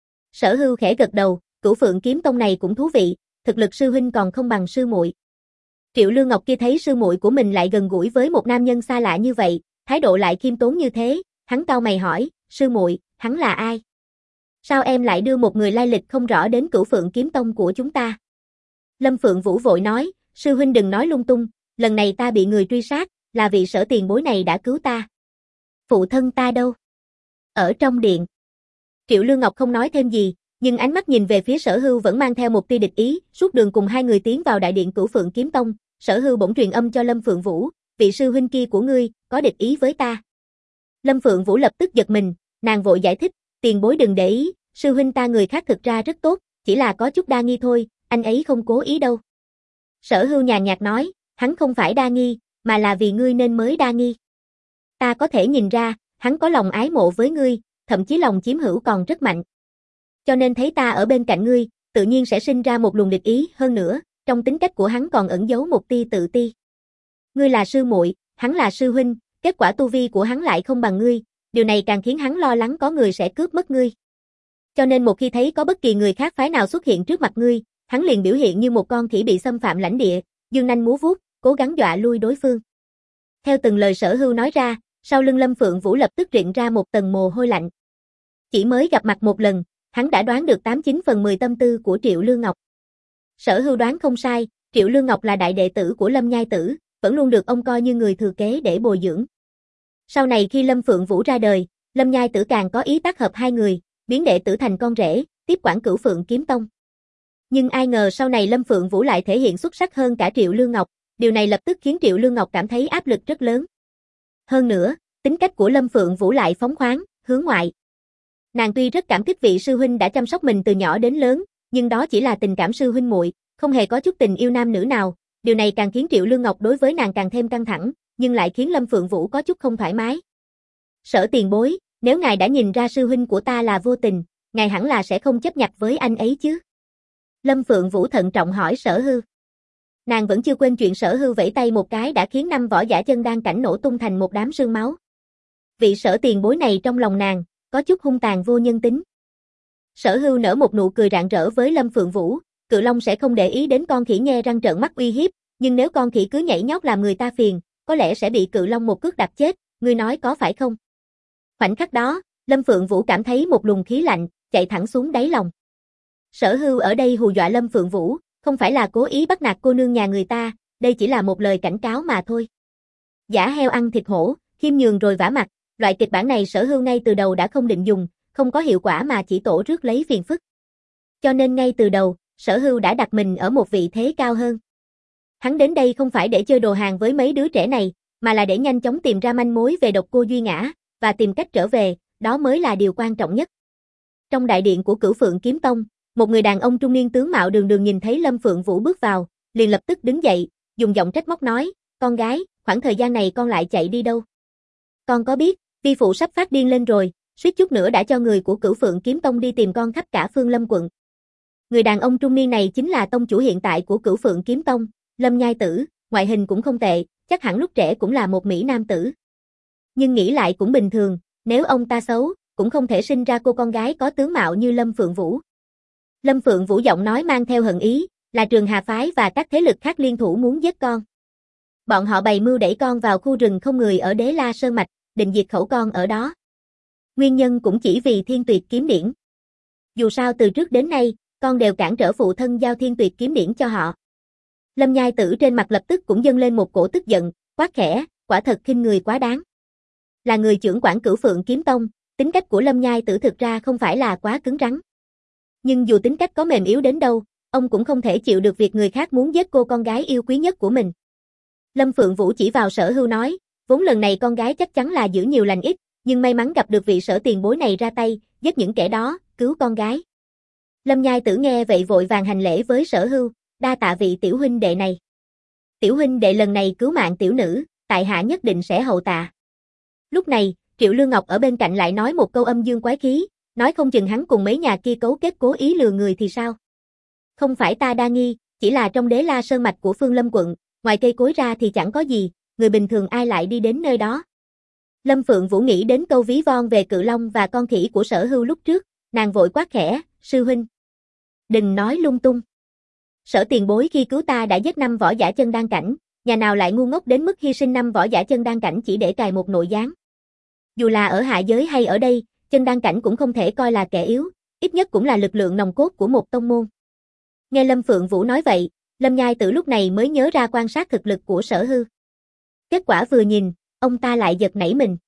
Sở Hưu khẽ gật đầu, Cửu Phượng Kiếm Tông này cũng thú vị, thực lực sư huynh còn không bằng sư muội. Triệu Lương Ngọc kia thấy sư muội của mình lại gần gũi với một nam nhân xa lạ như vậy, thái độ lại khiêm tốn như thế, hắn cau mày hỏi, sư muội, hắn là ai? Sao em lại đưa một người lai lịch không rõ đến Cửu Phượng Kiếm Tông của chúng ta? Lâm Phượng Vũ vội nói, sư huynh đừng nói lung tung, lần này ta bị người truy sát, là vị Sở tiền bối này đã cứu ta. Phụ thân ta đâu? Ở trong điện. Triệu Lương Ngọc không nói thêm gì, nhưng ánh mắt nhìn về phía Sở Hưu vẫn mang theo một tia địch ý, suốt đường cùng hai người tiến vào đại điện Cửu Phượng Kiếm Tông, Sở Hưu bỗng truyền âm cho Lâm Phượng Vũ, vị sư huynh kia của ngươi, có địch ý với ta. Lâm Phượng Vũ lập tức giật mình, nàng vội giải thích, tiền bối đừng để ý, sư huynh ta người khác thực ra rất tốt, chỉ là có chút đa nghi thôi, anh ấy không cố ý đâu. Sở Hưu nhàn nhạt nói, hắn không phải đa nghi, mà là vì ngươi nên mới đa nghi. Ta có thể nhìn ra, hắn có lòng ái mộ với ngươi, thậm chí lòng chiếm hữu còn rất mạnh. Cho nên thấy ta ở bên cạnh ngươi, tự nhiên sẽ sinh ra một luồng địch ý, hơn nữa, trong tính cách của hắn còn ẩn giấu một tia tự ti. Ngươi là sư muội, hắn là sư huynh, kết quả tu vi của hắn lại không bằng ngươi, điều này càng khiến hắn lo lắng có người sẽ cướp mất ngươi. Cho nên một khi thấy có bất kỳ người khác phái nào xuất hiện trước mặt ngươi, hắn liền biểu hiện như một con khỉ bị xâm phạm lãnh địa, dương nanh múa vuốt, cố gắng dọa lui đối phương. Theo từng lời Sở Hưu nói ra, sau lưng Lâm Phượng Vũ lập tức rịn ra một tầng mồ hôi lạnh. Chỉ mới gặp mặt một lần, hắn đã đoán được tám chín phần mười tâm tư của Triệu Lương Ngọc. Sở Hưu đoán không sai, Triệu Lương Ngọc là đại đệ tử của Lâm Nhai Tử, vẫn luôn được ông coi như người thừa kế để bồi dưỡng. Sau này khi Lâm Phượng Vũ ra đời, Lâm Nhai Tử càng có ý tác hợp hai người, biến đệ tử thành con rể, tiếp quản Cửu Phượng Kiếm Tông. Nhưng ai ngờ sau này Lâm Phượng Vũ lại thể hiện xuất sắc hơn cả Triệu Lương Ngọc, điều này lập tức khiến Triệu Lương Ngọc cảm thấy áp lực rất lớn. Hơn nữa, tính cách của Lâm Phượng Vũ lại phóng khoáng, hướng ngoại. Nàng tuy rất cảm kích vị sư huynh đã chăm sóc mình từ nhỏ đến lớn, nhưng đó chỉ là tình cảm sư huynh muội, không hề có chút tình yêu nam nữ nào, điều này càng khiến Triệu Lương Ngọc đối với nàng càng thêm căng thẳng, nhưng lại khiến Lâm Phượng Vũ có chút không thoải mái. Sở tiền bối, nếu ngài đã nhìn ra sư huynh của ta là vô tình, ngài hẳn là sẽ không chấp nhặt với anh ấy chứ? Lâm Phượng Vũ thận trọng hỏi Sở Hưu. Nàng vẫn chưa quên chuyện Sở Hưu vẫy tay một cái đã khiến năm võ giả chân đan cảnh nổ tung thành một đám sương máu. Vị Sở tiền bối này trong lòng nàng, có chút hung tàn vô nhân tính. Sở Hưu nở một nụ cười rạng rỡ với Lâm Phượng Vũ, Cự Long sẽ không để ý đến con khỉ nhe răng trợn mắt uy hiếp, nhưng nếu con khỉ cứ nhảy nhót làm người ta phiền, có lẽ sẽ bị Cự Long một cước đạp chết, ngươi nói có phải không? Khoảnh khắc đó, Lâm Phượng Vũ cảm thấy một luồng khí lạnh, chạy thẳng xuống đáy lòng. Sở Hưu ở đây hù dọa Lâm Phượng Vũ, không phải là cố ý bắt nạt cô nương nhà người ta, đây chỉ là một lời cảnh cáo mà thôi. Giả heo ăn thịt hổ, khiêm nhường rồi vả mặt, loại kịch bản này Sở Hưu ngay từ đầu đã không định dùng, không có hiệu quả mà chỉ tổ rước lấy phiền phức. Cho nên ngay từ đầu, Sở Hưu đã đặt mình ở một vị thế cao hơn. Hắn đến đây không phải để chơi đồ hàng với mấy đứa trẻ này, mà là để nhanh chóng tìm ra manh mối về độc cô Duy Ngã, và tìm cách trở về, đó mới là điều quan trọng nhất. Trong đại điện của Cửu Phượng Kiếm Tông, một người đàn ông trung niên tướng mạo đường đường nhìn thấy Lâm Phượng Vũ bước vào, liền lập tức đứng dậy, dùng giọng trách móc nói, con gái, khoảng thời gian này con lại chạy đi đâu? Con có biết, vi phụ sắp phát điên lên rồi, suýt chút nữa đã cho người của Cửu Phượng Kiếm Tông đi tìm con khắp cả Phương Lâm quận. Người đàn ông trung niên này chính là tông chủ hiện tại của Cửu Phượng Kiếm Tông, Lâm Nhai Tử, ngoại hình cũng không tệ, chắc hẳn lúc trẻ cũng là một mỹ nam tử. Nhưng nghĩ lại cũng bình thường, nếu ông ta xấu, cũng không thể sinh ra cô con gái có tướng mạo như Lâm Phượng Vũ. Lâm Phượng Vũ giọng nói mang theo hận ý, là Trường Hà Phái và các thế lực khác liên thủ muốn giết con. Bọn họ bày mưu đẩy con vào khu rừng không người ở Đế La Sơn Mạch, định diệt khẩu con ở đó. Nguyên nhân cũng chỉ vì Thiên Tuyệt Kiếm Điển. Dù sao từ trước đến nay, con đều cản trở phụ thân giao Thiên Tuyệt Kiếm Điển cho họ. Lâm Nhai Tử trên mặt lập tức cũng dâng lên một cổ tức giận, quát khẽ, quả thật khinh người quá đáng. Là người trưởng quản Cửu Phượng Kiếm Tông, tính cách của Lâm Nhai Tử thực ra không phải là quá cứng rắn. Nhưng dù tính cách có mềm yếu đến đâu, ông cũng không thể chịu được việc người khác muốn giết cô con gái yêu quý nhất của mình. Lâm Phượng Vũ chỉ vào Sở Hưu nói, vốn lần này con gái chắc chắn là giữ nhiều lành ít, nhưng may mắn gặp được vị Sở tiền bối này ra tay, giết những kẻ đó, cứu con gái. Lâm Nhai Tử nghe vậy vội vàng hành lễ với Sở Hưu, đa tạ vị tiểu huynh đệ này. Tiểu huynh đệ lần này cứu mạng tiểu nữ, tại hạ nhất định sẽ hậu tạ. Lúc này, Triệu Lương Ngọc ở bên cạnh lại nói một câu âm dương quái khí, nói không chừng hắn cùng mấy nhà kia cấu kết cố ý lừa người thì sao? Không phải ta đa nghi, chỉ là trong Đế La Sơn Mạch của Phương Lâm quận, ngoài cây cối ra thì chẳng có gì, người bình thường ai lại đi đến nơi đó. Lâm Phượng Vũ nghĩ đến câu ví von về Cự Long và con khỉ của Sở Hưu lúc trước, nàng vội quát khẽ, sư huynh. Đừng nói lung tung. Sở tiền bối khi cứu ta đã giết năm võ giả chân đan cảnh, nhà nào lại ngu ngốc đến mức hy sinh năm võ giả chân đan cảnh chỉ để cài một nội gián. Dù là ở hạ giới hay ở đây, chân đan cảnh cũng không thể coi là kẻ yếu, ít nhất cũng là lực lượng nòng cốt của một tông môn. Nghe Lâm Phượng Vũ nói vậy, Lâm Nhai Tử lúc này mới nhớ ra quan sát thực lực của Sở Hưu. Kết quả vừa nhìn, ông ta lại giật nảy mình.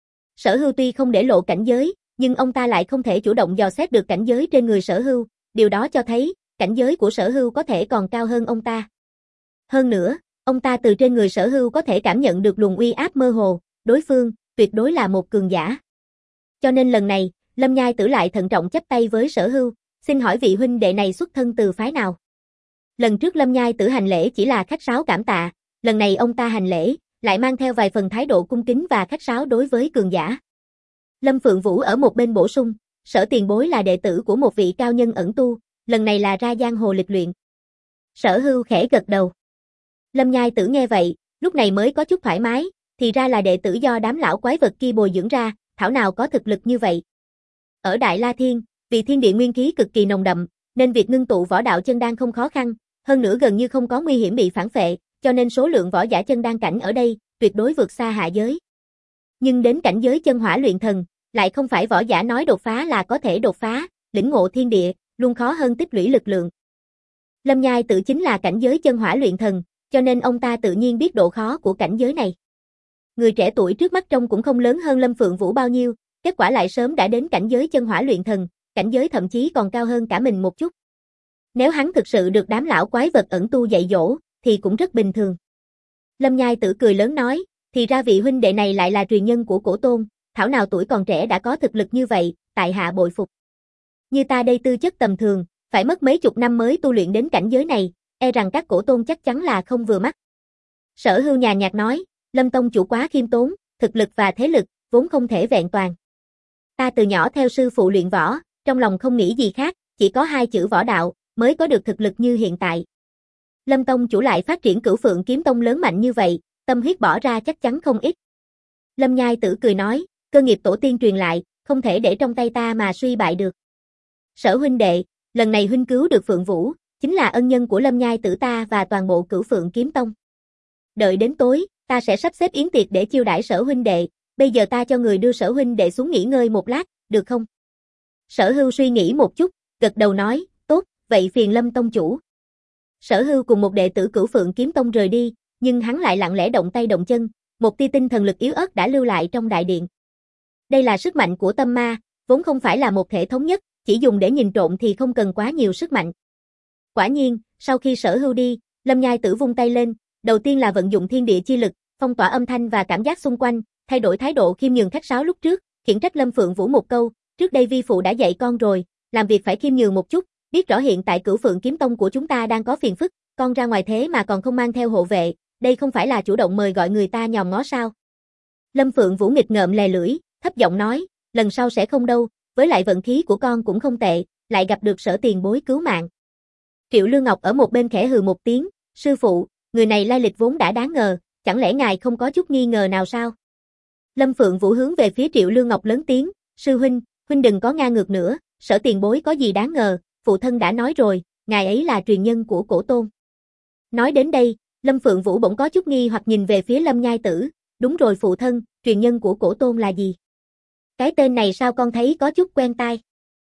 Sở Hưu tuy không để lộ cảnh giới, nhưng ông ta lại không thể chủ động dò xét được cảnh giới trên người Sở Hưu, điều đó cho thấy, cảnh giới của Sở Hưu có thể còn cao hơn ông ta. Hơn nữa, ông ta từ trên người Sở Hưu có thể cảm nhận được luồng uy áp mơ hồ, đối phương, tuyệt đối là một cường giả. Cho nên lần này, Lâm Nhai Tử lại thận trọng chắp tay với Sở Hưu, xin hỏi vị huynh đệ này xuất thân từ phái nào? Lần trước Lâm Nhai Tử hành lễ chỉ là khách sáo cảm tạ, lần này ông ta hành lễ, lại mang theo vài phần thái độ cung kính và khách sáo đối với cường giả. Lâm Phượng Vũ ở một bên bổ sung, Sở tiền bối là đệ tử của một vị cao nhân ẩn tu, lần này là ra giang hồ lịch luyện. Sở Hưu khẽ gật đầu. Lâm Nhai Tử nghe vậy, lúc này mới có chút thoải mái, thì ra là đệ tử do đám lão quái vật kia bồi dưỡng ra, thảo nào có thực lực như vậy. Ở Đại La Thiên, vì thiên địa nguyên khí cực kỳ nồng đậm, nên việc ngưng tụ võ đạo chân đan không khó khăn, hơn nữa gần như không có nguy hiểm bị phản phệ, cho nên số lượng võ giả chân đan cảnh ở đây tuyệt đối vượt xa hạ giới. Nhưng đến cảnh giới chân hỏa luyện thần, lại không phải võ giả nói đột phá là có thể đột phá, lĩnh ngộ thiên địa, luôn khó hơn tích lũy lực lượng. Lâm Nhai Tử chính là cảnh giới chân hỏa luyện thần, cho nên ông ta tự nhiên biết độ khó của cảnh giới này. Người trẻ tuổi trước mắt trông cũng không lớn hơn Lâm Phượng Vũ bao nhiêu, kết quả lại sớm đã đến cảnh giới chân hỏa luyện thần, cảnh giới thậm chí còn cao hơn cả mình một chút. Nếu hắn thực sự được đám lão quái vật ẩn tu dạy dỗ, thì cũng rất bình thường. Lâm Nhai Tử cười lớn nói, thì ra vị huynh đệ này lại là truyền nhân của Cổ Tôn, thảo nào tuổi còn trẻ đã có thực lực như vậy, tại hạ bội phục. Như ta đây tư chất tầm thường, phải mất mấy chục năm mới tu luyện đến cảnh giới này, e rằng các Cổ Tôn chắc chắn là không vừa mắt. Sở Hưu nhàn nhạt nói, Lâm tông chủ quá khiêm tốn, thực lực và thế lực vốn không thể vẹn toàn. Ta từ nhỏ theo sư phụ luyện võ, trong lòng không nghĩ gì khác, chỉ có hai chữ võ đạo mới có được thực lực như hiện tại. Lâm tông chủ lại phát triển Cửu Phượng Kiếm Tông lớn mạnh như vậy, tâm huyết bỏ ra chắc chắn không ít. Lâm Nhai Tử cười nói, cơ nghiệp tổ tiên truyền lại, không thể để trong tay ta mà suy bại được. Sở huynh đệ, lần này huynh cứu được Phượng Vũ, chính là ân nhân của Lâm Nhai Tử ta và toàn bộ Cửu Phượng Kiếm Tông. Đợi đến tối, ta sẽ sắp xếp yến tiệc để chiêu đãi Sở huynh đệ, bây giờ ta cho người đưa Sở huynh đệ xuống nghỉ ngơi một lát, được không? Sở Hưu suy nghĩ một chút, gật đầu nói, tốt, vậy phiền Lâm tông chủ. Sở Hưu cùng một đệ tử Cửu Phượng Kiếm Tông rời đi, nhưng hắn lại lặng lẽ động tay động chân, một tia tinh thần lực yếu ớt đã lưu lại trong đại điện. Đây là sức mạnh của tâm ma, vốn không phải là một thể thống nhất, chỉ dùng để nhìn trộm thì không cần quá nhiều sức mạnh. Quả nhiên, sau khi Sở Hưu đi, Lâm Nhai Tử vung tay lên, đầu tiên là vận dụng thiên địa chi lực, phong tỏa âm thanh và cảm giác xung quanh, thay đổi thái độ khiêm nhường khách sáo lúc trước, khiển trách Lâm Phượng Vũ một câu, trước đây vi phụ đã dạy con rồi, làm việc phải khiêm nhường một chút, biết rõ hiện tại Cửu Phượng Kiếm Tông của chúng ta đang có phiền phức, con ra ngoài thế mà còn không mang theo hộ vệ, đây không phải là chủ động mời gọi người ta nhòm ngó sao? Lâm Phượng Vũ nghịch ngợm lè lưỡi, thấp giọng nói, lần sau sẽ không đâu, với lại vận khí của con cũng không tệ, lại gặp được Sở tiền bối cứu mạng. Triệu Lương Ngọc ở một bên khẽ hừ một tiếng, sư phụ, người này lai lịch vốn đã đáng ngờ, chẳng lẽ ngài không có chút nghi ngờ nào sao? Lâm Phượng Vũ hướng về phía Triệu Lương Ngọc lớn tiếng, sư huynh, huynh đừng có ngang ngược nữa, Sở tiền bối có gì đáng ngờ, phụ thân đã nói rồi, ngài ấy là truyền nhân của Cổ Tôn. Nói đến đây, Lâm Phượng Vũ bỗng có chút nghi hoặc nhìn về phía Lâm Nhai Tử, đúng rồi phụ thân, truyền nhân của Cổ Tôn là gì? Cái tên này sao con thấy có chút quen tai?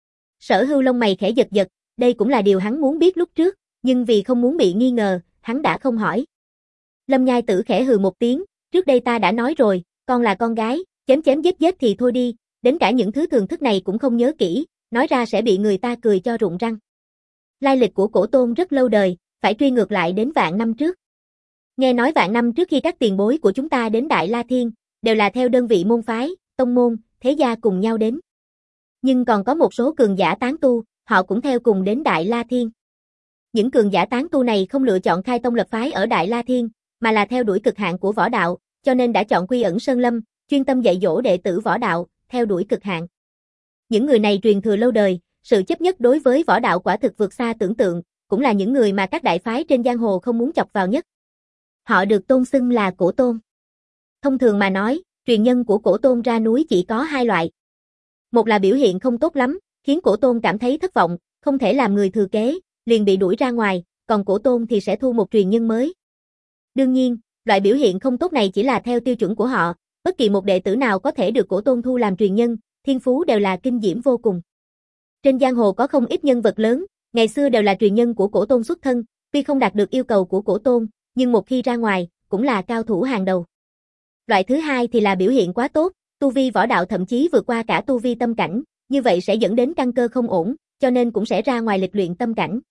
Sở Hưu lông mày khẽ giật giật, đây cũng là điều hắn muốn biết lúc trước, nhưng vì không muốn bị nghi ngờ, hắn đã không hỏi. Lâm Nhai Tử khẽ hừ một tiếng, trước đây ta đã nói rồi, con là con gái, chém chém giết giết thì thôi đi, đến cả những thứ thường thức này cũng không nhớ kỹ, nói ra sẽ bị người ta cười cho rụng răng. Lai lịch của Cổ Tôn rất lâu đời, phải truy ngược lại đến vạn năm trước. Nghe nói vạn năm trước khi các tiền bối của chúng ta đến Đại La Thiên, đều là theo đơn vị môn phái, tông môn, thế gia cùng nhau đến. Nhưng còn có một số cường giả tán tu, họ cũng theo cùng đến Đại La Thiên. Những cường giả tán tu này không lựa chọn khai tông lập phái ở Đại La Thiên, mà là theo đuổi cực hạn của võ đạo, cho nên đã chọn quy ẩn sơn lâm, chuyên tâm dạy dỗ đệ tử võ đạo, theo đuổi cực hạn. Những người này truyền thừa lâu đời, sự chấp nhất đối với võ đạo quả thực vượt xa tưởng tượng, cũng là những người mà các đại phái trên giang hồ không muốn chọc vào nhất. Họ được tôn xưng là Cổ Tôn. Thông thường mà nói, truyền nhân của Cổ Tôn ra núi chỉ có hai loại. Một là biểu hiện không tốt lắm, khiến Cổ Tôn cảm thấy thất vọng, không thể làm người thừa kế, liền bị đuổi ra ngoài, còn Cổ Tôn thì sẽ thu một truyền nhân mới. Đương nhiên, loại biểu hiện không tốt này chỉ là theo tiêu chuẩn của họ, bất kỳ một đệ tử nào có thể được Cổ Tôn thu làm truyền nhân, thiên phú đều là kinh diễm vô cùng. Trên giang hồ có không ít nhân vật lớn, ngày xưa đều là truyền nhân của Cổ Tôn xuất thân, tuy không đạt được yêu cầu của Cổ Tôn, nhưng một khi ra ngoài, cũng là cao thủ hàng đầu. Loại thứ hai thì là biểu hiện quá tốt, tu vi võ đạo thậm chí vượt qua cả tu vi tâm cảnh, như vậy sẽ dẫn đến căn cơ không ổn, cho nên cũng sẽ ra ngoài lịch luyện tâm cảnh.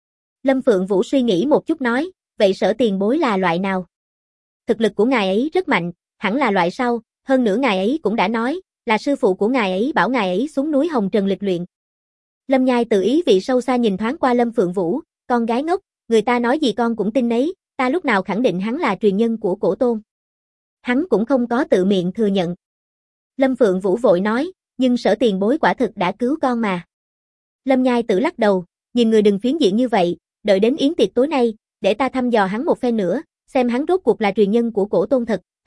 Lâm Phượng Vũ suy nghĩ một chút nói, vậy Sở tiền bối là loại nào? Thực lực của ngài ấy rất mạnh, hẳn là loại sau, hơn nữa ngài ấy cũng đã nói, là sư phụ của ngài ấy bảo ngài ấy xuống núi Hồng Trần lịch luyện. Lâm Nhai tự ý vị sâu xa nhìn thoáng qua Lâm Phượng Vũ, con gái ngốc, người ta nói gì con cũng tin nấy, ta lúc nào khẳng định hắn là truyền nhân của Cổ Tôn. Hắn cũng không có tự miệng thừa nhận. Lâm Phượng Vũ vội nói, nhưng Sở tiền bối quả thực đã cứu con mà. Lâm Nhai tự lắc đầu, nhìn người đừng phiến diện như vậy, đợi đến yến tiệc tối nay, để ta thăm dò hắn một phen nữa, xem hắn rốt cuộc là truyền nhân của Cổ Tôn thật,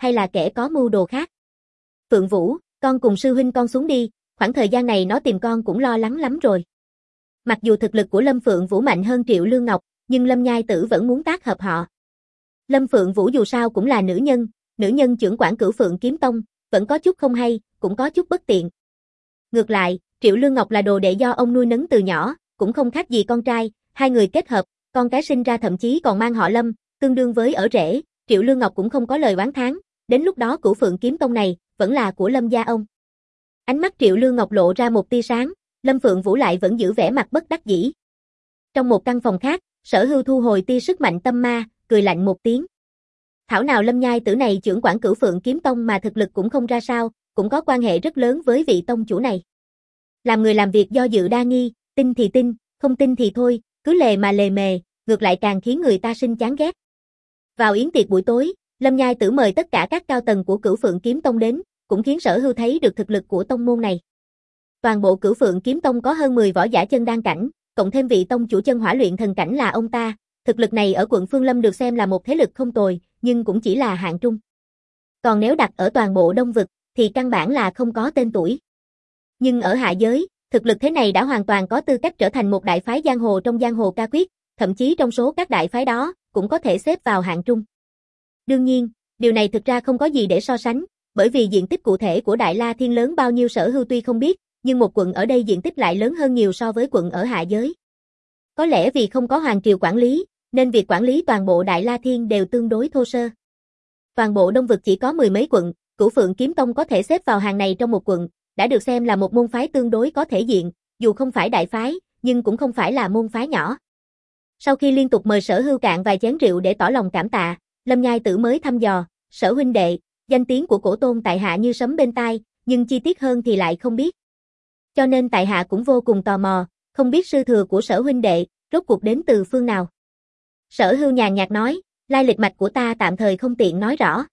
hay là kẻ có mưu đồ khác? Phượng Vũ, con cùng sư huynh con xuống đi, khoảng thời gian này nó tìm con cũng lo lắng lắm rồi. Mặc dù thực lực của Lâm Phượng Vũ mạnh hơn Triệu Lương Ngọc, nhưng Lâm Nhai Tử vẫn muốn tác hợp họ. Lâm Phượng Vũ dù sao cũng là nữ nhân, nữ nhân trưởng quản Cửu Phượng Kiếm Tông, vẫn có chút không hay, cũng có chút bất tiện. Ngược lại, Triệu Lương Ngọc là đồ đệ do ông nuôi nấng từ nhỏ, cũng không khác gì con trai, hai người kết hợp, con cái sinh ra thậm chí còn mang họ Lâm, tương đương với ở rể, Triệu Lương Ngọc cũng không có lời oán thán, đến lúc đó Cửu Phượng Kiếm Tông này vẫn là của Lâm gia ông. Ánh mắt Triệu Lương Ngọc lộ ra một tia sáng, Lâm Phượng Vũ lại vẫn giữ vẻ mặt bất đắc dĩ. Trong một căn phòng khác, Sở Hưu thu hồi tia sức mạnh tâm ma, cười lạnh một tiếng. Thảo nào Lâm Nhai Tử này trưởng quản Cửu Phượng Kiếm Tông mà thực lực cũng không ra sao, cũng có quan hệ rất lớn với vị tông chủ này. Làm người làm việc do dự đa nghi, tin thì tin, không tin thì thôi, cứ lề mà lề mề, ngược lại càng khiến người ta sinh chán ghét. Vào yến tiệc buổi tối, Lâm Nhai Tử mời tất cả các cao tầng của Cửu Phượng Kiếm Tông đến, cũng khiến Sở Hưu thấy được thực lực của tông môn này. Toàn bộ Cửu Phượng Kiếm Tông có hơn mười võ giả chân đan cảnh, cộng thêm vị tông chủ chân hỏa luyện thần cảnh là ông ta, thực lực này ở quận Phương Lâm được xem là một thế lực không tồi, nhưng cũng chỉ là hạng trung. Còn nếu đặt ở toàn bộ Đông vực, thì căn bản là không có tên tuổi. Nhưng ở hạ giới, thực lực thế này đã hoàn toàn có tư cách trở thành một đại phái giang hồ trong giang hồ ca quyết, thậm chí trong số các đại phái đó, cũng có thể xếp vào hạng trung. Đương nhiên, điều này thực ra không có gì để so sánh, bởi vì diện tích cụ thể của Đại La Thiên lớn bao nhiêu Sở Hưu tuy không biết, nhưng một quận ở đây diện tích lại lớn hơn nhiều so với quận ở hạ giới. Có lẽ vì không có hoàng triều quản lý, nên việc quản lý toàn bộ Đại La Thiên đều tương đối thô sơ. Toàn bộ Đông vực chỉ có mười mấy quận, Cửu Phượng Kiếm Tông có thể xếp vào hàng này trong một quận, đã được xem là một môn phái tương đối có thể diện, dù không phải đại phái, nhưng cũng không phải là môn phái nhỏ. Sau khi liên tục mời Sở Hưu cạn vài chén rượu để tỏ lòng cảm tạ, Lâm Nhai Tử mới thăm dò, Sở huynh đệ, danh tiếng của cổ tôn tại hạ như sấm bên tai, nhưng chi tiết hơn thì lại không biết. Cho nên tại hạ cũng vô cùng tò mò, không biết sư thừa của Sở huynh đệ, rốt cuộc đến từ phương nào. Sở Hưu nhàn nhạt nói, lai lịch mạch của ta tạm thời không tiện nói rõ.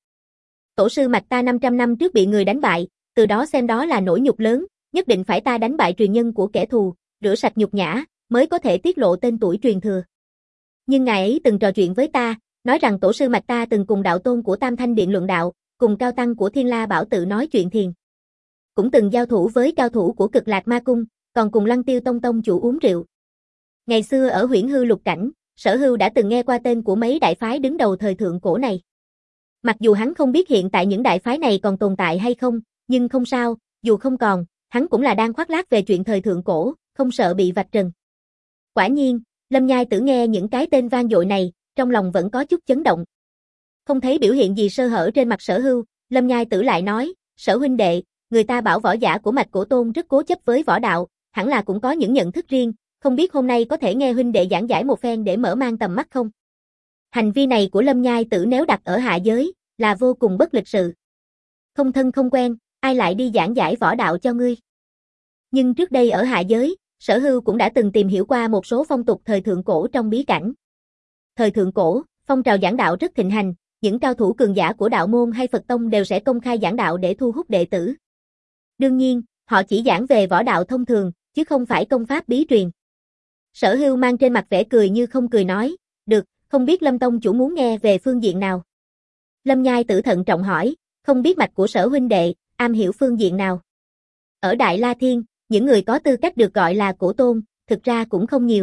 Tổ sư mạch ta năm trăm năm trước bị người đánh bại, từ đó xem đó là nỗi nhục lớn, nhất định phải ta đánh bại truyền nhân của kẻ thù, rửa sạch nhục nhã, mới có thể tiết lộ tên tuổi truyền thừa. Nhưng ngài ấy từng trò chuyện với ta, nói rằng tổ sư mạch ta từng cùng đạo tôn của Tam Thanh Điện luận đạo, cùng cao tăng của Thiên La Bảo Tự nói chuyện thiền. Cũng từng giao thủ với cao thủ của Cực Lạc Ma Cung, còn cùng Lăng Tiêu Tông tông chủ uống rượu. Ngày xưa ở Huyễn Hư Lục Cảnh, Sở Hưu đã từng nghe qua tên của mấy đại phái đứng đầu thời thượng cổ này. Mặc dù hắn không biết hiện tại những đại phái này còn tồn tại hay không, nhưng không sao, dù không còn, hắn cũng là đang khoác lác về chuyện thời thượng cổ, không sợ bị vạch trần. Quả nhiên, Lâm Nhai Tử nghe những cái tên vang dội này, trong lòng vẫn có chút chấn động. Không thấy biểu hiện gì sơ hở trên mặt Sở Hưu, Lâm Nhai Tử lại nói, Sở huynh đệ, người ta bảo võ giả của mạch cổ tôn rất cố chấp với võ đạo, hẳn là cũng có những nhận thức riêng, không biết hôm nay có thể nghe huynh đệ giảng giải một phen để mở mang tầm mắt không? Hành vi này của Lâm Nhai Tử nếu đặt ở hạ giới, là vô cùng bất lịch sự. Không thân không quen, ai lại đi giảng giải võ đạo cho ngươi? Nhưng trước đây ở hạ giới, Sở Hưu cũng đã từng tìm hiểu qua một số phong tục thời thượng cổ trong bí cảnh. Thời thượng cổ, phong trào giảng đạo rất thịnh hành, những cao thủ cường giả của đạo môn hay Phật tông đều sẽ công khai giảng đạo để thu hút đệ tử. Đương nhiên, họ chỉ giảng về võ đạo thông thường, chứ không phải công pháp bí truyền. Sở Hưu mang trên mặt vẻ cười như không cười nói, được, không biết Lâm tông chủ muốn nghe về phương diện nào? Lâm Nhai Tử thận trọng hỏi, không biết mạch của Sở huynh đệ, am hiểu phương diện nào? Ở Đại La Thiên, những người có tư cách được gọi là cổ tôn, thực ra cũng không nhiều.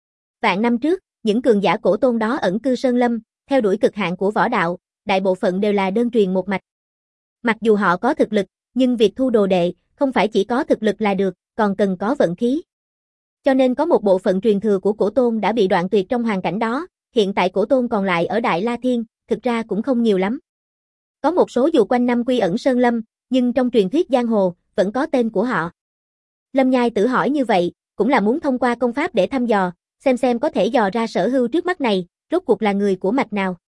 Vạn năm trước, những cường giả cổ tôn đó ẩn cư sơn lâm, theo đuổi cực hạn của võ đạo, đại bộ phận đều là đơn truyền một mạch. Mặc dù họ có thực lực, nhưng việc thu đồ đệ, không phải chỉ có thực lực là được, còn cần có vận khí. Cho nên có một bộ phận truyền thừa của cổ tôn đã bị đoạn tuyệt trong hoàn cảnh đó, hiện tại cổ tôn còn lại ở Đại La Thiên, thực ra cũng không nhiều lắm. Có một số dù quanh năm quy ẩn sơn lâm, nhưng trong truyền thuyết giang hồ, vẫn có tên của họ. Lâm Nhai Tử hỏi như vậy, cũng là muốn thông qua công pháp để thăm dò, xem xem có thể dò ra Sở Hưu trước mắt này, rốt cuộc là người của mạch nào.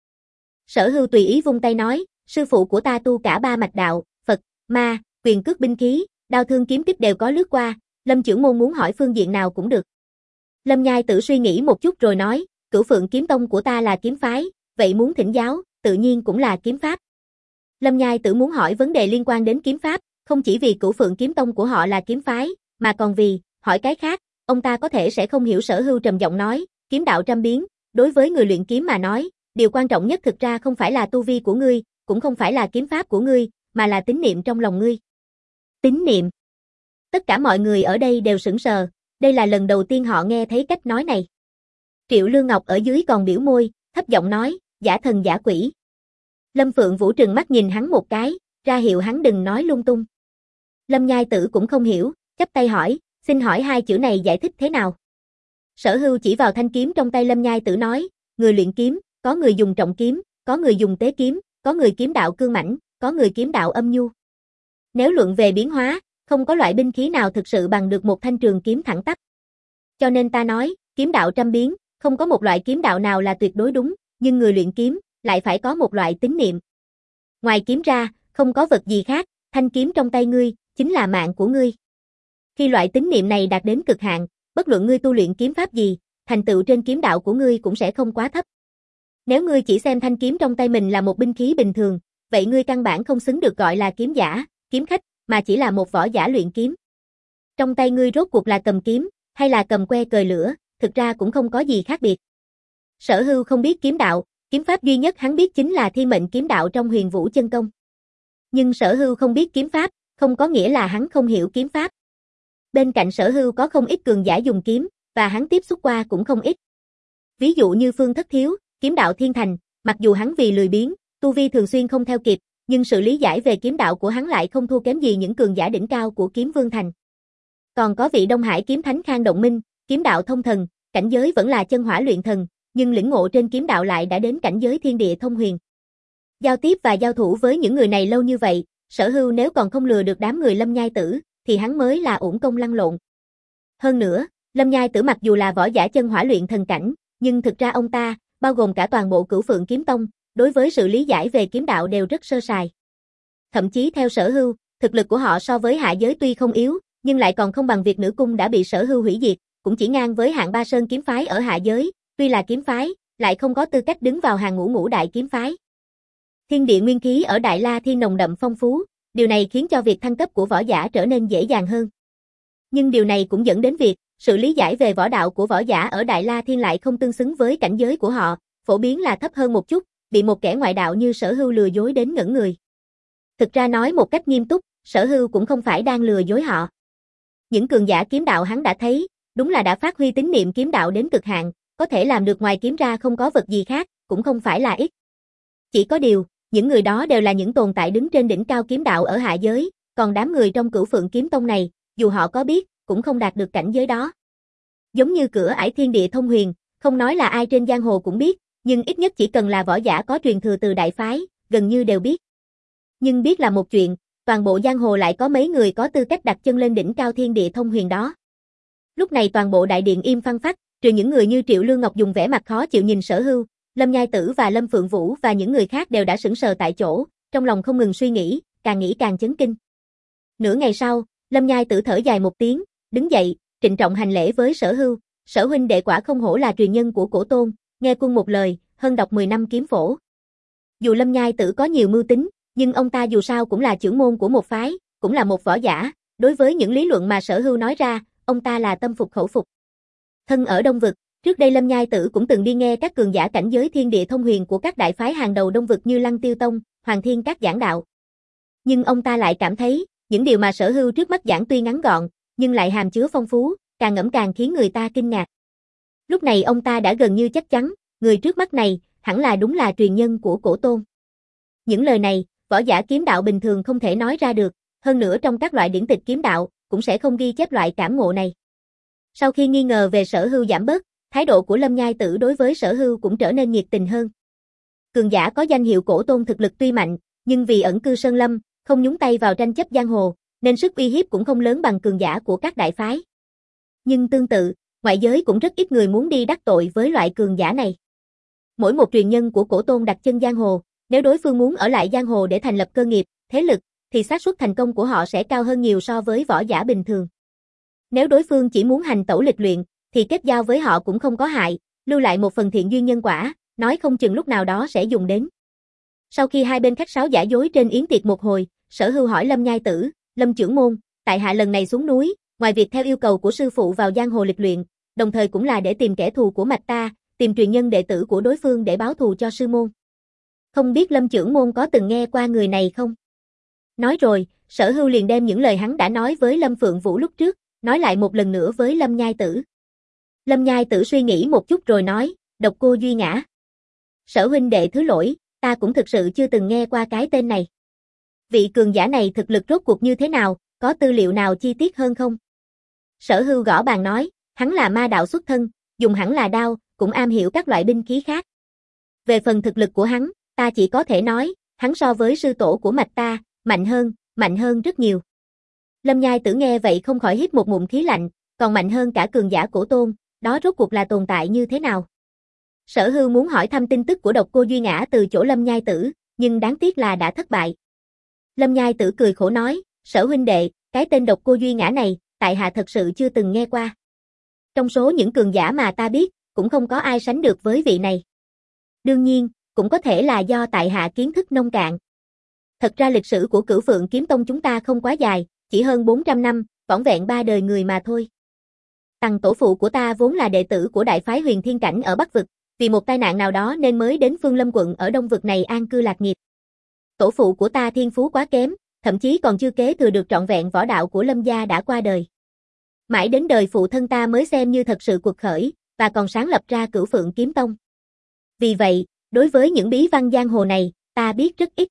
Sở Hưu tùy ý vung tay nói, sư phụ của ta tu cả ba mạch đạo, Phật, Ma, quyền cước binh khí, đao thương kiếm kích đều có lướt qua, Lâm trưởng môn muốn hỏi phương diện nào cũng được. Lâm Nhai Tử suy nghĩ một chút rồi nói, Cửu Phượng Kiếm Tông của ta là kiếm phái, vậy muốn thỉnh giáo, tự nhiên cũng là kiếm pháp. Lâm Nhai Tử muốn hỏi vấn đề liên quan đến kiếm pháp, không chỉ vì Cửu Phượng Kiếm Tông của họ là kiếm phái, mà còn vì, hỏi cái khác, ông ta có thể sẽ không hiểu. Sở Hưu trầm giọng nói, kiếm đạo trăm biến, đối với người luyện kiếm mà nói, điều quan trọng nhất thực ra không phải là tu vi của ngươi, cũng không phải là kiếm pháp của ngươi, mà là tín niệm trong lòng ngươi. Tín niệm. Tất cả mọi người ở đây đều sững sờ, đây là lần đầu tiên họ nghe thấy cách nói này. Triệu Lương Ngọc ở dưới còn biểu môi, thấp giọng nói, giả thần giả quỷ. Lâm Phượng Vũ trừng mắt nhìn hắn một cái, ra hiệu hắn đừng nói lung tung. Lâm Nhai Tử cũng không hiểu, chắp tay hỏi, xin hỏi hai chữ này giải thích thế nào? Sở Hưu chỉ vào thanh kiếm trong tay Lâm Nhai Tử nói, người luyện kiếm, có người dùng trọng kiếm, có người dùng tế kiếm, có người kiếm đạo cương mãnh, có người kiếm đạo âm nhu. Nếu luận về biến hóa, không có loại binh khí nào thực sự bằng được một thanh trường kiếm thẳng tắp. Cho nên ta nói, kiếm đạo trăm biến, không có một loại kiếm đạo nào là tuyệt đối đúng, nhưng người luyện kiếm lại phải có một loại tín niệm. Ngoài kiếm ra, không có vật gì khác, thanh kiếm trong tay ngươi chính là mạng của ngươi. Khi loại tín niệm này đạt đến cực hạn, bất luận ngươi tu luyện kiếm pháp gì, thành tựu trên kiếm đạo của ngươi cũng sẽ không quá thấp. Nếu ngươi chỉ xem thanh kiếm trong tay mình là một binh khí bình thường, vậy ngươi căn bản không xứng được gọi là kiếm giả, kiếm khách, mà chỉ là một võ giả luyện kiếm. Trong tay ngươi rốt cuộc là cầm kiếm, hay là cầm que cời lửa, thực ra cũng không có gì khác biệt. Sở Hưu không biết kiếm đạo, kiếm pháp duy nhất hắn biết chính là Thiên Mệnh kiếm đạo trong Huyền Vũ chân công. Nhưng Sở Hưu không biết kiếm pháp, không có nghĩa là hắn không hiểu kiếm pháp. Bên cạnh Sở Hưu có không ít cường giả dùng kiếm, và hắn tiếp xúc qua cũng không ít. Ví dụ như Phương Thất Thiếu, kiếm đạo thiên thành, mặc dù hắn vì lười biếng, tu vi thường xuyên không theo kịp, nhưng sự lý giải về kiếm đạo của hắn lại không thua kém gì những cường giả đỉnh cao của Kiếm Vương Thành. Còn có vị Đông Hải kiếm thánh Khang Động Minh, kiếm đạo thông thần, cảnh giới vẫn là chân hỏa luyện thần, nhưng lĩnh ngộ trên kiếm đạo lại đã đến cảnh giới thiên địa thông huyền. Giao tiếp và giao thủ với những người này lâu như vậy, Sở Hưu nếu còn không lừa được đám người Lâm Nhai Tử, thì hắn mới là uổng công lăn lộn. Hơn nữa, Lâm Nhai Tử mặc dù là võ giả chân hỏa luyện thần cảnh, nhưng thực ra ông ta, bao gồm cả toàn bộ Cửu Phượng Kiếm Tông, đối với sự lý giải về kiếm đạo đều rất sơ sài. Thậm chí theo Sở Hưu, thực lực của họ so với hạ giới tuy không yếu, nhưng lại còn không bằng Việt Nữ Cung đã bị Sở Hưu hủy diệt, cũng chỉ ngang với hạng Ba Sơn kiếm phái ở hạ giới, tuy là kiếm phái, lại không có tư cách đứng vào hàng ngũ ngũ đại kiếm phái. Thiên địa nguyên khí ở Đại La Thiên nồng đậm phong phú, điều này khiến cho việc thăng cấp của võ giả trở nên dễ dàng hơn. Nhưng điều này cũng dẫn đến việc, sự lý giải về võ đạo của võ giả ở Đại La Thiên lại không tương xứng với cảnh giới của họ, phổ biến là thấp hơn một chút, bị một kẻ ngoại đạo như Sở Hưu lừa dối đến ngẩn người. Thực ra nói một cách nghiêm túc, Sở Hưu cũng không phải đang lừa dối họ. Những cường giả kiếm đạo hắn đã thấy, đúng là đã phát huy tín niệm kiếm đạo đến cực hạn, có thể làm được ngoài kiếm ra không có vật gì khác, cũng không phải là ít. Chỉ có điều, những người đó đều là những tồn tại đứng trên đỉnh cao kiếm đạo ở hạ giới, còn đám người trong Cửu Phượng Kiếm Tông này, dù họ có biết, cũng không đạt được cảnh giới đó. Giống như cửa ải thiên địa thông huyền, không nói là ai trên giang hồ cũng biết, nhưng ít nhất chỉ cần là võ giả có truyền thừa từ đại phái, gần như đều biết. Nhưng biết là một chuyện, toàn bộ giang hồ lại có mấy người có tư cách đặt chân lên đỉnh cao thiên địa thông huyền đó. Lúc này toàn bộ đại điện im phăng phắc, trừ những người như Triệu Lương Ngọc dùng vẻ mặt khó chịu nhìn Sở Hưu, Lâm Nhai Tử và Lâm Phượng Vũ và những người khác đều đã sững sờ tại chỗ, trong lòng không ngừng suy nghĩ, càng nghĩ càng chấn kinh. Nửa ngày sau, Lâm Nhai Tử thở dài một tiếng, đứng dậy, trịnh trọng hành lễ với Sở Hưu, Sở huynh đệ quả không hổ là truyền nhân của Cổ Tôn, nghe quân một lời, hơn đọc mười năm kiếm phổ. Dù Lâm Nhai Tử có nhiều mưu tính, nhưng ông ta dù sao cũng là trưởng môn của một phái, cũng là một võ giả, đối với những lý luận mà Sở Hưu nói ra, ông ta là tâm phục khẩu phục. Thân ở Đông Vực, trước đây Lâm Nhai Tử cũng từng đi nghe các cường giả cảnh giới thiên địa thông huyền của các đại phái hàng đầu Đông Vực như Lăng Tiêu Tông, Hoàng Thiên các giảng đạo. Nhưng ông ta lại cảm thấy, những điều mà Sở Hưu trước mắt giảng tuy ngắn gọn, nhưng lại hàm chứa phong phú, càng ngẫm càng khiến người ta kinh ngạc. Lúc này ông ta đã gần như chắc chắn, người trước mắt này, hẳn là đúng là truyền nhân của Cổ Tôn. Những lời này, võ giả kiếm đạo bình thường không thể nói ra được, hơn nữa trong các loại điển tịch kiếm đạo, cũng sẽ không ghi chép loại cảm ngộ này. Sau khi nghi ngờ về Sở Hưu giảm bớt, thái độ của Lâm Nhai Tử đối với Sở Hưu cũng trở nên nhiệt tình hơn. Cường giả có danh hiệu Cổ Tôn thực lực tuy mạnh, nhưng vì ẩn cư sơn lâm, không nhúng tay vào tranh chấp giang hồ, nên sức uy hiếp cũng không lớn bằng cường giả của các đại phái. Nhưng tương tự, ngoại giới cũng rất ít người muốn đi đắc tội với loại cường giả này. Mỗi một truyền nhân của Cổ Tôn đặt chân giang hồ, nếu đối phương muốn ở lại giang hồ để thành lập cơ nghiệp, thế lực, thì xác suất thành công của họ sẽ cao hơn nhiều so với võ giả bình thường. Nếu đối phương chỉ muốn hành tẩu lịch luyện, thì kết giao với họ cũng không có hại, lưu lại một phần thiện duyên nhân quả, nói không chừng lúc nào đó sẽ dùng đến. Sau khi hai bên khách sáo giả dối trên yến tiệc một hồi, Sở Hưu hỏi Lâm Nhai Tử, Lâm trưởng môn, tại hạ lần này xuống núi, ngoài việc theo yêu cầu của sư phụ vào giang hồ lịch luyện, đồng thời cũng là để tìm kẻ thù của mạch ta, tìm truyền nhân đệ tử của đối phương để báo thù cho sư môn. không biết Lâm trưởng môn có từng nghe qua người này không? Nói rồi, Sở Hưu liền đem những lời hắn đã nói với Lâm Phượng Vũ lúc trước, nói lại một lần nữa với Lâm Nhai Tử. Lâm Nhai Tử suy nghĩ một chút rồi nói, Độc Cô Duy Ngã. Sở huynh đệ thứ lỗi, ta cũng thực sự chưa từng nghe qua cái tên này. Vị cường giả này thực lực rốt cuộc như thế nào, có tư liệu nào chi tiết hơn không? Sở Hưu gõ bàn nói, hắn là ma đạo xuất thân, dùng hẳn là đao, cũng am hiểu các loại binh khí khác. Về phần thực lực của hắn, ta chỉ có thể nói, hắn so với sư tổ của mạch ta, mạnh hơn, mạnh hơn rất nhiều. Lâm Nhai Tử nghe vậy không khỏi hít một ngụm khí lạnh, còn mạnh hơn cả cường giả Cổ Tôn, đó rốt cuộc là tồn tại như thế nào? Sở Hưu muốn hỏi thăm tin tức của Độc Cô Duy Ngã từ chỗ Lâm Nhai Tử, nhưng đáng tiếc là đã thất bại. Lâm Nhai Tử cười khổ nói, Sở huynh đệ, cái tên Độc Cô Duy Ngã này, tại hạ thật sự chưa từng nghe qua. Trong số những cường giả mà ta biết, cũng không có ai sánh được với vị này. Đương nhiên, cũng có thể là do tại hạ kiến thức nông cạn. Thật ra lịch sử của Cửu Phượng Kiếm Tông chúng ta không quá dài, chỉ hơn bốn trăm năm, vỏn vẹn ba đời người mà thôi. Tằng tổ phụ của ta vốn là đệ tử của đại phái Huyền Thiên Cảnh ở Bắc Vực, vì một tai nạn nào đó nên mới đến Phương Lâm quận ở Đông Vực này an cư lạc nghiệp. Tổ phụ của ta thiên phú quá kém, thậm chí còn chưa kế thừa được trọn vẹn võ đạo của Lâm gia đã qua đời. Mãi đến đời phụ thân ta mới xem như thật sự cuộc khởi, và còn sáng lập ra Cửu Phượng Kiếm Tông. Vì vậy, đối với những bí văn giang hồ này, ta biết rất ít.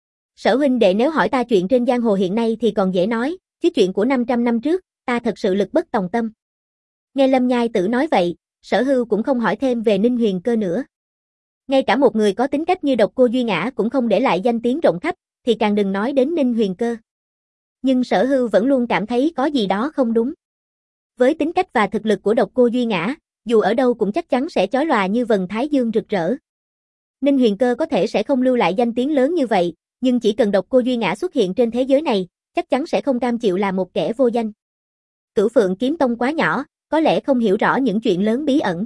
Sở huynh đệ nếu hỏi ta chuyện trên giang hồ hiện nay thì còn dễ nói, chứ chuyện của năm trăm năm trước, ta thật sự lực bất tòng tâm. Nghe Lâm Nhai Tử nói vậy, Sở Hưu cũng không hỏi thêm về Ninh Huyền Cơ nữa. Ngay cả một người có tính cách như Độc Cô Duy Ngã cũng không để lại danh tiếng rộng khắp, thì càng đừng nói đến Ninh Huyền Cơ. Nhưng Sở Hưu vẫn luôn cảm thấy có gì đó không đúng. Với tính cách và thực lực của Độc Cô Duy Ngã, dù ở đâu cũng chắc chắn sẽ chói lòa như vầng thái dương rực rỡ. Ninh Huyền Cơ có thể sẽ không lưu lại danh tiếng lớn như vậy, nhưng chỉ cần Độc Cô Duy Ngã xuất hiện trên thế giới này, chắc chắn sẽ không cam chịu là một kẻ vô danh. Cửu Phượng Kiếm Tông quá nhỏ, có lẽ không hiểu rõ những chuyện lớn bí ẩn.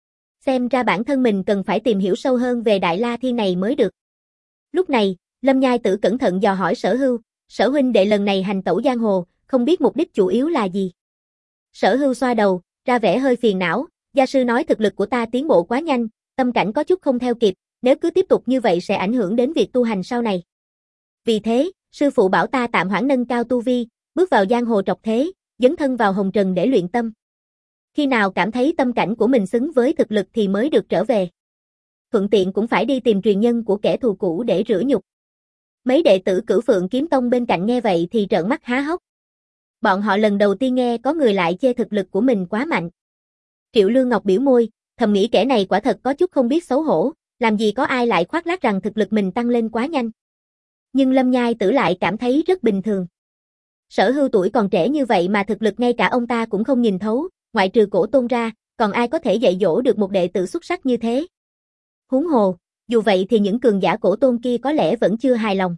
Xem ra bản thân mình cần phải tìm hiểu sâu hơn về Đại La Thiên này mới được. Lúc này, Lâm Nhai Tử cẩn thận dò hỏi Sở Hưu, Sở huynh đệ lần này hành tẩu giang hồ, không biết mục đích chủ yếu là gì? Sở Hưu xoa đầu, ra vẻ hơi phiền não, gia sư nói thực lực của ta tiến bộ quá nhanh, tâm cảnh có chút không theo kịp, nếu cứ tiếp tục như vậy sẽ ảnh hưởng đến việc tu hành sau này. Vì thế, sư phụ bảo ta tạm hoãn nâng cao tu vi, bước vào giang hồ trọc thế, dấn thân vào hồng trần để luyện tâm. Khi nào cảm thấy tâm cảnh của mình xứng với thực lực thì mới được trở về. Thuận tiện cũng phải đi tìm truyền nhân của kẻ thù cũ để rửa nhục. Mấy đệ tử Cửu Phượng Kiếm Tông bên cạnh nghe vậy thì trợn mắt há hốc. Bọn họ lần đầu tiên nghe có người lại chê thực lực của mình quá mạnh. Triệu Lương Ngọc biểu môi, thầm nghĩ kẻ này quả thật có chút không biết xấu hổ, làm gì có ai lại khoác lác rằng thực lực mình tăng lên quá nhanh. Nhưng Lâm Nhai Tử lại cảm thấy rất bình thường. Sở Hưu tuổi còn trẻ như vậy mà thực lực ngay cả ông ta cũng không nhìn thấu, ngoại trừ Cổ Tôn ra, còn ai có thể dạy dỗ được một đệ tử xuất sắc như thế. Huống hồ, dù vậy thì những cường giả Cổ Tôn kia có lẽ vẫn chưa hài lòng.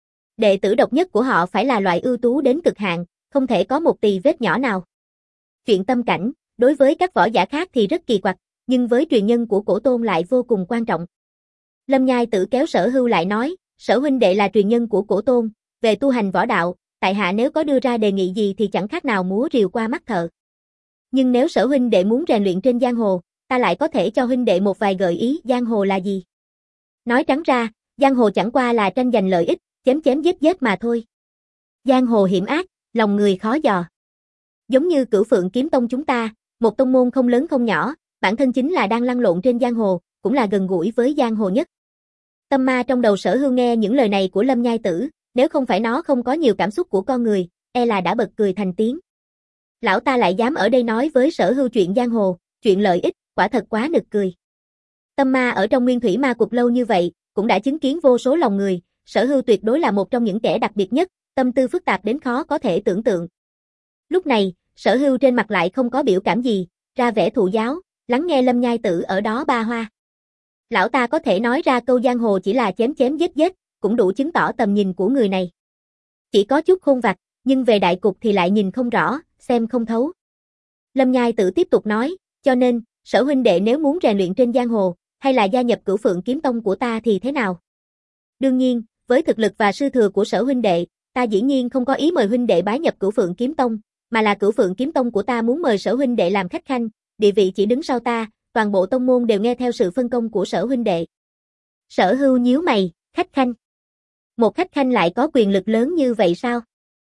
Đệ tử độc nhất của họ phải là loại ưu tú đến cực hạn, không thể có một tì vết nhỏ nào. Chuyện tâm cảnh, đối với các võ giả khác thì rất kỳ quặc, nhưng với truyền nhân của Cổ Tôn lại vô cùng quan trọng. Lâm Nhai Tử kéo Sở Hưu lại nói, Sở huynh đệ là truyền nhân của Cổ Tôn, về tu hành võ đạo, tại hạ nếu có đưa ra đề nghị gì thì chẳng khác nào múa rìu qua mắt thợ. Nhưng nếu Sở huynh đệ muốn rèn luyện trên giang hồ, ta lại có thể cho huynh đệ một vài gợi ý giang hồ là gì. Nói trắng ra, giang hồ chẳng qua là tranh giành lợi ích, chém chém giết giết mà thôi. Giang hồ hiểm ác, lòng người khó dò. Giống như Cửu Phượng Kiếm Tông chúng ta, một tông môn không lớn không nhỏ, bản thân chính là đang lăn lộn trên giang hồ, cũng là gần gũi với giang hồ nhất. Tâm ma trong đầu Sở Hưu nghe những lời này của Lâm Nhai Tử, nếu không phải nó không có nhiều cảm xúc của con người, e là đã bật cười thành tiếng. Lão ta lại dám ở đây nói với Sở Hưu chuyện giang hồ, chuyện lợi ích, quả thật quá nực cười. Tâm ma ở trong Nguyên Thủy Ma Cục lâu như vậy, cũng đã chứng kiến vô số lòng người, Sở Hưu tuyệt đối là một trong những kẻ đặc biệt nhất, tâm tư phức tạp đến khó có thể tưởng tượng. Lúc này, Sở Hưu trên mặt lại không có biểu cảm gì, ra vẻ thụ giáo, lắng nghe Lâm Nhai Tử ở đó ba hoa. Lão ta có thể nói ra câu giang hồ chỉ là chém chém giết giết, cũng đủ chứng tỏ tầm nhìn của người này. Chỉ có chút khôn vặt, nhưng về đại cục thì lại nhìn không rõ, xem không thấu. Lâm Nhai Tử tiếp tục nói, cho nên, Sở huynh đệ nếu muốn rèn luyện trên giang hồ, hay là gia nhập Cửu Phượng Kiếm Tông của ta thì thế nào? Đương nhiên, với thực lực và sư thừa của Sở huynh đệ, ta dĩ nhiên không có ý mời huynh đệ bái nhập Cửu Phượng Kiếm Tông, mà là Cửu Phượng Kiếm Tông của ta muốn mời Sở huynh đệ làm khách khanh, địa vị chỉ đứng sau ta, toàn bộ tông môn đều nghe theo sự phân công của Sở huynh đệ. Sở Hưu nhíu mày, khách khanh. Một khách khanh lại có quyền lực lớn như vậy sao?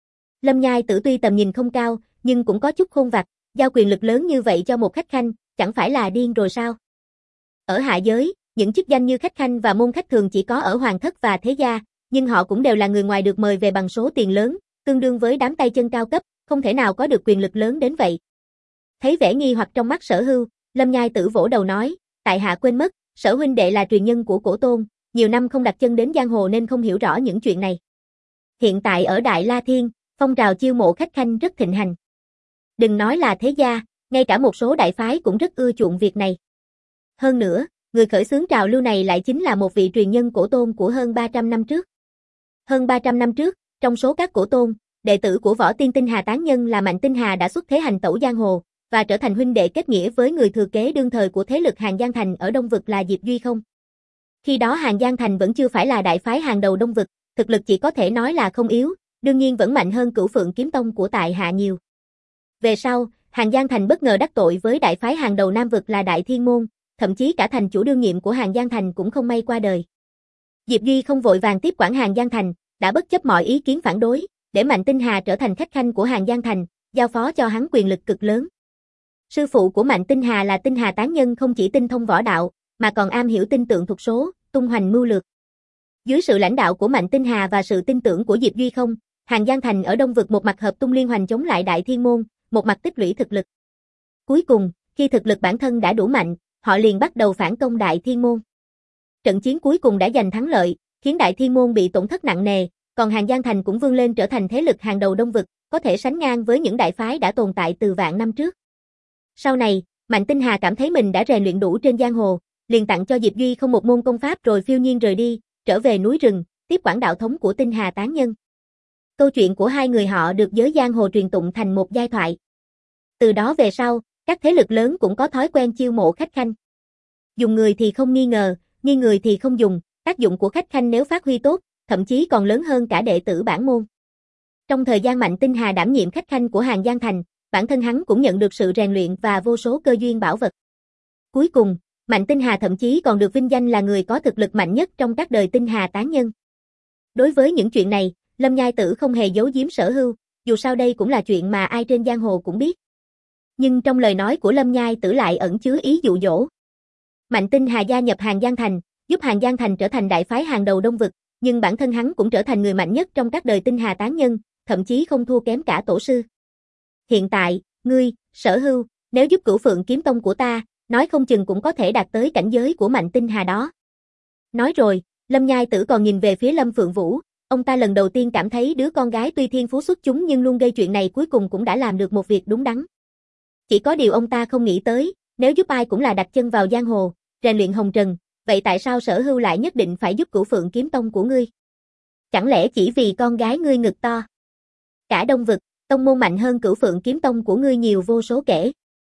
Lâm Nhai Tử tuy tầm nhìn không cao, nhưng cũng có chút khôn vặt, giao quyền lực lớn như vậy cho một khách khanh, chẳng phải là điên rồi sao? Ở hạ giới, những chức danh như khách khanh và môn khách thường chỉ có ở hoàng thất và thế gia, nhưng họ cũng đều là người ngoài được mời về bằng số tiền lớn, tương đương với đám tay chân cao cấp, không thể nào có được quyền lực lớn đến vậy. Thấy vẻ nghi hoặc trong mắt Sở Hưu, Lâm Nhai Tử vỗ đầu nói, tại hạ quên mất, Sở huynh đệ là truyền nhân của Cổ Tôn, nhiều năm không đặt chân đến giang hồ nên không hiểu rõ những chuyện này. Hiện tại ở Đại La Thiên, phong trào chiêu mộ khách khanh rất thịnh hành. Đừng nói là thế gia, ngay cả một số đại phái cũng rất ưa chuộng việc này. Hơn nữa, người khởi xướng trào lưu này lại chính là một vị truyền nhân Cổ Tôn của hơn ba trăm năm trước. Hơn ba trăm năm trước, trong số các Cổ Tôn, đệ tử của Võ Tiên Tinh Hà tán nhân là Mạnh Tinh Hà đã xuất thế hành tẩu giang hồ, và trở thành huynh đệ kết nghĩa với người thừa kế đương thời của thế lực Hàng Giang Thành ở Đông Vực là Diệp Duy Không. Khi đó Hàng Giang Thành vẫn chưa phải là đại phái hàng đầu Đông Vực, thực lực chỉ có thể nói là không yếu, đương nhiên vẫn mạnh hơn Cửu Phượng Kiếm Tông của tại hạ nhiều. Về sau, Hàng Giang Thành bất ngờ đắc tội với đại phái hàng đầu Nam Vực là Đại Thiên Môn, thậm chí cả thành chủ đương nhiệm của Hàng Giang Thành cũng không may qua đời. Diệp Duy Không vội vàng tiếp quản Hàng Giang Thành, đã bất chấp mọi ý kiến phản đối, để Mạnh Tinh Hà trở thành khách khanh của Hàng Giang Thành, giao phó cho hắn quyền lực cực lớn. Sư phụ của Mạnh Tinh Hà là Tinh Hà tán nhân không chỉ tinh thông võ đạo, mà còn am hiểu tinh tượng thuật số, tung hoành mưu lược. Dưới sự lãnh đạo của Mạnh Tinh Hà và sự tin tưởng của Diệp Duy Không, Hàng Giang Thành ở Đông Vực một mặt hợp tung liên hoành chống lại Đại Thiên Môn, một mặt tích lũy thực lực. Cuối cùng, khi thực lực bản thân đã đủ mạnh, họ liền bắt đầu phản công Đại Thiên Môn. Trận chiến cuối cùng đã giành thắng lợi, khiến Đại Thiên Môn bị tổn thất nặng nề, còn Hàng Giang Thành cũng vươn lên trở thành thế lực hàng đầu Đông Vực, có thể sánh ngang với những đại phái đã tồn tại từ vạn năm trước. Sau này, Mạnh Tinh Hà cảm thấy mình đã rèn luyện đủ trên giang hồ, liền tặng cho Diệp Duy Không một môn công pháp rồi phiêu nhiên rời đi, trở về núi rừng, tiếp quản đạo thống của Tinh Hà tán nhân. Câu chuyện của hai người họ được giới giang hồ truyền tụng thành một giai thoại. Từ đó về sau, các thế lực lớn cũng có thói quen chiêu mộ khách khanh. Dùng người thì không nghi ngờ, nghi người thì không dùng, tác dụng của khách khanh nếu phát huy tốt, thậm chí còn lớn hơn cả đệ tử bản môn. Trong thời gian Mạnh Tinh Hà đảm nhiệm khách khanh của Hàng Giang Thành, bản thân hắn cũng nhận được sự rèn luyện và vô số cơ duyên bảo vật. Cuối cùng, Mạnh Tinh Hà thậm chí còn được vinh danh là người có thực lực mạnh nhất trong các đời Tinh Hà tán nhân. Đối với những chuyện này, Lâm Nhai Tử không hề giấu giếm Sở Hưu, dù sao đây cũng là chuyện mà ai trên giang hồ cũng biết. Nhưng trong lời nói của Lâm Nhai Tử lại ẩn chứa ý dụ dỗ. Mạnh Tinh Hà gia nhập Hàng Giang Thành, giúp Hàng Giang Thành trở thành đại phái hàng đầu Đông Vực, nhưng bản thân hắn cũng trở thành người mạnh nhất trong các đời Tinh Hà tán nhân, thậm chí không thua kém cả tổ sư. Hiện tại, ngươi, Sở Hưu, nếu giúp Cửu Phượng Kiếm Tông của ta, nói không chừng cũng có thể đạt tới cảnh giới của Mạnh Tinh Hà đó. Nói rồi, Lâm Nhai Tử còn nhìn về phía Lâm Phượng Vũ, ông ta lần đầu tiên cảm thấy đứa con gái tuy thiên phú xuất chúng nhưng luôn gây chuyện này cuối cùng cũng đã làm được một việc đúng đắn. Chỉ có điều ông ta không nghĩ tới, nếu giúp ai cũng là đặt chân vào giang hồ, rèn luyện hồng trần, vậy tại sao Sở Hưu lại nhất định phải giúp Cửu Phượng Kiếm Tông của ngươi? Chẳng lẽ chỉ vì con gái ngươi ngực to? Cả Đông Vực, tông môn mạnh hơn Cửu Phượng Kiếm Tông của ngươi nhiều vô số kể.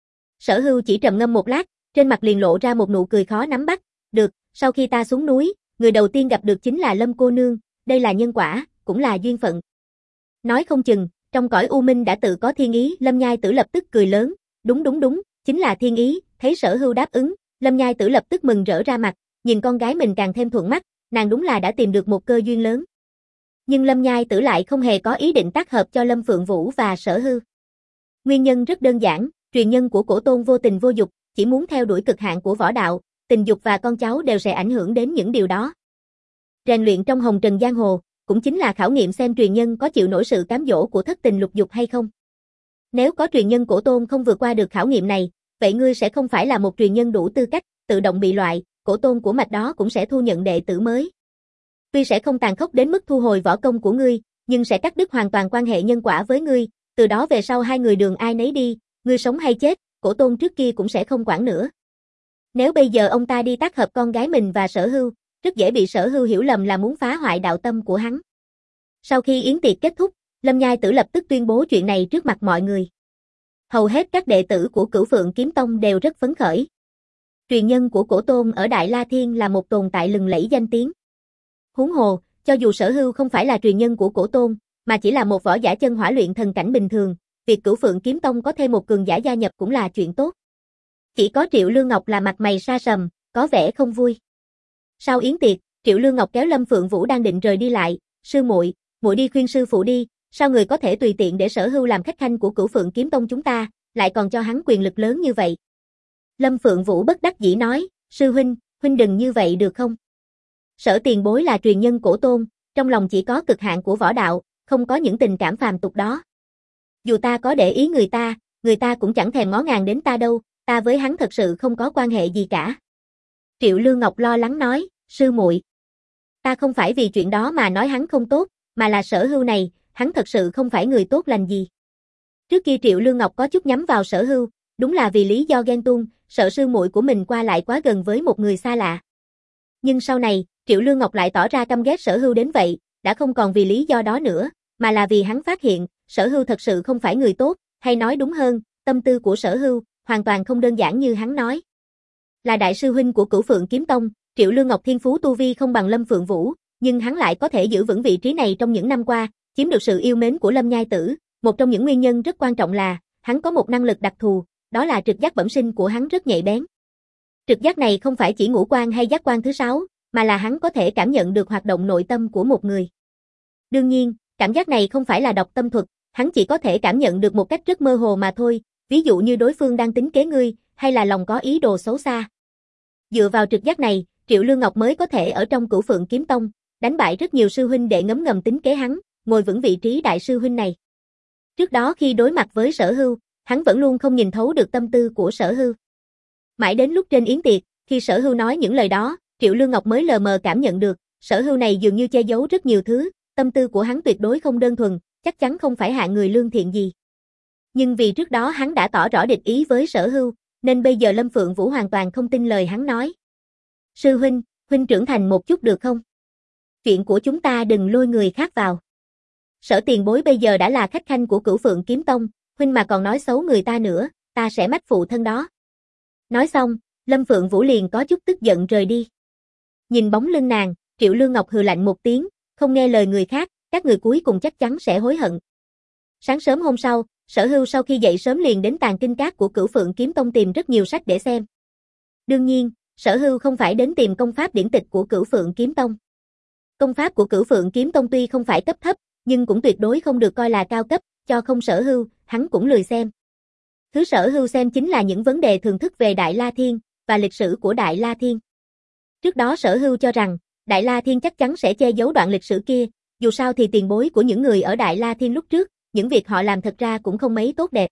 Sở Hưu chỉ trầm ngâm một lát, trên mặt liền lộ ra một nụ cười khó nắm bắt. Được, sau khi ta xuống núi, người đầu tiên gặp được chính là Lâm cô nương, đây là nhân quả, cũng là duyên phận. Nói không chừng, trong cõi u minh đã tự có thiên ý, Lâm Nhai Tử lập tức cười lớn, đúng đúng đúng, chính là thiên ý. Thấy Sở Hưu đáp ứng, Lâm Nhai Tử lập tức mừng rỡ ra mặt, nhìn con gái mình càng thêm thuận mắt, nàng đúng là đã tìm được một cơ duyên lớn. Nhưng Lâm Nhai Tử lại không hề có ý định tác hợp cho Lâm Phượng Vũ và Sở Hưu. Nguyên nhân rất đơn giản, truyền nhân của Cổ Tôn vô tình vô dục, chỉ muốn theo đuổi cực hạn của võ đạo, tình dục và con cháu đều sẽ ảnh hưởng đến những điều đó. Rèn luyện trong hồng trần giang hồ, cũng chính là khảo nghiệm xem truyền nhân có chịu nổi sự cám dỗ của thất tình lục dục hay không. Nếu có truyền nhân Cổ Tôn không vượt qua được khảo nghiệm này, vậy ngươi sẽ không phải là một truyền nhân đủ tư cách, tự động bị loại, Cổ Tôn của mạch đó cũng sẽ thu nhận đệ tử mới. Tuy sẽ không tàn khốc đến mức thu hồi võ công của ngươi, nhưng sẽ cắt đứt hoàn toàn quan hệ nhân quả với ngươi, từ đó về sau hai người đường ai nấy đi, ngươi sống hay chết, Cổ Tôn trước kia cũng sẽ không quản nữa. Nếu bây giờ ông ta đi tác hợp con gái mình và Sở Hưu, rất dễ bị Sở Hưu hiểu lầm là muốn phá hoại đạo tâm của hắn. Sau khi yến tiệc kết thúc, Lâm Nhai Tử lập tức tuyên bố chuyện này trước mặt mọi người. Hầu hết các đệ tử của Cửu Phượng Kiếm Tông đều rất phấn khởi. Truyền nhân của Cổ Tôn ở Đại La Thiên là một tồn tại lừng lẫy danh tiếng. Huống hồ, cho dù Sở Hưu không phải là truyền nhân của Cổ Tôn, mà chỉ là một võ giả chân hỏa luyện thần cảnh bình thường, việc Cửu Phượng Kiếm Tông có thêm một cường giả gia nhập cũng là chuyện tốt. Chỉ có Triệu Lương Ngọc là mặt mày sa sầm, có vẻ không vui. Sau yến tiệc, Triệu Lương Ngọc kéo Lâm Phượng Vũ đang định rời đi lại, "Sư muội, muội đi khuyên sư phụ đi, sao người có thể tùy tiện để Sở Hưu làm khách khanh của Cửu Phượng Kiếm Tông chúng ta, lại còn cho hắn quyền lực lớn như vậy?" Lâm Phượng Vũ bất đắc dĩ nói, "Sư huynh, huynh đừng như vậy được không? Sở tiền bối là truyền nhân cổ tôn, trong lòng chỉ có cực hạn của võ đạo, không có những tình cảm phàm tục đó. Dù ta có để ý người ta, người ta cũng chẳng thèm ngó ngàng đến ta đâu, ta với hắn thật sự không có quan hệ gì cả." Triệu Lương Ngọc lo lắng nói, "Sư muội, ta không phải vì chuyện đó mà nói hắn không tốt, mà là Sở Hưu này, hắn thật sự không phải người tốt lành gì." Trước kia Triệu Lương Ngọc có chút nhắm vào Sở Hưu, đúng là vì lý do ghen tuông, sợ sư muội của mình qua lại quá gần với một người xa lạ. Nhưng sau này, Triệu Lương Ngọc lại tỏ ra căm ghét Sở Hưu đến vậy, đã không còn vì lý do đó nữa, mà là vì hắn phát hiện, Sở Hưu thật sự không phải người tốt, hay nói đúng hơn, tâm tư của Sở Hưu hoàn toàn không đơn giản như hắn nói. Là đại sư huynh của Cửu Phượng Kiếm Tông, Triệu Lương Ngọc thiên phú tu vi không bằng Lâm Phượng Vũ, nhưng hắn lại có thể giữ vững vị trí này trong những năm qua, chiếm được sự yêu mến của Lâm Nhai Tử. Một trong những nguyên nhân rất quan trọng là, hắn có một năng lực đặc thù, đó là trực giác bẩm sinh của hắn rất nhạy bén. Trực giác này không phải chỉ ngũ quan hay giác quan thứ sáu, mà là hắn có thể cảm nhận được hoạt động nội tâm của một người. Đương nhiên, cảm giác này không phải là đọc tâm thuật, hắn chỉ có thể cảm nhận được một cách rất mơ hồ mà thôi, ví dụ như đối phương đang tính kế ngươi, hay là lòng có ý đồ xấu xa. Dựa vào trực giác này, Triệu Lương Ngọc mới có thể ở trong Cửu Phượng Kiếm Tông, đánh bại rất nhiều sư huynh đệ ngấm ngầm tính kế hắn, ngồi vững vị trí đại sư huynh này. Trước đó khi đối mặt với Sở Hưu, hắn vẫn luôn không nhìn thấu được tâm tư của Sở Hưu. Mãi đến lúc trên yến tiệc, khi Sở Hưu nói những lời đó, Triệu Lương Ngọc mới lờ mờ cảm nhận được, Sở Hưu này dường như che giấu rất nhiều thứ, tâm tư của hắn tuyệt đối không đơn thuần, chắc chắn không phải hạng người lương thiện gì. Nhưng vì trước đó hắn đã tỏ rõ địch ý với Sở Hưu, nên bây giờ Lâm Phượng Vũ hoàn toàn không tin lời hắn nói. "Sư huynh, huynh trưởng thành một chút được không? Chuyện của chúng ta đừng lôi người khác vào. Sở tiền bối bây giờ đã là khách khanh của Cửu Phượng Kiếm Tông, huynh mà còn nói xấu người ta nữa, ta sẽ mách phụ thân đó." Nói xong, Lâm Phượng Vũ liền có chút tức giận rời đi. Nhìn bóng lưng nàng, Triệu Lương Ngọc hừ lạnh một tiếng, không nghe lời người khác, các người cuối cùng chắc chắn sẽ hối hận. Sáng sớm hôm sau, Sở Hưu sau khi dậy sớm liền đến tàng kinh các của Cửu Phượng Kiếm Tông tìm rất nhiều sách để xem. Đương nhiên, Sở Hưu không phải đến tìm công pháp điển tịch của Cửu Phượng Kiếm Tông. Công pháp của Cửu Phượng Kiếm Tông tuy không phải cấp thấp, nhưng cũng tuyệt đối không được coi là cao cấp, cho không Sở Hưu, hắn cũng lười xem. Thứ Sở Hưu xem chính là những vấn đề thường thức về Đại La Thiên và lịch sử của Đại La Thiên. Trước đó Sở Hưu cho rằng, Đại La Thiên chắc chắn sẽ che giấu đoạn lịch sử kia, dù sao thì tiền bối của những người ở Đại La Thiên lúc trước, những việc họ làm thật ra cũng không mấy tốt đẹp.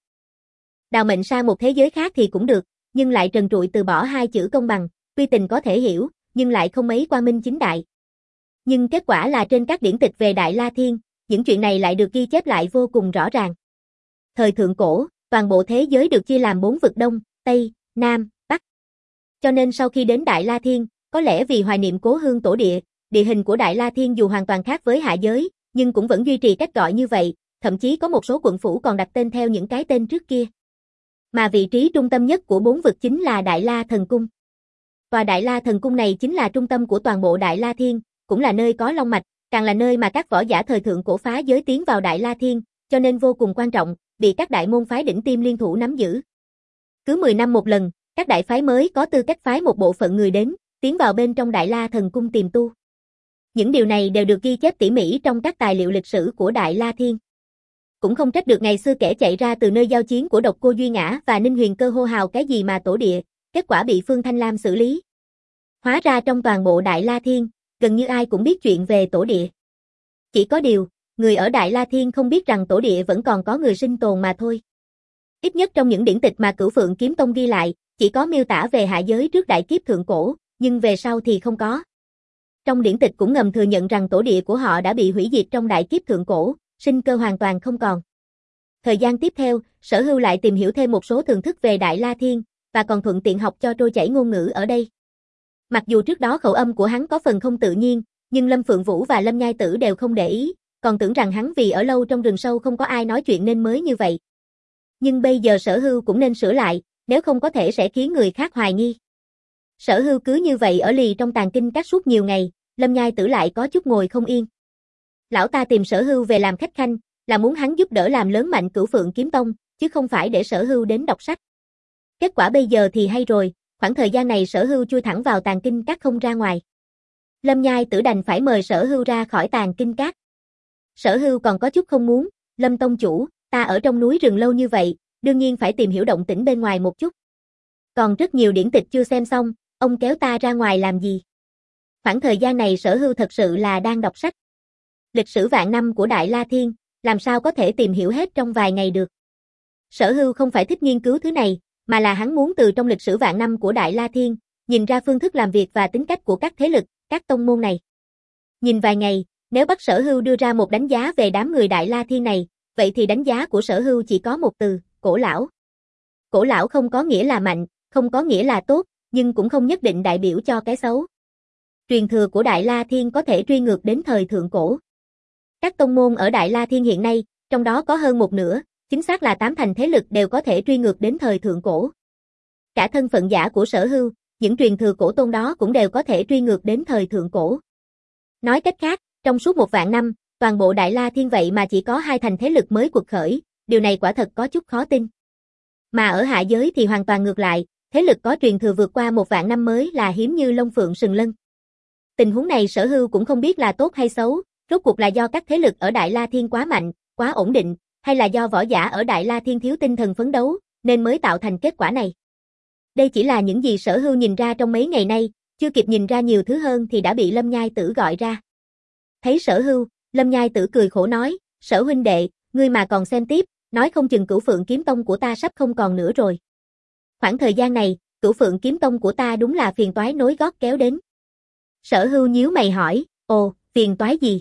Đào mệnh sang một thế giới khác thì cũng được, nhưng lại trần trụi từ bỏ hai chữ công bằng, tuy tình có thể hiểu, nhưng lại không mấy quang minh chính đại. Nhưng kết quả là trên các điển tịch về Đại La Thiên, những chuyện này lại được ghi chép lại vô cùng rõ ràng. Thời thượng cổ, toàn bộ thế giới được chia làm bốn vực Đông, Tây, Nam, Bắc. Cho nên sau khi đến Đại La Thiên, có lẽ vì hoài niệm cố hương tổ địa, địa hình của Đại La Thiên dù hoàn toàn khác với hạ giới, nhưng cũng vẫn duy trì cách gọi như vậy, thậm chí có một số quận phủ còn đặt tên theo những cái tên trước kia. Mà vị trí trung tâm nhất của bốn vực chính là Đại La Thần Cung. Tòa Đại La Thần Cung này chính là trung tâm của toàn bộ Đại La Thiên, cũng là nơi có long mạch, càng là nơi mà các võ giả thời thượng cổ phá giới tiến vào Đại La Thiên, cho nên vô cùng quan trọng, bị các đại môn phái đỉnh tiêm liên thủ nắm giữ. Cứ mười năm một lần, các đại phái mới có tư cách phái một bộ phận người đến, tiến vào bên trong Đại La Thần Cung tìm tu. Những điều này đều được ghi chép tỉ mỉ trong các tài liệu lịch sử của Đại La Thiên. Cũng không trách được ngày xưa kẻ chạy ra từ nơi giao chiến của Độc Cô Duy Ngã và Ninh Huyền Cơ hô hào cái gì mà tổ địa, kết quả bị Phương Thanh Lam xử lý. Hóa ra trong toàn bộ Đại La Thiên, gần như ai cũng biết chuyện về tổ địa. Chỉ có điều, người ở Đại La Thiên không biết rằng tổ địa vẫn còn có người sinh tồn mà thôi. Ít nhất trong những điển tịch mà Cửu Phượng Kiếm Tông ghi lại, chỉ có miêu tả về hạ giới trước đại kiếp thượng cổ, nhưng về sau thì không có. Trong điển tịch cũng ngầm thừa nhận rằng tổ địa của họ đã bị hủy diệt trong đại kiếp thượng cổ, sinh cơ hoàn toàn không còn. Thời gian tiếp theo, Sở Hưu lại tìm hiểu thêm một số thường thức về Đại La Thiên, và còn thuận tiện học cho trôi chảy ngôn ngữ ở đây. Mặc dù trước đó khẩu âm của hắn có phần không tự nhiên, nhưng Lâm Phượng Vũ và Lâm Nhai Tử đều không để ý, còn tưởng rằng hắn vì ở lâu trong rừng sâu không có ai nói chuyện nên mới như vậy. Nhưng bây giờ Sở Hưu cũng nên sửa lại, nếu không có thể sẽ khiến người khác hoài nghi. Sở Hưu cứ như vậy ở lì trong tàng kinh các suốt nhiều ngày, Lâm Nhai Tử lại có chút ngồi không yên. Lão ta tìm Sở Hưu về làm khách khanh, là muốn hắn giúp đỡ làm lớn mạnh Cửu Phượng Kiếm Tông, chứ không phải để Sở Hưu đến đọc sách. Kết quả bây giờ thì hay rồi, khoảng thời gian này Sở Hưu chui thẳng vào tàng kinh các không ra ngoài. Lâm Nhai Tử đành phải mời Sở Hưu ra khỏi Tàng Kinh Các. Sở Hưu còn có chút không muốn, Lâm tông chủ, ta ở trong núi rừng lâu như vậy, đương nhiên phải tìm hiểu động tĩnh bên ngoài một chút. Còn rất nhiều điển tịch chưa xem xong, ông kéo ta ra ngoài làm gì? Khoảng thời gian này Sở Hưu thật sự là đang đọc sách. Lịch sử vạn năm của Đại La Thiên, làm sao có thể tìm hiểu hết trong vài ngày được. Sở Hưu không phải thích nghiên cứu thứ này, mà là hắn muốn từ trong lịch sử vạn năm của Đại La Thiên, nhìn ra phương thức làm việc và tính cách của các thế lực, các tông môn này. Nhìn vài ngày, nếu bắt Sở Hưu đưa ra một đánh giá về đám người Đại La Thiên này, vậy thì đánh giá của Sở Hưu chỉ có một từ, cổ lão. Cổ lão không có nghĩa là mạnh, không có nghĩa là tốt, nhưng cũng không nhất định đại biểu cho cái xấu. Truyền thừa của Đại La Thiên có thể truy ngược đến thời thượng cổ. Các tông môn ở Đại La Thiên hiện nay, trong đó có hơn một nửa, chính xác là tám thành thế lực đều có thể truy ngược đến thời thượng cổ. Cả thân phận giả của Sở Hưu, những truyền thừa cổ tôn đó cũng đều có thể truy ngược đến thời thượng cổ. Nói cách khác, trong suốt một vạn năm, toàn bộ Đại La Thiên vậy mà chỉ có hai thành thế lực mới quật khởi, điều này quả thật có chút khó tin. Mà ở hạ giới thì hoàn toàn ngược lại, thế lực có truyền thừa vượt qua một vạn năm mới là hiếm như lông phượng sừng lân. Tình huống này Sở Hưu cũng không biết là tốt hay xấu, rốt cuộc là do các thế lực ở Đại La Thiên quá mạnh, quá ổn định, hay là do võ giả ở Đại La Thiên thiếu tinh thần phấn đấu, nên mới tạo thành kết quả này. Đây chỉ là những gì Sở Hưu nhìn ra trong mấy ngày nay, chưa kịp nhìn ra nhiều thứ hơn thì đã bị Lâm Nhai Tử gọi ra. Thấy Sở Hưu, Lâm Nhai Tử cười khổ nói, Sở huynh đệ, ngươi mà còn xem tiếp, nói không chừng Cửu Phượng Kiếm Tông của ta sắp không còn nữa rồi. Khoảng thời gian này, Cửu Phượng Kiếm Tông của ta đúng là phiền toái nối gót kéo đến. Sở Hưu nhíu mày hỏi, ồ, phiền toái gì?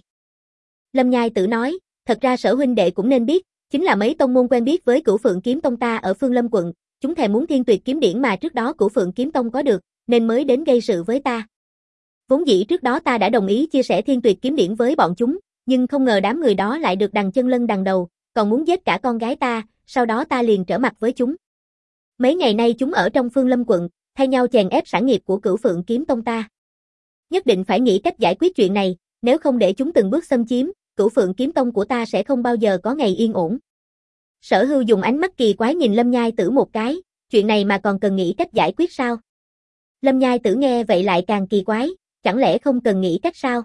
Lâm Nhai Tử nói, thật ra Sở huynh đệ cũng nên biết, chính là mấy tông môn quen biết với Cửu Phượng Kiếm Tông ta ở Phương Lâm quận, chúng thèm muốn Thiên Tuyệt kiếm điển mà trước đó Cửu Phượng Kiếm Tông có được, nên mới đến gây sự với ta. Vốn dĩ trước đó ta đã đồng ý chia sẻ Thiên Tuyệt kiếm điển với bọn chúng, nhưng không ngờ đám người đó lại được đằng chân lân đằng đầu, còn muốn giết cả con gái ta, sau đó ta liền trở mặt với chúng. Mấy ngày nay chúng ở trong Phương Lâm quận, thay nhau chèn ép sản nghiệp của Cửu Phượng Kiếm Tông ta. Nhất định phải nghĩ cách giải quyết chuyện này, nếu không để chúng từng bước xâm chiếm, Cửu Phượng Kiếm Tông của ta sẽ không bao giờ có ngày yên ổn. Sở Hưu dùng ánh mắt kỳ quái nhìn Lâm Nhai Tử một cái, chuyện này mà còn cần nghĩ cách giải quyết sao? Lâm Nhai Tử nghe vậy lại càng kỳ quái, chẳng lẽ không cần nghĩ cách sao?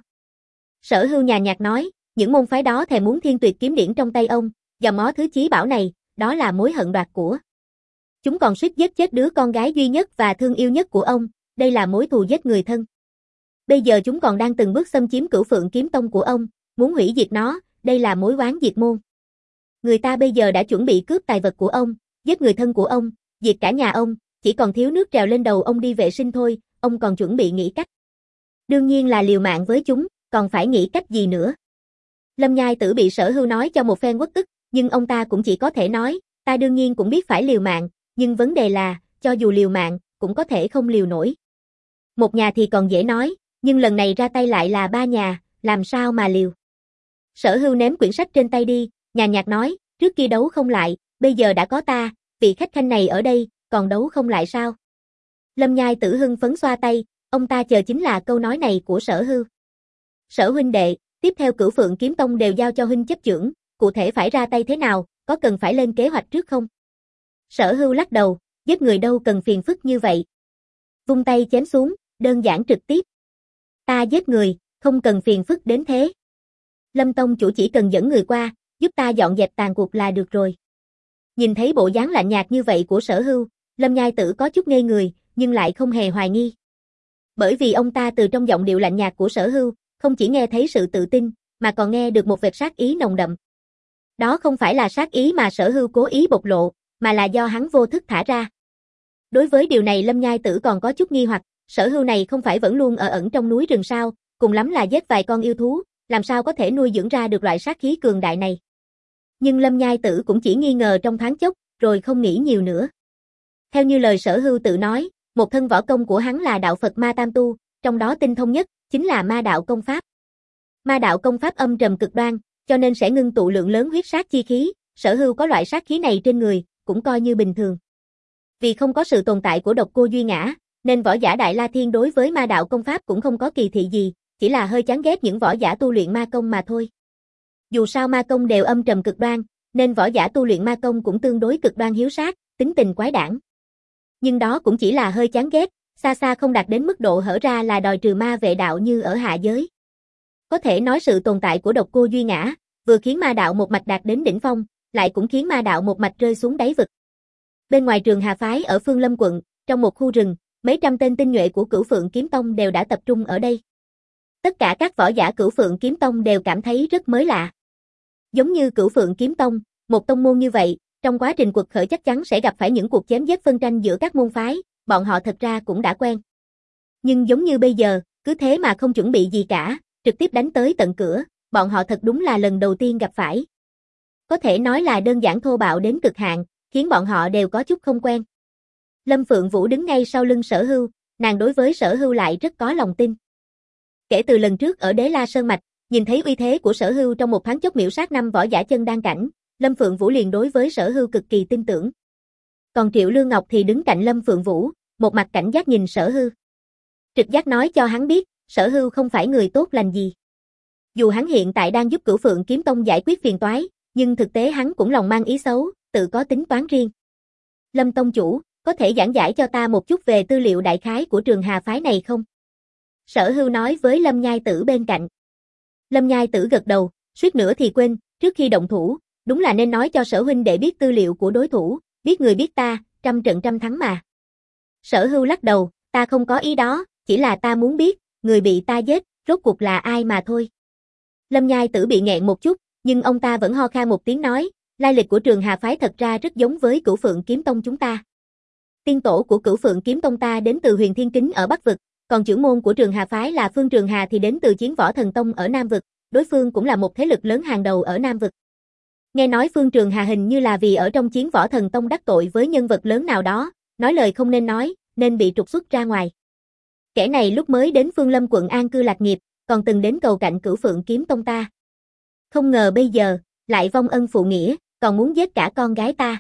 Sở Hưu nhàn nhạt nói, những môn phái đó thèm muốn Thiên Tuyệt kiếm điển trong tay ông, dòm ngó thứ chí bảo này, đó là mối hận đoạt của. Chúng còn suýt giết chết đứa con gái duy nhất và thương yêu nhất của ông, đây là mối thù giết người thân. Bây giờ chúng còn đang từng bước xâm chiếm Cửu Phượng Kiếm Tông của ông, muốn hủy diệt nó, đây là mối oán diệt môn. Người ta bây giờ đã chuẩn bị cướp tài vật của ông, giết người thân của ông, diệt cả nhà ông, chỉ còn thiếu nước trèo lên đầu ông đi vệ sinh thôi, ông còn chuẩn bị nghĩ cách. Đương nhiên là liều mạng với chúng, còn phải nghĩ cách gì nữa. Lâm Nhai Tử bị Sở Hưu nói cho một phen uất ức, nhưng ông ta cũng chỉ có thể nói, ta đương nhiên cũng biết phải liều mạng, nhưng vấn đề là, cho dù liều mạng, cũng có thể không liều nổi. Một nhà thì còn dễ nói, nhưng lần này ra tay lại là ba nhà, làm sao mà liều. Sở Hưu ném quyển sách trên tay đi, nhàn nhạt nói, trước kia đấu không lại, bây giờ đã có ta, vị khách khanh này ở đây, còn đấu không lại sao? Lâm Nhai Tử hưng phấn xoa tay, ông ta chờ chính là câu nói này của Sở Hưu. Sở huynh đệ, tiếp theo Cửu Phượng Kiếm Tông đều giao cho huynh chấp chưởng, cụ thể phải ra tay thế nào, có cần phải lên kế hoạch trước không? Sở Hưu lắc đầu, giết người đâu cần phiền phức như vậy. Vung tay chém xuống, đơn giản trực tiếp. Ta giết người, không cần phiền phức đến thế. Lâm tông chủ chỉ cần dẫn người qua, giúp ta dọn dẹp tàn cuộc là được rồi. Nhìn thấy bộ dáng lạnh nhạt như vậy của Sở Hưu, Lâm Nhai Tử có chút ngây người, nhưng lại không hề hoài nghi. Bởi vì ông ta từ trong giọng điệu lạnh nhạt của Sở Hưu, không chỉ nghe thấy sự tự tin, mà còn nghe được một vệt sát ý nồng đậm. Đó không phải là sát ý mà Sở Hưu cố ý bộc lộ, mà là do hắn vô thức thả ra. Đối với điều này Lâm Nhai Tử còn có chút nghi hoặc, Sở Hưu này không phải vẫn luôn ở ẩn trong núi rừng sao, cùng lắm là giết vài con yêu thú, làm sao có thể nuôi dưỡng ra được loại sát khí cường đại này. Nhưng Lâm Nhai Tử cũng chỉ nghi ngờ trong thoáng chốc, rồi không nghĩ nhiều nữa. Theo như lời Sở Hưu tự nói, một thân võ công của hắn là đạo Phật Ma Tam Tu, trong đó tinh thông nhất, chính là ma đạo công pháp. Ma đạo công pháp âm trầm cực đoan, cho nên sẽ ngưng tụ lượng lớn huyết sát chi khí, Sở Hưu có loại sát khí này trên người, cũng coi như bình thường. Vì không có sự tồn tại của độc cô Duy Ngã, nên võ giả Đại La Thiên đối với ma đạo công pháp cũng không có kỳ thị gì, chỉ là hơi chán ghét những võ giả tu luyện ma công mà thôi. Dù sao ma công đều âm trầm cực đoan, nên võ giả tu luyện ma công cũng tương đối cực đoan hiếu sát, tính tình quái đản. Nhưng đó cũng chỉ là hơi chán ghét, xa xa không đạt đến mức độ hở ra là đòi trừ ma vệ đạo như ở hạ giới. Có thể nói sự tồn tại của độc cô Duy Ngã, vừa khiến ma đạo một mạch đạt đến đỉnh phong, lại cũng khiến ma đạo một mạch rơi xuống đáy vực. Bên ngoài Trường Hà phái ở Phương Lâm quận, trong một khu rừng, mấy trăm tên tinh nhuệ của Cửu Phượng Kiếm Tông đều đã tập trung ở đây. Tất cả các võ giả Cửu Phượng Kiếm Tông đều cảm thấy rất mới lạ. Giống như Cửu Phượng Kiếm Tông, một tông môn như vậy, trong quá trình cuộc khởi chắc chắn sẽ gặp phải những cuộc chém giết phân tranh giữa các môn phái, bọn họ thật ra cũng đã quen. Nhưng giống như bây giờ, cứ thế mà không chuẩn bị gì cả, trực tiếp đánh tới tận cửa, bọn họ thật đúng là lần đầu tiên gặp phải. Có thể nói là đơn giản thô bạo đến cực hạn, khiến bọn họ đều có chút không quen. Lâm Phượng Vũ đứng ngay sau lưng Sở Hưu, nàng đối với Sở Hưu lại rất có lòng tin. Kể từ lần trước ở Đế La Sơn Mạch, nhìn thấy uy thế của Sở Hưu trong một thoáng chốc miểu sát năm võ giả chân đan cảnh, Lâm Phượng Vũ liền đối với Sở Hưu cực kỳ tin tưởng. Còn Triệu Lương Ngọc thì đứng cạnh Lâm Phượng Vũ, một mặt cảnh giác nhìn Sở Hưu. Trực giác nói cho hắn biết, Sở Hưu không phải người tốt lành gì. Dù hắn hiện tại đang giúp Cửu Phượng Kiếm Tông giải quyết phiền toái, nhưng thực tế hắn cũng lòng mang ý xấu, tự có tính toán riêng. Lâm tông chủ, có thể giảng giải cho ta một chút về tư liệu đại khái của Trường Hà phái này không? Sở Hưu nói với Lâm Nhai Tử bên cạnh. Lâm Nhai Tử gật đầu, suýt nữa thì quên, trước khi động thủ, đúng là nên nói cho Sở huynh để biết tư liệu của đối thủ, biết người biết ta, trăm trận trăm thắng mà. Sở Hưu lắc đầu, ta không có ý đó, chỉ là ta muốn biết, người bị ta giết, rốt cuộc là ai mà thôi. Lâm Nhai Tử bị nghẹn một chút, nhưng ông ta vẫn ho khan một tiếng nói, lai lịch của Trường Hà phái thật ra rất giống với Cửu Phượng Kiếm Tông chúng ta. Tiên tổ của Cửu Phượng Kiếm Tông ta đến từ Huyền Thiên Kính ở Bắc vực, còn trưởng môn của Trường Hà phái là Phương Trường Hà thì đến từ Chiến Võ Thần Tông ở Nam vực, đối phương cũng là một thế lực lớn hàng đầu ở Nam vực. Nghe nói Phương Trường Hà hình như là vì ở trong Chiến Võ Thần Tông đắc tội với nhân vật lớn nào đó, nói lời không nên nói, nên bị trục xuất ra ngoài. Kẻ này lúc mới đến Phương Lâm quận an cư lạc nghiệp, còn từng đến cầu cạnh Cửu Phượng Kiếm Tông ta. Không ngờ bây giờ, lại vong ân phụ nghĩa, còn muốn giết cả con gái ta.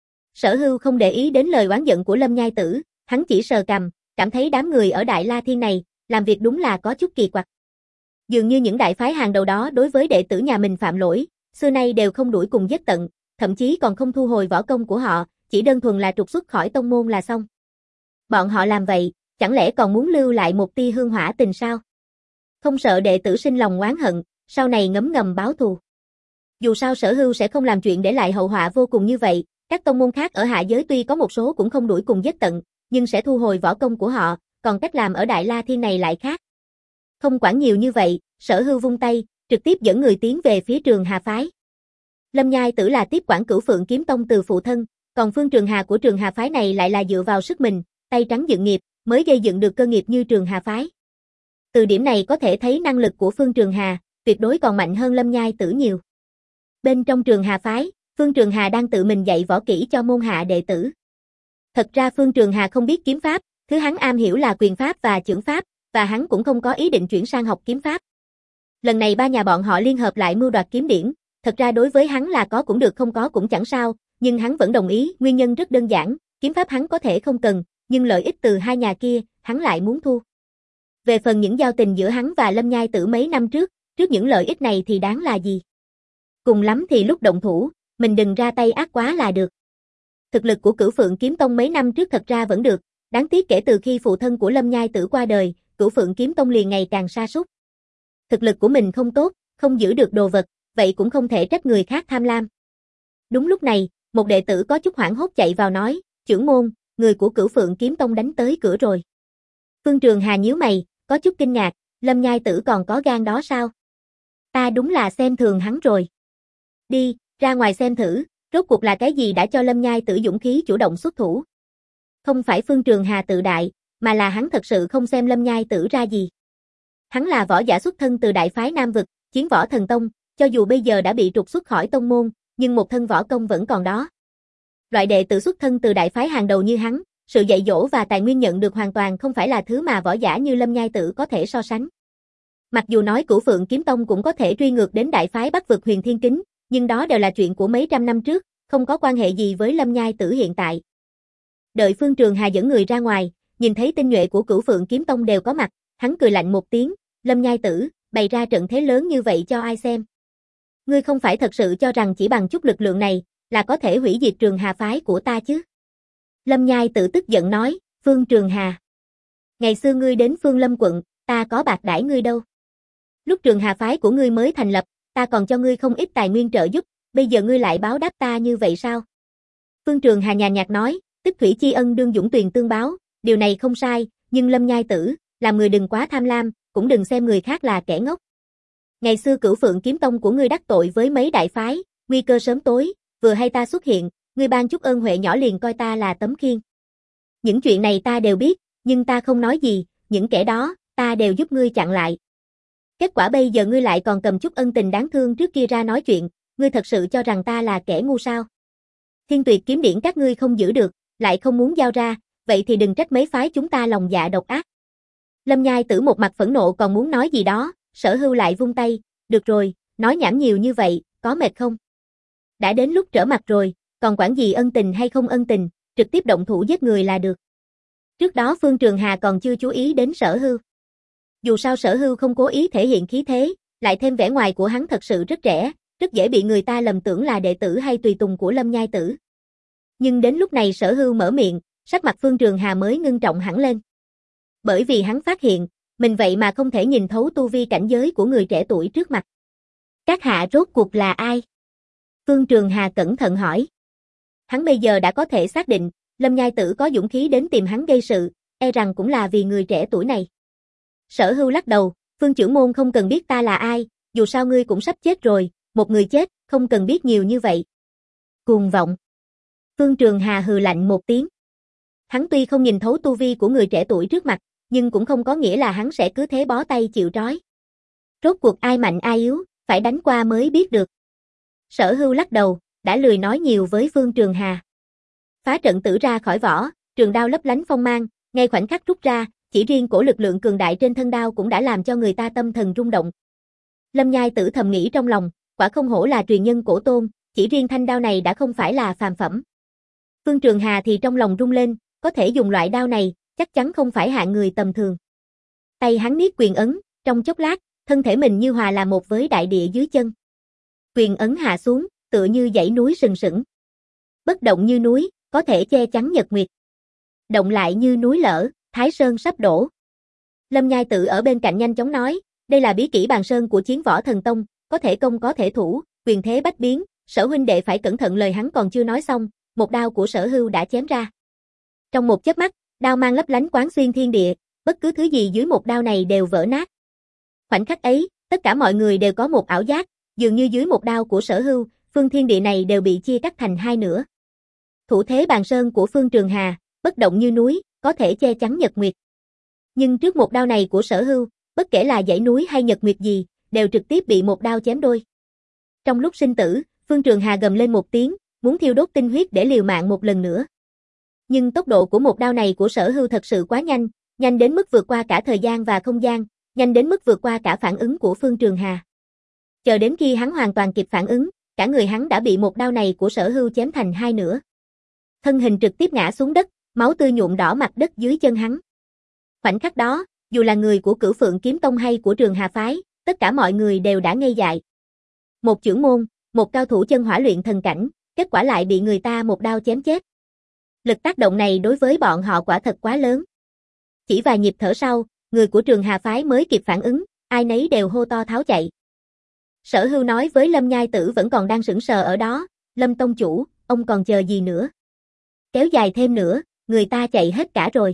Sở Hưu không để ý đến lời oán giận của Lâm Nhai Tử, hắn chỉ sờ cằm, cảm thấy đám người ở Đại La Thiên này, làm việc đúng là có chút kỳ quặc. Dường như những đại phái hàng đầu đó đối với đệ tử nhà mình phạm lỗi, xưa nay đều không đuổi cùng giết tận, thậm chí còn không thu hồi võ công của họ, chỉ đơn thuần là trục xuất khỏi tông môn là xong. Bọn họ làm vậy, chẳng lẽ còn muốn lưu lại một tia hương hỏa tình sao? Không sợ đệ tử sinh lòng oán hận, sau này ngấm ngầm báo thù. Dù sao Sở Hưu sẽ không làm chuyện để lại hậu họa vô cùng như vậy, các tông môn khác ở hạ giới tuy có một số cũng không đuổi cùng giết tận, nhưng sẽ thu hồi võ công của họ, còn cách làm ở Đại La Thiên này lại khác. Không quản nhiều như vậy, Sở Hưu vung tay, trực tiếp dẫn người tiến về phía Trường Hà phái. Lâm Nhai Tử là tiếp quản Cửu Phượng Kiếm Tông từ phụ thân, còn Phương Trường Hà của Trường Hà phái này lại là dựa vào sức mình, tay trắng dựng nghiệp, mới gây dựng được cơ nghiệp như Trường Hà phái. Từ điểm này có thể thấy năng lực của Phương Trường Hà, tuyệt đối còn mạnh hơn Lâm Nhai Tử nhiều. Bên trong Trường Hà phái, Phương Trường Hà đang tự mình dạy võ kỹ cho môn hạ đệ tử. Thật ra Phương Trường Hà không biết kiếm pháp, thứ hắn am hiểu là quyền pháp và chưởng pháp, và hắn cũng không có ý định chuyển sang học kiếm pháp. Lần này ba nhà bọn họ liên hợp lại mưu đoạt kiếm điển, thật ra đối với hắn là có cũng được không có cũng chẳng sao, nhưng hắn vẫn đồng ý, nguyên nhân rất đơn giản, kiếm pháp hắn có thể không cần, nhưng lợi ích từ hai nhà kia, hắn lại muốn thu. Về phần những giao tình giữa hắn và Lâm Nhai Tử mấy năm trước, trước những lợi ích này thì đáng là gì? Cùng lắm thì lúc động thủ, mình đừng ra tay ác quá là được. Thực lực của Cửu Phượng Kiếm Tông mấy năm trước thật ra vẫn được, đáng tiếc kể từ khi phụ thân của Lâm Nhai Tử qua đời, Cửu Phượng Kiếm Tông liền ngày càng sa sút. Thực lực của mình không tốt, không giữ được đồ vật, vậy cũng không thể trách người khác tham lam. Đúng lúc này, một đệ tử có chút hoảng hốt chạy vào nói, trưởng môn, người của Cửu Phượng Kiếm Tông đánh tới cửa rồi. Phương Trường Hà nhíu mày, có chút kinh ngạc, Lâm Nhai Tử còn có gan đó sao? Ta đúng là xem thường hắn rồi. Đi, ra ngoài xem thử, rốt cuộc là cái gì đã cho Lâm Nhai Tử dũng khí chủ động xuất thủ. Không phải Phương Trường Hà tự đại, mà là hắn thật sự không xem Lâm Nhai Tử ra gì. Hắn là võ giả xuất thân từ đại phái Nam vực, Chiến Võ Thần Tông, cho dù bây giờ đã bị trục xuất khỏi tông môn, nhưng một thân võ công vẫn còn đó. Loại đệ tử xuất thân từ đại phái hàng đầu như hắn, sự dạy dỗ và tài nguyên nhận được hoàn toàn không phải là thứ mà võ giả như Lâm Nhai Tử có thể so sánh. Mặc dù nói Cửu Phượng Kiếm Tông cũng có thể truy ngược đến đại phái Bắc vực Huyền Thiên Kính, nhưng đó đều là chuyện của mấy trăm năm trước, không có quan hệ gì với Lâm Nhai Tử hiện tại. Đợi Phương Trường Hà dẫn người ra ngoài, nhìn thấy tinh nhuệ của Cửu Phượng Kiếm Tông đều có mặt, hắn cười lạnh một tiếng, Lâm Nhai Tử, bày ra trận thế lớn như vậy cho ai xem? Ngươi không phải thật sự cho rằng chỉ bằng chút lực lượng này, là có thể hủy diệt Trường Hà phái của ta chứ? Lâm Nhai Tử tức giận nói, Phương Trường Hà. Ngày xưa ngươi đến Phương Lâm quận, ta có bạc đãi ngươi đâu. Lúc Trường Hà phái của ngươi mới thành lập, ta còn cho ngươi không ít tài nguyên trợ giúp, bây giờ ngươi lại báo đáp ta như vậy sao? Phương Trường Hà nhàn nhạt nói, tích thủy chi ân đương dũng tuyền tương báo, điều này không sai, nhưng Lâm Nhai Tử, làm người đừng quá tham lam, cũng đừng xem người khác là kẻ ngốc. Ngày xưa Cửu Phượng kiếm tông của ngươi đắc tội với mấy đại phái, nguy cơ sớm tối, vừa hay ta xuất hiện, ngươi ban chút ơn huệ nhỏ liền coi ta là tấm khiên. Những chuyện này ta đều biết, nhưng ta không nói gì, những kẻ đó, ta đều giúp ngươi chặn lại. Kết quả bây giờ ngươi lại còn cầm chút ân tình đáng thương trước kia ra nói chuyện, ngươi thật sự cho rằng ta là kẻ ngu sao? Thiên Tuyệt kiếm điển các ngươi không giữ được, lại không muốn giao ra, vậy thì đừng trách mấy phái chúng ta lòng dạ độc ác. Lâm Nhai Tử một mặt phẫn nộ còn muốn nói gì đó, Sở Hưu lại vung tay, được rồi, nói nhảm nhiều như vậy, có mệt không? Đã đến lúc trở mặt rồi, còn quản gì ân tình hay không ân tình, trực tiếp động thủ giết người là được. Trước đó Phương Trường Hà còn chưa chú ý đến Sở Hưu. Dù sao Sở Hưu không cố ý thể hiện khí thế, lại thêm vẻ ngoài của hắn thật sự rất trẻ, rất dễ bị người ta lầm tưởng là đệ tử hay tùy tùng của Lâm Nhai Tử. Nhưng đến lúc này Sở Hưu mở miệng, sắc mặt Phương Trường Hà mới ngưng trọng hẳn lên. Bởi vì hắn phát hiện, mình vậy mà không thể nhìn thấu tu vi cảnh giới của người trẻ tuổi trước mặt. Các hạ rốt cuộc là ai? Phương Trường Hà cẩn thận hỏi. Hắn bây giờ đã có thể xác định, Lâm Nhai Tử có dũng khí đến tìm hắn gây sự, e rằng cũng là vì người trẻ tuổi này. Sở Hưu lắc đầu, Phương trưởng môn không cần biết ta là ai, dù sao ngươi cũng sắp chết rồi, một người chết, không cần biết nhiều như vậy. Cuồng vọng. Phương Trường Hà hừ lạnh một tiếng. Hắn tuy không nhìn thấu tu vi của người trẻ tuổi trước mặt, nhưng cũng không có nghĩa là hắn sẽ cứ thế bó tay chịu trói. Rốt cuộc ai mạnh ai yếu, phải đánh qua mới biết được. Sở Hưu lắc đầu, đã lười nói nhiều với Phương Trường Hà. Phá trận tử ra khỏi vỏ, trường đao lấp lánh phong mang, ngay khoảnh khắc rút ra, chỉ riêng cổ lực lượng cường đại trên thân đao cũng đã làm cho người ta tâm thần rung động. Lâm Nhai Tử thầm nghĩ trong lòng, quả không hổ là truyền nhân cổ tôn, chỉ riêng thanh đao này đã không phải là phàm phẩm. Phương Trường Hà thì trong lòng rung lên, có thể dùng loại đao này, chắc chắn không phải hạng người tầm thường. Tay hắn niết quyền ấn, trong chốc lát, thân thể mình như hòa là một với đại địa dưới chân. Quyền ấn hạ xuống, tựa như dãy núi sừng sững. Bất động như núi, có thể che chắn nhật nguyệt. Động lại như núi lở, Thái Sơn sắp đổ. Lâm Nhai Tử ở bên cạnh nhanh chóng nói, đây là bí kỹ bàn sơn của Chiến Võ Thần Tông, có thể công có thể thủ, quyền thế bách biến, Sở huynh đệ phải cẩn thận. Lời hắn còn chưa nói xong, một đao của Sở Hưu đã chém ra. Trong một chớp mắt, đao mang lấp lánh quán xuyên thiên địa, bất cứ thứ gì dưới một đao này đều vỡ nát. Khoảnh khắc ấy, tất cả mọi người đều có một ảo giác, dường như dưới một đao của Sở Hưu, phương thiên địa này đều bị chia cắt thành hai nửa. Thủ thế bàn sơn của Phương Trường Hà, bất động như núi, có thể che chắn nhật nguyệt. Nhưng trước một đao này của Sở Hưu, bất kể là dãy núi hay nhật nguyệt gì, đều trực tiếp bị một đao chém đôi. Trong lúc sinh tử, Phương Trường Hà gầm lên một tiếng, muốn thiêu đốt tinh huyết để liều mạng một lần nữa. Nhưng tốc độ của một đao này của Sở Hưu thật sự quá nhanh, nhanh đến mức vượt qua cả thời gian và không gian, nhanh đến mức vượt qua cả phản ứng của Phương Trường Hà. Chờ đến khi hắn hoàn toàn kịp phản ứng, cả người hắn đã bị một đao này của Sở Hưu chém thành hai nửa. Thân hình trực tiếp ngã xuống đất, máu tươi nhuộm đỏ mặt đất dưới chân hắn. Khoảnh khắc đó, dù là người của Cửu Phượng kiếm tông hay của Trường Hà phái, tất cả mọi người đều đã ngây dại. Một chưởng môn, một cao thủ chân hỏa luyện thần cảnh, kết quả lại bị người ta một đao chém chết. Lực tác động này đối với bọn họ quả thật quá lớn. Chỉ vài nhịp thở sau, người của Trường Hà phái mới kịp phản ứng, ai nấy đều hô to tháo chạy. Sở Hưu nói với Lâm Nhai Tử vẫn còn đang sững sờ ở đó, Lâm tông chủ, ông còn chờ gì nữa? Kéo dài thêm nữa, người ta chạy hết cả rồi.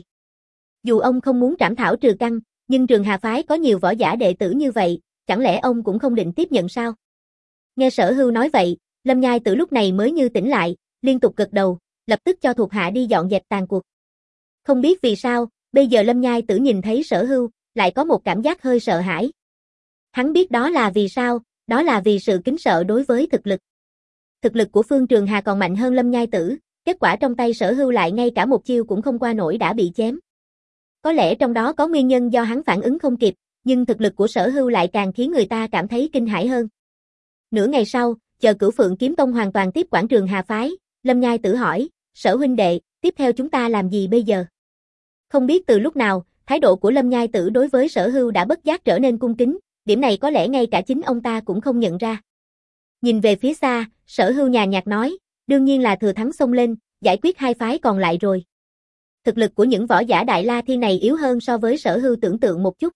Dù ông không muốn trảm thảo trừ căn, nhưng Trường Hà phái có nhiều võ giả đệ tử như vậy, chẳng lẽ ông cũng không định tiếp nhận sao? Nghe Sở Hưu nói vậy, Lâm Nhai Tử lúc này mới như tỉnh lại, liên tục gật đầu, lập tức cho thuộc hạ đi dọn dẹp tàn cuộc. Không biết vì sao, bây giờ Lâm Nhai Tử nhìn thấy Sở Hưu, lại có một cảm giác hơi sợ hãi. Hắn biết đó là vì sao, đó là vì sự kính sợ đối với thực lực. Thực lực của Phương Trường Hà còn mạnh hơn Lâm Nhai Tử, kết quả trong tay Sở Hưu lại ngay cả một chiêu cũng không qua nổi đã bị chém. Có lẽ trong đó có nguyên nhân do hắn phản ứng không kịp, nhưng thực lực của Sở Hưu lại càng khiến người ta cảm thấy kinh hãi hơn. Nửa ngày sau, chờ Cửu Phượng kiếm tông hoàn toàn tiếp quản Trường Hà phái, Lâm Nhai Tử hỏi, Sở huynh đệ, tiếp theo chúng ta làm gì bây giờ? Không biết từ lúc nào, thái độ của Lâm Nhai Tử đối với Sở Hưu đã bất giác trở nên cung kính, điểm này có lẽ ngay cả chính ông ta cũng không nhận ra. Nhìn về phía xa, Sở Hưu nhàn nhạt nói, đương nhiên là thừa thắng xông lên, giải quyết hai phái còn lại rồi. thực lực của những võ giả Đại La Thiên này yếu hơn so với Sở Hưu tưởng tượng một chút.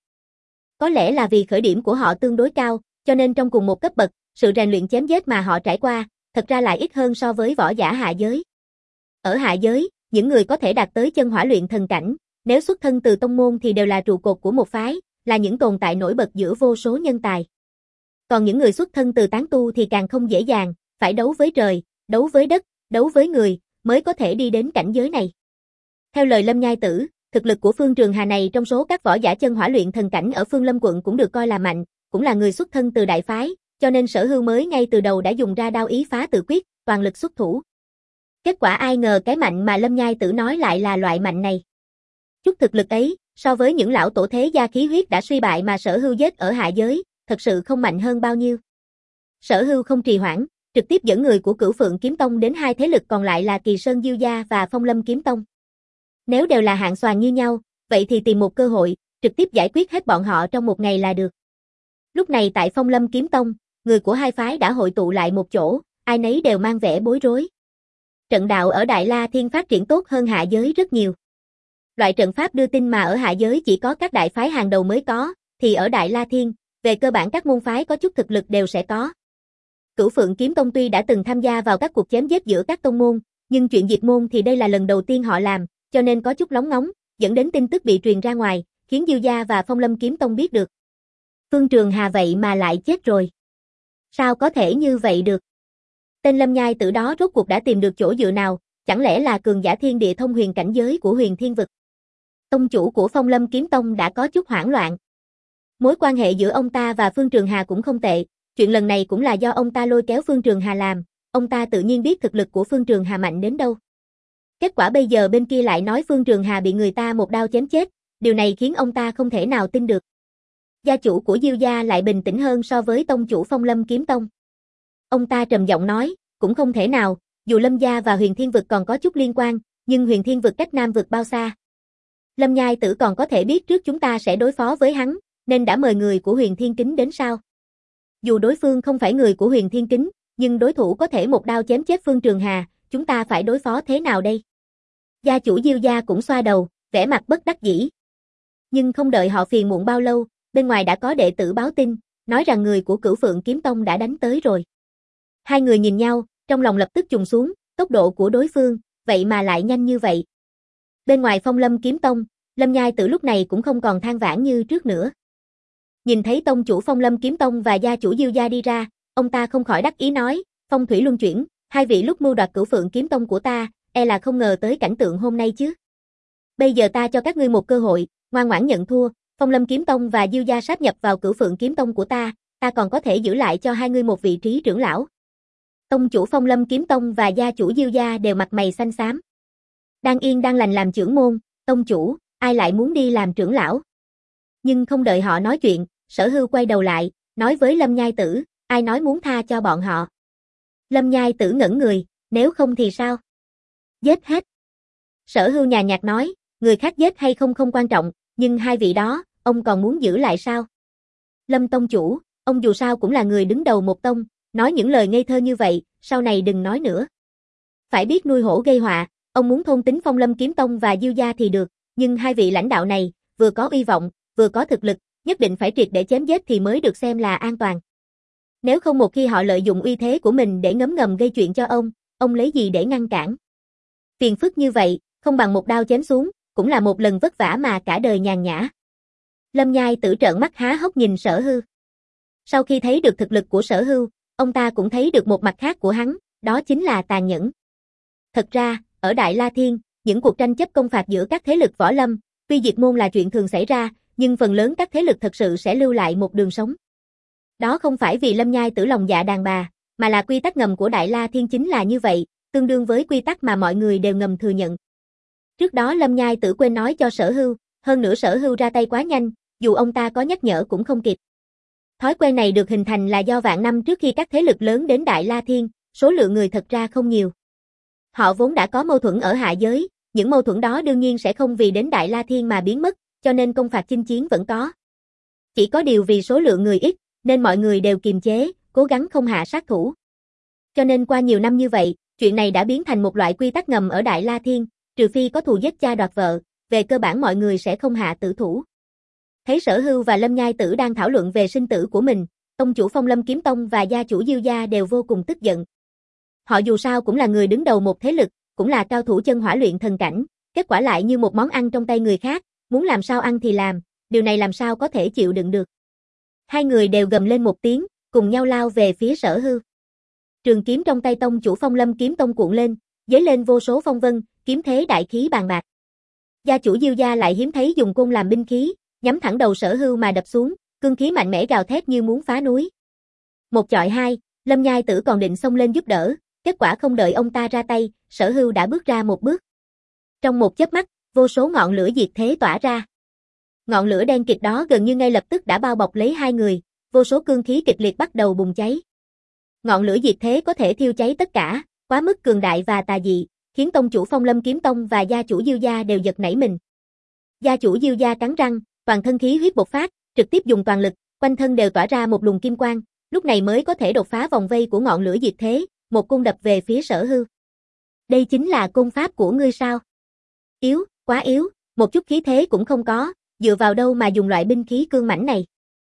Có lẽ là vì khởi điểm của họ tương đối cao, cho nên trong cùng một cấp bậc, sự rèn luyện chém giết mà họ trải qua, thật ra lại ít hơn so với võ giả hạ giới. Ở hạ giới, những người có thể đạt tới chân hỏa luyện thần cảnh, nếu xuất thân từ tông môn thì đều là trụ cột của một phái, là những tồn tại nổi bật giữa vô số nhân tài. Còn những người xuất thân từ tán tu thì càng không dễ dàng, phải đấu với trời, đấu với đất, đấu với người, mới có thể đi đến cảnh giới này. Theo lời Lâm Nhai Tử, thực lực của Phương Trường Hà này trong số các võ giả chân hỏa luyện thần cảnh ở Phương Lâm quận cũng được coi là mạnh, cũng là người xuất thân từ đại phái, cho nên Sở Hưu mới ngay từ đầu đã dùng ra đao ý phá tự quyết, toàn lực xuất thủ. Kết quả ai ngờ cái mạnh mà Lâm Nhai Tử nói lại là loại mạnh này. Chút thực lực ấy, so với những lão tổ thế gia khí huyết đã suy bại mà Sở Hưu giết ở hạ giới, thật sự không mạnh hơn bao nhiêu. Sở Hưu không trì hoãn, trực tiếp dẫn người của Cửu Phượng Kiếm Tông đến hai thế lực còn lại là Kỳ Sơn Diêu Gia và Phong Lâm Kiếm Tông. Nếu đều là hạng xoàn như nhau, vậy thì tìm một cơ hội, trực tiếp giải quyết hết bọn họ trong một ngày là được. Lúc này tại Phong Lâm Kiếm Tông, người của hai phái đã hội tụ lại một chỗ, ai nấy đều mang vẻ bối rối. Trận đạo ở Đại La Thiên phát triển tốt hơn hạ giới rất nhiều. Loại trận pháp đưa tin mà ở hạ giới chỉ có các đại phái hàng đầu mới có, thì ở Đại La Thiên, về cơ bản các môn phái có chút thực lực đều sẽ có. Cửu Phượng Kiếm Tông tuy đã từng tham gia vào các cuộc chém giết giữa các tông môn, nhưng chuyện diệt môn thì đây là lần đầu tiên họ làm, cho nên có chút lóng ngóng, dẫn đến tin tức bị truyền ra ngoài, khiến Diêu Gia và Phong Lâm Kiếm Tông biết được. Phương Trường Hà vậy mà lại chết rồi. Sao có thể như vậy được? Tên Lâm Nhai Tử đó rốt cuộc đã tìm được chỗ dựa nào, chẳng lẽ là cường giả thiên địa thông huyền cảnh giới của Huyền Thiên Vực? Tông chủ của Phong Lâm Kiếm Tông đã có chút hoảng loạn. Mối quan hệ giữa ông ta và Phương Trường Hà cũng không tệ, chuyện lần này cũng là do ông ta lôi kéo Phương Trường Hà làm, ông ta tự nhiên biết thực lực của Phương Trường Hà mạnh đến đâu. Kết quả bây giờ bên kia lại nói Phương Trường Hà bị người ta một đao chém chết, điều này khiến ông ta không thể nào tin được. Gia chủ của Diêu Gia lại bình tĩnh hơn so với tông chủ Phong Lâm Kiếm Tông. Ông ta trầm giọng nói, cũng không thể nào, dù Lâm Gia và Huyền Thiên Vực còn có chút liên quan, nhưng Huyền Thiên Vực cách Nam Vực bao xa. Lâm Nhai Tử còn có thể biết trước chúng ta sẽ đối phó với hắn, nên đã mời người của Huyền Thiên Kính đến sao? Dù đối phương không phải người của Huyền Thiên Kính, nhưng đối thủ có thể một đao chém chết Phương Trường Hà, chúng ta phải đối phó thế nào đây? Gia chủ Diêu Gia cũng xoa đầu, vẻ mặt bất đắc dĩ. Nhưng không đợi họ phiền muộn bao lâu, bên ngoài đã có đệ tử báo tin, nói rằng người của Cửu Phượng Kiếm Tông đã đánh tới rồi. Hai người nhìn nhau, trong lòng lập tức trùng xuống, tốc độ của đối phương, vậy mà lại nhanh như vậy. Bên ngoài Phong Lâm Kiếm Tông, Lâm Nhai Tử lúc này cũng không còn than vãn như trước nữa. Nhìn thấy tông chủ Phong Lâm Kiếm Tông và gia chủ Diêu Gia đi ra, ông ta không khỏi đắc ý nói, phong thủy luân chuyển, hai vị lúc mưu đoạt Cửu Phượng Kiếm Tông của ta, e là không ngờ tới cảnh tượng hôm nay chứ. Bây giờ ta cho các ngươi một cơ hội, ngoan ngoãn nhận thua, Phong Lâm Kiếm Tông và Diêu Gia sáp nhập vào Cửu Phượng Kiếm Tông của ta, ta còn có thể giữ lại cho hai ngươi một vị trí trưởng lão. Tông chủ Phong Lâm Kiếm Tông và gia chủ Diêu Gia đều mặt mày xanh xám. Đang yên đang lành làm trưởng môn, tông chủ, ai lại muốn đi làm trưởng lão? Nhưng không đợi họ nói chuyện, Sở Hưu quay đầu lại, nói với Lâm Nhai Tử, ai nói muốn tha cho bọn họ? Lâm Nhai Tử ngẩn người, nếu không thì sao? Giết hết. Sở Hưu nhàn nhạt nói, người khác giết hay không không quan trọng, nhưng hai vị đó, ông còn muốn giữ lại sao? Lâm tông chủ, ông dù sao cũng là người đứng đầu một tông, nói những lời ngây thơ như vậy, sau này đừng nói nữa. Phải biết nuôi hổ gây họa, ông muốn thôn tính Phong Lâm Kiếm Tông và Diêu Gia thì được, nhưng hai vị lãnh đạo này, vừa có uy vọng, vừa có thực lực, nhất định phải triệt để chém giết thì mới được xem là an toàn. Nếu không một khi họ lợi dụng uy thế của mình để ngấm ngầm gây chuyện cho ông, ông lấy gì để ngăn cản? Phiền phức như vậy, không bằng một đao chém xuống, cũng là một lần vất vả mà cả đời nhàn nhã. Lâm Nhai Tử trợn mắt há hốc nhìn Sở Hưu. Sau khi thấy được thực lực của Sở Hưu, ông ta cũng thấy được một mặt khác của hắn, đó chính là tàn nhẫn. Thật ra, ở Đại La Thiên, những cuộc tranh chấp công phạt giữa các thế lực võ lâm, tuy diệt môn là chuyện thường xảy ra, nhưng phần lớn các thế lực thật sự sẽ lưu lại một đường sống. Đó không phải vì Lâm Nhai Tử lòng dạ đàn bà, mà là quy tắc ngầm của Đại La Thiên chính là như vậy, tương đương với quy tắc mà mọi người đều ngầm thừa nhận. Trước đó Lâm Nhai Tử quên nói cho Sở Hưu, hơn nữa Sở Hưu ra tay quá nhanh, dù ông ta có nhắc nhở cũng không kịp. Thói quen này được hình thành là do vạn năm trước khi các thế lực lớn đến Đại La Thiên, số lượng người thật ra không nhiều. Họ vốn đã có mâu thuẫn ở hạ giới, những mâu thuẫn đó đương nhiên sẽ không vì đến Đại La Thiên mà biến mất, cho nên công phạt chinh chiến vẫn có. Chỉ có điều vì số lượng người ít, nên mọi người đều kiềm chế, cố gắng không hạ sát thủ. Cho nên qua nhiều năm như vậy, chuyện này đã biến thành một loại quy tắc ngầm ở Đại La Thiên, trừ phi có thù giết cha đoạt vợ, về cơ bản mọi người sẽ không hạ tử thủ. Thấy Sở Hưu và Lâm Nhai Tử đang thảo luận về sinh tử của mình, tông chủ Phong Lâm Kiếm Tông và gia chủ Diêu gia đều vô cùng tức giận. Họ dù sao cũng là người đứng đầu một thế lực, cũng là cao thủ chân hỏa luyện thần cảnh, kết quả lại như một món ăn trong tay người khác, muốn làm sao ăn thì làm, điều này làm sao có thể chịu đựng được. Hai người đều gầm lên một tiếng, cùng nhau lao về phía Sở Hưu. Trường kiếm trong tay tông chủ Phong Lâm Kiếm Tông cuộn lên, giấy lên vô số phong vân, kiếm thế đại khí bàn bạc. Gia chủ Diêu gia lại hiếm thấy dùng côn làm binh khí, nhắm thẳng đầu Sở Hưu mà đập xuống, cương khí mạnh mẽ gào thét như muốn phá núi. Một chọi hai, Lâm Nhai Tử còn định xông lên giúp đỡ, kết quả không đợi ông ta ra tay, Sở Hưu đã bước ra một bước. Trong một chớp mắt, vô số ngọn lửa diệt thế tỏa ra. Ngọn lửa đen kịt đó gần như ngay lập tức đã bao bọc lấy hai người, vô số cương khí kịch liệt bắt đầu bùng cháy. Ngọn lửa diệt thế có thể thiêu cháy tất cả, quá mức cường đại và tà dị, khiến tông chủ Phong Lâm Kiếm Tông và gia chủ Diêu gia đều giật nảy mình. Gia chủ Diêu gia cắn răng, toàn thân khí huyết bộc phát, trực tiếp dùng toàn lực, quanh thân đều tỏa ra một luồng kim quang, lúc này mới có thể đột phá vòng vây của ngọn lửa diệt thế, một côn đập về phía Sở Hưu. Đây chính là côn pháp của ngươi sao? Yếu, quá yếu, một chút khí thế cũng không có, dựa vào đâu mà dùng loại binh khí cương mãnh này?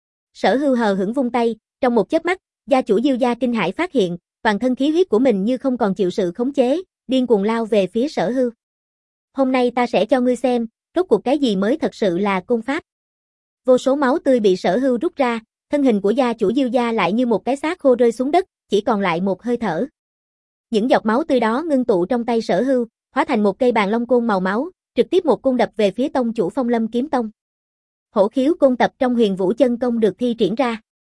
Sở Hưu hờ hững vung tay, trong một chớp mắt, gia chủ Diêu gia kinh hãi phát hiện, toàn thân khí huyết của mình như không còn chịu sự khống chế, điên cuồng lao về phía Sở Hưu. Hôm nay ta sẽ cho ngươi xem, rốt cuộc cái gì mới thật sự là côn pháp. Vô số máu tươi bị Sở Hưu rút ra, thân hình của gia chủ Diêu gia lại như một cái xác khô rơi xuống đất, chỉ còn lại một hơi thở. Những giọt máu tươi đó ngưng tụ trong tay Sở Hưu, hóa thành một cây bàn long côn màu máu, trực tiếp một côn đập về phía tông chủ Phong Lâm Kiếm Tông. Hổ khiếu côn tập trong Huyền Vũ Chân Công được thi triển ra.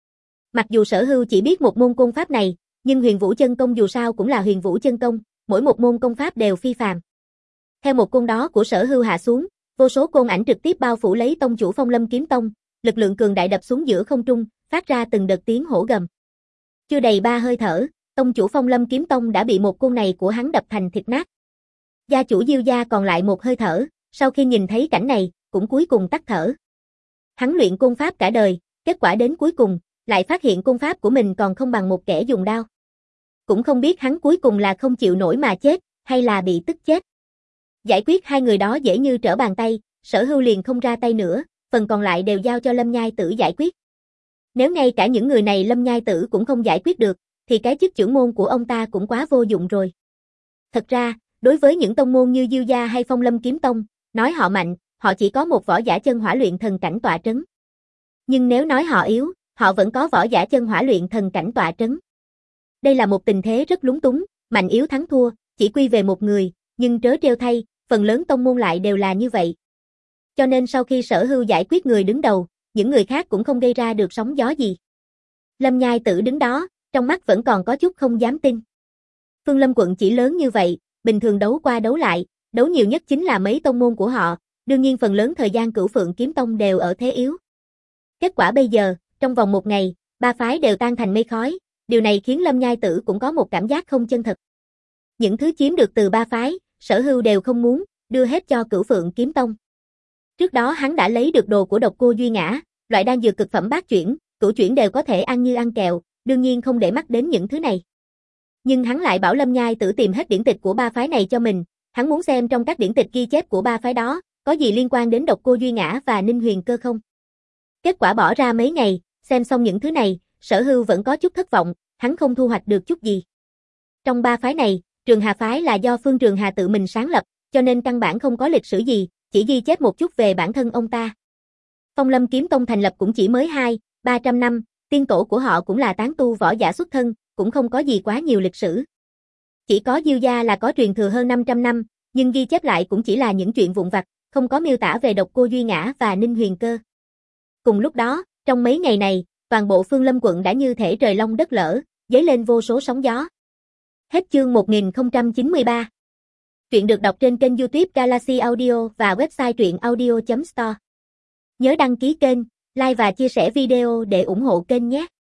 Mặc dù Sở Hưu chỉ biết một môn côn pháp này, nhưng Huyền Vũ Chân Công dù sao cũng là Huyền Vũ Chân Công, mỗi một môn công pháp đều phi phàm. Theo một côn đó của Sở Hưu hạ xuống, vô số côn ảnh trực tiếp bao phủ lấy tông chủ Phong Lâm Kiếm Tông, lực lượng cường đại đập xuống giữa không trung, phát ra từng đợt tiếng hổ gầm. Chưa đầy ba hơi thở, tông chủ Phong Lâm Kiếm Tông đã bị một côn này của hắn đập thành thịt nát. Gia chủ Diêu gia còn lại một hơi thở, sau khi nhìn thấy cảnh này, cũng cuối cùng tắt thở. Hắn luyện côn pháp cả đời, kết quả đến cuối cùng, lại phát hiện côn pháp của mình còn không bằng một kẻ dùng đao. Cũng không biết hắn cuối cùng là không chịu nổi mà chết, hay là bị tức chết. Giải quyết hai người đó dễ như trở bàn tay, Sở Hưu liền không ra tay nữa, phần còn lại đều giao cho Lâm Nhai Tử giải quyết. Nếu ngay cả những người này Lâm Nhai Tử cũng không giải quyết được, thì cái chức trưởng môn của ông ta cũng quá vô dụng rồi. Thật ra, đối với những tông môn như Diêu gia hay Phong Lâm Kiếm Tông, nói họ mạnh, họ chỉ có một võ giả chân hỏa luyện thần cảnh tọa trấn. Nhưng nếu nói họ yếu, họ vẫn có võ giả chân hỏa luyện thần cảnh tọa trấn. Đây là một tình thế rất lúng túng, mạnh yếu thắng thua, chỉ quy về một người, nhưng trớ trêu thay, phần lớn tông môn lại đều là như vậy. Cho nên sau khi Sở Hưu giải quyết người đứng đầu, những người khác cũng không gây ra được sóng gió gì. Lâm Nhai Tử đứng đó, trong mắt vẫn còn có chút không dám tin. Phương Lâm quận chỉ lớn như vậy, bình thường đấu qua đấu lại, đấu nhiều nhất chính là mấy tông môn của họ, đương nhiên phần lớn thời gian Cửu Phượng Kiếm Tông đều ở thế yếu. Kết quả bây giờ, trong vòng một ngày, ba phái đều tan thành mây khói, điều này khiến Lâm Nhai Tử cũng có một cảm giác không chân thật. Những thứ chiếm được từ ba phái, Sở Hưu đều không muốn, đưa hết cho Cửu Phượng Kiếm Tông. Trước đó hắn đã lấy được đồ của Độc Cô Duy Ngã, loại đan dược cực phẩm bát chuyển, cửu chuyển đều có thể ăn như ăn kẹo, đương nhiên không để mắt đến những thứ này. Nhưng hắn lại bảo Lâm Nhai Tử tìm hết điển tịch của ba phái này cho mình, hắn muốn xem trong các điển tịch ghi chép của ba phái đó, có gì liên quan đến Độc Cô Duy Ngã và Ninh Huyền Cơ không. Kết quả bỏ ra mấy ngày, xem xong những thứ này, Sở Hưu vẫn có chút thất vọng, hắn không thu hoạch được chút gì. Trong ba phái này, Trường Hà phái là do Phương Trường Hà tự mình sáng lập, cho nên căn bản không có lịch sử gì, chỉ ghi chép một chút về bản thân ông ta. Phong Lâm Kiếm Tông thành lập cũng chỉ mới hai, ba trăm năm, tiên tổ của họ cũng là tán tu võ giả xuất thân, cũng không có gì quá nhiều lịch sử. Chỉ có Diêu gia là có truyền thừa hơn năm trăm năm, nhưng ghi chép lại cũng chỉ là những chuyện vụn vặt, không có miêu tả về Độc Cô Duy Ngã và Ninh Huyền Cơ. Cùng lúc đó, trong mấy ngày này, toàn bộ Phương Lâm quận đã như thể trời long đất lở, dấy lên vô số sóng gió. Hết chương một nghìn không trăm chín mươi ba. Truyện được đọc trên kênh YouTube Galaxy Audio và website truyện audio chấm store. Nhớ đăng ký kênh, like và chia sẻ video để ủng hộ kênh nhé.